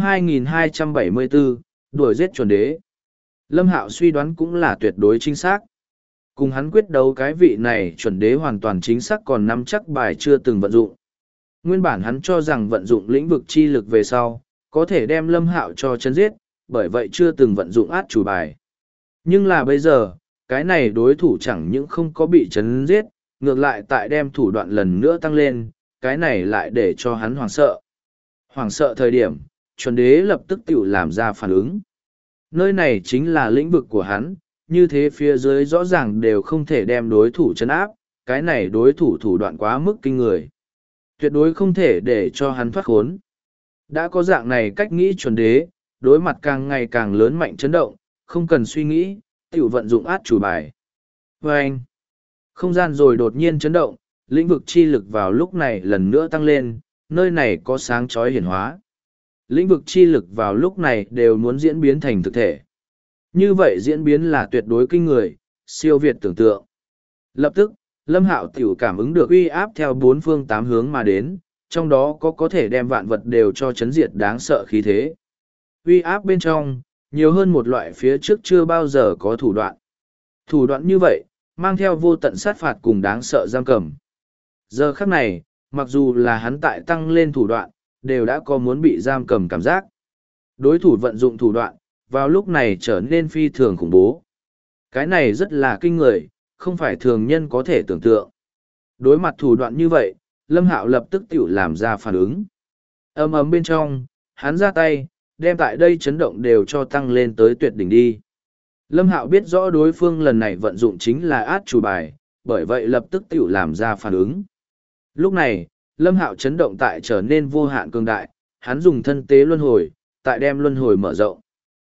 2274, đuổi giết chuẩn đế. Lâm Hạo suy đoán cũng là tuyệt đối chính xác. Cùng hắn quyết đấu cái vị này chuẩn đế hoàn toàn chính xác còn nắm chắc bài chưa từng vận dụng. Nguyên bản hắn cho rằng vận dụng lĩnh vực chi lực về sau, có thể đem Lâm Hạo cho chấn giết, bởi vậy chưa từng vận dụng át chủ bài. Nhưng là bây giờ, cái này đối thủ chẳng những không có bị chấn giết, ngược lại tại đem thủ đoạn lần nữa tăng lên, cái này lại để cho hắn hoảng sợ. Hoảng sợ thời điểm, chuẩn đế lập tức tự làm ra phản ứng. Nơi này chính là lĩnh vực của hắn, như thế phía dưới rõ ràng đều không thể đem đối thủ chấn áp, cái này đối thủ thủ đoạn quá mức kinh người. Tuyệt đối không thể để cho hắn thoát khốn. Đã có dạng này cách nghĩ chuẩn đế, đối mặt càng ngày càng lớn mạnh chấn động, không cần suy nghĩ, tiểu vận dụng át chủ bài. Vâng! Không gian rồi đột nhiên chấn động, lĩnh vực chi lực vào lúc này lần nữa tăng lên, nơi này có sáng chói hiển hóa. Lĩnh vực chi lực vào lúc này đều muốn diễn biến thành thực thể. Như vậy diễn biến là tuyệt đối kinh người, siêu việt tưởng tượng. Lập tức, Lâm Hạo tiểu cảm ứng được uy áp theo bốn phương tám hướng mà đến, trong đó có thể đem vạn vật đều cho chấn diệt đáng sợ khí thế. Uy áp bên trong, nhiều hơn một loại phía trước chưa bao giờ có thủ đoạn. Thủ đoạn như vậy, mang theo vô tận sát phạt cùng đáng sợ giam cầm. Giờ khắc này, mặc dù là hắn tại tăng lên thủ đoạn, đều đã có muốn bị giam cầm cảm giác. Đối thủ vận dụng thủ đoạn, vào lúc này trở nên phi thường khủng bố. Cái này rất là kinh người, không phải thường nhân có thể tưởng tượng. Đối mặt thủ đoạn như vậy, Lâm Hạo lập tức tiểu làm ra phản ứng. Ầm ầm bên trong, hắn ra tay, đem tại đây chấn động đều cho tăng lên tới tuyệt đỉnh đi. Lâm Hạo biết rõ đối phương lần này vận dụng chính là át chủ bài, bởi vậy lập tức tiểu làm ra phản ứng. Lúc này, Lâm Hạo chấn động tại trở nên vô hạn cường đại, hắn dùng thân tế luân hồi, tại đem luân hồi mở rộng.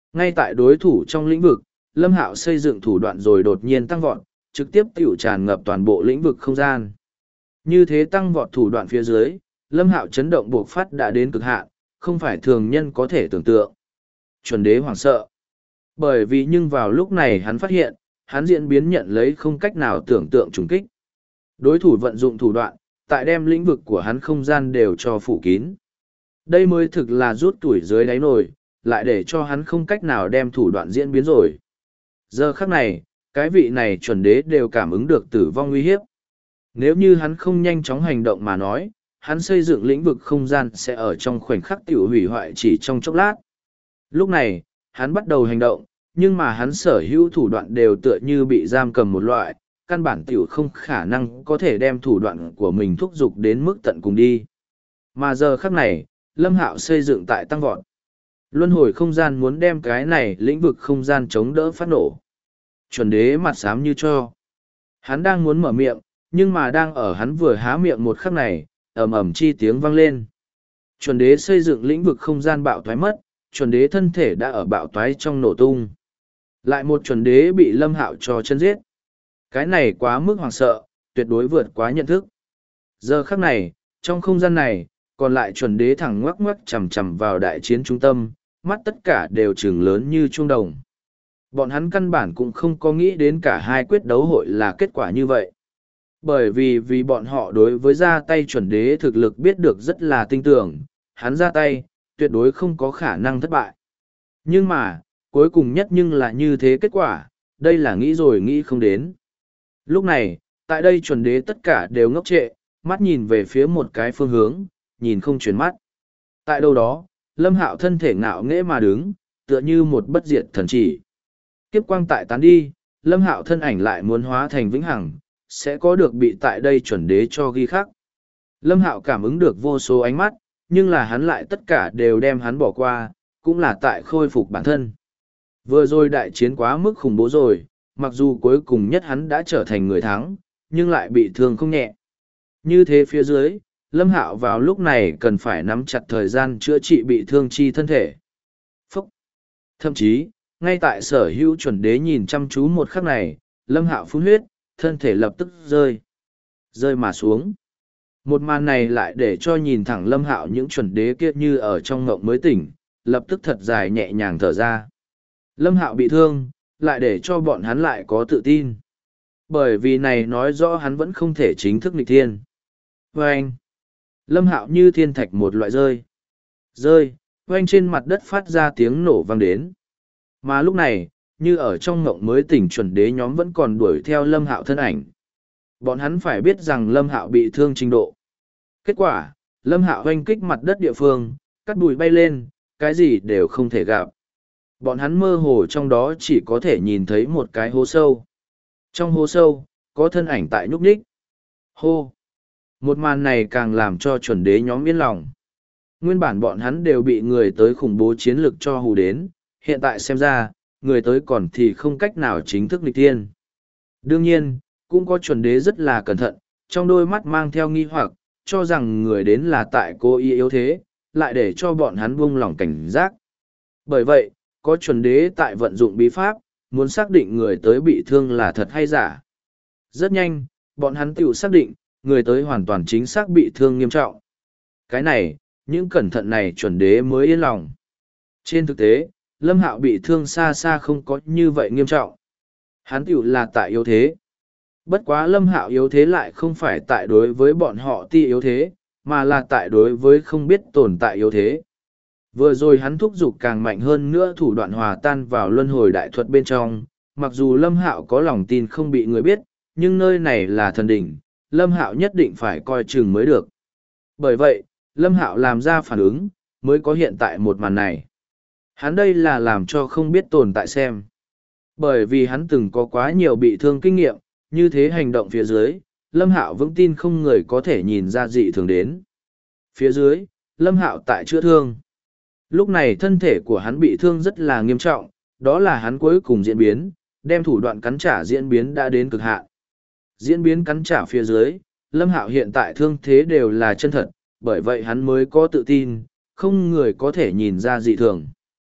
Ngay tại đối thủ trong lĩnh vực, Lâm Hạo xây dựng thủ đoạn rồi đột nhiên tăng vọt, trực tiếp tiểu tràn ngập toàn bộ lĩnh vực không gian. Như thế tăng vọt thủ đoạn phía dưới, Lâm Hạo chấn động buộc phát đã đến cực hạn, không phải thường nhân có thể tưởng tượng. Chuẩn đế hoảng sợ. Bởi vì nhưng vào lúc này hắn phát hiện, hắn diễn biến nhận lấy không cách nào tưởng tượng trùng kích. Đối thủ vận dụng thủ đoạn, tại đem lĩnh vực của hắn không gian đều cho phủ kín. Đây mới thực là rút tuổi dưới đáy nồi, lại để cho hắn không cách nào đem thủ đoạn diễn biến rồi. Giờ khắc này, cái vị này chuẩn đế đều cảm ứng được tử vong nguy hiếp. Nếu như hắn không nhanh chóng hành động mà nói, hắn xây dựng lĩnh vực không gian sẽ ở trong khoảnh khắc tiểu hủy hoại chỉ trong chốc lát. Lúc này, hắn bắt đầu hành động, nhưng mà hắn sở hữu thủ đoạn đều tựa như bị giam cầm một loại, căn bản tiểu không khả năng có thể đem thủ đoạn của mình thúc giục đến mức tận cùng đi. Mà giờ khắc này, Lâm Hạo xây dựng tại tăng vọt. Luân hồi không gian muốn đem cái này lĩnh vực không gian chống đỡ phát nổ. Chuẩn đế mặt xám như cho. Hắn đang muốn mở miệng, nhưng mà đang ở hắn vừa há miệng một khắc này, ầm ầm chi tiếng vang lên. Chuẩn đế xây dựng lĩnh vực không gian bạo thoái mất, chuẩn đế thân thể đã ở bạo toái trong nổ tung. Lại một chuẩn đế bị Lâm Hạo cho chân giết. Cái này quá mức hoảng sợ, tuyệt đối vượt quá nhận thức. Giờ khắc này, trong không gian này, còn lại chuẩn đế thẳng ngoắc ngoắc chằm chằm vào đại chiến trung tâm, mắt tất cả đều trừng lớn như chuông đồng. Bọn hắn căn bản cũng không có nghĩ đến cả hai quyết đấu hội là kết quả như vậy. Bởi vì bọn họ đối với ra tay chuẩn đế thực lực biết được rất là tinh tưởng, hắn ra tay, tuyệt đối không có khả năng thất bại. Nhưng mà, cuối cùng nhất nhưng là như thế kết quả, đây là nghĩ rồi nghĩ không đến. Lúc này, tại đây chuẩn đế tất cả đều ngốc trệ, mắt nhìn về phía một cái phương hướng, nhìn không chuyển mắt. Tại đâu đó, Lâm Hạo thân thể ngạo nghễ mà đứng, tựa như một bất diệt thần chỉ. Kiếp quang tại tán đi, Lâm Hạo thân ảnh lại muốn hóa thành vĩnh hằng, sẽ có được bị tại đây chuẩn đế cho ghi khắc. Lâm Hạo cảm ứng được vô số ánh mắt, nhưng là hắn lại tất cả đều đem hắn bỏ qua, cũng là tại khôi phục bản thân. Vừa rồi đại chiến quá mức khủng bố rồi, mặc dù cuối cùng nhất hắn đã trở thành người thắng, nhưng lại bị thương không nhẹ. Như thế phía dưới, Lâm Hạo vào lúc này cần phải nắm chặt thời gian chữa trị bị thương chi thân thể. Phúc! Thậm chí, ngay tại sở hữu chuẩn đế nhìn chăm chú một khắc này, Lâm Hạo phun huyết, thân thể lập tức rơi mà xuống. Một màn này lại để cho nhìn thẳng Lâm Hạo những chuẩn đế kia như ở trong ngộng mới tỉnh, lập tức thật dài nhẹ nhàng thở ra. Lâm Hạo bị thương, lại để cho bọn hắn lại có tự tin. Bởi vì này nói rõ hắn vẫn không thể chính thức nghịch thiên. Vâng! Lâm Hạo như thiên thạch một loại rơi, oanh trên mặt đất phát ra tiếng nổ vang đến. Mà lúc này, như ở trong ngộng mới tỉnh chuẩn đế nhóm vẫn còn đuổi theo Lâm Hạo thân ảnh. Bọn hắn phải biết rằng Lâm Hạo bị thương trình độ. Kết quả, Lâm Hạo oanh kích mặt đất địa phương, cắt bụi bay lên, cái gì đều không thể gặp. Bọn hắn mơ hồ trong đó chỉ có thể nhìn thấy một cái hố sâu. Trong hố sâu, có thân ảnh tại nhúc nhích. Hô! Một màn này càng làm cho chuẩn đế nhóm yên lòng. Nguyên bản bọn hắn đều bị người tới khủng bố chiến lực cho hù đến, hiện tại xem ra, người tới còn thì không cách nào chính thức nghịch tiên. Đương nhiên, cũng có chuẩn đế rất là cẩn thận, trong đôi mắt mang theo nghi hoặc, cho rằng người đến là tại cố ý yếu thế, lại để cho bọn hắn buông lỏng cảnh giác. Bởi vậy, có chuẩn đế tại vận dụng bí pháp, muốn xác định người tới bị thương là thật hay giả. Rất nhanh, bọn hắn tự xác định, người tới hoàn toàn chính xác bị thương nghiêm trọng. Cái này, những cẩn thận này chuẩn đế mới yên lòng. Trên thực tế, Lâm Hạo bị thương xa xa không có như vậy nghiêm trọng. Hắn tiểu là tại yếu thế. Bất quá Lâm Hạo yếu thế lại không phải tại đối với bọn họ ti yếu thế, mà là tại đối với không biết tồn tại yếu thế. Vừa rồi hắn thúc giục càng mạnh hơn nữa thủ đoạn hòa tan vào luân hồi đại thuật bên trong, mặc dù Lâm Hạo có lòng tin không bị người biết, nhưng nơi này là thần đỉnh, Lâm Hạo nhất định phải coi chừng mới được. Bởi vậy, Lâm Hạo làm ra phản ứng, mới có hiện tại một màn này. Hắn đây là làm cho không biết tồn tại xem. Bởi vì hắn từng có quá nhiều bị thương kinh nghiệm, như thế hành động phía dưới, Lâm Hạo vững tin không người có thể nhìn ra dị thường đến. Phía dưới, Lâm Hạo tại chữa thương. Lúc này thân thể của hắn bị thương rất là nghiêm trọng, đó là hắn cuối cùng diễn biến, đem thủ đoạn cắn trả diễn biến đã đến cực hạn. Diễn biến cắn trả phía dưới, Lâm Hạo hiện tại thương thế đều là chân thật, bởi vậy hắn mới có tự tin, không người có thể nhìn ra dị thường.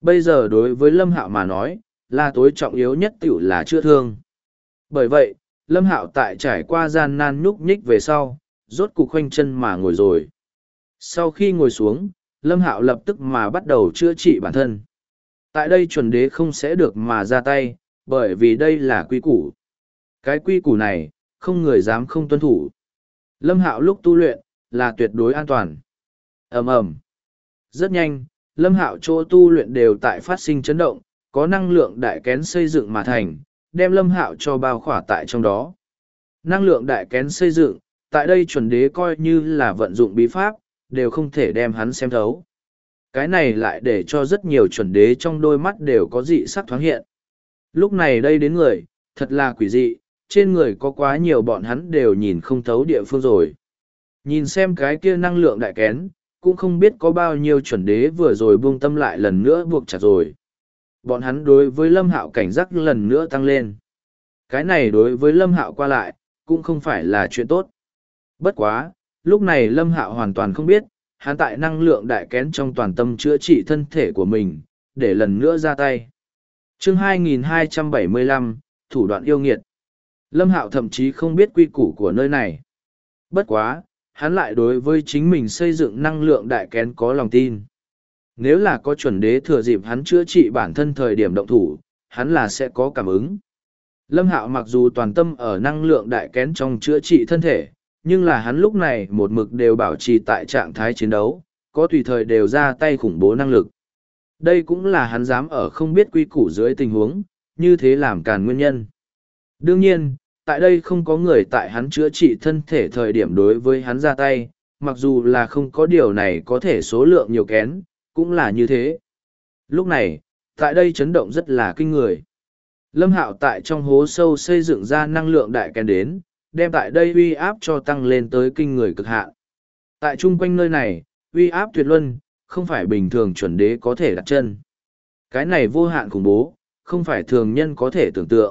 bây giờ đối với Lâm Hạo mà nói, là tối trọng yếu nhất tiểu là chữa thương. Bởi vậy, Lâm Hạo tại trải qua gian nan nhúc nhích về sau, rốt cục khoanh chân mà ngồi rồi. Sau khi ngồi xuống, Lâm Hạo lập tức mà bắt đầu chữa trị bản thân. Tại đây chuẩn đế không sẽ được mà ra tay, bởi vì đây là quy củ. Cái quy củ này, không người dám không tuân thủ. Lâm Hạo lúc tu luyện, là tuyệt đối an toàn. Ầm ầm. Rất nhanh, Lâm Hạo chỗ tu luyện đều tại phát sinh chấn động, có năng lượng đại kén xây dựng mà thành, đem Lâm Hạo cho bao khỏa tại trong đó. Năng lượng đại kén xây dựng, tại đây chuẩn đế coi như là vận dụng bí pháp, đều không thể đem hắn xem thấu. Cái này lại để cho rất nhiều chuẩn đế trong đôi mắt đều có dị sắc thoáng hiện. Lúc này đây đến người, thật là quỷ dị, trên người có quá nhiều bọn hắn đều nhìn không thấu địa phương rồi. Nhìn xem cái kia năng lượng đại kén, cũng không biết có bao nhiêu chuẩn đế vừa rồi buông tâm lại lần nữa buộc chặt rồi. Bọn hắn đối với Lâm Hạo cảnh giác lần nữa tăng lên. Cái này đối với Lâm Hạo qua lại, cũng không phải là chuyện tốt. Bất quá, lúc này Lâm Hạo hoàn toàn không biết, hắn tại năng lượng đại kén trong toàn tâm chữa trị thân thể của mình, để lần nữa ra tay. Chương 2275, Thủ đoạn yêu nghiệt. Lâm Hạo thậm chí không biết quy củ của nơi này. Bất quá, hắn lại đối với chính mình xây dựng năng lượng đại kén có lòng tin. Nếu là có chuẩn đế thừa dịp hắn chữa trị bản thân thời điểm động thủ, hắn là sẽ có cảm ứng. Lâm Hạo mặc dù toàn tâm ở năng lượng đại kén trong chữa trị thân thể, nhưng là hắn lúc này một mực đều bảo trì tại trạng thái chiến đấu, có tùy thời đều ra tay khủng bố năng lực. Đây cũng là hắn dám ở không biết quy củ dưới tình huống, như thế làm càn nguyên nhân. Đương nhiên, tại đây không có người tại hắn chữa trị thân thể thời điểm đối với hắn ra tay, mặc dù là không có điều này có thể số lượng nhiều kén, cũng là như thế. Lúc này, tại đây chấn động rất là kinh người. Lâm Hạo tại trong hố sâu xây dựng ra năng lượng đại kén đến, đem tại đây uy áp cho tăng lên tới kinh người cực hạn. Tại chung quanh nơi này, uy áp tuyệt luân, không phải bình thường chuẩn đế có thể đặt chân. Cái này vô hạn khủng bố, không phải thường nhân có thể tưởng tượng.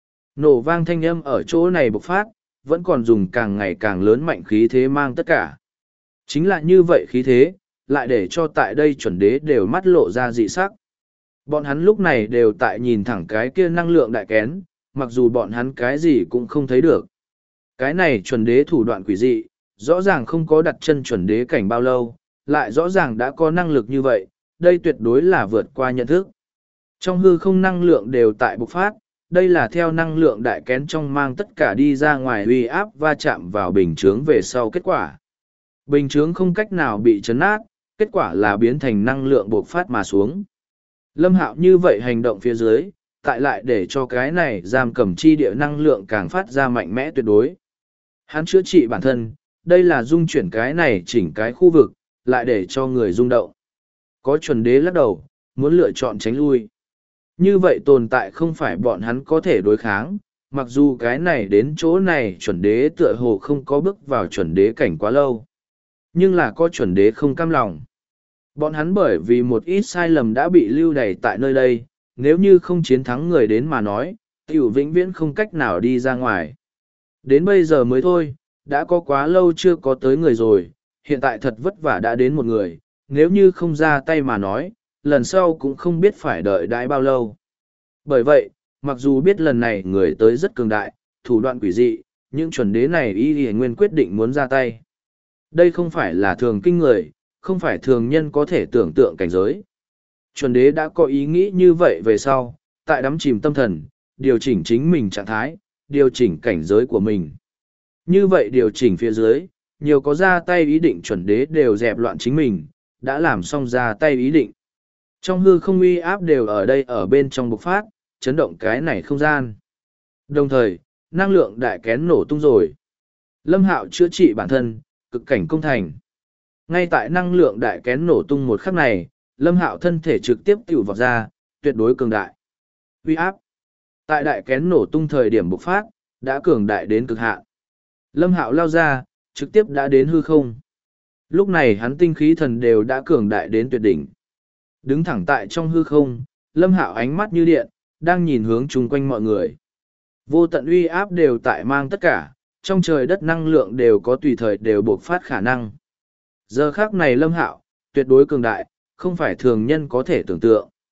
Nổ vang thanh âm ở chỗ này bộc phát, vẫn còn dùng càng ngày càng lớn mạnh khí thế mang tất cả. Chính là như vậy khí thế, lại để cho tại đây chuẩn đế đều mắt lộ ra dị sắc. Bọn hắn lúc này đều tại nhìn thẳng cái kia năng lượng đại kén, mặc dù bọn hắn cái gì cũng không thấy được. Cái này chuẩn đế thủ đoạn quỷ dị, rõ ràng không có đặt chân chuẩn đế cảnh bao lâu, lại rõ ràng đã có năng lực như vậy, đây tuyệt đối là vượt qua nhận thức. Trong hư không năng lượng đều tại bộc phát, đây là theo năng lượng đại kén trong mang tất cả đi ra ngoài uy áp va chạm vào bình chướng về sau kết quả. Bình chướng không cách nào bị chấn nát, kết quả là biến thành năng lượng bộc phát mà xuống. Lâm Hạo như vậy hành động phía dưới, tại lại để cho cái này giam cầm chi địa năng lượng càng phát ra mạnh mẽ tuyệt đối. Hắn chữa trị bản thân, đây là dung chuyển cái này chỉnh cái khu vực, lại để cho người rung động. Có chuẩn đế lắc đầu, muốn lựa chọn tránh lui. Như vậy tồn tại không phải bọn hắn có thể đối kháng, mặc dù cái này đến chỗ này chuẩn đế tựa hồ không có bước vào chuẩn đế cảnh quá lâu. Nhưng là có chuẩn đế không cam lòng. Bọn hắn bởi vì một ít sai lầm đã bị lưu đày tại nơi đây, nếu như không chiến thắng người đến mà nói, tiểu vĩnh viễn không cách nào đi ra ngoài. Đến bây giờ mới thôi, đã có quá lâu chưa có tới người rồi, hiện tại thật vất vả đã đến một người, nếu như không ra tay mà nói, lần sau cũng không biết phải đợi đãi bao lâu. Bởi vậy, mặc dù biết lần này người tới rất cường đại, thủ đoạn quỷ dị, nhưng chuẩn đế này y nguyên quyết định muốn ra tay. Đây không phải là thường kinh người, không phải thường nhân có thể tưởng tượng cảnh giới. Chuẩn đế đã có ý nghĩ như vậy về sau, tại đắm chìm tâm thần, điều chỉnh chính mình trạng thái, điều chỉnh cảnh giới của mình. Như vậy điều chỉnh phía dưới, nhiều có ra tay ý định chuẩn đế đều dẹp loạn chính mình, đã làm xong ra tay ý định. Trong hư không uy áp đều ở đây ở bên trong bộc phát, chấn động cái này không gian. Đồng thời, năng lượng đại kén nổ tung rồi. Lâm Hạo chữa trị bản thân, cực cảnh công thành. Ngay tại năng lượng đại kén nổ tung một khắc này, Lâm Hạo thân thể trực tiếp tiểu vọt ra, tuyệt đối cường đại. Uy áp. Tại đại kén nổ tung thời điểm bộc phát, đã cường đại đến cực hạn. Lâm Hạo lao ra, trực tiếp đã đến hư không. Lúc này hắn tinh khí thần đều đã cường đại đến tuyệt đỉnh. Đứng thẳng tại trong hư không, Lâm Hạo ánh mắt như điện, đang nhìn hướng chung quanh mọi người. Vô tận uy áp đều tại mang tất cả, trong trời đất năng lượng đều có tùy thời đều bộc phát khả năng. Giờ khác này Lâm Hạo, tuyệt đối cường đại, không phải thường nhân có thể tưởng tượng.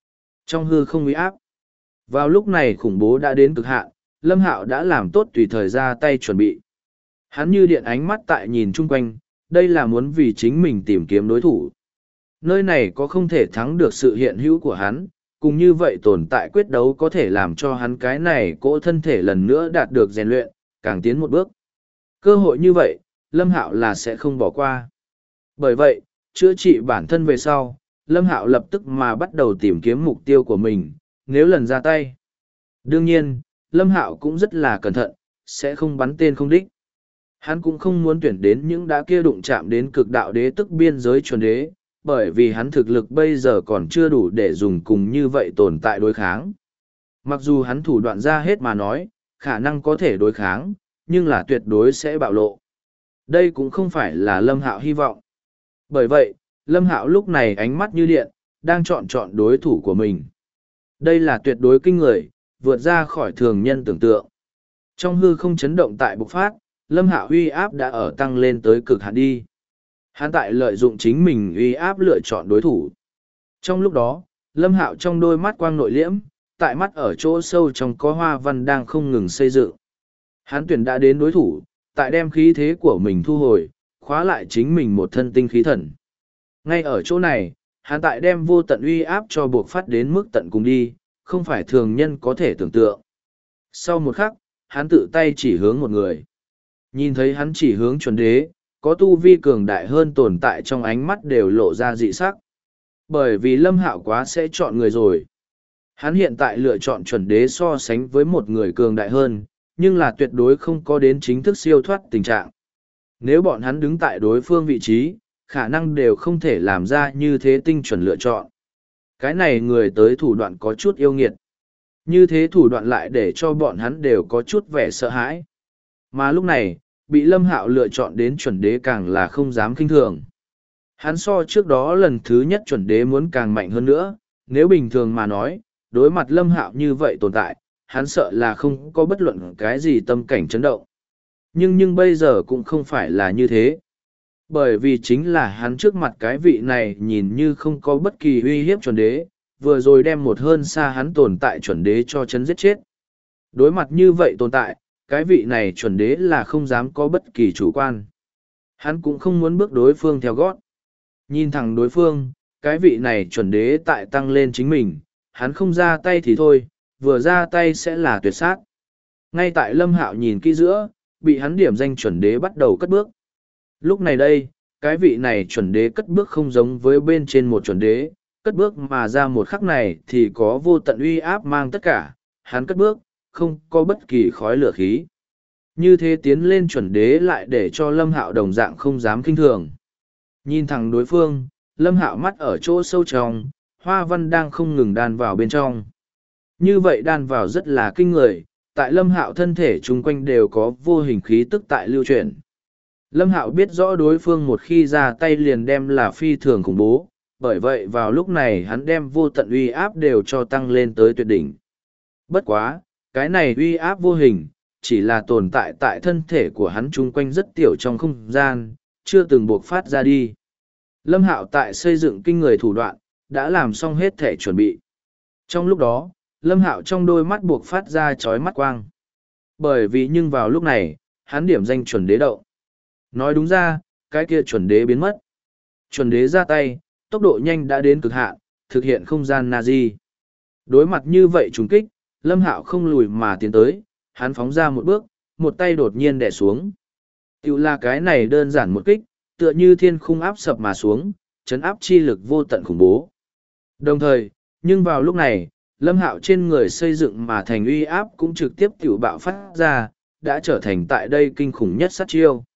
Trong hư không uy áp. Vào lúc này khủng bố đã đến cực hạn, Lâm Hạo đã làm tốt tùy thời ra tay chuẩn bị. Hắn như điện ánh mắt tại nhìn chung quanh, đây là muốn vì chính mình tìm kiếm đối thủ. Nơi này có không thể thắng được sự hiện hữu của hắn, cùng như vậy tồn tại quyết đấu có thể làm cho hắn cái này cỗ thân thể lần nữa đạt được rèn luyện, càng tiến một bước. Cơ hội như vậy, Lâm Hạo là sẽ không bỏ qua. Bởi vậy, chữa trị bản thân về sau, Lâm Hạo lập tức mà bắt đầu tìm kiếm mục tiêu của mình, nếu lần ra tay. Đương nhiên, Lâm Hạo cũng rất là cẩn thận, sẽ không bắn tên không đích. Hắn cũng không muốn tuyển đến những đã kia đụng chạm đến cực đạo đế tức biên giới chuẩn đế, bởi vì hắn thực lực bây giờ còn chưa đủ để dùng cùng như vậy tồn tại đối kháng. Mặc dù hắn thủ đoạn ra hết mà nói, khả năng có thể đối kháng, nhưng là tuyệt đối sẽ bạo lộ. Đây cũng không phải là Lâm Hạo hy vọng. Bởi vậy, Lâm Hạo lúc này ánh mắt như điện, đang chọn đối thủ của mình. Đây là tuyệt đối kinh người, vượt ra khỏi thường nhân tưởng tượng. Trong hư không chấn động tại bộc phát, Lâm Hạo uy áp đã ở tăng lên tới cực hạn đi. Hắn tại lợi dụng chính mình uy áp lựa chọn đối thủ. Trong lúc đó, Lâm Hạo trong đôi mắt quang nội liễm, tại mắt ở chỗ sâu trong có hoa văn đang không ngừng xây dựng. Hắn tuyển đã đến đối thủ, tại đem khí thế của mình thu hồi, khóa lại chính mình một thân tinh khí thần. Ngay ở chỗ này, hắn tại đem vô tận uy áp cho buộc phát đến mức tận cùng đi, không phải thường nhân có thể tưởng tượng. Sau một khắc, hắn tự tay chỉ hướng một người. Nhìn thấy hắn chỉ hướng chuẩn đế, có tu vi cường đại hơn tồn tại trong ánh mắt đều lộ ra dị sắc. Bởi vì Lâm Hạo quá sẽ chọn người rồi. Hắn hiện tại lựa chọn chuẩn đế so sánh với một người cường đại hơn, nhưng là tuyệt đối không có đến chính thức siêu thoát tình trạng. Nếu bọn hắn đứng tại đối phương vị trí, khả năng đều không thể làm ra như thế tinh chuẩn lựa chọn. Cái này người tới thủ đoạn có chút yêu nghiệt. Như thế thủ đoạn lại để cho bọn hắn đều có chút vẻ sợ hãi. Mà lúc này, bị Lâm Hạo lựa chọn đến chuẩn đế càng là không dám kinh thường. Hắn so trước đó lần thứ nhất chuẩn đế muốn càng mạnh hơn nữa, nếu bình thường mà nói, đối mặt Lâm Hạo như vậy tồn tại, hắn sợ là không có bất luận cái gì tâm cảnh chấn động. Nhưng bây giờ cũng không phải là như thế. Bởi vì chính là hắn trước mặt cái vị này nhìn như không có bất kỳ uy hiếp chuẩn đế, vừa rồi đem một hơn xa hắn tồn tại chuẩn đế cho chấn giết chết. Đối mặt như vậy tồn tại, cái vị này chuẩn đế là không dám có bất kỳ chủ quan. Hắn cũng không muốn bước đối phương theo gót. Nhìn thẳng đối phương, cái vị này chuẩn đế tại tăng lên chính mình, hắn không ra tay thì thôi, vừa ra tay sẽ là tuyệt sát. Ngay tại Lâm Hạo nhìn kỹ giữa, bị hắn điểm danh chuẩn đế bắt đầu cất bước. Lúc này đây, cái vị này chuẩn đế cất bước không giống với bên trên một chuẩn đế, cất bước mà ra một khắc này thì có vô tận uy áp mang tất cả, hắn cất bước, không có bất kỳ khói lửa khí. Như thế tiến lên chuẩn đế lại để cho Lâm Hạo đồng dạng không dám kinh thường. Nhìn thẳng đối phương, Lâm Hạo mắt ở chỗ sâu trong, hoa văn đang không ngừng đan vào bên trong. Như vậy đan vào rất là kinh người, tại Lâm Hạo thân thể chung quanh đều có vô hình khí tức tại lưu chuyển. Lâm Hạo biết rõ đối phương một khi ra tay liền đem là phi thường khủng bố, bởi vậy vào lúc này hắn đem vô tận uy áp đều cho tăng lên tới tuyệt đỉnh. Bất quá, cái này uy áp vô hình, chỉ là tồn tại tại thân thể của hắn chung quanh rất tiểu trong không gian, chưa từng buộc phát ra đi. Lâm Hạo tại xây dựng kinh người thủ đoạn, đã làm xong hết thể chuẩn bị. Trong lúc đó, Lâm Hạo trong đôi mắt buộc phát ra chói mắt quang. Bởi vì nhưng vào lúc này, hắn điểm danh chuẩn đế đậu. Nói đúng ra, cái kia chuẩn đế biến mất. Chuẩn đế ra tay, tốc độ nhanh đã đến cực hạn, thực hiện không gian Nazi. Đối mặt như vậy trùng kích, Lâm Hạo không lùi mà tiến tới, hắn phóng ra một bước, một tay đột nhiên đè xuống. Tiểu là cái này đơn giản một kích, tựa như thiên khung áp sập mà xuống, chấn áp chi lực vô tận khủng bố. Đồng thời, nhưng vào lúc này, Lâm Hạo trên người xây dựng mà thành uy áp cũng trực tiếp tiểu bạo phát ra, đã trở thành tại đây kinh khủng nhất sát chiêu.